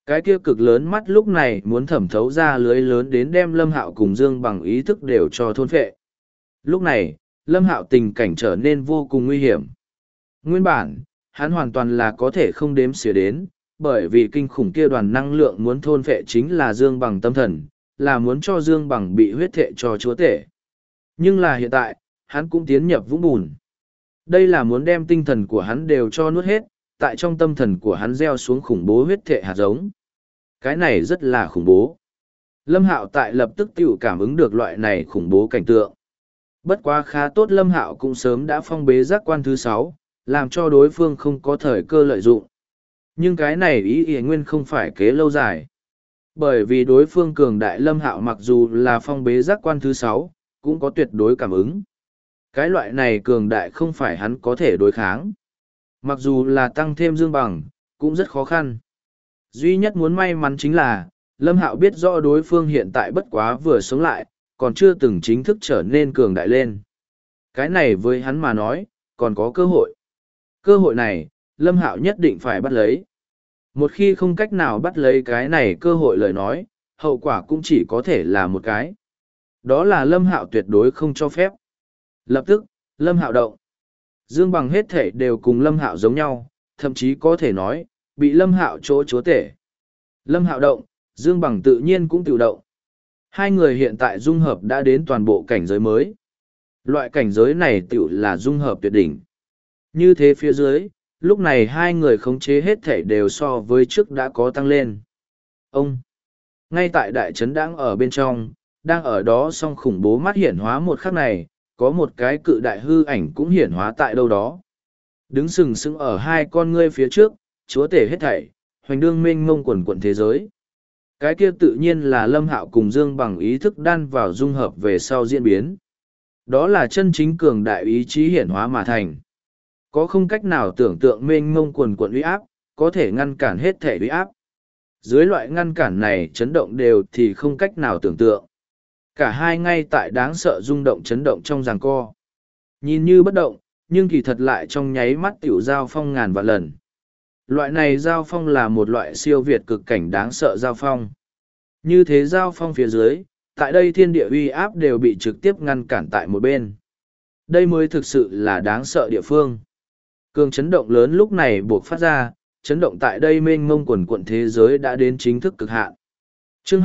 Cái kia cực lớn mắt lúc này muốn thẩm thấu ra lưới lớn đến đem Lâm Hạo cùng Dương Bằng ý thức đều cho thôn phệ. Lúc này, Lâm Hạo tình cảnh trở nên vô cùng nguy hiểm. Nguyên bản, hắn hoàn toàn là có thể không đếm xỉa đến, bởi vì kinh khủng kia đoàn năng lượng muốn thôn phệ chính là Dương Bằng tâm thần, là muốn cho Dương Bằng bị huyết thệ cho chúa tể. Nhưng là hiện tại, hắn cũng tiến nhập vũng bùn. Đây là muốn đem tinh thần của hắn đều cho nuốt hết, tại trong tâm thần của hắn gieo xuống khủng bố huyết thệ hạt giống. Cái này rất là khủng bố. Lâm Hạo tại lập tức tự cảm ứng được loại này khủng bố cảnh tượng. Bất quá khá tốt, Lâm Hạo cũng sớm đã phong bế giác quan thứ 6, làm cho đối phương không có thời cơ lợi dụng. Nhưng cái này ý nguyên không phải kế lâu dài. Bởi vì đối phương cường đại, Lâm Hạo mặc dù là phong bế giác quan thứ 6, cũng có tuyệt đối cảm ứng. Cái loại này cường đại không phải hắn có thể đối kháng. Mặc dù là tăng thêm Dương Bằng, cũng rất khó khăn. Duy nhất muốn may mắn chính là, Lâm Hạo biết rõ đối phương hiện tại bất quá vừa sống lại, còn chưa từng chính thức trở nên cường đại lên. Cái này với hắn mà nói, còn có cơ hội. Cơ hội này, Lâm Hạo nhất định phải bắt lấy. Một khi không cách nào bắt lấy cái này cơ hội lời nói, hậu quả cũng chỉ có thể là một cái. Đó là Lâm Hạo tuyệt đối không cho phép. Lập tức, Lâm Hạo động. Dương Bằng hết thể đều cùng Lâm Hạo giống nhau, thậm chí có thể nói, bị Lâm Hạo chỗ chúa tể. Lâm Hạo động, Dương Bằng tự nhiên cũng tự động. Hai người hiện tại dung hợp đã đến toàn bộ cảnh giới mới. Loại cảnh giới này tự là dung hợp tuyệt đỉnh. Như thế phía dưới, lúc này hai người khống chế hết thể đều so với trước đã có tăng lên. Ông, ngay tại đại trấn đang ở bên trong, đang ở đó song khủng bố mắt hiển hóa một khắc này, có một cái cự đại hư ảnh cũng hiển hóa tại đâu đó. Đứng sừng sững ở hai con ngươi phía trước, chúa tể hết thảy, hoành đương mênh mông quần quận thế giới. Cái kia tự nhiên là Lâm Hạo cùng Dương Bằng ý thức đan vào dung hợp về sau diễn biến. Đó là chân chính cường đại ý chí hiển hóa mà thành. Có không cách nào tưởng tượng mênh mông quần quận uy áp, có thể ngăn cản hết thể uy áp. Dưới loại ngăn cản này chấn động đều thì không cách nào tưởng tượng. Cả hai ngay tại đáng sợ rung động chấn động trong giằng co. Nhìn như bất động, nhưng kỳ thật lại trong nháy mắt tiểu giao phong ngàn vạn lần. Loại này giao phong là một loại siêu việt cực cảnh đáng sợ giao phong. Như thế giao phong phía dưới, tại đây thiên địa uy áp đều bị trực tiếp ngăn cản tại một bên. Đây mới thực sự là đáng sợ địa phương. Cường chấn động lớn lúc này buộc phát ra, chấn động tại đây mênh mông quần quận thế giới đã đến chính thức cực hạn. Chương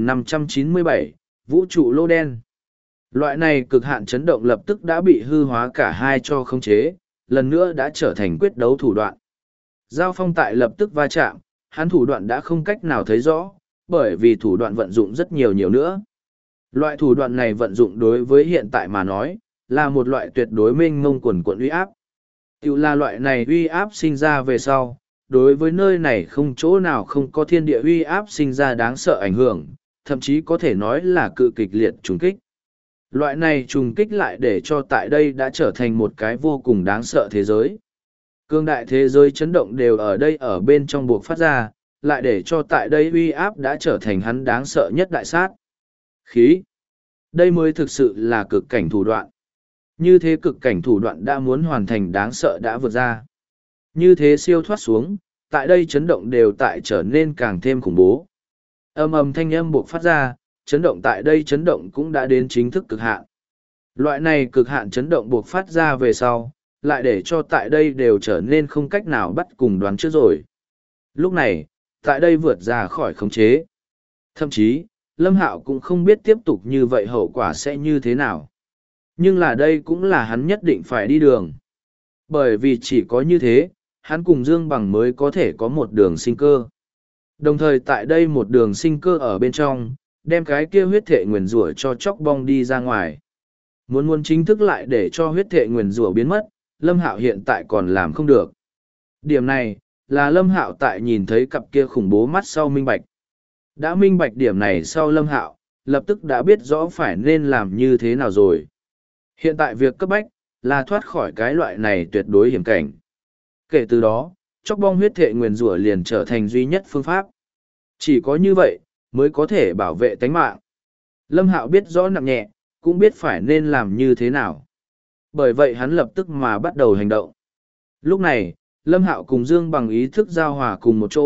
2597, Vũ trụ lô đen. Loại này cực hạn chấn động lập tức đã bị hư hóa cả hai cho khống chế, lần nữa đã trở thành quyết đấu thủ đoạn. Giao phong tại lập tức va chạm, hắn thủ đoạn đã không cách nào thấy rõ, bởi vì thủ đoạn vận dụng rất nhiều nữa. Loại thủ đoạn này vận dụng đối với hiện tại mà nói, là một loại tuyệt đối mênh mông quần quận uy áp. Tiểu là loại này uy áp sinh ra về sau, đối với nơi này không chỗ nào không có thiên địa uy áp sinh ra đáng sợ ảnh hưởng, thậm chí có thể nói là cự kịch liệt trùng kích. Loại này trùng kích lại để cho tại đây đã trở thành một cái vô cùng đáng sợ thế giới. Cương đại thế giới chấn động đều ở đây ở bên trong buộc phát ra, lại để cho tại đây uy áp đã trở thành hắn đáng sợ nhất đại sát. Khí. Đây mới thực sự là cực cảnh thủ đoạn. Như thế cực cảnh thủ đoạn đã muốn hoàn thành đáng sợ đã vượt ra. Như thế siêu thoát xuống, tại đây chấn động đều tại trở nên càng thêm khủng bố. Âm ầm thanh âm buộc phát ra, chấn động tại đây chấn động cũng đã đến chính thức cực hạn. Loại này cực hạn chấn động buộc phát ra về sau, lại để cho tại đây đều trở nên không cách nào bắt cùng đoán trước rồi. Lúc này, tại đây vượt ra khỏi khống chế. Thậm chí, Lâm Hạo cũng không biết tiếp tục như vậy hậu quả sẽ như thế nào. Nhưng là đây cũng là hắn nhất định phải đi đường. Bởi vì chỉ có như thế, hắn cùng Dương Bằng mới có thể có một đường sinh cơ. Đồng thời tại đây một đường sinh cơ ở bên trong, đem cái kia huyết thệ nguyền rủa cho chóc bong đi ra ngoài. Muốn chính thức lại để cho huyết thệ nguyền rủa biến mất, Lâm Hạo hiện tại còn làm không được. Điểm này, là Lâm Hạo tại nhìn thấy cặp kia khủng bố mắt sau minh bạch. Đã minh bạch điểm này sau Lâm Hạo, lập tức đã biết rõ phải nên làm như thế nào rồi. Hiện tại việc cấp bách, là thoát khỏi cái loại này tuyệt đối hiểm cảnh. Kể từ đó, chóc bong huyết thệ nguyền rủa liền trở thành duy nhất phương pháp. Chỉ có như vậy, mới có thể bảo vệ tánh mạng. Lâm Hạo biết rõ nặng nhẹ, cũng biết phải nên làm như thế nào. Bởi vậy hắn lập tức mà bắt đầu hành động. Lúc này, Lâm Hạo cùng Dương Bằng ý thức giao hòa cùng một chỗ,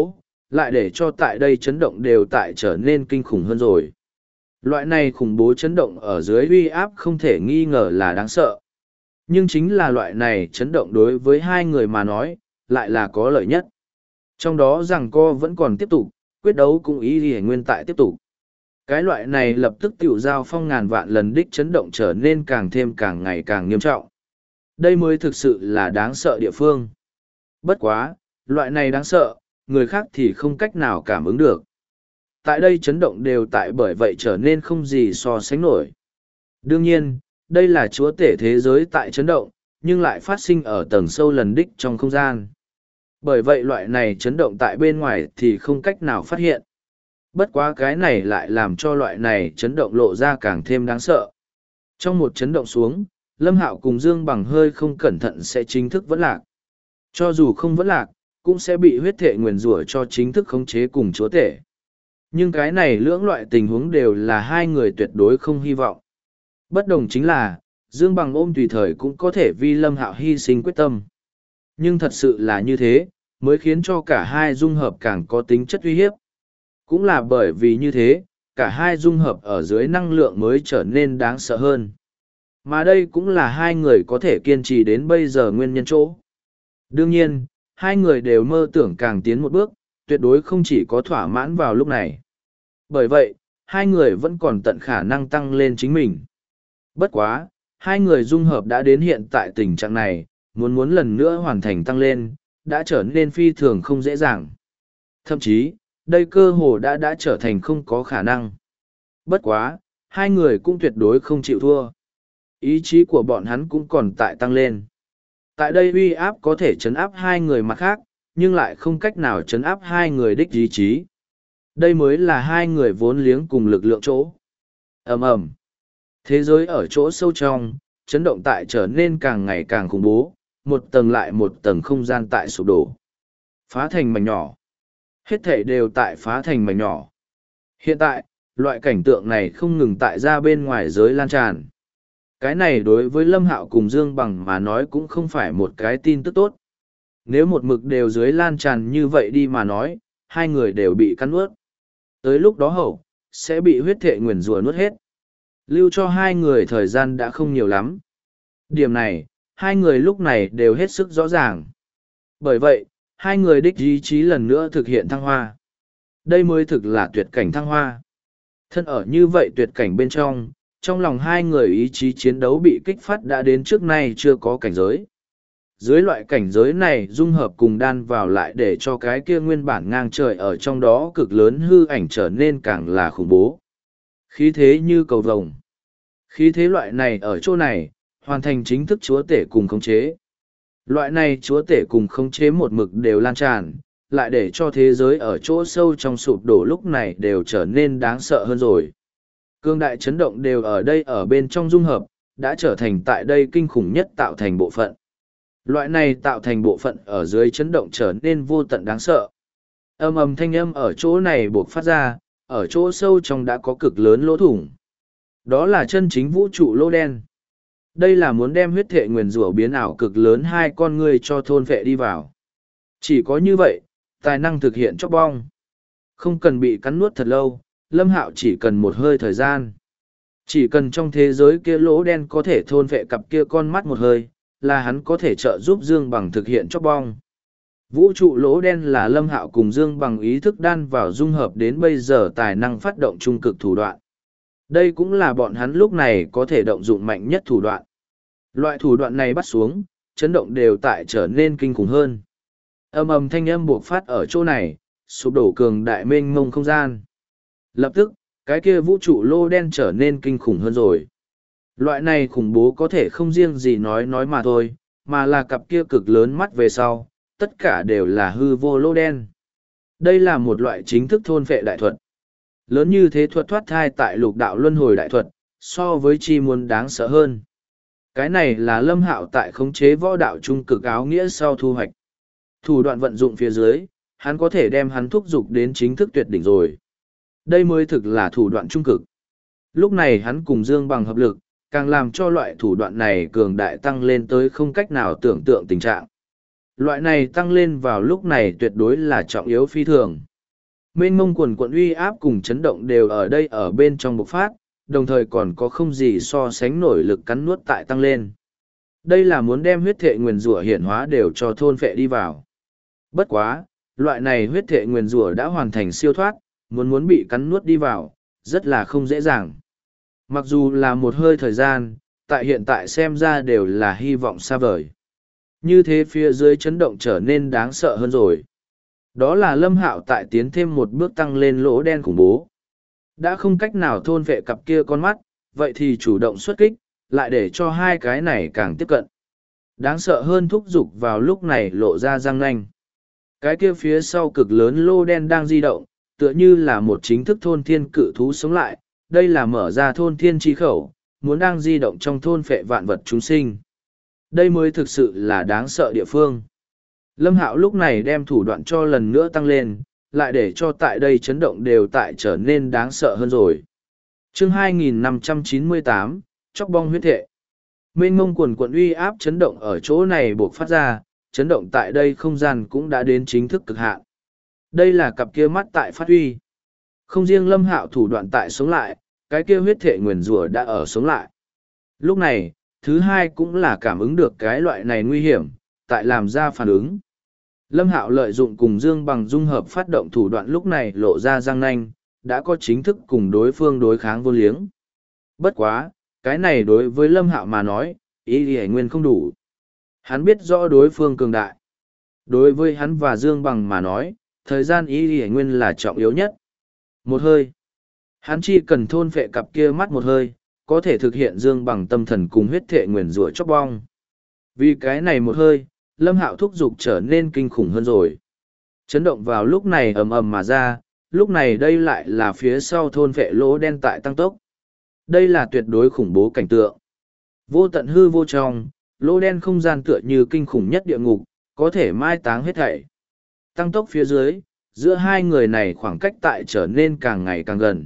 lại để cho tại đây chấn động đều tại trở nên kinh khủng hơn rồi. Loại này khủng bố chấn động ở dưới uy áp không thể nghi ngờ là đáng sợ. Nhưng chính là loại này chấn động đối với hai người mà nói, lại là có lợi nhất. Trong đó giằng co vẫn còn tiếp tục, quyết đấu cũng ý gì nguyên tại tiếp tục. Cái loại này lập tức tiểu giao phong ngàn vạn lần đích chấn động trở nên càng ngày càng nghiêm trọng. Đây mới thực sự là đáng sợ địa phương. Bất quá, loại này đáng sợ, người khác thì không cách nào cảm ứng được. Tại đây chấn động đều tại bởi vậy trở nên không gì so sánh nổi. Đương nhiên, đây là chúa tể thế giới tại chấn động, nhưng lại phát sinh ở tầng sâu lần đích trong không gian. Bởi vậy loại này chấn động tại bên ngoài thì không cách nào phát hiện. Bất quá cái này lại làm cho loại này chấn động lộ ra càng thêm đáng sợ. Trong một chấn động xuống, Lâm Hạo cùng Dương Bằng hơi không cẩn thận sẽ chính thức vẫn lạc. Cho dù không vẫn lạc, cũng sẽ bị huyết thệ nguyền rủa cho chính thức khống chế cùng chúa tể. Nhưng cái này lưỡng loại tình huống đều là hai người tuyệt đối không hy vọng. Bất đồng chính là, Dương Bằng ôm tùy thời cũng có thể vì Lâm Hạo hy sinh quyết tâm. Nhưng thật sự là như thế, mới khiến cho cả hai dung hợp càng có tính chất uy hiếp. Cũng là bởi vì như thế, cả hai dung hợp ở dưới năng lượng mới trở nên đáng sợ hơn. Mà đây cũng là hai người có thể kiên trì đến bây giờ nguyên nhân chỗ. Đương nhiên, hai người đều mơ tưởng càng tiến một bước, tuyệt đối không chỉ có thỏa mãn vào lúc này. Bởi vậy, hai người vẫn còn tận khả năng tăng lên chính mình. Bất quá, hai người dung hợp đã đến hiện tại tình trạng này, muốn lần nữa hoàn thành tăng lên, đã trở nên phi thường không dễ dàng. Thậm chí, đây cơ hồ đã trở thành không có khả năng. Bất quá, hai người cũng tuyệt đối không chịu thua. Ý chí của bọn hắn cũng còn tại tăng lên. Tại đây uy áp có thể chấn áp hai người mặt khác, nhưng lại không cách nào chấn áp hai người đích ý chí. Đây mới là hai người vốn liếng cùng lực lượng chỗ. Ầm ầm. Thế giới ở chỗ sâu trong, chấn động tại trở nên càng ngày càng khủng bố, một tầng lại một tầng không gian tại sụp đổ. Phá thành mảnh nhỏ. Hết thể đều tại phá thành mảnh nhỏ. Hiện tại, loại cảnh tượng này không ngừng tại ra bên ngoài giới lan tràn. Cái này đối với Lâm Hạo cùng Dương Bằng mà nói cũng không phải một cái tin tức tốt. Nếu một mực đều dưới lan tràn như vậy đi mà nói, hai người đều bị cắn nuốt. Tới lúc đó hậu, sẽ bị huyết thệ nguyền rủa nuốt hết. Lưu cho hai người thời gian đã không nhiều lắm. Điểm này, hai người lúc này đều hết sức rõ ràng. Bởi vậy, hai người đích ý chí lần nữa thực hiện thăng hoa. Đây mới thực là tuyệt cảnh thăng hoa. Thân ở như vậy tuyệt cảnh bên trong lòng hai người ý chí chiến đấu bị kích phát đã đến trước nay chưa có cảnh giới. Dưới loại cảnh giới này dung hợp cùng đan vào lại để cho cái kia nguyên bản ngang trời ở trong đó cực lớn hư ảnh trở nên càng là khủng bố. Khí thế như cầu vồng. Khí thế loại này ở chỗ này, hoàn thành chính thức chúa tể cùng khống chế. Loại này chúa tể cùng khống chế một mực đều lan tràn, lại để cho thế giới ở chỗ sâu trong sụp đổ lúc này đều trở nên đáng sợ hơn rồi. Cương đại chấn động đều ở đây ở bên trong dung hợp, đã trở thành tại đây kinh khủng nhất tạo thành bộ phận. Loại này tạo thành bộ phận ở dưới chấn động trở nên vô tận đáng sợ. Ầm ầm thanh âm ở chỗ này buộc phát ra, ở chỗ sâu trong đã có cực lớn lỗ thủng. Đó là chân chính vũ trụ lỗ đen. Đây là muốn đem huyết thệ nguyền rủa biến ảo cực lớn hai con người cho thôn vệ đi vào. Chỉ có như vậy, tài năng thực hiện chóc bong. Không cần bị cắn nuốt thật lâu, Lâm Hạo chỉ cần một hơi thời gian. Chỉ cần trong thế giới kia lỗ đen có thể thôn vệ cặp kia con mắt một hơi, là hắn có thể trợ giúp Dương Bằng thực hiện chóc bong. Vũ trụ lỗ đen là Lâm Hạo cùng Dương Bằng ý thức đan vào dung hợp đến bây giờ tài năng phát động trung cực thủ đoạn. Đây cũng là bọn hắn lúc này có thể động dụng mạnh nhất thủ đoạn. Loại thủ đoạn này bắt xuống, chấn động đều tại trở nên kinh khủng hơn. Ầm ầm thanh âm buộc phát ở chỗ này, sụp đổ cường đại mênh mông không gian. Lập tức, cái kia vũ trụ lô đen trở nên kinh khủng hơn rồi. Loại này khủng bố có thể không riêng gì nói mà thôi, mà là cặp kia cực lớn mắt về sau, tất cả đều là hư vô lô đen. Đây là một loại chính thức thôn phệ đại thuật. Lớn như thế thuật thoát thai tại lục đạo luân hồi đại thuật, so với chi muốn đáng sợ hơn. Cái này là Lâm Hạo tại khống chế võ đạo trung cực áo nghĩa sau thu hoạch. Thủ đoạn vận dụng phía dưới, hắn có thể đem hắn thúc giục đến chính thức tuyệt đỉnh rồi. Đây mới thực là thủ đoạn trung cực. Lúc này hắn cùng Dương Bằng hợp lực, càng làm cho loại thủ đoạn này cường đại tăng lên tới không cách nào tưởng tượng tình trạng. Loại này tăng lên vào lúc này tuyệt đối là trọng yếu phi thường. Mênh mông quần quận uy áp cùng chấn động đều ở đây ở bên trong bộc phát, đồng thời còn có không gì so sánh nổi lực cắn nuốt tại tăng lên. Đây là muốn đem huyết thệ nguyền rủa hiển hóa đều cho thôn phệ đi vào. Bất quá, loại này huyết thệ nguyền rủa đã hoàn thành siêu thoát, muốn bị cắn nuốt đi vào, rất là không dễ dàng. Mặc dù là một hơi thời gian, tại hiện tại xem ra đều là hy vọng xa vời. Như thế phía dưới chấn động trở nên đáng sợ hơn rồi. Đó là Lâm Hạo tại tiến thêm một bước tăng lên lỗ đen khủng bố. Đã không cách nào thôn vệ cặp kia con mắt, vậy thì chủ động xuất kích, lại để cho hai cái này càng tiếp cận. Đáng sợ hơn thúc giục vào lúc này lộ ra răng nanh. Cái kia phía sau cực lớn lô đen đang di động, tựa như là một chính thức thôn thiên cự thú sống lại, đây là mở ra thôn thiên chi khẩu, muốn đang di động trong thôn phệ vạn vật chúng sinh. Đây mới thực sự là đáng sợ địa phương. Lâm Hạo lúc này đem thủ đoạn cho lần nữa tăng lên, lại để cho tại đây chấn động đều tại trở nên đáng sợ hơn rồi. Chương 2598, Chóc bong huyết thệ. Mênh mông quần quận uy áp chấn động ở chỗ này buộc phát ra, chấn động tại đây không gian cũng đã đến chính thức cực hạn. Đây là cặp kia mắt tại phát huy. Không riêng Lâm Hạo thủ đoạn tại sống lại, cái kia huyết thệ nguyền rủa đã ở sống lại. Lúc này, thứ hai cũng là cảm ứng được cái loại này nguy hiểm, tại làm ra phản ứng. Lâm Hạo lợi dụng cùng Dương Bằng dung hợp phát động thủ đoạn lúc này lộ ra răng nanh, đã có chính thức cùng đối phương đối kháng vô liếng. Bất quá, cái này đối với Lâm Hạo mà nói, ý nghĩa nguyên không đủ. Hắn biết rõ đối phương cường đại. Đối với hắn và Dương Bằng mà nói, thời gian ý nghĩa nguyên là trọng yếu nhất. Một hơi. Hắn chỉ cần thôn phệ cặp kia mắt một hơi, có thể thực hiện Dương Bằng tâm thần cùng huyết thệ nguyền rủa chóc bong. Vì cái này một hơi, Lâm Hạo thúc giục trở nên kinh khủng hơn rồi. Chấn động vào lúc này ầm ầm mà ra, lúc này đây lại là phía sau thôn vệ lỗ đen tại tăng tốc. Đây là tuyệt đối khủng bố cảnh tượng. Vô tận hư vô trong, lỗ đen không gian tựa như kinh khủng nhất địa ngục, có thể mai táng hết thảy. Tăng tốc phía dưới, giữa hai người này khoảng cách tại trở nên càng ngày càng gần.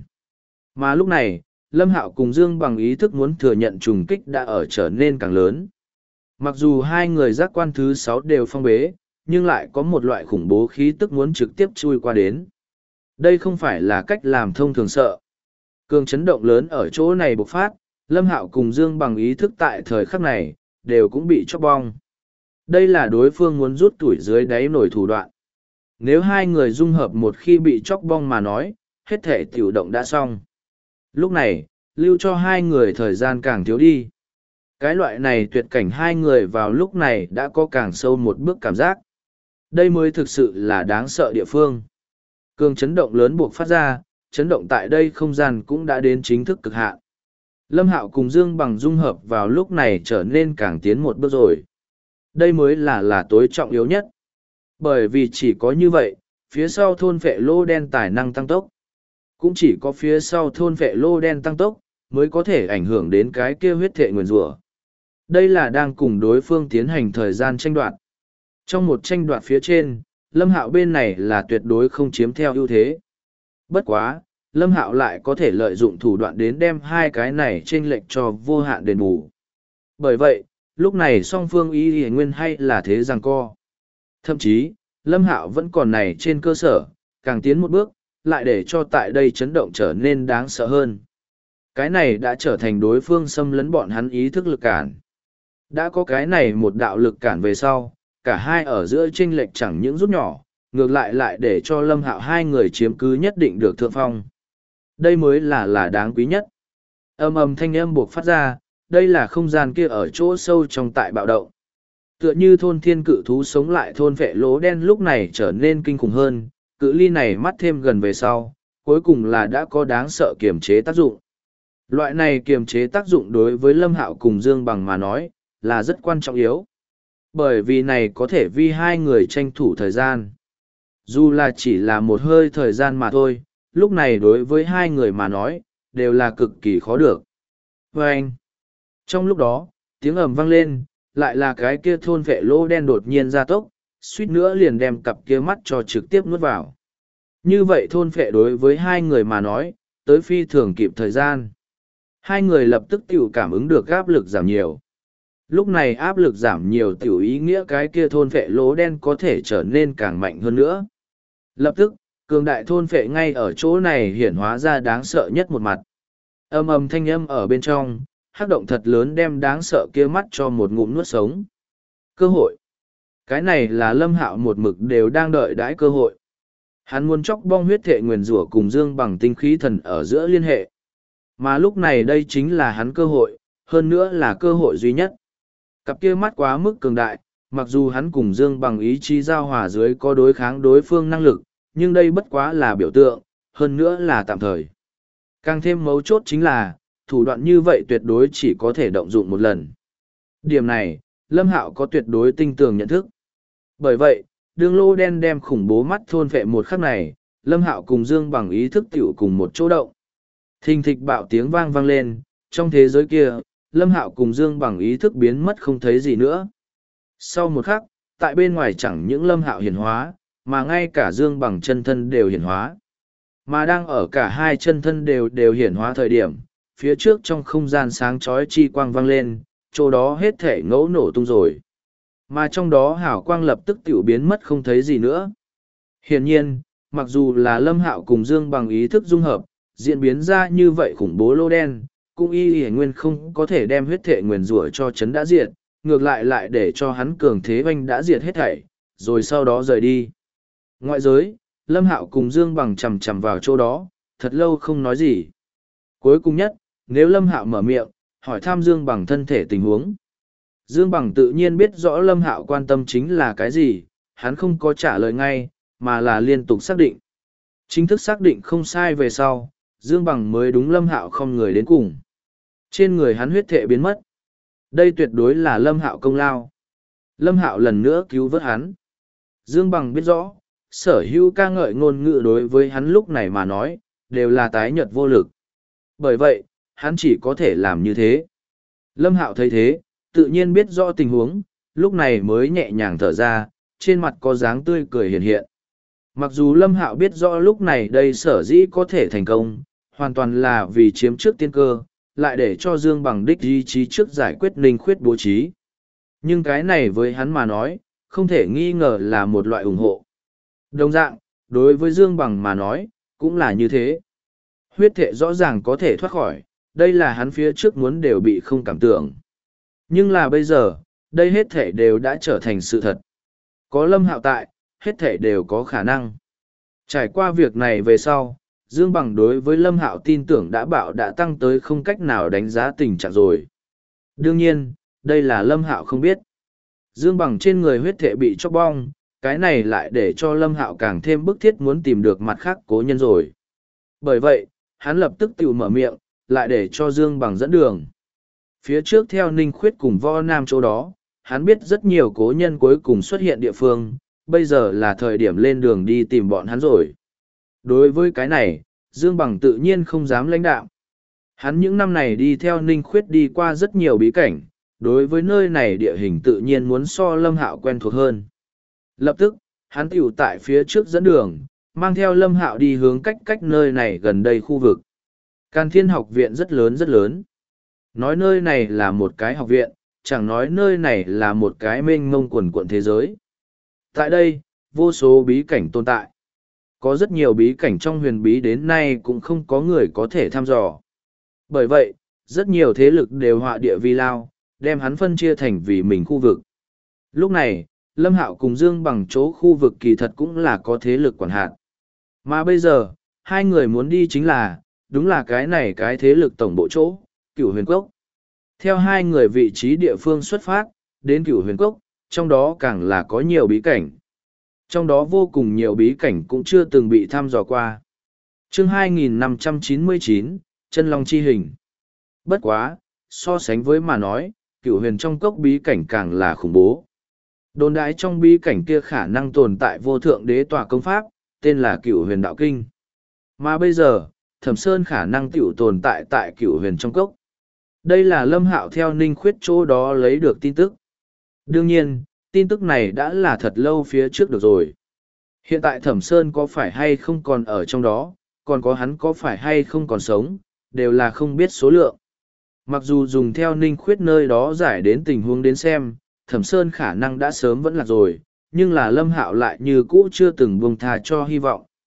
Mà lúc này, Lâm Hạo cùng Dương Bằng ý thức muốn thừa nhận trùng kích đã ở trở nên càng lớn. Mặc dù hai người giác quan thứ 6 đều phong bế, nhưng lại có một loại khủng bố khí tức muốn trực tiếp chui qua đến. Đây không phải là cách làm thông thường sợ. Cường chấn động lớn ở chỗ này bộc phát, Lâm Hạo cùng Dương Bằng ý thức tại thời khắc này, đều cũng bị chóc bong. Đây là đối phương muốn rút tuổi dưới đáy nổi thủ đoạn. Nếu hai người dung hợp một khi bị chóc bong mà nói, hết thể tiểu động đã xong. Lúc này, lưu cho hai người thời gian càng thiếu đi. Cái loại này tuyệt cảnh hai người vào lúc này đã có càng sâu một bước cảm giác. Đây mới thực sự là đáng sợ địa phương. Cường chấn động lớn buộc phát ra, chấn động tại đây không gian cũng đã đến chính thức cực hạn. Lâm Hạo cùng Dương Bằng dung hợp vào lúc này trở nên càng tiến một bước rồi. Đây mới là tối trọng yếu nhất. Bởi vì chỉ có như vậy, phía sau thôn vệ lô đen tài năng tăng tốc. Cũng chỉ có phía sau thôn vệ lô đen tăng tốc, mới có thể ảnh hưởng đến cái kia huyết thệ nguyền rủa. Đây là đang cùng đối phương tiến hành thời gian tranh đoạt. Trong một tranh đoạt phía trên, Lâm Hạo bên này là tuyệt đối không chiếm theo ưu thế. Bất quá, Lâm Hạo lại có thể lợi dụng thủ đoạn đến đem hai cái này chênh lệch cho vô hạn đền bù. Bởi vậy, lúc này song phương ý nguyên hay là thế giằng co. Thậm chí, Lâm Hạo vẫn còn này trên cơ sở, càng tiến một bước, lại để cho tại đây chấn động trở nên đáng sợ hơn. Cái này đã trở thành đối phương xâm lấn bọn hắn ý thức lực cản. Đã có cái này một đạo lực cản về sau, cả hai ở giữa chênh lệch chẳng những rút nhỏ, ngược lại để cho Lâm Hạo hai người chiếm cứ nhất định được thượng phong. Đây mới là đáng quý nhất. Âm thanh âm buộc phát ra, đây là không gian kia ở chỗ sâu trong tại bạo động. Tựa như thôn thiên cự thú sống lại thôn vệ lỗ đen lúc này trở nên kinh khủng hơn, cự ly này mắt thêm gần về sau, cuối cùng là đã có đáng sợ kiềm chế tác dụng. Loại này kiềm chế tác dụng đối với Lâm Hạo cùng Dương Bằng mà nói, là rất quan trọng yếu. Bởi vì này có thể vi hai người tranh thủ thời gian. Dù là chỉ là một hơi thời gian mà thôi, lúc này đối với hai người mà nói, đều là cực kỳ khó được. Và anh, trong lúc đó, tiếng ầm vang lên, lại là cái kia thôn vệ lỗ đen đột nhiên ra tốc, suýt nữa liền đem cặp kia mắt cho trực tiếp nuốt vào. Như vậy thôn vệ đối với hai người mà nói, tới phi thường kịp thời gian. Hai người lập tức tiểu cảm ứng được áp lực giảm nhiều. Lúc này áp lực giảm nhiều tiểu ý nghĩa cái kia thôn vệ lỗ đen có thể trở nên càng mạnh hơn nữa. Lập tức, Cường đại thôn phệ ngay ở chỗ này hiển hóa ra đáng sợ nhất một mặt. Ầm ầm thanh âm ở bên trong, hắc động thật lớn đem đáng sợ kia mắt cho một ngụm nuốt sống. Cơ hội. Cái này là Lâm Hạo một mực đều đang đợi đãi cơ hội. Hắn muốn chóc bong huyết thệ nguyền rủa cùng Dương Bằng tinh khí thần ở giữa liên hệ. Mà lúc này đây chính là hắn cơ hội, hơn nữa là cơ hội duy nhất. Cặp kia mắt quá mức cường đại, mặc dù hắn cùng Dương Bằng ý chí giao hòa dưới có đối kháng đối phương năng lực, nhưng đây bất quá là biểu tượng, hơn nữa là tạm thời. Càng thêm mấu chốt chính là, thủ đoạn như vậy tuyệt đối chỉ có thể động dụng một lần. Điểm này, Lâm Hạo có tuyệt đối tinh tường nhận thức. Bởi vậy, đường lô đen đem khủng bố mắt thôn vệ một khắc này, Lâm Hạo cùng Dương Bằng ý thức tiểu cùng một chỗ động. Thình thịch bạo tiếng vang vang lên, trong thế giới kia, Lâm Hạo cùng Dương Bằng ý thức biến mất không thấy gì nữa. Sau một khắc, tại bên ngoài chẳng những Lâm Hạo hiển hóa, mà ngay cả Dương Bằng chân thân đều hiển hóa. Mà đang ở cả hai chân thân đều hiển hóa thời điểm, phía trước trong không gian sáng chói chi quang vang lên, chỗ đó hết thể ngẫu nổ tung rồi. Mà trong đó hào quang lập tức tiểu biến mất không thấy gì nữa. Hiển nhiên, mặc dù là Lâm Hạo cùng Dương Bằng ý thức dung hợp, diễn biến ra như vậy khủng bố lô đen, cũng y nguyên không có thể đem huyết thể nguyền rủa cho chấn đã diệt, ngược lại để cho hắn cường thế oanh đã diệt hết thảy, rồi sau đó rời đi. Ngoại giới, Lâm Hạo cùng Dương Bằng chằm chằm vào chỗ đó, thật lâu không nói gì. Cuối cùng nhất, nếu Lâm Hạo mở miệng, hỏi thăm Dương Bằng thân thể tình huống. Dương Bằng tự nhiên biết rõ Lâm Hạo quan tâm chính là cái gì, hắn không có trả lời ngay, mà là liên tục xác định. Chính thức xác định không sai về sau, Dương Bằng mới đúng Lâm Hạo không người đến cùng. Trên người hắn huyết thể biến mất. Đây tuyệt đối là Lâm Hạo công lao. Lâm Hạo lần nữa cứu vớt hắn. Dương Bằng biết rõ, sở hữu ca ngợi ngôn ngữ đối với hắn lúc này mà nói, đều là tái nhợt vô lực. Bởi vậy, hắn chỉ có thể làm như thế. Lâm Hạo thấy thế, tự nhiên biết rõ tình huống, lúc này mới nhẹ nhàng thở ra, trên mặt có dáng tươi cười hiện hiện. Mặc dù Lâm Hạo biết rõ lúc này đây sở dĩ có thể thành công, hoàn toàn là vì chiếm trước tiên cơ, lại để cho Dương Bằng đích ý chí trước giải quyết Ninh Khuyết bố trí. Nhưng cái này với hắn mà nói, không thể nghi ngờ là một loại ủng hộ. Đồng dạng, đối với Dương Bằng mà nói, cũng là như thế. Huyết thể rõ ràng có thể thoát khỏi, đây là hắn phía trước muốn đều bị không cảm tưởng. Nhưng là bây giờ, đây hết thể đều đã trở thành sự thật. Có Lâm Hạo tại, hết thể đều có khả năng. Trải qua việc này về sau, Dương Bằng đối với Lâm Hạo tin tưởng đã tăng tới không cách nào đánh giá tình trạng rồi. Đương nhiên, đây là Lâm Hạo không biết. Dương Bằng trên người huyết thể bị chóc bong, cái này lại để cho Lâm Hạo càng thêm bức thiết muốn tìm được mặt khác cố nhân rồi. Bởi vậy, hắn lập tức tự mở miệng, lại để cho Dương Bằng dẫn đường. Phía trước theo Ninh Khuyết cùng Võ Nam chỗ đó, hắn biết rất nhiều cố nhân cuối cùng xuất hiện địa phương, bây giờ là thời điểm lên đường đi tìm bọn hắn rồi. Đối với cái này, Dương Bằng tự nhiên không dám lãnh đạo. Hắn những năm này đi theo Ninh Khuyết đi qua rất nhiều bí cảnh, đối với nơi này địa hình tự nhiên muốn so Lâm Hạo quen thuộc hơn. Lập tức, hắn tiểu tại phía trước dẫn đường, mang theo Lâm Hạo đi hướng cách nơi này gần đây khu vực. Càn Thiên học viện rất lớn rất lớn. Nói nơi này là một cái học viện, chẳng nói nơi này là một cái mênh mông quần quận thế giới. Tại đây, vô số bí cảnh tồn tại. Có rất nhiều bí cảnh trong huyền bí đến nay cũng không có người có thể thăm dò. Bởi vậy, rất nhiều thế lực đều họa địa vi lao, đem hắn phân chia thành vì mình khu vực. Lúc này, Lâm Hạo cùng Dương Bằng chỗ khu vực kỳ thật cũng là có thế lực quản hạt. Mà bây giờ, hai người muốn đi chính là, đúng là cái này cái thế lực tổng bộ chỗ, Cửu Huyền Cốc. Theo hai người vị trí địa phương xuất phát, đến Cửu Huyền Cốc, trong đó càng là có nhiều bí cảnh. Trong đó vô cùng nhiều bí cảnh cũng chưa từng bị thăm dò qua. Chương 2599, Chân Long Chi Hình. Bất quá, so sánh với mà nói, Cửu Huyền trong cốc bí cảnh càng là khủng bố. Đồn đại trong bí cảnh kia khả năng tồn tại vô thượng đế tòa công pháp, tên là Cửu Huyền Đạo Kinh. Mà bây giờ, Thẩm Sơn khả năng tiểu tồn tại tại Cửu Huyền trong cốc. Đây là Lâm Hạo theo Ninh Khuyết chỗ đó lấy được tin tức. Đương nhiên, tin tức này đã là thật lâu phía trước được rồi. Hiện tại Thẩm Sơn có phải hay không còn ở trong đó, còn có hắn có phải hay không còn sống, đều là không biết số lượng. Mặc dù dùng theo Ninh Khuyết nơi đó giải đến tình huống đến xem, Thẩm Sơn khả năng đã sớm vẫn lạc rồi, nhưng là Lâm Hạo lại như cũ chưa từng buông thà cho hy vọng.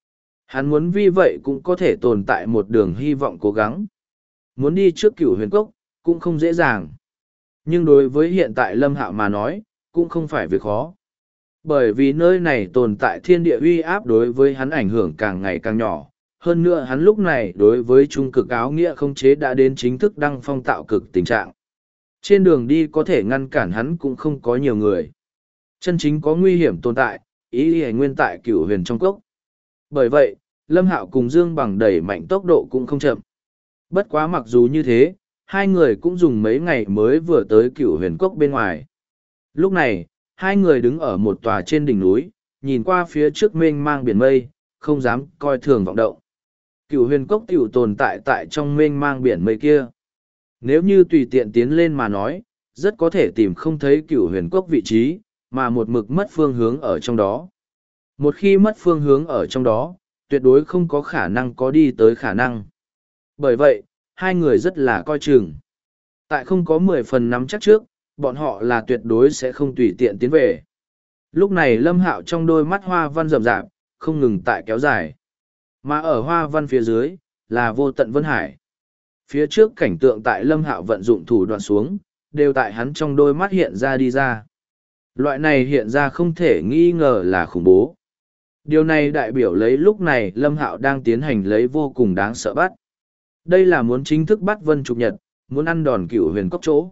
Hắn muốn vì vậy cũng có thể tồn tại một đường hy vọng cố gắng. Muốn đi trước Cửu Huyền Cốc, cũng không dễ dàng. Nhưng đối với hiện tại Lâm Hạo mà nói, cũng không phải việc khó. Bởi vì nơi này tồn tại thiên địa uy áp đối với hắn ảnh hưởng càng ngày càng nhỏ. Hơn nữa hắn lúc này đối với trung cực áo nghĩa không chế đã đến chính thức đăng phong tạo cực tình trạng. Trên đường đi có thể ngăn cản hắn cũng không có nhiều người. Chân chính có nguy hiểm tồn tại, ý y nguyên tại Cửu Huyền trong cốc. Bởi vậy, Lâm Hạo cùng Dương Bằng đẩy mạnh tốc độ cũng không chậm. Bất quá mặc dù như thế, hai người cũng dùng mấy ngày mới vừa tới Cửu Huyền cốc bên ngoài. Lúc này, hai người đứng ở một tòa trên đỉnh núi, nhìn qua phía trước mênh mang biển mây, không dám coi thường vọng động. Cửu Huyền cốc tiểu tồn tại tại trong mênh mang biển mây kia. Nếu như tùy tiện tiến lên mà nói, rất có thể tìm không thấy Cửu Huyền cốc vị trí, mà một mực mất phương hướng ở trong đó. Một khi mất phương hướng ở trong đó, tuyệt đối không có khả năng có đi tới khả năng. Bởi vậy, hai người rất là coi chừng. Tại không có 10 phần nắm chắc trước, bọn họ là tuyệt đối sẽ không tùy tiện tiến về. Lúc này Lâm Hạo trong đôi mắt hoa văn rậm rạp, không ngừng tại kéo dài. Mà ở hoa văn phía dưới, là vô tận vân hải. Phía trước cảnh tượng tại Lâm Hạo vận dụng thủ đoạn xuống, đều tại hắn trong đôi mắt hiện ra đi ra. Loại này hiện ra không thể nghi ngờ là khủng bố. Điều này đại biểu lấy lúc này Lâm Hạo đang tiến hành lấy vô cùng đáng sợ bắt. Đây là muốn chính thức bắt Vân Trục Nhật, muốn ăn đòn Cửu Huyền cốc chỗ.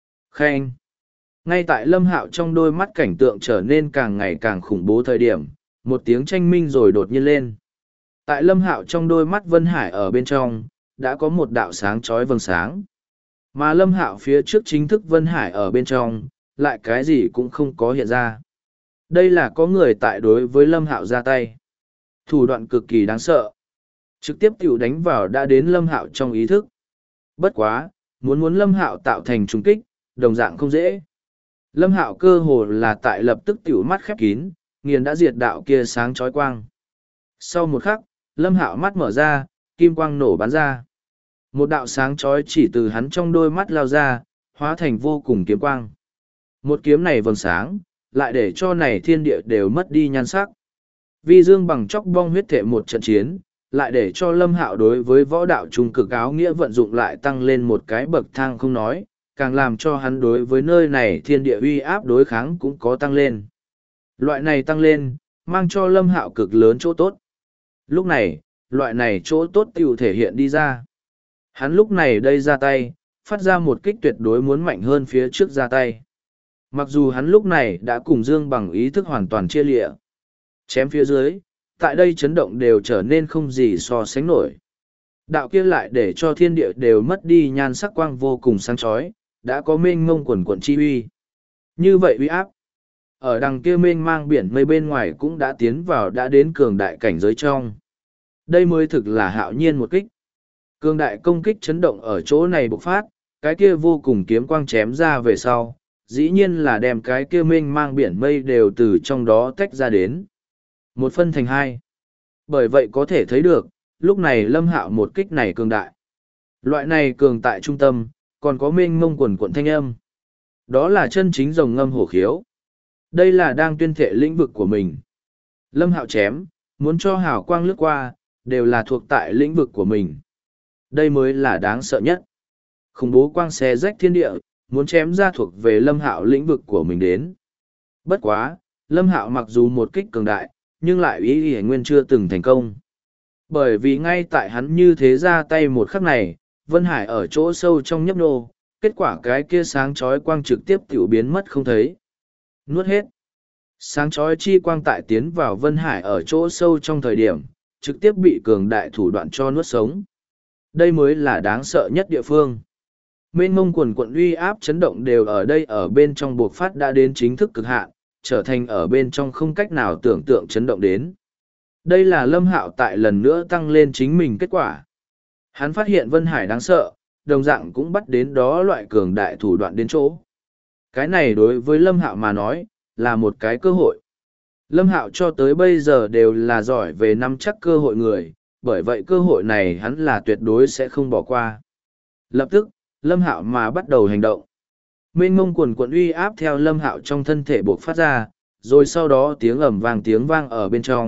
Khen! Ngay tại Lâm Hạo trong đôi mắt cảnh tượng trở nên càng ngày càng khủng bố thời điểm, một tiếng tranh minh rồi đột nhiên lên. Tại Lâm Hạo trong đôi mắt Vân Hải ở bên trong, đã có một đạo sáng chói vầng sáng. Mà Lâm Hạo phía trước chính thức Vân Hải ở bên trong, lại cái gì cũng không có hiện ra. Đây là có người tại đối với Lâm Hạo ra tay. Thủ đoạn cực kỳ đáng sợ. Trực tiếp tiểu đánh vào đã đến Lâm Hạo trong ý thức. Bất quá, muốn Lâm Hạo tạo thành trùng kích, đồng dạng không dễ. Lâm Hạo cơ hồ là tại lập tức tiểu mắt khép kín, nghiền đã diệt đạo kia sáng chói quang. Sau một khắc, Lâm Hạo mắt mở ra, kim quang nổ bắn ra. Một đạo sáng chói chỉ từ hắn trong đôi mắt lao ra, hóa thành vô cùng kiếm quang. Một kiếm này vầng sáng, lại để cho này thiên địa đều mất đi nhan sắc. Vi Dương bằng chóc bong huyết thể một trận chiến, lại để cho Lâm Hạo đối với võ đạo trung cực áo nghĩa vận dụng lại tăng lên một cái bậc thang không nói, càng làm cho hắn đối với nơi này thiên địa uy áp đối kháng cũng có tăng lên. Loại này tăng lên, mang cho Lâm Hạo cực lớn chỗ tốt. Lúc này, loại này chỗ tốt tiểu thể hiện đi ra. Hắn lúc này đây ra tay, phát ra một kích tuyệt đối muốn mạnh hơn phía trước ra tay. Mặc dù hắn lúc này đã cùng Dương bằng ý thức hoàn toàn chia lịa. Chém phía dưới, tại đây chấn động đều trở nên không gì so sánh nổi. Đạo kia lại để cho thiên địa đều mất đi nhan sắc quang vô cùng sáng chói, đã có mênh mông quần quần chi uy. Như vậy uy áp, ở đằng kia mênh mang biển mây bên ngoài cũng đã tiến vào đã đến cường đại cảnh giới trong. Đây mới thực là hạo nhiên một kích. Cường đại công kích chấn động ở chỗ này bộc phát, cái kia vô cùng kiếm quang chém ra về sau, dĩ nhiên là đem cái kia mênh mang biển mây đều từ trong đó tách ra đến. Một phân thành hai. Bởi vậy có thể thấy được, lúc này Lâm Hạo một kích này cường đại. Loại này cường tại trung tâm, còn có mênh mông quần quận thanh âm. Đó là chân chính rồng ngâm hổ khiếu. Đây là đang tuyên thệ lĩnh vực của mình. Lâm Hạo chém, muốn cho hào quang lướt qua, đều là thuộc tại lĩnh vực của mình. Đây mới là đáng sợ nhất. Khủng bố quang xé rách thiên địa, muốn chém ra thuộc về Lâm Hạo lĩnh vực của mình đến. Bất quá, Lâm Hạo mặc dù một kích cường đại, nhưng lại ý ý nguyên chưa từng thành công. Bởi vì ngay tại hắn như thế ra tay một khắc này, Vân Hải ở chỗ sâu trong nhấp nô, kết quả cái kia sáng chói quang trực tiếp tiểu biến mất không thấy. Nuốt hết. Sáng chói chi quang tại tiến vào Vân Hải ở chỗ sâu trong thời điểm, trực tiếp bị cường đại thủ đoạn cho nuốt sống. Đây mới là đáng sợ nhất địa phương. Mênh mông quần quận uy áp chấn động đều ở đây ở bên trong buộc phát đã đến chính thức cực hạn, trở thành ở bên trong không cách nào tưởng tượng chấn động đến. Đây là Lâm Hạo tại lần nữa tăng lên chính mình kết quả. Hắn phát hiện Vân Hải đáng sợ, đồng dạng cũng bắt đến đó loại cường đại thủ đoạn đến chỗ. Cái này đối với Lâm Hạo mà nói, là một cái cơ hội. Lâm Hạo cho tới bây giờ đều là giỏi về nắm chắc cơ hội người, bởi vậy cơ hội này hắn là tuyệt đối sẽ không bỏ qua. Lập tức, Lâm Hạo mà bắt đầu hành động. Mênh mông quần quận uy áp theo Lâm Hạo trong thân thể buộc phát ra, rồi sau đó tiếng ầm vang ở bên trong,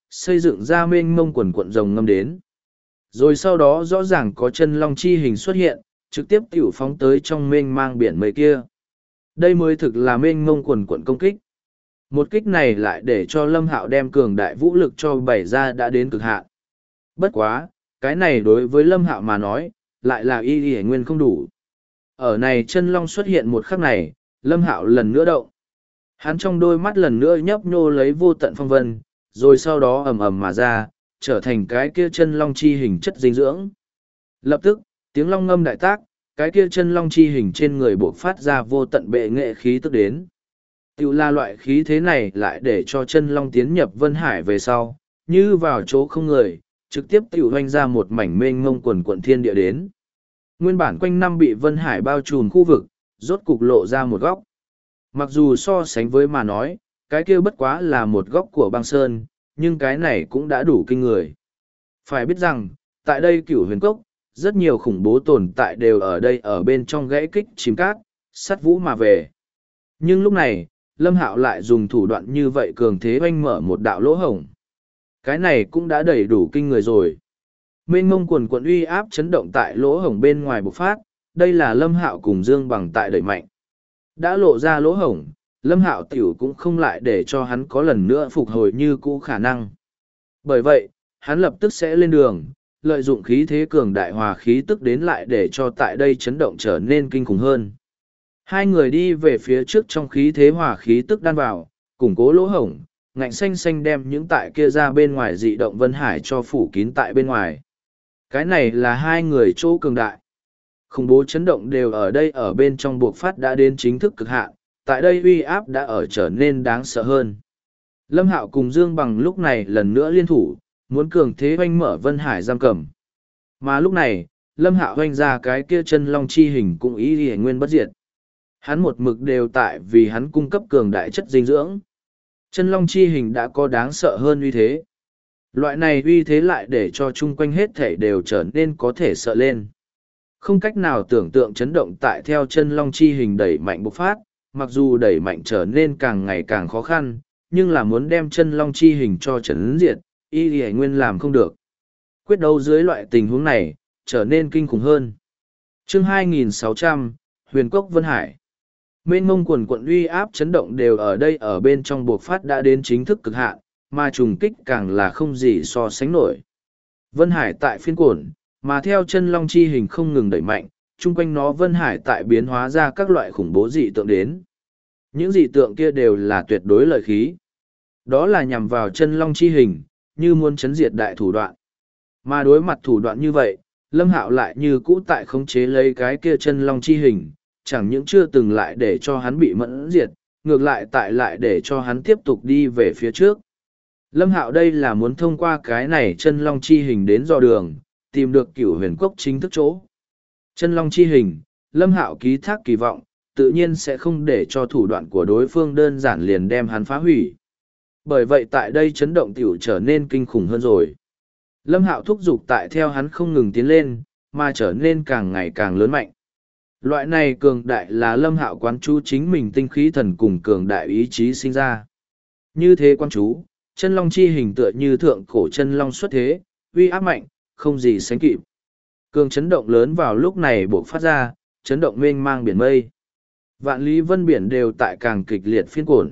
xây dựng ra mênh mông quần quận rồng ngâm đến. Rồi sau đó rõ ràng có chân long chi hình xuất hiện, trực tiếp tiểu phóng tới trong mênh mang biển mây kia. Đây mới thực là mênh mông quần quận công kích. Một kích này lại để cho Lâm Hạo đem cường đại vũ lực cho bày ra đã đến cực hạn. Bất quá, cái này đối với Lâm Hạo mà nói, lại là y nguyên không đủ. Ở này chân long xuất hiện một khắc này, Lâm Hạo lần nữa động. Hắn trong đôi mắt lần nữa nhấp nhô lấy vô tận phong vân, rồi sau đó ầm ầm mà ra, trở thành cái kia chân long chi hình chất dinh dưỡng. Lập tức, tiếng long ngâm đại tác, cái kia chân long chi hình trên người bộc phát ra vô tận bệ nghệ khí tức đến. Tiểu là loại khí thế này lại để cho chân long tiến nhập Vân Hải về sau, như vào chỗ không người, trực tiếp tiểu hoanh ra một mảnh mênh mông quần quận thiên địa đến. Nguyên bản quanh năm bị Vân Hải bao trùm khu vực, rốt cục lộ ra một góc. Mặc dù so sánh với mà nói, cái kia bất quá là một góc của băng sơn, nhưng cái này cũng đã đủ kinh người. Phải biết rằng, tại đây Cửu Huyền Cốc, rất nhiều khủng bố tồn tại đều ở đây ở bên trong gãy kích chìm cát, sắt vũ mà về. Nhưng lúc này, Lâm Hạo lại dùng thủ đoạn như vậy cường thế oanh mở một đạo lỗ hổng. Cái này cũng đã đầy đủ kinh người rồi. Mênh mông quần quận uy áp chấn động tại lỗ hổng bên ngoài bộc phát, đây là Lâm Hạo cùng Dương Bằng tại đẩy mạnh. Đã lộ ra lỗ hổng, Lâm Hạo tiểu cũng không lại để cho hắn có lần nữa phục hồi như cũ khả năng. Bởi vậy, hắn lập tức sẽ lên đường, lợi dụng khí thế cường đại hòa khí tức đến lại để cho tại đây chấn động trở nên kinh khủng hơn. Hai người đi về phía trước trong khí thế hòa khí tức đan vào, củng cố lỗ hổng, ngạnh xanh xanh đem những tại kia ra bên ngoài dị động Vân Hải cho phủ kín tại bên ngoài. Cái này là hai người chỗ cường đại. Khủng bố chấn động đều ở đây ở bên trong buộc phát đã đến chính thức cực hạn, tại đây uy áp đã ở trở nên đáng sợ hơn. Lâm Hạo cùng Dương Bằng lúc này lần nữa liên thủ, muốn cường thế hoanh mở Vân Hải giam cầm. Mà lúc này, Lâm Hạo hoanh ra cái kia chân long chi hình cũng ý hề nguyên bất diệt. Hắn một mực đều tại vì hắn cung cấp cường đại chất dinh dưỡng. Chân long chi hình đã có đáng sợ hơn uy thế. Loại này uy thế lại để cho chung quanh hết thể đều trở nên có thể sợ lên. Không cách nào tưởng tượng chấn động tại theo chân long chi hình đẩy mạnh bộc phát, mặc dù đẩy mạnh trở nên càng ngày càng khó khăn, nhưng là muốn đem chân long chi hình cho chấn diệt, y hải nguyên làm không được. Quyết đấu dưới loại tình huống này, trở nên kinh khủng hơn. Chương 2600, Huyền Cốc Vân Hải. Mênh mông quần quận uy áp chấn động đều ở đây ở bên trong buộc phát đã đến chính thức cực hạn, mà trùng kích càng là không gì so sánh nổi. Vân Hải tại phiên cuộn, mà theo chân long chi hình không ngừng đẩy mạnh, chung quanh nó Vân Hải tại biến hóa ra các loại khủng bố dị tượng đến. Những dị tượng kia đều là tuyệt đối lợi khí. Đó là nhằm vào chân long chi hình, như muốn chấn diệt đại thủ đoạn. Mà đối mặt thủ đoạn như vậy, Lâm Hạo lại như cũ tại khống chế lấy cái kia chân long chi hình, chẳng những chưa từng lại để cho hắn bị mẫn diệt, ngược lại tại lại để cho hắn tiếp tục đi về phía trước. Lâm Hạo đây là muốn thông qua cái này chân long chi hình đến dò đường, tìm được Cửu Huyền Cốc chính thức chỗ. Chân long chi hình, Lâm Hạo ký thác kỳ vọng, tự nhiên sẽ không để cho thủ đoạn của đối phương đơn giản liền đem hắn phá hủy. Bởi vậy tại đây chấn động tiểu trở nên kinh khủng hơn rồi. Lâm Hạo thúc giục tại theo hắn không ngừng tiến lên, mà trở nên càng ngày càng lớn mạnh. Loại này cường đại là Lâm Hạo quán chú chính mình tinh khí thần cùng cường đại ý chí sinh ra. Như thế quán chú, chân long chi hình tựa như thượng cổ chân long xuất thế, uy áp mạnh, không gì sánh kịp. Cường chấn động lớn vào lúc này bộc phát ra, chấn động mênh mang biển mây. Vạn lý vân biển đều tại càng kịch liệt phiên cuộn.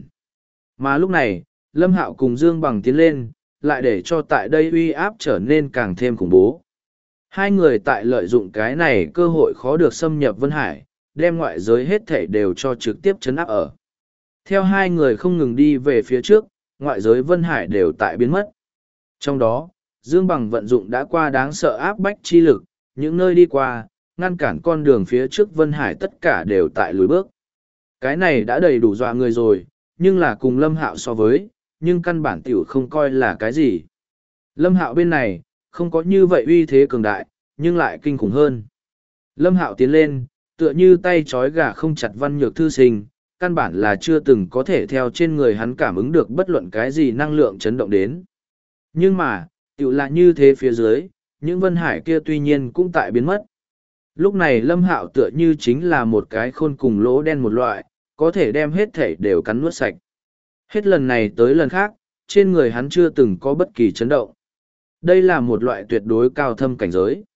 Mà lúc này, Lâm Hạo cùng Dương Bằng tiến lên, lại để cho tại đây uy áp trở nên càng thêm khủng bố. Hai người tại lợi dụng cái này cơ hội khó được xâm nhập Vân Hải, đem ngoại giới hết thảy đều cho trực tiếp chấn áp ở. Theo hai người không ngừng đi về phía trước, ngoại giới Vân Hải đều tại biến mất. Trong đó, Dương Bằng vận dụng đã qua đáng sợ áp bách chi lực, những nơi đi qua, ngăn cản con đường phía trước Vân Hải tất cả đều tại lùi bước. Cái này đã đầy đủ dọa người rồi, nhưng là cùng Lâm Hạo so với, nhưng căn bản tiểu không coi là cái gì. Lâm Hạo bên này, không có như vậy uy thế cường đại, nhưng lại kinh khủng hơn. Lâm Hạo tiến lên, tựa như tay trói gà không chặt Văn Nhược Thư Sinh, căn bản là chưa từng có thể theo trên người hắn cảm ứng được bất luận cái gì năng lượng chấn động đến. Nhưng mà, tiểu là như thế phía dưới, những Vân Hải kia tuy nhiên cũng tại biến mất. Lúc này Lâm Hạo tựa như chính là một cái khôn cùng lỗ đen một loại, có thể đem hết thể đều cắn nuốt sạch. Hết lần này tới lần khác, trên người hắn chưa từng có bất kỳ chấn động. Đây là một loại tuyệt đối cao thâm cảnh giới.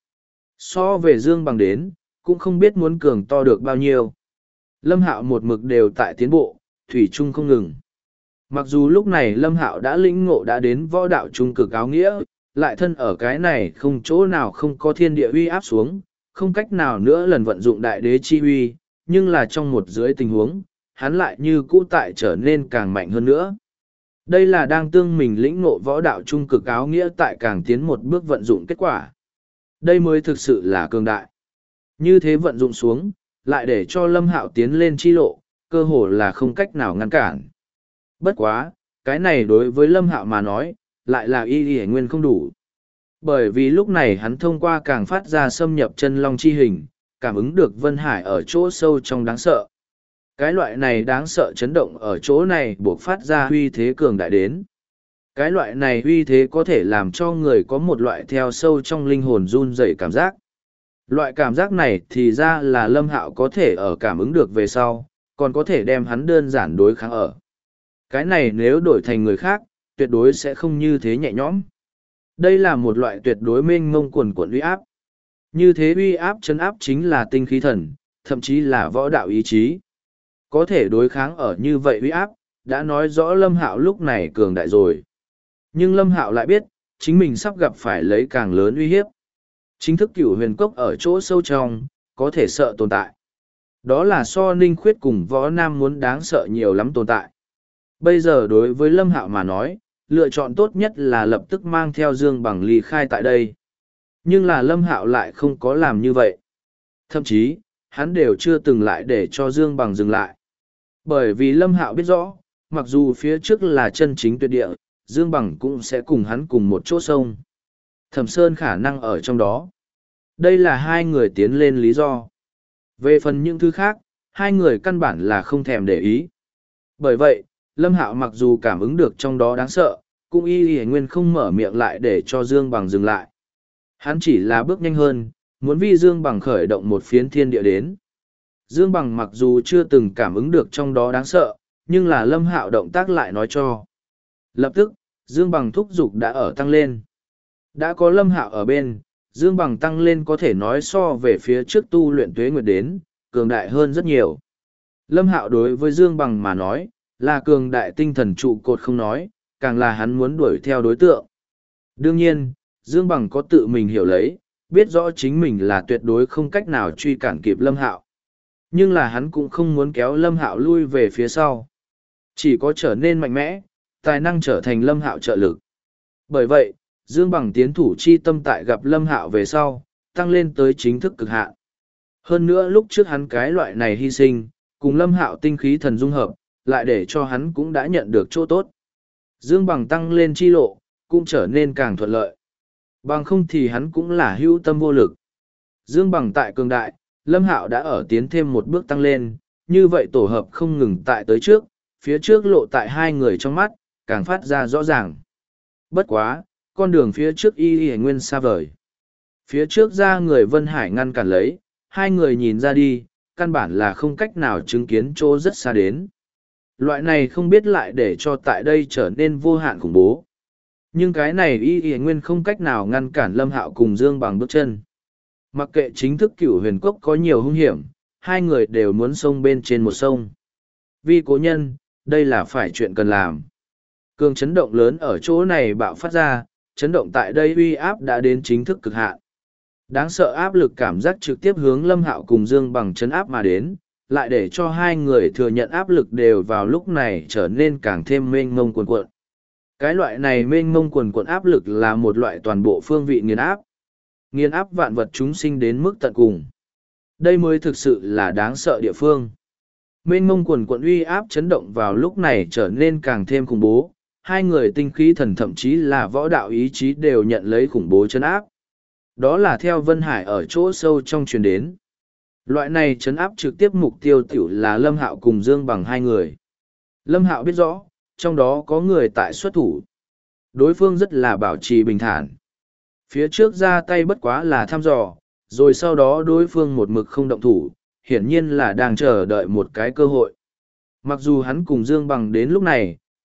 So về Dương Bằng đến, cũng không biết muốn cường to được bao nhiêu. Lâm Hạo một mực đều tại tiến bộ, thủy chung không ngừng. Mặc dù lúc này Lâm Hạo đã lĩnh ngộ đã đến võ đạo trung cực áo nghĩa, lại thân ở cái này không chỗ nào không có thiên địa uy áp xuống, không cách nào nữa lần vận dụng đại đế chi uy, nhưng là trong một dưới tình huống, hắn lại như cũ tại trở nên càng mạnh hơn nữa. Đây là đang tương mình lĩnh ngộ võ đạo trung cực áo nghĩa tại càng tiến một bước vận dụng kết quả. Đây mới thực sự là cường đại. Như thế vận dụng xuống, lại để cho Lâm Hạo tiến lên chi lộ, cơ hồ là không cách nào ngăn cản. Bất quá, cái này đối với Lâm Hạo mà nói, lại là y nguyên không đủ. Bởi vì lúc này hắn thông qua càng phát ra xâm nhập chân long chi hình, cảm ứng được Vân Hải ở chỗ sâu trong đáng sợ. Cái loại này đáng sợ chấn động ở chỗ này buộc phát ra uy thế cường đại đến. Cái loại này uy thế có thể làm cho người có một loại theo sâu trong linh hồn run rẩy cảm giác. Loại cảm giác này thì ra là Lâm Hạo có thể ở cảm ứng được về sau, còn có thể đem hắn đơn giản đối kháng ở. Cái này nếu đổi thành người khác, tuyệt đối sẽ không như thế nhẹ nhõm. Đây là một loại tuyệt đối mênh mông quần quần uy áp. Như thế uy áp chấn áp chính là tinh khí thần, thậm chí là võ đạo ý chí. Có thể đối kháng ở như vậy uy áp, đã nói rõ Lâm Hạo lúc này cường đại rồi. Nhưng Lâm Hạo lại biết, chính mình sắp gặp phải lấy càng lớn uy hiếp. Chính thức Cửu Huyền Cốc ở chỗ sâu trong, có thể sợ tồn tại. Đó là so Ninh Khuyết cùng Võ Nam muốn đáng sợ nhiều lắm tồn tại. Bây giờ đối với Lâm Hạo mà nói, lựa chọn tốt nhất là lập tức mang theo Dương Bằng ly khai tại đây. Nhưng là Lâm Hạo lại không có làm như vậy. Thậm chí, hắn đều chưa từng lại để cho Dương Bằng dừng lại. Bởi vì Lâm Hạo biết rõ, mặc dù phía trước là chân chính tuyệt địa, Dương Bằng cũng sẽ cùng hắn cùng một chỗ sông. Thẩm Sơn khả năng ở trong đó. Đây là hai người tiến lên lý do. Về phần những thứ khác, hai người căn bản là không thèm để ý. Bởi vậy, Lâm Hạo mặc dù cảm ứng được trong đó đáng sợ, cũng y nguyên không mở miệng lại để cho Dương Bằng dừng lại. Hắn chỉ là bước nhanh hơn, muốn vi Dương Bằng khởi động một phiến thiên địa đến. Dương Bằng mặc dù chưa từng cảm ứng được trong đó đáng sợ, nhưng là Lâm Hạo động tác lại nói cho. Lập tức, Dương Bằng thúc giục đã ở tăng lên. Đã có Lâm Hạo ở bên, Dương Bằng tăng lên có thể nói so về phía trước tu luyện tuế nguyệt đến, cường đại hơn rất nhiều. Lâm Hạo đối với Dương Bằng mà nói, là cường đại tinh thần trụ cột không nói, càng là hắn muốn đuổi theo đối tượng. Đương nhiên, Dương Bằng có tự mình hiểu lấy, biết rõ chính mình là tuyệt đối không cách nào truy cản kịp Lâm Hạo. Nhưng là hắn cũng không muốn kéo Lâm Hạo lui về phía sau. Chỉ có trở nên mạnh mẽ, tài năng trở thành Lâm Hạo trợ lực. Bởi vậy, Dương Bằng tiến thủ chi tâm tại gặp Lâm Hạo về sau, tăng lên tới chính thức cực hạn. Hơn nữa lúc trước hắn cái loại này hy sinh, cùng Lâm Hạo tinh khí thần dung hợp, lại để cho hắn cũng đã nhận được chỗ tốt. Dương Bằng tăng lên chi lộ, cũng trở nên càng thuận lợi. Bằng không thì hắn cũng là hữu tâm vô lực. Dương Bằng tại cường đại, Lâm Hạo đã ở tiến thêm một bước tăng lên, như vậy tổ hợp không ngừng tại tới trước, phía trước lộ tại hai người trong mắt, càng phát ra rõ ràng. Bất quá, con đường phía trước y nguyên xa vời. Phía trước ra người Vân Hải ngăn cản lấy, hai người nhìn ra đi, căn bản là không cách nào chứng kiến chỗ rất xa đến. Loại này không biết lại để cho tại đây trở nên vô hạn khủng bố. Nhưng cái này y nguyên không cách nào ngăn cản Lâm Hạo cùng Dương Bằng bước chân. Mặc kệ chính thức Cửu Huyền Cốc có nhiều hung hiểm, hai người đều muốn xông bên trên một sông. Vì cố nhân, đây là phải chuyện cần làm. Cường chấn động lớn ở chỗ này bạo phát ra, chấn động tại đây uy áp đã đến chính thức cực hạn. Đáng sợ áp lực cảm giác trực tiếp hướng Lâm Hạo cùng Dương Bằng chấn áp mà đến, lại để cho hai người thừa nhận áp lực đều vào lúc này trở nên càng thêm mênh mông cuồn cuộn. Cái loại này mênh mông cuồn cuộn áp lực là một loại toàn bộ phương vị nghiền áp. Nghiền áp vạn vật chúng sinh đến mức tận cùng. Đây mới thực sự là đáng sợ địa phương. Mênh mông cuồn cuộn uy áp chấn động vào lúc này trở nên càng thêm khủng bố. Hai người tinh khí thần thậm chí là võ đạo ý chí đều nhận lấy khủng bố chấn áp. Đó là theo Vân Hải ở chỗ sâu trong truyền đến. Loại này chấn áp trực tiếp mục tiêu tiểu là Lâm Hạo cùng Dương Bằng hai người. Lâm Hạo biết rõ, trong đó có người tại xuất thủ. Đối phương rất là bảo trì bình thản. Phía trước ra tay bất quá là thăm dò, rồi sau đó đối phương một mực không động thủ, hiển nhiên là đang chờ đợi một cái cơ hội. Mặc dù hắn cùng Dương Bằng đến lúc này,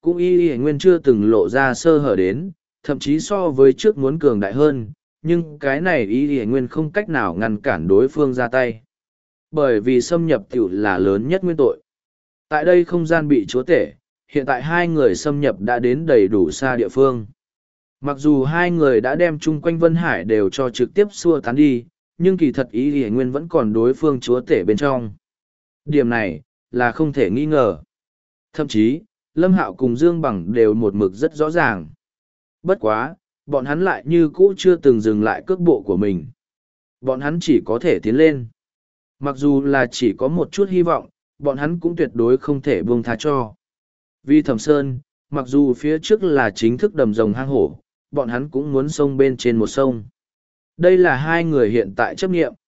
Cũng y nguyên chưa từng lộ ra sơ hở đến, thậm chí so với trước muốn cường đại hơn, nhưng cái này y nguyên không cách nào ngăn cản đối phương ra tay. Bởi vì xâm nhập tiểu là lớn nhất nguyên tội. Tại đây không gian bị chúa tể, hiện tại hai người xâm nhập đã đến đầy đủ xa địa phương. Mặc dù hai người đã đem chung quanh Vân Hải đều cho trực tiếp xua tán đi, nhưng kỳ thật ý nguyên vẫn còn đối phương chúa tể bên trong. Điểm này, là không thể nghi ngờ. Thậm chí, Lâm Hạo cùng Dương Bằng đều một mực rất rõ ràng. Bất quá, bọn hắn lại như cũ chưa từng dừng lại cước bộ của mình. Bọn hắn chỉ có thể tiến lên. Mặc dù là chỉ có một chút hy vọng, bọn hắn cũng tuyệt đối không thể buông tha cho. Vì Thẩm Sơn, mặc dù phía trước là chính thức đầm rồng hang hổ, bọn hắn cũng muốn xông bên trên một sông. Đây là hai người hiện tại chấp nghiệm.